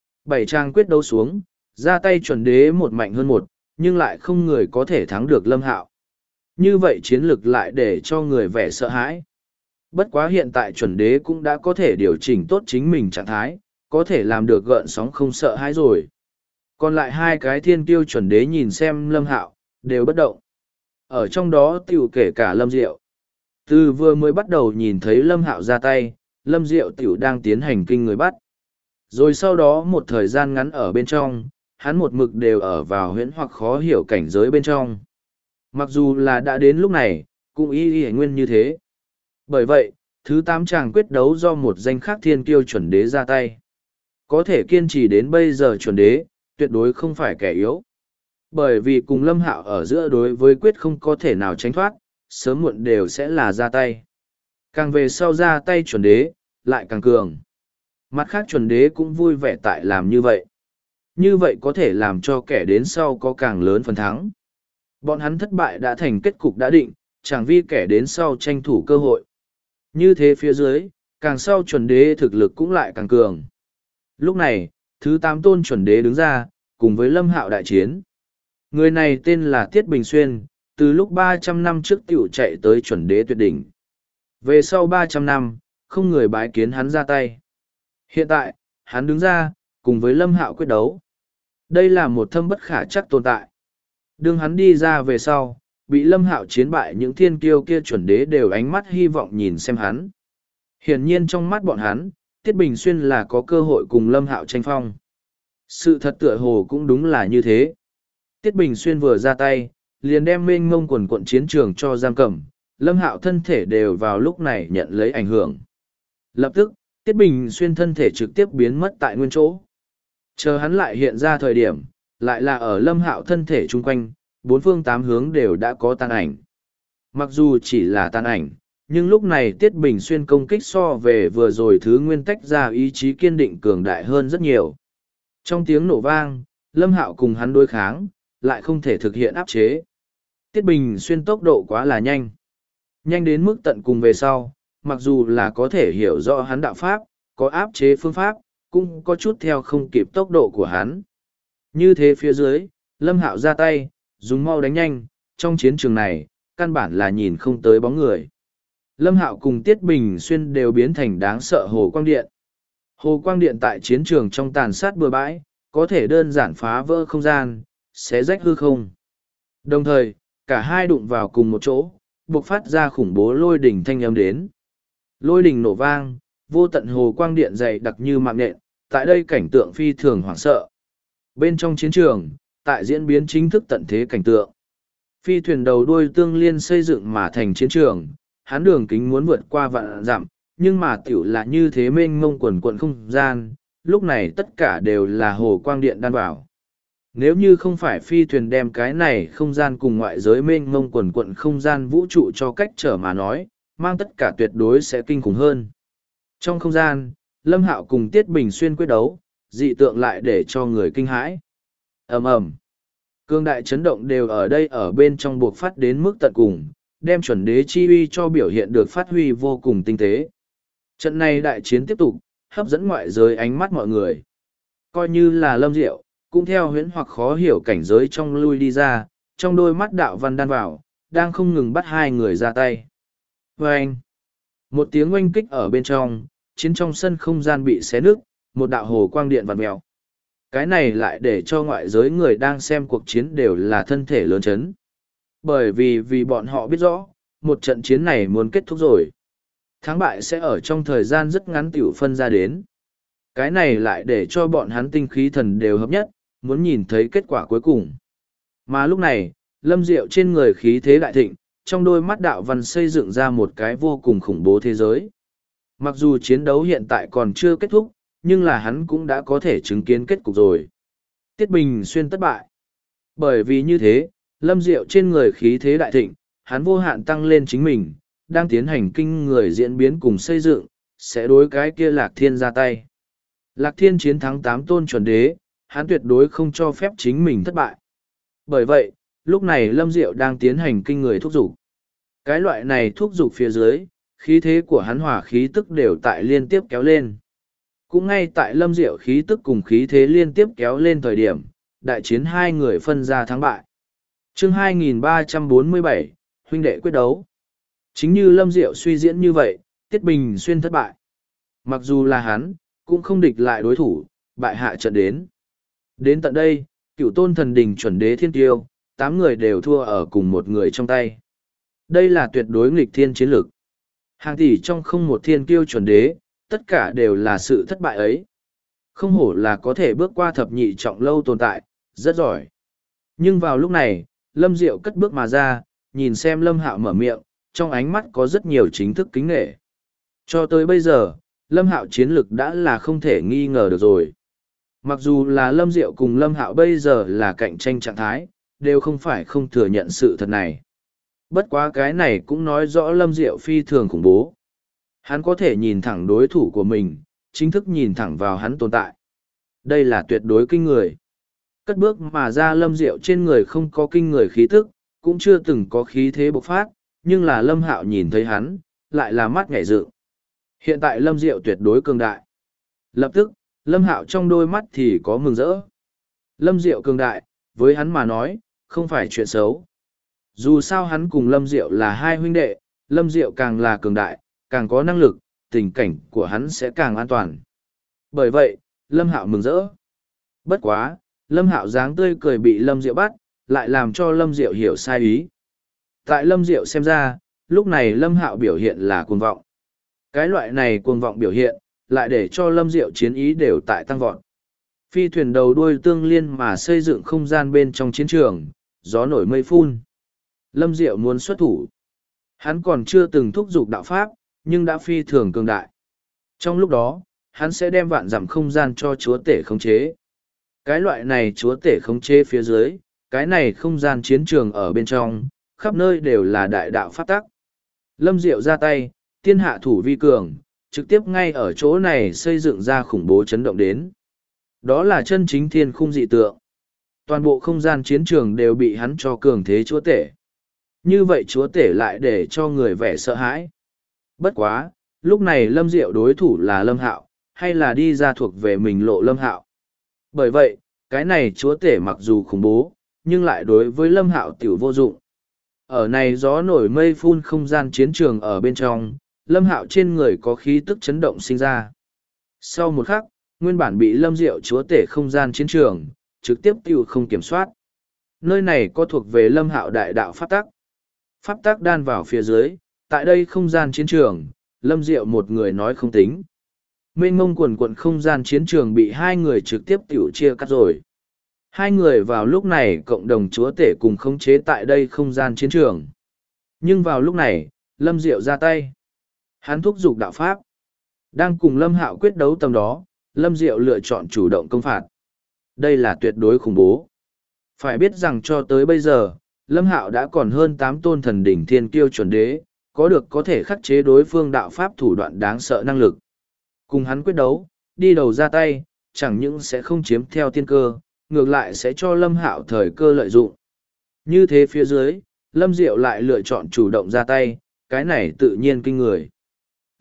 7 trang quyết đấu xuống, ra tay chuẩn đế một mạnh hơn một, nhưng lại không người có thể thắng được Lâm Hạo. Như vậy chiến lực lại để cho người vẻ sợ hãi. Bất quá hiện tại chuẩn đế cũng đã có thể điều chỉnh tốt chính mình trạng thái, có thể làm được gợn sóng không sợ hãi rồi. Còn lại 2 cái thiên kiêu chuẩn đế nhìn xem Lâm Hạo, đều bất động. Ở trong đó tiểu kể cả Lâm Diệu. Từ vừa mới bắt đầu nhìn thấy Lâm Hạo ra tay, Lâm Diệu tiểu đang tiến hành kinh người bắt. Rồi sau đó một thời gian ngắn ở bên trong, hắn một mực đều ở vào huyễn hoặc khó hiểu cảnh giới bên trong. Mặc dù là đã đến lúc này, cũng y nguyên như thế. Bởi vậy, thứ 8 tràng quyết đấu do một danh khác thiên kiêu chuẩn đế ra tay. Có thể kiên trì đến bây giờ chuẩn đế, tuyệt đối không phải kẻ yếu. Bởi vì cùng Lâm Hạo ở giữa đối với quyết không có thể nào tránh thoát, sớm muộn đều sẽ là ra tay. Càng về sau ra tay chuẩn đế, lại càng cường. Mặt khác chuẩn đế cũng vui vẻ tại làm như vậy. Như vậy có thể làm cho kẻ đến sau có càng lớn phần thắng. Bọn hắn thất bại đã thành kết cục đã định, chẳng vì kẻ đến sau tranh thủ cơ hội. Như thế phía dưới, càng sau chuẩn đế thực lực cũng lại càng cường. Lúc này, thứ 8 tôn chuẩn đế đứng ra, cùng với Lâm Hạo đại chiến. Người này tên là Tiết Bình Xuyên, từ lúc 300 năm trước tiểu chạy tới chuẩn đế tuyệt đỉnh. Về sau 300 năm, không người bái kiến hắn ra tay. Hiện tại, hắn đứng ra, cùng với Lâm Hạo quyết đấu. Đây là một thâm bất khả chắc tồn tại. Đương hắn đi ra về sau, bị Lâm Hạo chiến bại những thiên kiêu kia chuẩn đế đều ánh mắt hy vọng nhìn xem hắn. Hiển nhiên trong mắt bọn hắn, Tiết Bình Xuyên là có cơ hội cùng Lâm Hạo tranh phong. Sự thật tựa hồ cũng đúng là như thế. Tiết Bình Xuyên vừa ra tay, liền đem mênh mông quần quận chiến trường cho giam cầm, Lâm Hạo thân thể đều vào lúc này nhận lấy ảnh hưởng. Lập tức, Tiết Bình Xuyên thân thể trực tiếp biến mất tại nguyên chỗ. Chờ hắn lại hiện ra thời điểm, lại là ở Lâm Hạo thân thể chung quanh, 4 phương 8 hướng đều đã có tàn ảnh. Mặc dù chỉ là tàn ảnh, nhưng lúc này Tiết Bình Xuyên công kích so về vừa rồi thứ nguyên tách ra ý chí kiên định cường đại hơn rất nhiều. Trong tiếng nổ vang, Lâm Hạo cùng hắn đối kháng, lại không thể thực hiện áp chế. Tiết Bình Xuyên tốc độ quá là nhanh. Nhanh đến mức tận cùng về sau, mặc dù là có thể hiểu rõ hắn đạo pháp, có áp chế phương pháp, cũng có chút theo không kịp tốc độ của hắn. Như thế phía dưới, Lâm Hạo ra tay, dùng mau đánh nhanh, trong chiến trường này, căn bản là nhìn không tới bóng người. Lâm Hạo cùng Tiết Bình Xuyên đều biến thành đáng sợ hồ quang điện. Hồ quang điện tại chiến trường trong tàn sát bừa bãi, có thể đơn giản phá vỡ không gian, xé rách hư không. Đồng thời, cả hai đụng vào cùng một chỗ, buộc phát ra khủng bố lôi đỉnh thanh âm đến. Lôi đỉnh nổ vang, vô tận hồ quang điện dày đặc như mạng nhện, tại đây cảnh tượng phi thường hoảng sợ. Bên trong chiến trường, tại diễn biến chính thức tận thế cảnh tượng. Phi thuyền đầu đuôi tương liên xây dựng mà thành chiến trường, hắn đường kính muốn vượt qua vạn dặm, nhưng mà tiểu là như thế mênh mông quần quận không gian, lúc này tất cả đều là hồ quang điện đan vào. Nếu như không phải phi thuyền đem cái này không gian cùng ngoại giới mênh mông quần quận không gian vũ trụ cho cách trở mà nói, mang tất cả tuyệt đối sẽ kinh khủng hơn. Trong không gian, Lâm Hạo cùng Tiết Bình Xuyên quyết đấu, dị tượng lại để cho người kinh hãi. Ầm ầm, cương đại chấn động đều ở đây ở bên trong buộc phát đến mức tận cùng, đem chuẩn đế chi uy cho biểu hiện được phát huy vô cùng tinh tế. Trận này đại chiến tiếp tục, hấp dẫn ngoại giới ánh mắt mọi người. Coi như là Lâm Diệu, cũng theo huyễn hoặc khó hiểu cảnh giới trong lui đi ra, trong đôi mắt đạo văn đan vào, đang không ngừng bắt hai người ra tay. Và anh, một tiếng oanh kích ở bên trong, chiến trong sân không gian bị xé nứt, một đạo hồ quang điện vằn mèo. Cái này lại để cho ngoại giới người đang xem cuộc chiến đều là thân thể lớn chấn. Bởi vì bọn họ biết rõ, một trận chiến này muốn kết thúc rồi. Thắng bại sẽ ở trong thời gian rất ngắn tiểu phân ra đến. Cái này lại để cho bọn hắn tinh khí thần đều hợp nhất, muốn nhìn thấy kết quả cuối cùng. Mà lúc này, Lâm Diệu trên người khí thế đại thịnh, trong đôi mắt đạo văn xây dựng ra một cái vô cùng khủng bố thế giới. Mặc dù chiến đấu hiện tại còn chưa kết thúc, nhưng là hắn cũng đã có thể chứng kiến kết cục rồi. Tiết Bình Xuyên thất bại. Bởi vì như thế, Lâm Diệu trên người khí thế đại thịnh, hắn vô hạn tăng lên chính mình, đang tiến hành kinh người diễn biến cùng xây dựng, sẽ đối cái kia Lạc Thiên ra tay. Lạc Thiên chiến thắng 8 tôn chuẩn đế, hắn tuyệt đối không cho phép chính mình thất bại. Bởi vậy, lúc này Lâm Diệu đang tiến hành kinh người thúc giục. Cái loại này thúc giục phía dưới, khí thế của hắn hỏa khí tức đều tại liên tiếp kéo lên. Cũng ngay tại Lâm Diệu khí tức cùng khí thế liên tiếp kéo lên thời điểm, đại chiến hai người phân ra thắng bại. Chương 2347, huynh đệ quyết đấu. Chính như Lâm Diệu suy diễn như vậy, Tiết Bình Xuyên thất bại. Mặc dù là hắn, cũng không địch lại đối thủ, bại hạ trận đến. Đến tận đây, cựu tôn thần đình chuẩn đế thiên tiêu, 8 người đều thua ở cùng một người trong tay. Đây là tuyệt đối nghịch thiên chiến lược. Hàng tỷ trong không một thiên kiêu chuẩn đế, tất cả đều là sự thất bại ấy. Không hổ là có thể bước qua thập nhị trọng lâu tồn tại, rất giỏi. Nhưng vào lúc này, Lâm Diệu cất bước mà ra, nhìn xem Lâm Hạo mở miệng, trong ánh mắt có rất nhiều chính thức kính nể. Cho tới bây giờ, Lâm Hạo chiến lực đã là không thể nghi ngờ được rồi. Mặc dù là Lâm Diệu cùng Lâm Hạo bây giờ là cạnh tranh trạng thái, đều không phải không thừa nhận sự thật này. Bất quá cái này cũng nói rõ Lâm Diệu phi thường khủng bố. Hắn có thể nhìn thẳng đối thủ của mình, chính thức nhìn thẳng vào hắn tồn tại. Đây là tuyệt đối kinh người. Cất bước mà ra Lâm Diệu trên người không có kinh người khí tức, cũng chưa từng có khí thế bộc phát, nhưng là Lâm Hạo nhìn thấy hắn, lại là mắt nhảy dựng. Hiện tại Lâm Diệu tuyệt đối cường đại. Lập tức, Lâm Hạo trong đôi mắt thì có mừng rỡ. Lâm Diệu cường đại, với hắn mà nói, không phải chuyện xấu. Dù sao hắn cùng Lâm Diệu là hai huynh đệ, Lâm Diệu càng là cường đại, càng có năng lực, tình cảnh của hắn sẽ càng an toàn. Bởi vậy, Lâm Hạo mừng rỡ. Bất quá, Lâm Hạo dáng tươi cười bị Lâm Diệu bắt, lại làm cho Lâm Diệu hiểu sai ý. Tại Lâm Diệu xem ra, lúc này Lâm Hạo biểu hiện là cuồng vọng. Cái loại này cuồng vọng biểu hiện, lại để cho Lâm Diệu chiến ý đều tại tăng vọt. Phi thuyền đầu đuôi tương liên mà xây dựng không gian bên trong chiến trường, gió nổi mây phun. Lâm Diệu muốn xuất thủ. Hắn còn chưa từng thúc giục đạo pháp, nhưng đã phi thường cường đại. Trong lúc đó, hắn sẽ đem vạn dặm không gian cho chúa tể khống chế. Cái loại này chúa tể khống chế phía dưới, cái này không gian chiến trường ở bên trong, khắp nơi đều là đại đạo pháp tắc. Lâm Diệu ra tay, thiên hạ thủ vi cường, trực tiếp ngay ở chỗ này xây dựng ra khủng bố chấn động đến. Đó là chân chính thiên khung dị tượng. Toàn bộ không gian chiến trường đều bị hắn cho cường thế chúa tể. Như vậy chúa tể lại để cho người vẻ sợ hãi. Bất quá, lúc này Lâm Diệu đối thủ là Lâm Hạo, hay là đi ra thuộc về mình lộ Lâm Hạo. Bởi vậy, cái này chúa tể mặc dù khủng bố, nhưng lại đối với Lâm Hạo tiểu vô dụng. Ở này gió nổi mây phun không gian chiến trường ở bên trong, Lâm Hạo trên người có khí tức chấn động sinh ra. Sau một khắc, nguyên bản bị Lâm Diệu chúa tể không gian chiến trường, trực tiếp tiểu không kiểm soát. Nơi này có thuộc về Lâm Hạo đại đạo pháp tắc. Pháp tắc đan vào phía dưới, tại đây không gian chiến trường, Lâm Diệu một người nói không tính. Mênh mông quần quận không gian chiến trường bị hai người trực tiếp tiểu chia cắt rồi. Hai người vào lúc này cộng đồng chúa tể cùng khống chế tại đây không gian chiến trường. Nhưng vào lúc này, Lâm Diệu ra tay. Hắn thúc giục đạo pháp. Đang cùng Lâm Hạo quyết đấu tầm đó, Lâm Diệu lựa chọn chủ động công phạt. Đây là tuyệt đối khủng bố. Phải biết rằng cho tới bây giờ, Lâm Hạo đã còn hơn 8 tôn thần đỉnh thiên kiêu chuẩn đế, có được có thể khắc chế đối phương đạo pháp thủ đoạn đáng sợ năng lực. Cùng hắn quyết đấu, đi đầu ra tay, chẳng những sẽ không chiếm theo tiên cơ, ngược lại sẽ cho Lâm Hạo thời cơ lợi dụng. Như thế phía dưới, Lâm Diệu lại lựa chọn chủ động ra tay, cái này tự nhiên kinh người.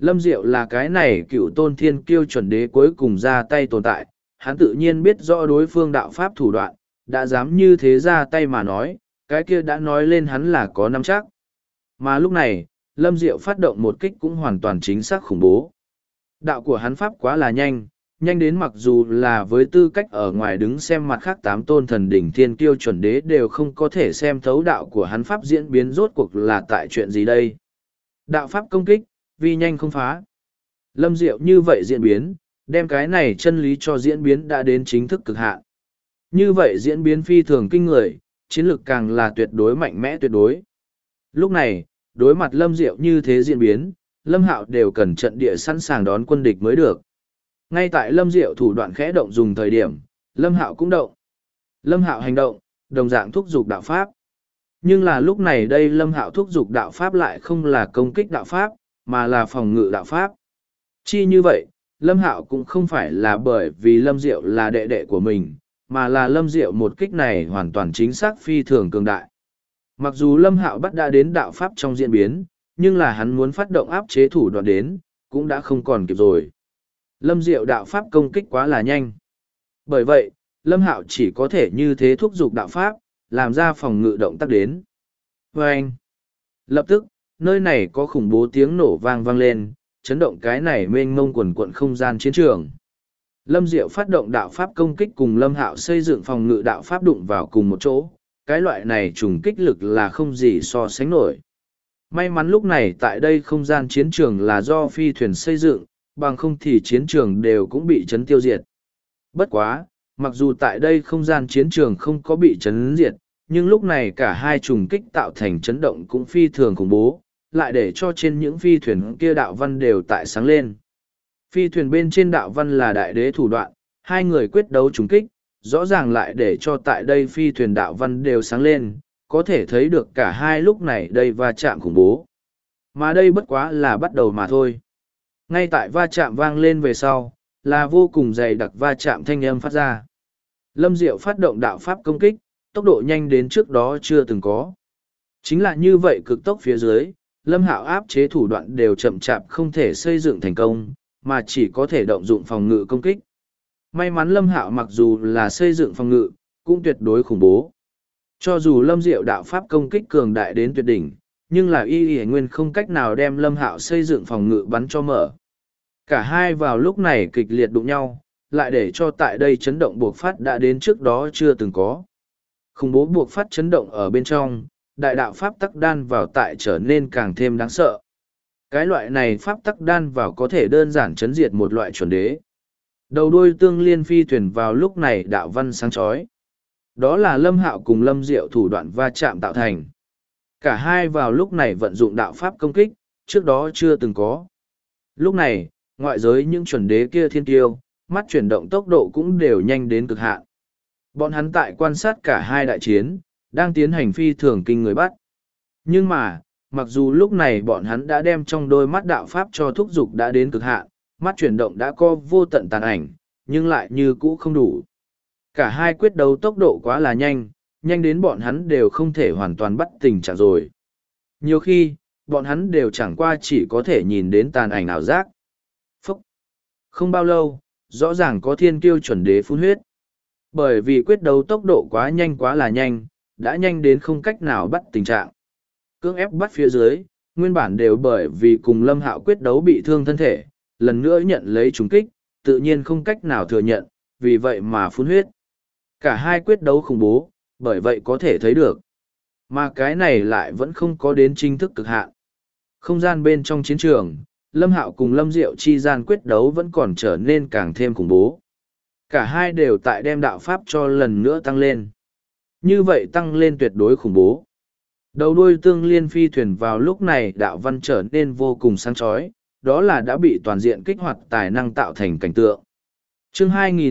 Lâm Diệu là cái này cựu tôn thiên kiêu chuẩn đế cuối cùng ra tay tồn tại, hắn tự nhiên biết rõ đối phương đạo pháp thủ đoạn, đã dám như thế ra tay mà nói, cái kia đã nói lên hắn là có nắm chắc. Mà lúc này, Lâm Diệu phát động một kích cũng hoàn toàn chính xác khủng bố. Đạo của hắn pháp quá là nhanh, nhanh đến mặc dù là với tư cách ở ngoài đứng xem mặt khác tám tôn thần đỉnh thiên kiêu chuẩn đế đều không có thể xem thấu đạo của hắn pháp diễn biến rốt cuộc là tại chuyện gì đây. Đạo pháp công kích, vi nhanh không phá. Lâm Diệu như vậy diễn biến, đem cái này chân lý cho diễn biến đã đến chính thức cực hạn. Như vậy diễn biến phi thường kinh người, chiến lược càng là tuyệt đối mạnh mẽ tuyệt đối. Lúc này, đối mặt Lâm Diệu như thế diễn biến, Lâm Hạo đều cần trận địa sẵn sàng đón quân địch mới được. Ngay tại Lâm Diệu thủ đoạn khẽ động dùng thời điểm, Lâm Hạo cũng động. Lâm Hạo hành động, đồng dạng thúc giục đạo pháp. Nhưng là lúc này đây Lâm Hạo thúc giục đạo pháp lại không là công kích đạo pháp, mà là phòng ngự đạo pháp. Chi như vậy, Lâm Hạo cũng không phải là bởi vì Lâm Diệu là đệ đệ của mình, mà là Lâm Diệu một kích này hoàn toàn chính xác phi thường cường đại. Mặc dù Lâm Hạo bắt đã đến đạo pháp trong diễn biến, nhưng là hắn muốn phát động áp chế thủ đoạn đến, cũng đã không còn kịp rồi. Lâm Diệu đạo pháp công kích quá là nhanh. Bởi vậy, Lâm Hạo chỉ có thể như thế thúc giục đạo pháp, làm ra phòng ngự động tác đến. Và anh, lập tức, nơi này có khủng bố tiếng nổ vang vang lên, chấn động cái này mênh mông quần quận không gian chiến trường. Lâm Diệu phát động đạo pháp công kích cùng Lâm Hạo xây dựng phòng ngự đạo pháp đụng vào cùng một chỗ, cái loại này trùng kích lực là không gì so sánh nổi. May mắn lúc này tại đây không gian chiến trường là do phi thuyền xây dựng, bằng không thì chiến trường đều cũng bị chấn tiêu diệt. Bất quá, mặc dù tại đây không gian chiến trường không có bị chấn diệt, nhưng lúc này cả hai trùng kích tạo thành chấn động cũng phi thường khủng bố, lại để cho trên những phi thuyền kia đạo văn đều tại sáng lên. Phi thuyền bên trên đạo văn là đại đế thủ đoạn, hai người quyết đấu trùng kích, rõ ràng lại để cho tại đây phi thuyền đạo văn đều sáng lên, có thể thấy được cả hai lúc này đây va chạm khủng bố. Mà đây bất quá là bắt đầu mà thôi. Ngay tại va chạm vang lên về sau, là vô cùng dày đặc va chạm thanh âm phát ra. Lâm Diệu phát động đạo pháp công kích, tốc độ nhanh đến trước đó chưa từng có. Chính là như vậy cực tốc phía dưới, Lâm Hạo áp chế thủ đoạn đều chậm chạp không thể xây dựng thành công, mà chỉ có thể động dụng phòng ngự công kích. May mắn Lâm Hạo mặc dù là xây dựng phòng ngự, cũng tuyệt đối khủng bố. Cho dù Lâm Diệu đạo pháp công kích cường đại đến tuyệt đỉnh, nhưng là y nguyên không cách nào đem Lâm Hạo xây dựng phòng ngự bắn cho mở. Cả hai vào lúc này kịch liệt đụng nhau, lại để cho tại đây chấn động buộc phát đã đến trước đó chưa từng có. Khủng bố buộc phát chấn động ở bên trong, đại đạo pháp tắc đan vào tại trở nên càng thêm đáng sợ. Cái loại này pháp tắc đan vào có thể đơn giản chấn diệt một loại chuẩn đế. Đầu đuôi tương liên phi thuyền vào lúc này đạo văn sáng chói. Đó là Lâm Hạo cùng Lâm Diệu thủ đoạn va chạm tạo thành. Cả hai vào lúc này vận dụng đạo pháp công kích, trước đó chưa từng có. Lúc này, ngoại giới những chuẩn đế kia thiên tiêu, mắt chuyển động tốc độ cũng đều nhanh đến cực hạn. Bọn hắn tại quan sát cả hai đại chiến, đang tiến hành phi thường kinh người bắt. Nhưng mà, mặc dù lúc này bọn hắn đã đem trong đôi mắt đạo pháp cho thúc dục đã đến cực hạn, mắt chuyển động đã có vô tận tàn ảnh, nhưng lại như cũ không đủ. Cả hai quyết đấu tốc độ quá là nhanh, nhanh đến bọn hắn đều không thể hoàn toàn bắt tình trạng rồi. Nhiều khi, bọn hắn đều chẳng qua chỉ có thể nhìn đến tàn ảnh ảo giác. Phúc! Không bao lâu, rõ ràng có thiên kiêu chuẩn đế phun huyết. Bởi vì quyết đấu tốc độ quá là nhanh, đã nhanh đến không cách nào bắt tình trạng. Cưỡng ép bắt phía dưới, nguyên bản đều bởi vì cùng Lâm Hạo quyết đấu bị thương thân thể, lần nữa nhận lấy trùng kích, tự nhiên không cách nào thừa nhận, vì vậy mà phun huyết. Cả hai quyết đấu khủng bố, bởi vậy có thể thấy được. Mà cái này lại vẫn không có đến chính thức cực hạn. Không gian bên trong chiến trường, Lâm Hạo cùng Lâm Diệu chi gian quyết đấu vẫn còn trở nên càng thêm khủng bố. Cả hai đều tại đem đạo pháp cho lần nữa tăng lên. Như vậy tăng lên tuyệt đối khủng bố. Đầu đuôi tương liên phi thuyền vào lúc này đạo văn trở nên vô cùng sáng chói, đó là đã bị toàn diện kích hoạt tài năng tạo thành cảnh tượng. Chương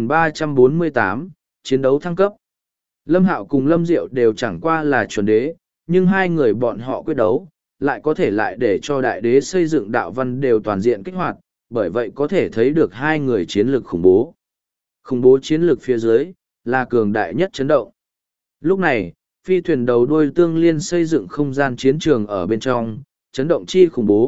2348, chiến đấu thăng cấp. Lâm Hạo cùng Lâm Diệu đều chẳng qua là chuẩn đế, nhưng hai người bọn họ quyết đấu, lại có thể lại để cho đại đế xây dựng đạo văn đều toàn diện kích hoạt, bởi vậy có thể thấy được hai người chiến lược khủng bố. Khủng bố chiến lược phía dưới, là cường đại nhất chấn động. Lúc này, phi thuyền đầu đuôi tương liên xây dựng không gian chiến trường ở bên trong, chấn động chi khủng bố,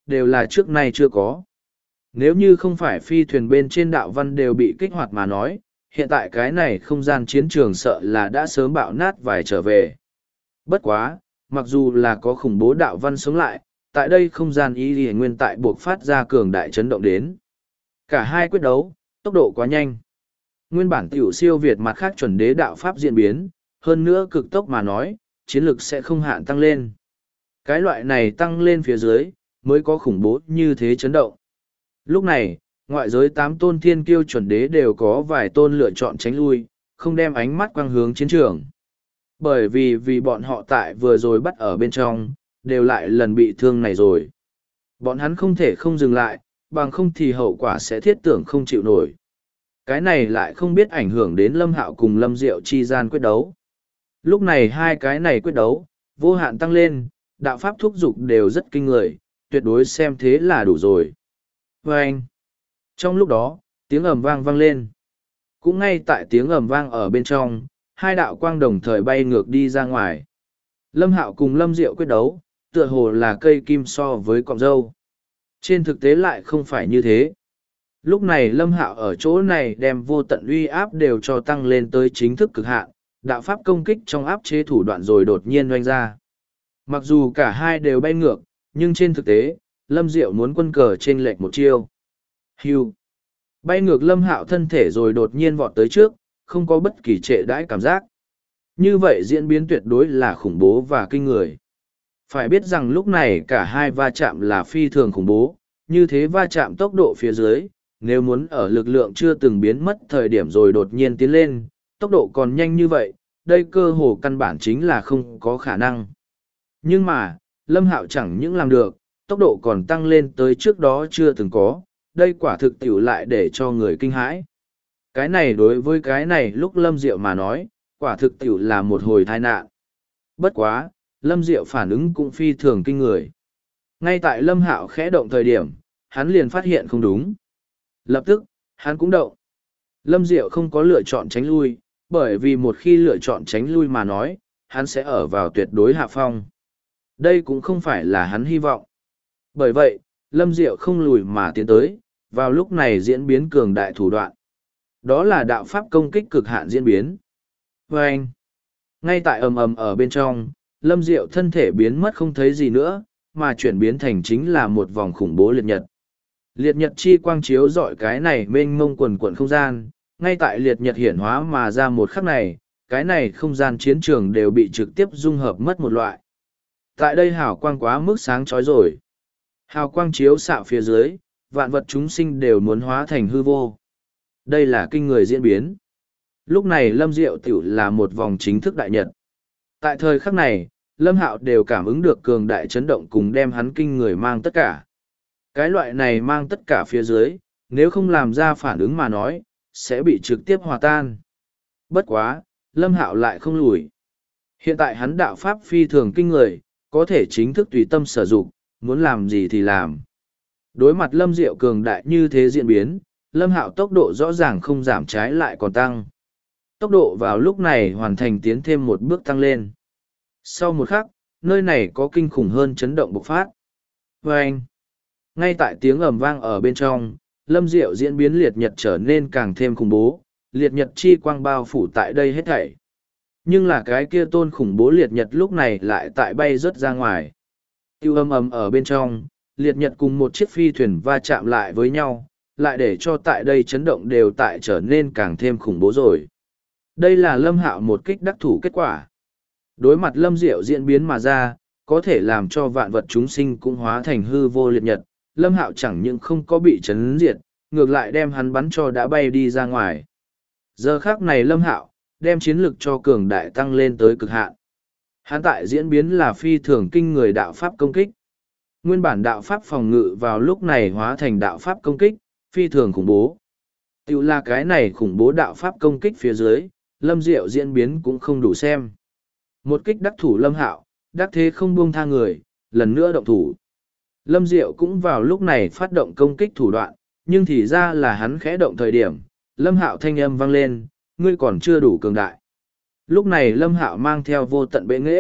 đều là trước nay chưa có. Nếu như không phải phi thuyền bên trên đạo văn đều bị kích hoạt mà nói, hiện tại cái này không gian chiến trường sợ là đã sớm bạo nát vài trở về. Bất quá, mặc dù là có khủng bố đạo văn sống lại, tại đây không gian ý thì nguyên tại buộc phát ra cường đại chấn động đến. Cả hai quyết đấu, tốc độ quá nhanh. Nguyên bản tiểu siêu việt mặt khác chuẩn đế đạo pháp diễn biến, hơn nữa cực tốc mà nói, chiến lực sẽ không hạn tăng lên. Cái loại này tăng lên phía dưới, mới có khủng bố như thế chấn động. Lúc này, ngoại giới 8 tôn thiên kiêu chuẩn đế đều có vài tôn lựa chọn tránh lui, không đem ánh mắt quang hướng chiến trường. Bởi vì bọn họ tại vừa rồi bắt ở bên trong, đều lại lần bị thương này rồi. Bọn hắn không thể không dừng lại, bằng không thì hậu quả sẽ thiết tưởng không chịu nổi. Cái này lại không biết ảnh hưởng đến Lâm Hạo cùng Lâm Diệu chi gian quyết đấu. Lúc này hai cái này quyết đấu, vô hạn tăng lên, đạo pháp thúc dục đều rất kinh người, tuyệt đối xem thế là đủ rồi. Và anh, trong lúc đó, tiếng ầm vang vang lên. Cũng ngay tại tiếng ầm vang ở bên trong, hai đạo quang đồng thời bay ngược đi ra ngoài. Lâm Hạo cùng Lâm Diệu quyết đấu, tựa hồ là cây kim so với cọng râu. Trên thực tế lại không phải như thế. Lúc này Lâm Hạo ở chỗ này đem vô tận uy áp đều cho tăng lên tới chính thức cực hạn, đạo pháp công kích trong áp chế thủ đoạn rồi đột nhiên oanh ra. Mặc dù cả hai đều bay ngược, nhưng trên thực tế, Lâm Diệu muốn quân cờ trên lệch một chiêu. Hưu. Bay ngược Lâm Hạo thân thể rồi đột nhiên vọt tới trước, không có bất kỳ trệ đãi cảm giác. Như vậy diễn biến tuyệt đối là khủng bố và kinh người. Phải biết rằng lúc này cả hai va chạm là phi thường khủng bố, như thế va chạm tốc độ phía dưới, nếu muốn ở lực lượng chưa từng biến mất thời điểm rồi đột nhiên tiến lên, tốc độ còn nhanh như vậy, đây cơ hồ căn bản chính là không có khả năng. Nhưng mà, Lâm Hạo chẳng những làm được, tốc độ còn tăng lên tới trước đó chưa từng có, đây quả thực tiểu lại để cho người kinh hãi. Cái này đối với cái này lúc Lâm Diệu mà nói, quả thực tiểu là một hồi tai nạn. Bất quá, Lâm Diệu phản ứng cũng phi thường kinh người. Ngay tại Lâm Hạo khẽ động thời điểm, hắn liền phát hiện không đúng. Lập tức, hắn cũng động. Lâm Diệu không có lựa chọn tránh lui, bởi vì một khi lựa chọn tránh lui mà nói, hắn sẽ ở vào tuyệt đối hạ phong. Đây cũng không phải là hắn hy vọng. Bởi vậy, Lâm Diệu không lùi mà tiến tới, vào lúc này diễn biến cường đại thủ đoạn. Đó là đạo pháp công kích cực hạn diễn biến. Và anh, ngay tại ầm ầm ở bên trong, Lâm Diệu thân thể biến mất không thấy gì nữa, mà chuyển biến thành chính là một vòng khủng bố liệt nhật. Liệt nhật chi quang chiếu dọi cái này mênh mông quần quần không gian, ngay tại liệt nhật hiển hóa mà ra một khắc này, cái này không gian chiến trường đều bị trực tiếp dung hợp mất một loại. Tại đây hào quang quá mức sáng chói rồi. Hào quang chiếu xạ phía dưới, vạn vật chúng sinh đều muốn hóa thành hư vô. Đây là kinh người diễn biến. Lúc này Lâm Diệu tiểu là một vòng chính thức đại nhật. Tại thời khắc này, Lâm Hạo đều cảm ứng được cường đại chấn động cùng đem hắn kinh người mang tất cả. Cái loại này mang tất cả phía dưới, nếu không làm ra phản ứng mà nói, sẽ bị trực tiếp hòa tan. Bất quá, Lâm Hạo lại không lùi. Hiện tại hắn đạo pháp phi thường kinh người, có thể chính thức tùy tâm sử dụng, muốn làm gì thì làm. Đối mặt Lâm Diệu cường đại như thế diễn biến, Lâm Hạo tốc độ rõ ràng không giảm trái lại còn tăng. Tốc độ vào lúc này hoàn thành tiến thêm một bước tăng lên. Sau một khắc, nơi này có kinh khủng hơn chấn động bộc phát. Và anh, ngay tại tiếng ầm vang ở bên trong, Lâm Diệu diễn biến liệt nhật trở nên càng thêm khủng bố, liệt nhật chi quang bao phủ tại đây hết thảy. Nhưng là cái kia tôn khủng bố liệt nhật lúc này lại tại bay rớt ra ngoài. Tiêu âm ầm ở bên trong, liệt nhật cùng một chiếc phi thuyền va chạm lại với nhau, lại để cho tại đây chấn động đều tại trở nên càng thêm khủng bố rồi. Đây là Lâm Hạo một kích đắc thủ kết quả. Đối mặt Lâm Diệu diễn biến mà ra, có thể làm cho vạn vật chúng sinh cũng hóa thành hư vô liệt nhật. Lâm Hạo chẳng những không có bị chấn diệt, ngược lại đem hắn bắn cho đã bay đi ra ngoài. Giờ khác này Lâm Hạo đem chiến lực cho cường đại tăng lên tới cực hạn. Hắn tại diễn biến là phi thường kinh người đạo pháp công kích. Nguyên bản đạo pháp phòng ngự vào lúc này hóa thành đạo pháp công kích, phi thường khủng bố. Tiểu là cái này khủng bố đạo pháp công kích phía dưới, Lâm Diệu diễn biến cũng không đủ xem. Một kích đắc thủ Lâm Hạo, đắc thế không buông tha người, lần nữa động thủ. Lâm Diệu cũng vào lúc này phát động công kích thủ đoạn, nhưng thì ra là hắn khẽ động thời điểm, Lâm Hạo thanh âm vang lên, ngươi còn chưa đủ cường đại. Lúc này Lâm Hạo mang theo vô tận bệ nghệ,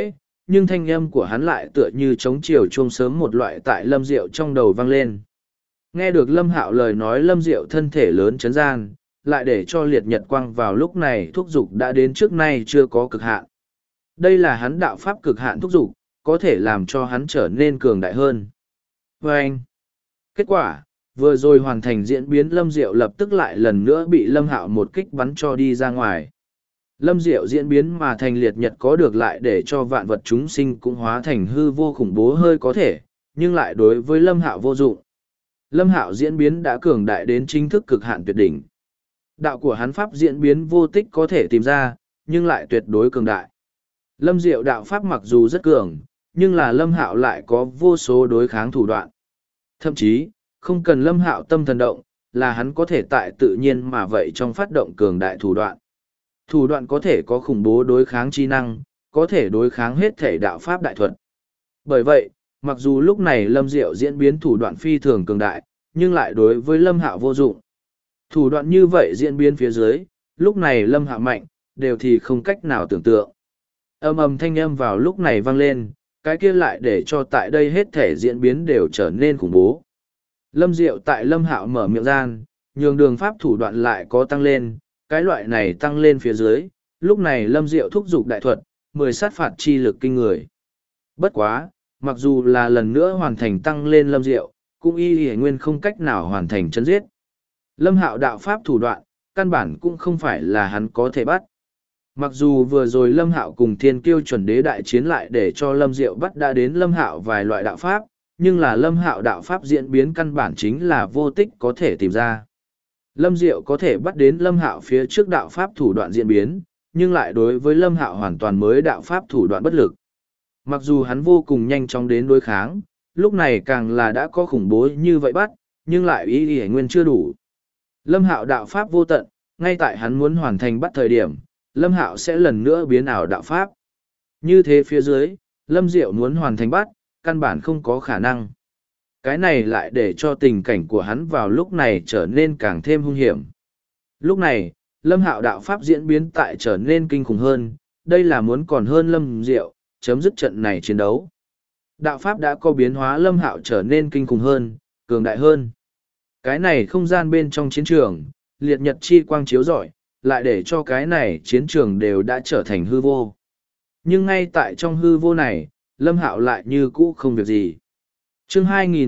nhưng thanh âm của hắn lại tựa như trống chiều chuông sớm một loại tại Lâm Diệu trong đầu vang lên. Nghe được Lâm Hạo lời nói, Lâm Diệu thân thể lớn chấn gian, lại để cho liệt nhật quang vào lúc này thúc dục đã đến trước nay chưa có cực hạn. Đây là hắn đạo pháp cực hạn thúc dục, có thể làm cho hắn trở nên cường đại hơn. Và anh, kết quả, vừa rồi hoàn thành diễn biến Lâm Diệu lập tức lại lần nữa bị Lâm Hạo một kích bắn cho đi ra ngoài. Lâm Diệu diễn biến mà thành liệt nhật có được lại để cho vạn vật chúng sinh cũng hóa thành hư vô khủng bố hơi có thể, nhưng lại đối với Lâm Hạo vô dụng. Lâm Hạo diễn biến đã cường đại đến chính thức cực hạn tuyệt đỉnh. Đạo của hắn pháp diễn biến vô tích có thể tìm ra, nhưng lại tuyệt đối cường đại. Lâm Diệu đạo pháp mặc dù rất cường, nhưng là Lâm Hạo lại có vô số đối kháng thủ đoạn. Thậm chí, không cần Lâm Hạo tâm thần động, là hắn có thể tại tự nhiên mà vậy trong phát động cường đại thủ đoạn. Thủ đoạn có thể có khủng bố đối kháng chi năng, có thể đối kháng hết thể đạo pháp đại thuật. Bởi vậy, mặc dù lúc này Lâm Diệu diễn biến thủ đoạn phi thường cường đại, nhưng lại đối với Lâm Hạo vô dụng. Thủ đoạn như vậy diễn biến phía dưới, lúc này Lâm Hạo mạnh, đều thì không cách nào tưởng tượng. Ầm ầm thanh âm vào lúc này vang lên, cái kia lại để cho tại đây hết thể diễn biến đều trở nên khủng bố. Lâm Diệu tại Lâm Hạo mở miệng gian, nhường đường pháp thủ đoạn lại có tăng lên, cái loại này tăng lên phía dưới, lúc này Lâm Diệu thúc giục đại thuật, 10 sát phạt chi lực kinh người. Bất quá, mặc dù là lần nữa hoàn thành tăng lên Lâm Diệu, cũng y nguyên không cách nào hoàn thành chấn giết. Lâm Hạo đạo pháp thủ đoạn, căn bản cũng không phải là hắn có thể bắt. Mặc dù vừa rồi Lâm Hạo cùng Thiên Kiêu chuẩn đế đại chiến lại để cho Lâm Diệu bắt đã đến Lâm Hạo vài loại đạo pháp, nhưng là Lâm Hạo đạo pháp diễn biến căn bản chính là vô tích có thể tìm ra. Lâm Diệu có thể bắt đến Lâm Hạo phía trước đạo pháp thủ đoạn diễn biến, nhưng lại đối với Lâm Hạo hoàn toàn mới đạo pháp thủ đoạn bất lực. Mặc dù hắn vô cùng nhanh chóng đến đối kháng, lúc này càng là đã có khủng bố như vậy bắt, nhưng lại ý nguyên chưa đủ. Lâm Hạo đạo pháp vô tận, ngay tại hắn muốn hoàn thành bắt thời điểm, Lâm Hạo sẽ lần nữa biến ảo đạo pháp. Như thế phía dưới, Lâm Diệu muốn hoàn thành bắt, căn bản không có khả năng. Cái này lại để cho tình cảnh của hắn vào lúc này trở nên càng thêm hung hiểm. Lúc này, Lâm Hạo đạo pháp diễn biến tại trở nên kinh khủng hơn, đây là muốn còn hơn Lâm Diệu, chấm dứt trận này chiến đấu. Đạo pháp đã có biến hóa, Lâm Hạo trở nên kinh khủng hơn, cường đại hơn. Cái này không gian bên trong chiến trường, liệt nhật chi quang chiếu rọi, lại để cho cái này chiến trường đều đã trở thành hư vô. Nhưng ngay tại trong hư vô này, Lâm Hạo lại như cũ không việc gì. Chương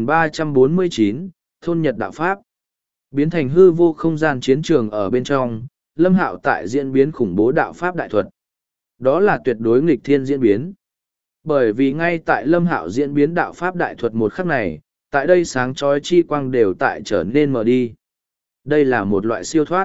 2349, Thôn Nhật Đạo Pháp. Biến thành hư vô không gian chiến trường ở bên trong, Lâm Hạo tại diễn biến khủng bố đạo pháp đại thuật. Đó là tuyệt đối nghịch thiên diễn biến. Bởi vì ngay tại Lâm Hạo diễn biến đạo pháp đại thuật một khắc này, tại đây sáng chói chi quang đều tại trở nên mờ đi. Đây là một loại siêu thoát,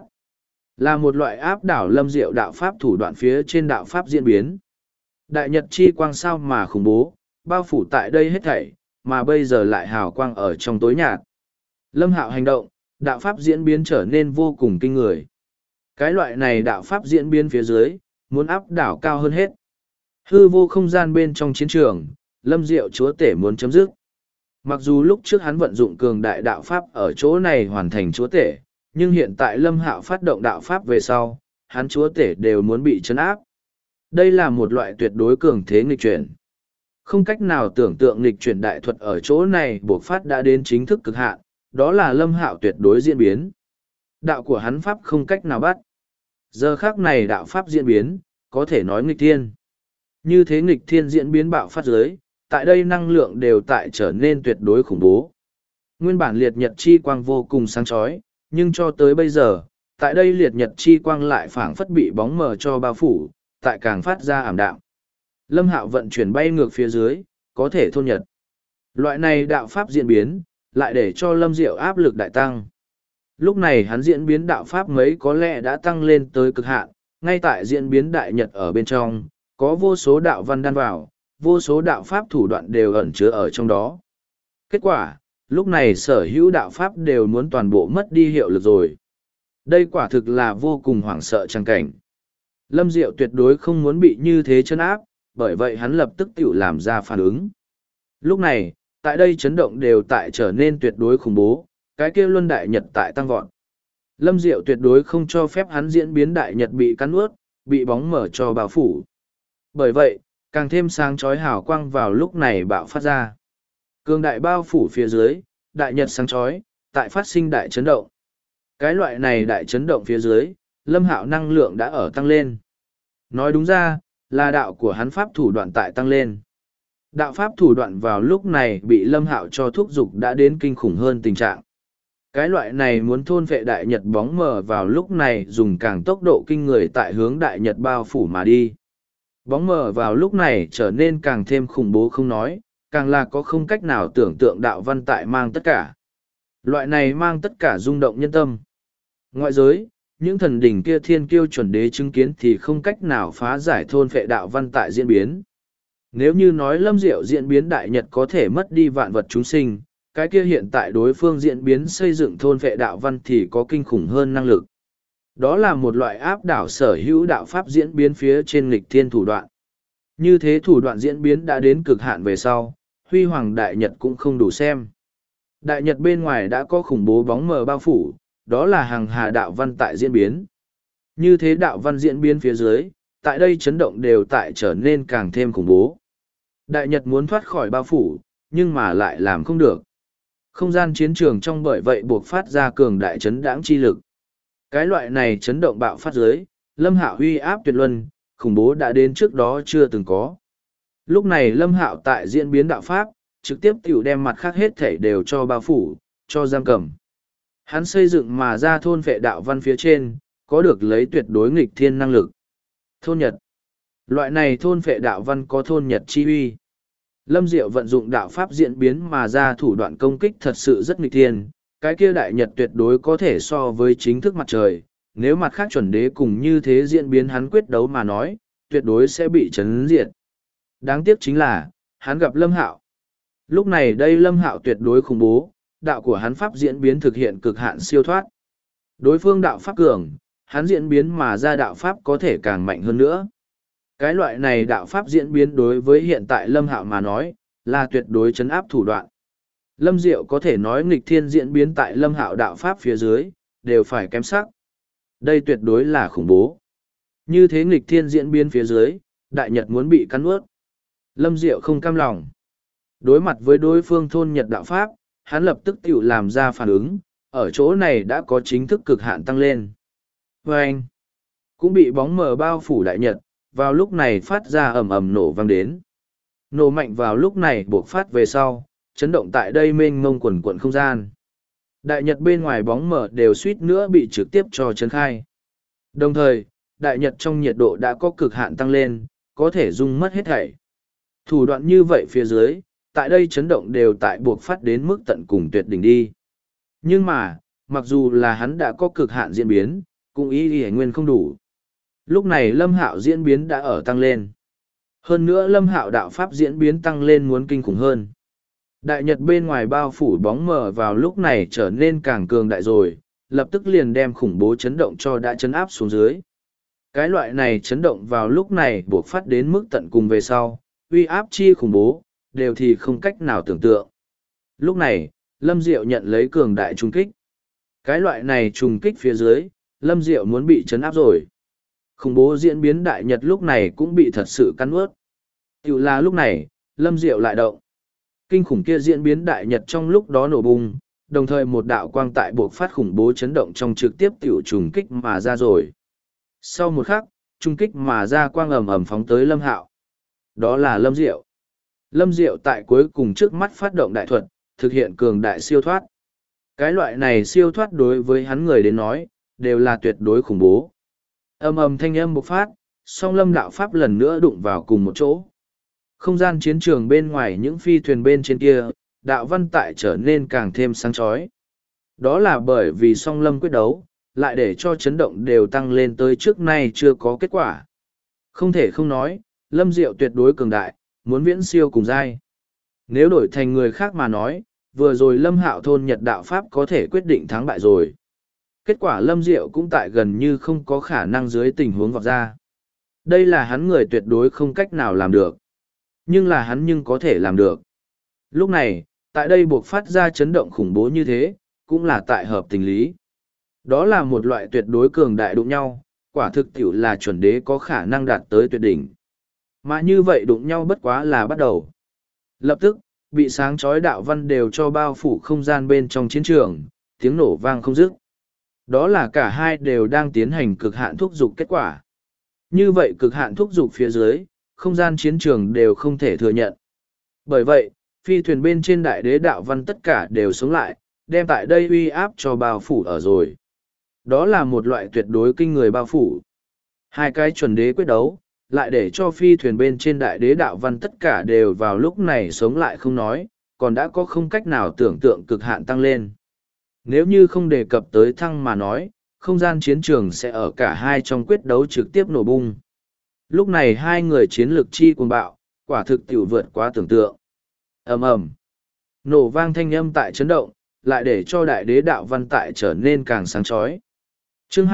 là một loại áp đảo Lâm Diệu đạo pháp thủ đoạn phía trên đạo pháp diễn biến. Đại nhật chi quang sao mà khủng bố, bao phủ tại đây hết thảy, mà bây giờ lại hào quang ở trong tối nhạt. Lâm Hạo hành động, đạo pháp diễn biến trở nên vô cùng kinh người. Cái loại này đạo pháp diễn biến phía dưới, muốn áp đảo cao hơn hết. Hư vô không gian bên trong chiến trường, Lâm Diệu chúa tể muốn chấm dứt. Mặc dù lúc trước hắn vận dụng cường đại đạo pháp ở chỗ này hoàn thành chúa tể, nhưng hiện tại Lâm Hạo phát động đạo pháp về sau, hắn chúa tể đều muốn bị trấn áp. Đây là một loại tuyệt đối cường thế nghịch chuyển. Không cách nào tưởng tượng nghịch chuyển đại thuật ở chỗ này buộc phát đã đến chính thức cực hạn, đó là Lâm Hạo tuyệt đối diễn biến. Đạo của hắn pháp không cách nào bắt. Giờ khác này đạo pháp diễn biến, có thể nói nghịch thiên. Như thế nghịch thiên diễn biến bạo phát giới, tại đây năng lượng đều tại trở nên tuyệt đối khủng bố. Nguyên bản liệt nhật chi quang vô cùng sáng chói, nhưng cho tới bây giờ, tại đây liệt nhật chi quang lại phảng phất bị bóng mờ cho bao phủ, tại càng phát ra ảm đạm. Lâm Hạo vận chuyển bay ngược phía dưới, có thể thôn nhật. Loại này đạo pháp diễn biến, lại để cho Lâm Diệu áp lực đại tăng. Lúc này hắn diễn biến đạo pháp mấy có lẽ đã tăng lên tới cực hạn, ngay tại diễn biến đại nhật ở bên trong, có vô số đạo văn đan vào, vô số đạo pháp thủ đoạn đều ẩn chứa ở trong đó. Kết quả, lúc này sở hữu đạo pháp đều muốn toàn bộ mất đi hiệu lực rồi. Đây quả thực là vô cùng hoảng sợ trang cảnh. Lâm Diệu tuyệt đối không muốn bị như thế chân áp, bởi vậy hắn lập tức tự làm ra phản ứng. Lúc này, tại đây chấn động đều tại trở nên tuyệt đối khủng bố, cái kia luân đại nhật tại tăng vọt. Lâm Diệu tuyệt đối không cho phép hắn diễn biến đại nhật bị cắn ướt, bị bóng mở cho bao phủ. Bởi vậy, càng thêm sáng chói hào quang vào lúc này bạo phát ra. Cường đại bao phủ phía dưới, đại nhật sáng chói, tại phát sinh đại chấn động. Cái loại này đại chấn động phía dưới, Lâm Hạo năng lượng đã ở tăng lên. Nói đúng ra, là đạo của hắn pháp thủ đoạn tại tăng lên. Đạo pháp thủ đoạn vào lúc này bị Lâm Hạo cho thúc giục đã đến kinh khủng hơn tình trạng. Cái loại này muốn thôn vệ đại nhật bóng mờ vào lúc này dùng càng tốc độ kinh người tại hướng đại nhật bao phủ mà đi. Bóng mờ vào lúc này trở nên càng thêm khủng bố không nói, càng là có không cách nào tưởng tượng đạo văn tại mang tất cả. Loại này mang tất cả rung động nhân tâm. Ngoại giới, những thần đỉnh kia thiên kiêu chuẩn đế chứng kiến thì không cách nào phá giải thôn phệ đạo văn tại diễn biến. Nếu như nói Lâm Diệu diễn biến đại nhật có thể mất đi vạn vật chúng sinh, cái kia hiện tại đối phương diễn biến xây dựng thôn phệ đạo văn thì có kinh khủng hơn năng lực. Đó là một loại áp đảo sở hữu đạo pháp diễn biến phía trên nghịch thiên thủ đoạn. Như thế thủ đoạn diễn biến đã đến cực hạn về sau, huy hoàng đại nhật cũng không đủ xem. Đại nhật bên ngoài đã có khủng bố bóng mờ bao phủ, đó là hàng hà đạo văn tại diễn biến. Như thế đạo văn diễn biến phía dưới, tại đây chấn động đều tại trở nên càng thêm khủng bố. Đại nhật muốn thoát khỏi bao phủ, nhưng mà lại làm không được. Không gian chiến trường trong bởi vậy buộc phát ra cường đại chấn đãng chi lực. Cái loại này chấn động bạo phát dưới, Lâm Hạo huy áp tuyệt luân, khủng bố đã đến trước đó chưa từng có. Lúc này Lâm Hạo tại diễn biến đạo pháp, trực tiếp tiểu đem mặt khác hết thảy đều cho bao phủ, cho giam cầm. Hắn xây dựng mà ra thôn vệ đạo văn phía trên, có được lấy tuyệt đối nghịch thiên năng lực. Thôn Nhật. Loại này thôn vệ đạo văn có thôn Nhật chi uy. Lâm Diệu vận dụng đạo pháp diễn biến mà ra thủ đoạn công kích thật sự rất nghịch thiên, cái kia đại nhật tuyệt đối có thể so với chính thức mặt trời, nếu mặt khác chuẩn đế cùng như thế diễn biến hắn quyết đấu mà nói, tuyệt đối sẽ bị chấn diệt. Đáng tiếc chính là, hắn gặp Lâm Hạo. Lúc này đây Lâm Hạo tuyệt đối khủng bố, đạo của hắn pháp diễn biến thực hiện cực hạn siêu thoát. Đối phương đạo pháp cường, hắn diễn biến mà ra đạo pháp có thể càng mạnh hơn nữa. Cái loại này đạo pháp diễn biến đối với hiện tại Lâm Hạo mà nói, là tuyệt đối chấn áp thủ đoạn. Lâm Diệu có thể nói nghịch thiên diễn biến tại Lâm Hạo đạo pháp phía dưới, đều phải kém sắc. Đây tuyệt đối là khủng bố. Như thế nghịch thiên diễn biến phía dưới, đại nhật muốn bị cắn ướt. Lâm Diệu không cam lòng. Đối mặt với đối phương thôn nhật đạo pháp, hắn lập tức tự làm ra phản ứng, ở chỗ này đã có chính thức cực hạn tăng lên. Và anh cũng bị bóng mờ bao phủ đại nhật, vào lúc này phát ra ầm ầm nổ vang đến. Nổ mạnh vào lúc này buộc phát về sau, chấn động tại đây mênh mông quần quận không gian. Đại nhật bên ngoài bóng mờ đều suýt nữa bị trực tiếp cho chấn khai. Đồng thời, đại nhật trong nhiệt độ đã có cực hạn tăng lên, có thể dung mất hết thảy. Thủ đoạn như vậy phía dưới, tại đây chấn động đều tại buộc phát đến mức tận cùng tuyệt đỉnh đi. Nhưng mà, mặc dù là hắn đã có cực hạn diễn biến, cũng ý y nguyên không đủ. Lúc này Lâm Hạo diễn biến đã ở tăng lên. Hơn nữa Lâm Hạo đạo pháp diễn biến tăng lên muốn kinh khủng hơn. Đại nhật bên ngoài bao phủ bóng mờ vào lúc này trở nên càng cường đại rồi, lập tức liền đem khủng bố chấn động cho đã chấn áp xuống dưới. Cái loại này chấn động vào lúc này buộc phát đến mức tận cùng về sau, uy áp chi khủng bố, đều thì không cách nào tưởng tượng. Lúc này, Lâm Diệu nhận lấy cường đại trùng kích. Cái loại này trùng kích phía dưới, Lâm Diệu muốn bị chấn áp rồi. Khủng bố diễn biến đại nhật lúc này cũng bị thật sự cắn ướt. Tiểu là lúc này, Lâm Diệu lại động. Kinh khủng kia diễn biến đại nhật trong lúc đó nổ bung, đồng thời một đạo quang tại buộc phát khủng bố chấn động trong trực tiếp tiểu trùng kích mà ra rồi. Sau một khắc, trung kích mà ra quang ầm ầm phóng tới Lâm Hạo. Đó là Lâm Diệu. Lâm Diệu tại cuối cùng trước mắt phát động đại thuật, thực hiện cường đại siêu thoát. Cái loại này siêu thoát đối với hắn người đến nói, đều là tuyệt đối khủng bố. Ầm ầm thanh âm bộc phát, song Lâm đạo pháp lần nữa đụng vào cùng một chỗ. Không gian chiến trường bên ngoài những phi thuyền bên trên kia, đạo văn tại trở nên càng thêm sáng chói. Đó là bởi vì song Lâm quyết đấu, lại để cho chấn động đều tăng lên tới trước nay chưa có kết quả. Không thể không nói, Lâm Diệu tuyệt đối cường đại, muốn viễn siêu cùng giai. Nếu đổi thành người khác mà nói, vừa rồi Lâm Hạo thôn Nhật đạo pháp có thể quyết định thắng bại rồi. Kết quả Lâm Diệu cũng tại gần như không có khả năng dưới tình huống vọt ra. Đây là hắn người tuyệt đối không cách nào làm được. Nhưng là hắn nhưng có thể làm được. Lúc này, tại đây buộc phát ra chấn động khủng bố như thế, cũng là tại hợp tình lý. Đó là một loại tuyệt đối cường đại đụng nhau, quả thực tiểu là chuẩn đế có khả năng đạt tới tuyệt đỉnh. Mà như vậy đụng nhau bất quá là bắt đầu. Lập tức, bị sáng chói đạo văn đều cho bao phủ không gian bên trong chiến trường, tiếng nổ vang không dứt. Đó là cả hai đều đang tiến hành cực hạn thúc giục kết quả. Như vậy cực hạn thúc giục phía dưới, không gian chiến trường đều không thể thừa nhận. Bởi vậy, phi thuyền bên trên đại đế đạo văn tất cả đều sống lại, đem tại đây uy áp cho bao phủ ở rồi. Đó là một loại tuyệt đối kinh người bao phủ. Hai cái chuẩn đế quyết đấu, lại để cho phi thuyền bên trên đại đế đạo văn tất cả đều vào lúc này sống lại không nói, còn đã có không cách nào tưởng tượng cực hạn tăng lên. Nếu như không đề cập tới thăng mà nói, không gian chiến trường sẽ ở cả hai trong quyết đấu trực tiếp nổ bung. Lúc này hai người chiến lược chi cuồng bạo, quả thực tiểu vượt quá tưởng tượng. Ầm ầm, nổ vang thanh âm tại chấn động, lại để cho đại đế đạo văn tại trở nên càng sáng chói. Chương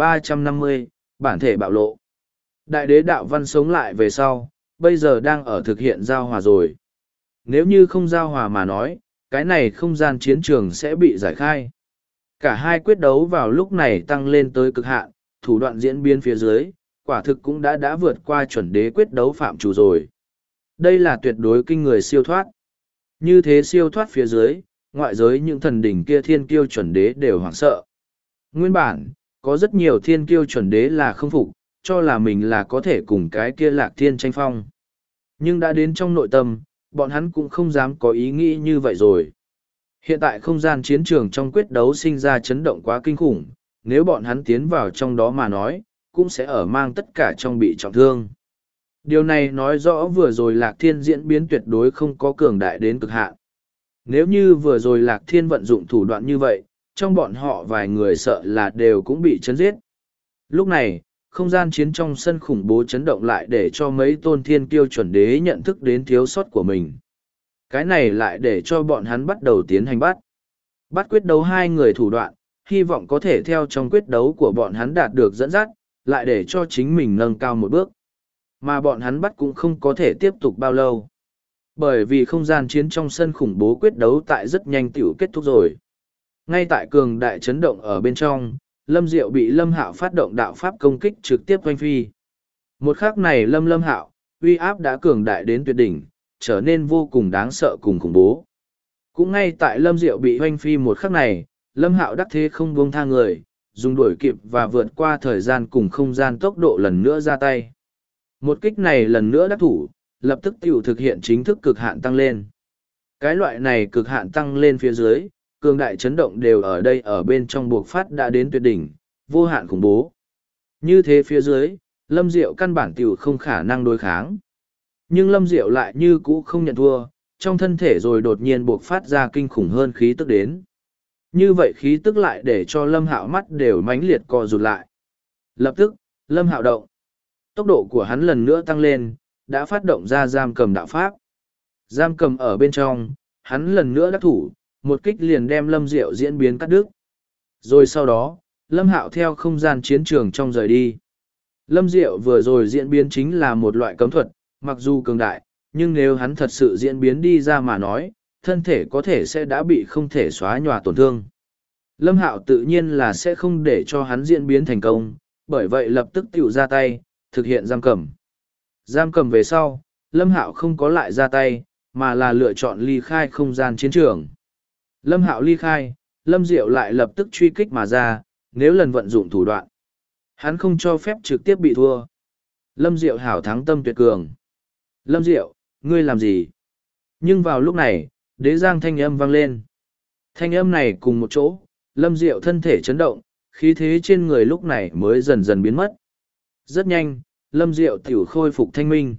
2350, bản thể bạo lộ. Đại đế đạo văn sống lại về sau, bây giờ đang ở thực hiện giao hòa rồi. Nếu như không giao hòa mà nói, cái này không gian chiến trường sẽ bị giải khai. Cả hai quyết đấu vào lúc này tăng lên tới cực hạn, thủ đoạn diễn biến phía dưới, quả thực cũng đã vượt qua chuẩn đế quyết đấu phạm chủ rồi. Đây là tuyệt đối kinh người siêu thoát. Như thế siêu thoát phía dưới, ngoại giới những thần đỉnh kia thiên kiêu chuẩn đế đều hoảng sợ. Nguyên bản, có rất nhiều thiên kiêu chuẩn đế là không phục, cho là mình là có thể cùng cái kia lạc thiên tranh phong. Nhưng đã đến trong nội tâm, bọn hắn cũng không dám có ý nghĩ như vậy rồi. Hiện tại không gian chiến trường trong quyết đấu sinh ra chấn động quá kinh khủng, nếu bọn hắn tiến vào trong đó mà nói, cũng sẽ ở mang tất cả trong bị trọng thương. Điều này nói rõ vừa rồi Lạc Thiên diễn biến tuyệt đối không có cường đại đến cực hạn. Nếu như vừa rồi Lạc Thiên vận dụng thủ đoạn như vậy, trong bọn họ vài người sợ là đều cũng bị chấn giết. Lúc này, không gian chiến trong sân khủng bố chấn động lại để cho mấy tôn thiên kiêu chuẩn đế nhận thức đến thiếu sót của mình. Cái này lại để cho bọn hắn bắt đầu tiến hành bắt quyết đấu hai người thủ đoạn, hy vọng có thể theo trong quyết đấu của bọn hắn đạt được dẫn dắt, lại để cho chính mình nâng cao một bước. Mà bọn hắn bắt cũng không có thể tiếp tục bao lâu. Bởi vì không gian chiến trong sân khủng bố quyết đấu tại rất nhanh tiểu kết thúc rồi. Ngay tại cường đại chấn động ở bên trong, Lâm Diệu bị Lâm Hạo phát động đạo pháp công kích trực tiếp oanh phi. Một khắc này Lâm Hạo, uy áp đã cường đại đến tuyệt đỉnh, trở nên vô cùng đáng sợ cùng khủng bố. Cũng ngay tại Lâm Diệu bị oanh phi một khắc này, Lâm Hạo đắc thế không buông tha người, dùng đuổi kịp và vượt qua thời gian cùng không gian tốc độ lần nữa ra tay. Một kích này lần nữa đắc thủ, lập tức tiểu thực hiện chính thức cực hạn tăng lên. Cái loại này cực hạn tăng lên phía dưới, cường đại chấn động đều ở đây ở bên trong buộc phát đã đến tuyệt đỉnh, vô hạn khủng bố. Như thế phía dưới, Lâm Diệu căn bản tiểu không khả năng đối kháng. Nhưng Lâm Diệu lại như cũ không nhận thua, trong thân thể rồi đột nhiên buộc phát ra kinh khủng hơn khí tức đến. Như vậy khí tức lại để cho Lâm Hạo mắt đều mãnh liệt co rụt lại. Lập tức, Lâm Hạo động. Tốc độ của hắn lần nữa tăng lên, đã phát động ra giam cầm đạo pháp. Giam cầm ở bên trong, hắn lần nữa đắc thủ, một kích liền đem Lâm Diệu diễn biến cắt đứt. Rồi sau đó, Lâm Hạo theo không gian chiến trường trong rời đi. Lâm Diệu vừa rồi diễn biến chính là một loại cấm thuật, mặc dù cường đại, nhưng nếu hắn thật sự diễn biến đi ra mà nói, thân thể có thể sẽ đã bị không thể xóa nhòa tổn thương. Lâm Hạo tự nhiên là sẽ không để cho hắn diễn biến thành công, bởi vậy lập tức tiểu ra tay, thực hiện giam cầm. Giam cầm về sau, Lâm Hạo không có lại ra tay, mà là lựa chọn ly khai không gian chiến trường. Lâm Hạo ly khai, Lâm Diệu lại lập tức truy kích mà ra, nếu lần vận dụng thủ đoạn. Hắn không cho phép trực tiếp bị thua. Lâm Diệu hảo thắng tâm tuyệt cường. Lâm Diệu, ngươi làm gì? Nhưng vào lúc này, đế giang thanh âm vang lên. Thanh âm này cùng một chỗ, Lâm Diệu thân thể chấn động, khí thế trên người lúc này mới dần dần biến mất. Rất nhanh, Lâm Diệu tiểu khôi phục thanh minh.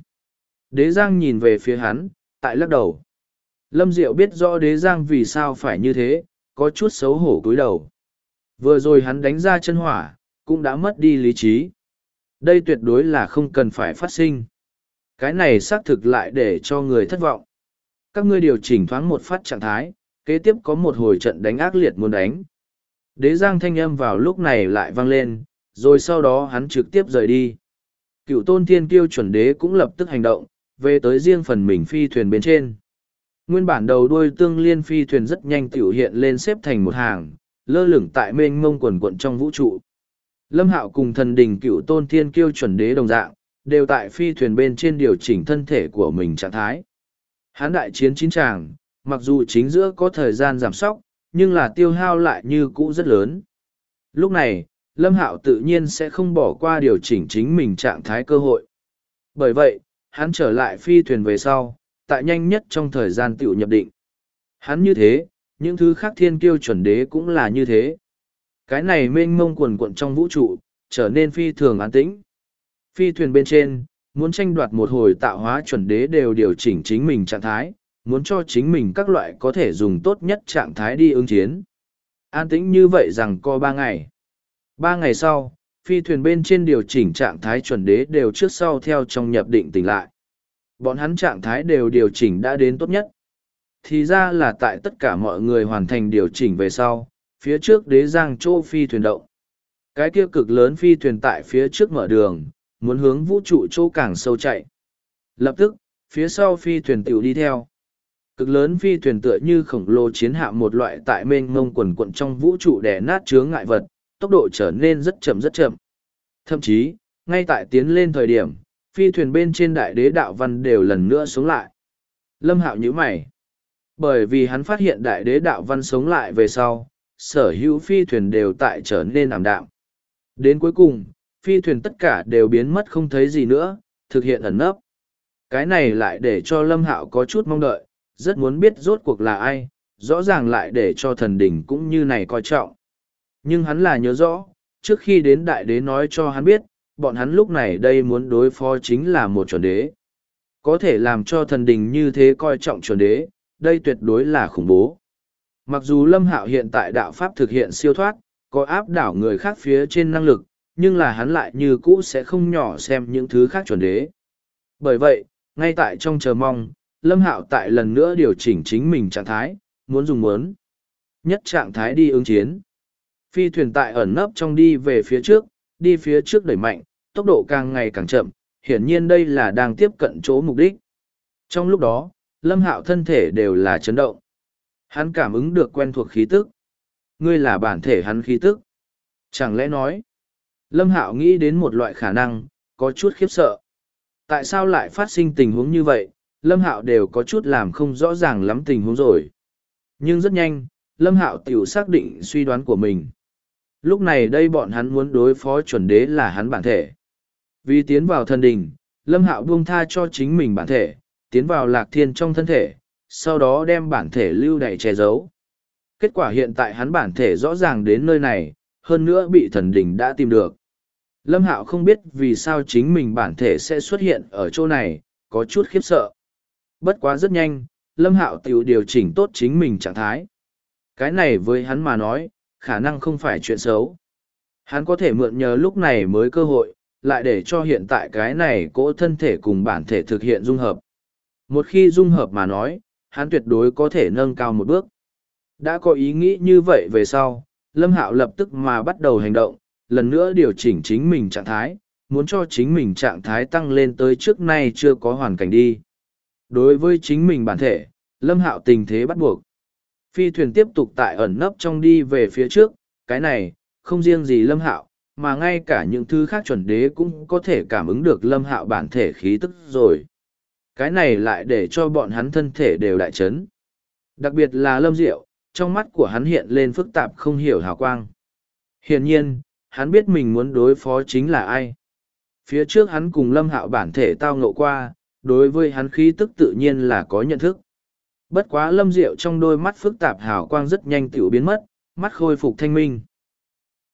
Đế giang nhìn về phía hắn, tại lắc đầu. Lâm Diệu biết rõ đế giang vì sao phải như thế, có chút xấu hổ cúi đầu. Vừa rồi hắn đánh ra chân hỏa, cũng đã mất đi lý trí. Đây tuyệt đối là không cần phải phát sinh. Cái này xác thực lại để cho người thất vọng. Các ngươi điều chỉnh thoáng một phát trạng thái, kế tiếp có một hồi trận đánh ác liệt muốn đánh. Đế giang thanh âm vào lúc này lại vang lên, rồi sau đó hắn trực tiếp rời đi. Cựu tôn thiên kiêu chuẩn đế cũng lập tức hành động, về tới riêng phần mình phi thuyền bên trên. Nguyên bản đầu đuôi tương liên phi thuyền rất nhanh tiểu hiện lên xếp thành một hàng, lơ lửng tại mênh mông quần quận trong vũ trụ. Lâm Hạo cùng thần đình cựu tôn thiên kiêu chuẩn đế đồng dạng, đều tại phi thuyền bên trên điều chỉnh thân thể của mình trạng thái. Hán đại chiến chín tràng, mặc dù chính giữa có thời gian giảm sóc, nhưng là tiêu hao lại như cũ rất lớn. Lúc này, Lâm Hạo tự nhiên sẽ không bỏ qua điều chỉnh chính mình trạng thái cơ hội. Bởi vậy, hắn trở lại phi thuyền về sau, tại nhanh nhất trong thời gian tiểu nhập định. Hắn như thế, những thứ khác thiên kiêu chuẩn đế cũng là như thế. Cái này mênh mông quần quận trong vũ trụ, trở nên phi thường an tĩnh. Phi thuyền bên trên, muốn tranh đoạt một hồi tạo hóa chuẩn đế đều điều chỉnh chính mình trạng thái, muốn cho chính mình các loại có thể dùng tốt nhất trạng thái đi ứng chiến. An tĩnh như vậy rằng có 3 ngày. 3 ngày sau, phi thuyền bên trên điều chỉnh trạng thái chuẩn đế đều trước sau theo trong nhập định tỉnh lại. Bọn hắn trạng thái đều điều chỉnh đã đến tốt nhất. Thì ra là tại tất cả mọi người hoàn thành điều chỉnh về sau, phía trước đế giang chỗ phi thuyền động. Cái kia cực lớn phi thuyền tại phía trước mở đường, muốn hướng vũ trụ chỗ càng sâu chạy. Lập tức, phía sau phi thuyền tiểu đi theo. Cực lớn phi thuyền tựa như khổng lồ chiến hạm một loại tại mênh mông quần quận trong vũ trụ đè nát chướng ngại vật, tốc độ trở nên rất chậm rất chậm. Thậm chí, ngay tại tiến lên thời điểm, phi thuyền bên trên đại đế đạo văn đều lần nữa sống lại. Lâm Hạo nhíu mày. Bởi vì hắn phát hiện đại đế đạo văn sống lại về sau, sở hữu phi thuyền đều tại trở nên ảm đạm. Đến cuối cùng, phi thuyền tất cả đều biến mất không thấy gì nữa, thực hiện ẩn nấp. Cái này lại để cho Lâm Hạo có chút mong đợi, rất muốn biết rốt cuộc là ai, rõ ràng lại để cho thần đỉnh cũng như này coi trọng. Nhưng hắn là nhớ rõ, trước khi đến đại đế nói cho hắn biết, bọn hắn lúc này đây muốn đối phó chính là một chuẩn đế. Có thể làm cho thần đình như thế coi trọng chuẩn đế, đây tuyệt đối là khủng bố. Mặc dù Lâm Hạo hiện tại đạo pháp thực hiện siêu thoát, có áp đảo người khác phía trên năng lực, nhưng là hắn lại như cũ sẽ không nhỏ xem những thứ khác chuẩn đế. Bởi vậy, ngay tại trong chờ mong, Lâm Hạo tại lần nữa điều chỉnh chính mình trạng thái, muốn dùng muốn nhất trạng thái đi ứng chiến. Phi thuyền tại ẩn nấp trong đi về phía trước đẩy mạnh, tốc độ càng ngày càng chậm, hiển nhiên đây là đang tiếp cận chỗ mục đích. Trong lúc đó, Lâm Hạo thân thể đều là chấn động. Hắn cảm ứng được quen thuộc khí tức. Ngươi là bản thể hắn khí tức. Chẳng lẽ nói, Lâm Hạo nghĩ đến một loại khả năng, có chút khiếp sợ. Tại sao lại phát sinh tình huống như vậy, Lâm Hạo đều có chút làm không rõ ràng lắm tình huống rồi. Nhưng rất nhanh, Lâm Hạo tiểu xác định suy đoán của mình. Lúc này đây bọn hắn muốn đối phó chuẩn đế là hắn bản thể. Vì tiến vào thần đình, Lâm Hạo buông tha cho chính mình bản thể, tiến vào Lạc Thiên trong thân thể, sau đó đem bản thể lưu đày che giấu. Kết quả hiện tại hắn bản thể rõ ràng đến nơi này, hơn nữa bị thần đình đã tìm được. Lâm Hạo không biết vì sao chính mình bản thể sẽ xuất hiện ở chỗ này, có chút khiếp sợ. Bất quá rất nhanh, Lâm Hạo tiểu điều chỉnh tốt chính mình trạng thái. Cái này với hắn mà nói, khả năng không phải chuyện xấu. Hắn có thể mượn nhờ lúc này mới cơ hội, lại để cho hiện tại cái này cỗ thân thể cùng bản thể thực hiện dung hợp. Một khi dung hợp mà nói, hắn tuyệt đối có thể nâng cao một bước. Đã có ý nghĩ như vậy về sau, Lâm Hạo lập tức mà bắt đầu hành động, lần nữa điều chỉnh chính mình trạng thái, muốn cho chính mình trạng thái tăng lên tới trước nay chưa có hoàn cảnh đi. Đối với chính mình bản thể, Lâm Hạo tình thế bắt buộc. Phi thuyền tiếp tục tại ẩn nấp trong đi về phía trước, cái này, không riêng gì Lâm Hạo, mà ngay cả những thứ khác chuẩn đế cũng có thể cảm ứng được Lâm Hạo bản thể khí tức rồi. Cái này lại để cho bọn hắn thân thể đều đại chấn. Đặc biệt là Lâm Diệu, trong mắt của hắn hiện lên phức tạp không hiểu hào quang. Hiển nhiên, hắn biết mình muốn đối phó chính là ai. Phía trước hắn cùng Lâm Hạo bản thể tao ngộ qua, đối với hắn khí tức tự nhiên là có nhận thức. Bất quá Lâm Diệu trong đôi mắt phức tạp hào quang rất nhanh tiểu biến mất, mắt khôi phục thanh minh.